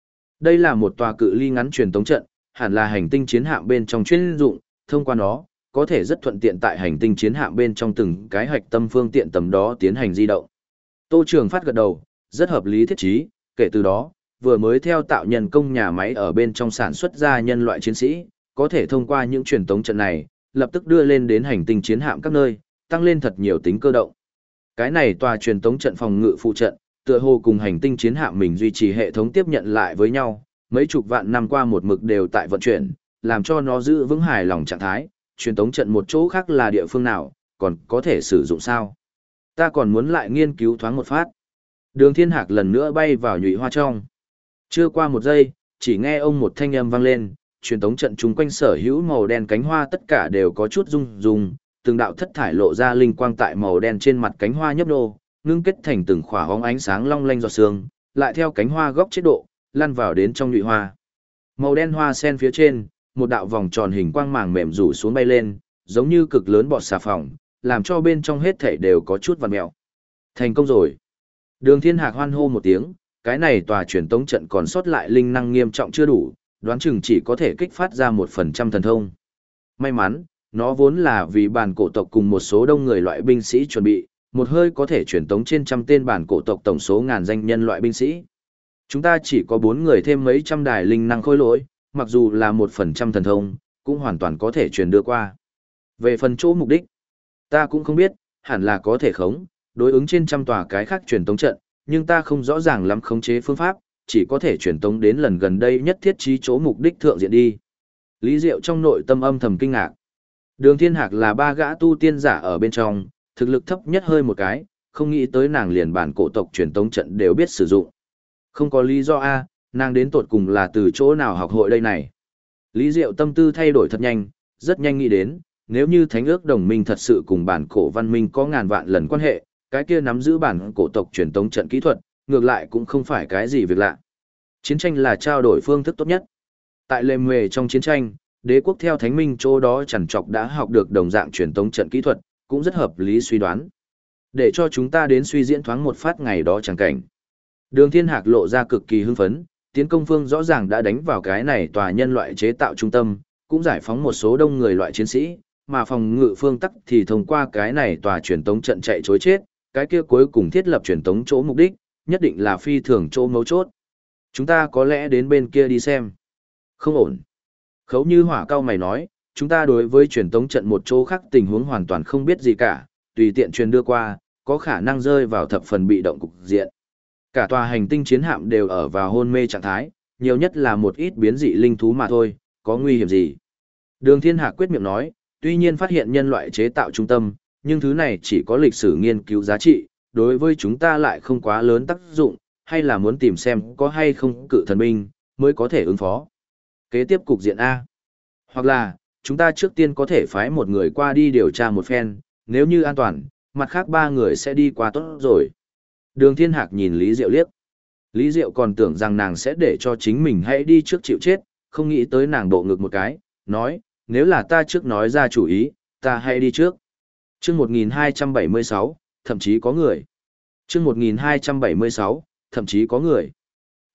A: Đây là một tòa cự ly ngắn truyền tống trận, hẳn là hành tinh chiến hạm bên trong chuyên dụng, thông qua nó, có thể rất thuận tiện tại hành tinh chiến hạm bên trong từng cái hạch tâm phương tiện tầm đó tiến hành di động. Tô Trường Phát gật đầu, rất hợp lý thiết trí, kể từ đó, vừa mới theo tạo nhân công nhà máy ở bên trong sản xuất ra nhân loại chiến sĩ, có thể thông qua những truyền tống trận này, lập tức đưa lên đến hành tinh chiến hạm các nơi, tăng lên thật nhiều tính cơ động. Cái này tòa truyền tống trận phòng ngự phụ trận, tựa hồ cùng hành tinh chiến hạm mình duy trì hệ thống tiếp nhận lại với nhau, mấy chục vạn năm qua một mực đều tại vận chuyển, làm cho nó giữ vững hài lòng trạng thái, truyền tống trận một chỗ khác là địa phương nào, còn có thể sử dụng sao? Ta còn muốn lại nghiên cứu thoáng một phát. Đường Thiên Hạc lần nữa bay vào nhụy hoa trong. Chưa qua một giây, chỉ nghe ông một thanh âm vang lên, truyền tống trận chung quanh sở hữu màu đen cánh hoa tất cả đều có chút rung rung, từng đạo thất thải lộ ra linh quang tại màu đen trên mặt cánh hoa nhấp nô, ngưng kết thành từng khỏa hóng ánh sáng long lanh giọt sương, lại theo cánh hoa góc chế độ, lăn vào đến trong nhụy hoa. Màu đen hoa sen phía trên, một đạo vòng tròn hình quang màng mềm rủ xuống bay lên, giống như cực lớn bọt xà phòng, làm cho bên trong hết thảy đều có chút vặn mèo. Thành công rồi. Đường Thiên Hạc hoan hô một tiếng, cái này tòa truyền tống trận còn sót lại linh năng nghiêm trọng chưa đủ, đoán chừng chỉ có thể kích phát ra 1% thần thông. May mắn, nó vốn là vì bản cổ tộc cùng một số đông người loại binh sĩ chuẩn bị, một hơi có thể truyền tống trên trăm tên bản cổ tộc tổng số ngàn danh nhân loại binh sĩ. Chúng ta chỉ có 4 người thêm mấy trăm đài linh năng khôi lỗi, mặc dù là 1% thần thông, cũng hoàn toàn có thể truyền đưa qua. Về phần chỗ mục đích, ta cũng không biết, hẳn là có thể khống, đối ứng trên trăm tòa cái khác truyền tống trận, nhưng ta không rõ ràng lắm khống chế phương pháp, chỉ có thể truyền tống đến lần gần đây nhất thiết trí chỗ mục đích thượng diện đi. Lý Diệu trong nội tâm âm thầm kinh ngạc. Đường Thiên Hạc là 3 gã tu tiên giả ở bên trong, thực lực thấp nhất hơi một cái, không nghĩ tới nàng liền bản cổ tộc truyền tống trận đều biết sử dụng. Không có lý do a, nàng đến tột cùng là từ chỗ nào học hội đây này. Lý Diệu tâm tư thay đổi thật nhanh, rất nhanh nghĩ đến, nếu như Thánh ước đồng minh thật sự cùng bản cổ văn minh có ngàn vạn lần quan hệ, cái kia nắm giữ bản cổ tộc truyền tống trận kỹ thuật, ngược lại cũng không phải cái gì việc lạ. Chiến tranh là trao đổi phương thức tốt nhất. Tại lề mề trong chiến tranh, đế quốc theo thánh minh chỗ đó chẳng chọc đã học được đồng dạng truyền tống trận kỹ thuật, cũng rất hợp lý suy đoán. Để cho chúng ta đến suy diễn thoáng một phát ngày đó chẳng cảnh. Đường Thiên Hạc lộ ra cực kỳ hưng phấn, tiến công phương rõ ràng đã đánh vào cái này tòa nhân loại chế tạo trung tâm, cũng giải phóng một số đông người loại chiến sĩ, mà phòng ngự phương tắc thì thông qua cái này tòa truyền tống trận chạy chối chết, cái kia cuối cùng thiết lập truyền tống chỗ mục đích, nhất định là phi thường chỗ mấu chốt. Chúng ta có lẽ đến bên kia đi xem. Không ổn. Khấu Như Hỏa cao mày nói, chúng ta đối với truyền tống trận một chỗ khác tình huống hoàn toàn không biết gì cả, tùy tiện truyền đưa qua, có khả năng rơi vào thập phần bị động cục diện. Cả tòa hành tinh chiến hạm đều ở vào hôn mê trạng thái, nhiều nhất là một ít biến dị linh thú mà thôi, có nguy hiểm gì. Đường Thiên Hạc quyết miệng nói, tuy nhiên phát hiện nhân loại chế tạo trung tâm, nhưng thứ này chỉ có lịch sử nghiên cứu giá trị, đối với chúng ta lại không quá lớn tác dụng, hay là muốn tìm xem có hay không cự thần binh, mới có thể ứng phó. Kế tiếp cục diện A. Hoặc là, chúng ta trước tiên có thể phái một người qua đi điều tra một phen, nếu như an toàn, mặt khác 3 người sẽ đi qua tốt rồi. Đường Thiên Hạc nhìn Lý Diệu liếc. Lý Diệu còn tưởng rằng nàng sẽ để cho chính mình hãy đi trước chịu chết, không nghĩ tới nàng độ ngực một cái, nói, nếu là ta trước nói ra chủ ý, ta hãy đi trước. Chương 1276, thậm chí có người. Chương 1276, thậm chí có người.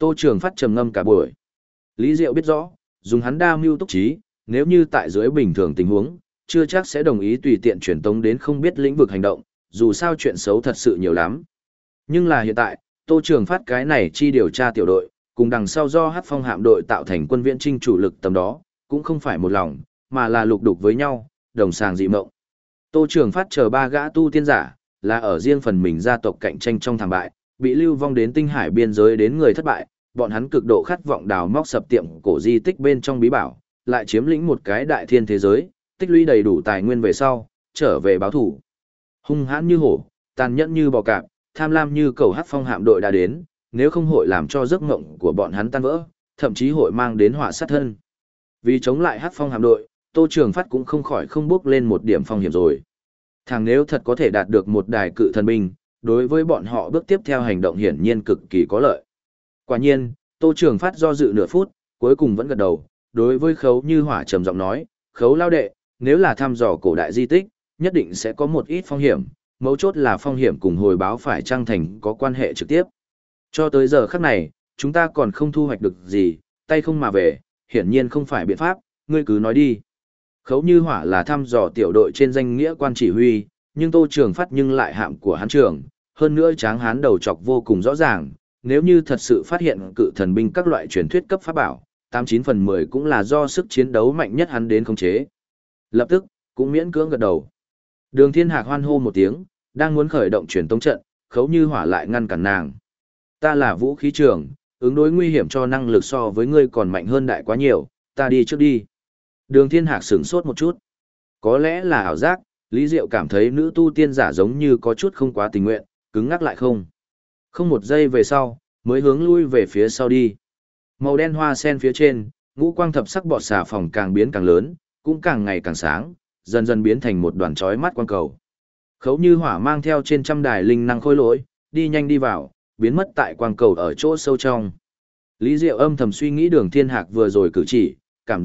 A: Tô Trường Phát trầm ngâm cả buổi. Lý Diệu biết rõ, dùng hắn đa mưu túc trí, nếu như tại dưới bình thường tình huống, chưa chắc sẽ đồng ý tùy tiện truyền tống đến không biết lĩnh vực hành động, dù sao chuyện xấu thật sự nhiều lắm. Nhưng là hiện tại, Tô Trường Phát cái này chi điều tra tiểu đội, cùng đằng sau do Hắc Phong hạm đội tạo thành quân viễn trinh chủ lực tầm đó, cũng không phải một lòng, mà là lục đục với nhau, đồng sàng dị mộng. Tô Trường Phát chờ ba gã tu tiên giả, là ở riêng phần mình gia tộc cạnh tranh trong thảm bại, bị lưu vong đến tinh hải biên giới đến người thất bại, bọn hắn cực độ khát vọng đào móc sập tiệm cổ di tích bên trong bí bảo, lại chiếm lĩnh một cái đại thiên thế giới, tích lũy đầy đủ tài nguyên về sau, trở về báo thủ. Hung hãn như hổ, tàn nhẫn như bò cạp, tham lam như cầu Hắc Phong hạm đội đã đến, nếu không hội làm cho giấc mộng của bọn hắn tan vỡ, thậm chí hội mang đến họa sát thân. Vì chống lại Hắc Phong hạm đội, Tô Trường Phát cũng không khỏi không bước lên một điểm phong hiểm rồi. Thằng nếu thật có thể đạt được một đài cự thần binh, đối với bọn họ bước tiếp theo hành động hiển nhiên cực kỳ có lợi. Quả nhiên, Tô Trường Phát do dự nửa phút, cuối cùng vẫn gật đầu, đối với Khấu Như Hỏa trầm giọng nói, Khấu lao đệ, nếu là thăm dò cổ đại di tích, nhất định sẽ có một ít phong hiểm, mấu chốt là phong hiểm cùng hồi báo phải trang thành có quan hệ trực tiếp. Cho tới giờ khắc này, chúng ta còn không thu hoạch được gì, tay không mà về, hiển nhiên không phải biện pháp, ngươi cứ nói đi. Khấu Như Hỏa là thăm dò tiểu đội trên danh nghĩa quan chỉ huy, nhưng Tô Trường Phát nhưng lại hạm của hắn trưởng, hơn nữa Tráng Hán đầu chọc vô cùng rõ ràng, nếu như thật sự phát hiện cự thần binh các loại truyền thuyết cấp pháp bảo, 89 phần 10 cũng là do sức chiến đấu mạnh nhất hắn đến khống chế. Lập tức, cũng miễn cưỡng gật đầu. Đường Thiên Hạc hoan hô một tiếng, đang muốn khởi động truyền tống trận, Khấu Như Hỏa lại ngăn cản nàng. Ta là vũ khí trưởng, ứng đối nguy hiểm cho năng lực so với ngươi còn mạnh hơn đại quá nhiều, ta đi trước đi. Đường Thiên Hạc sửng sốt một chút. Có lẽ là ảo giác, Lý Diệu cảm thấy nữ tu tiên giả giống như có chút không quá tình nguyện, cứng ngắc lại không. Không một giây về sau, mới hướng lui về phía sau đi. Màu đen hoa sen phía trên, ngũ quang thập sắc bọt xà phòng càng biến càng lớn, cũng càng ngày càng sáng, dần dần biến thành một đoàn chói mắt quang cầu. Khấu Như Hỏa mang theo trên trăm đài linh năng khôi lỗi, đi nhanh đi vào, biến mất tại quang cầu ở chỗ sâu trong. Lý Diệu âm thầm suy nghĩ Đường Thiên Hạc vừa rồi cử chỉ,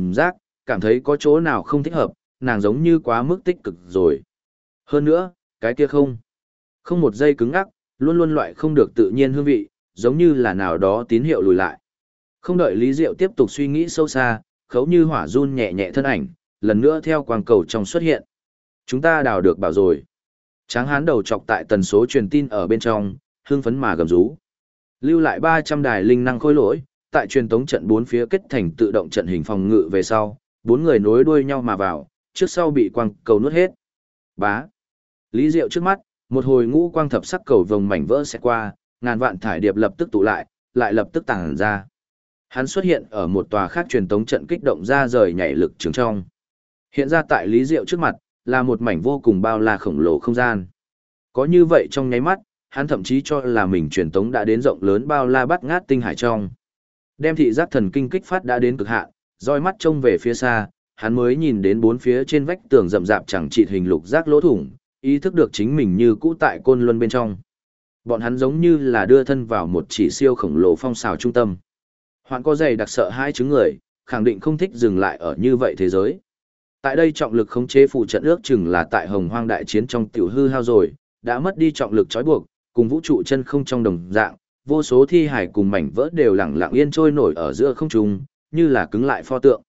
A: cảm thấy có chỗ nào không thích hợp, nàng giống như quá mức tích cực rồi. Hơn nữa, cái kia không một giây cứng ngắc, luôn luôn loại không được tự nhiên hương vị, giống như là nào đó tín hiệu lùi lại. Không đợi Lý Diệu tiếp tục suy nghĩ sâu xa, Khấu Như Hỏa run nhẹ nhẹ thân ảnh, lần nữa theo quang cầu trong xuất hiện. Chúng ta đào được bảo rồi. Tráng Hán đầu chọc tại tần số truyền tin ở bên trong, hưng phấn mà gầm rú. Lưu lại 300 đài linh năng khôi lỗi, tại truyền tống trận bốn phía kết thành tự động trận hình phòng ngự về sau, bốn người nối đuôi nhau mà vào, trước sau bị quang cầu nuốt hết. Bá. Lý Diệu trước mắt, một hồi ngũ quang thập sắc cầu vồng mảnh vỡ sẽ qua, ngàn vạn thải điệp lập tức tụ lại lập tức tàng ra. Hắn xuất hiện ở một tòa khác truyền tống trận kích động ra rời nhảy lực trường trong. Hiện ra tại Lý Diệu trước mặt, là một mảnh vô cùng bao la khổng lồ không gian. Có như vậy trong nháy mắt, hắn thậm chí cho là mình truyền tống đã đến rộng lớn bao la bắt ngát tinh hải trong. Đem thị giác thần kinh kích phát đã đến cực hạn, roi mắt trông về phía xa, hắn mới nhìn đến bốn phía trên vách tường rậm rạp chẳng chịt hình lục giác lỗ thủng, ý thức được chính mình như cũ tại côn luân bên trong. Bọn hắn giống như là đưa thân vào một chỉ siêu khổng lồ phong xào trung tâm. Hoạn có dày đặc sợ hai chứng người, khẳng định không thích dừng lại ở như vậy thế giới. Tại đây trọng lực khống chế phụ trận ước chừng là tại Hồng Hoang đại chiến trong tiểu hư hao rồi, đã mất đi trọng lực trói buộc, cùng vũ trụ chân không trong đồng dạng, vô số thi hải cùng mảnh vỡ đều lẳng lặng yên trôi nổi ở giữa không trung, như là cứng lại pho tượng.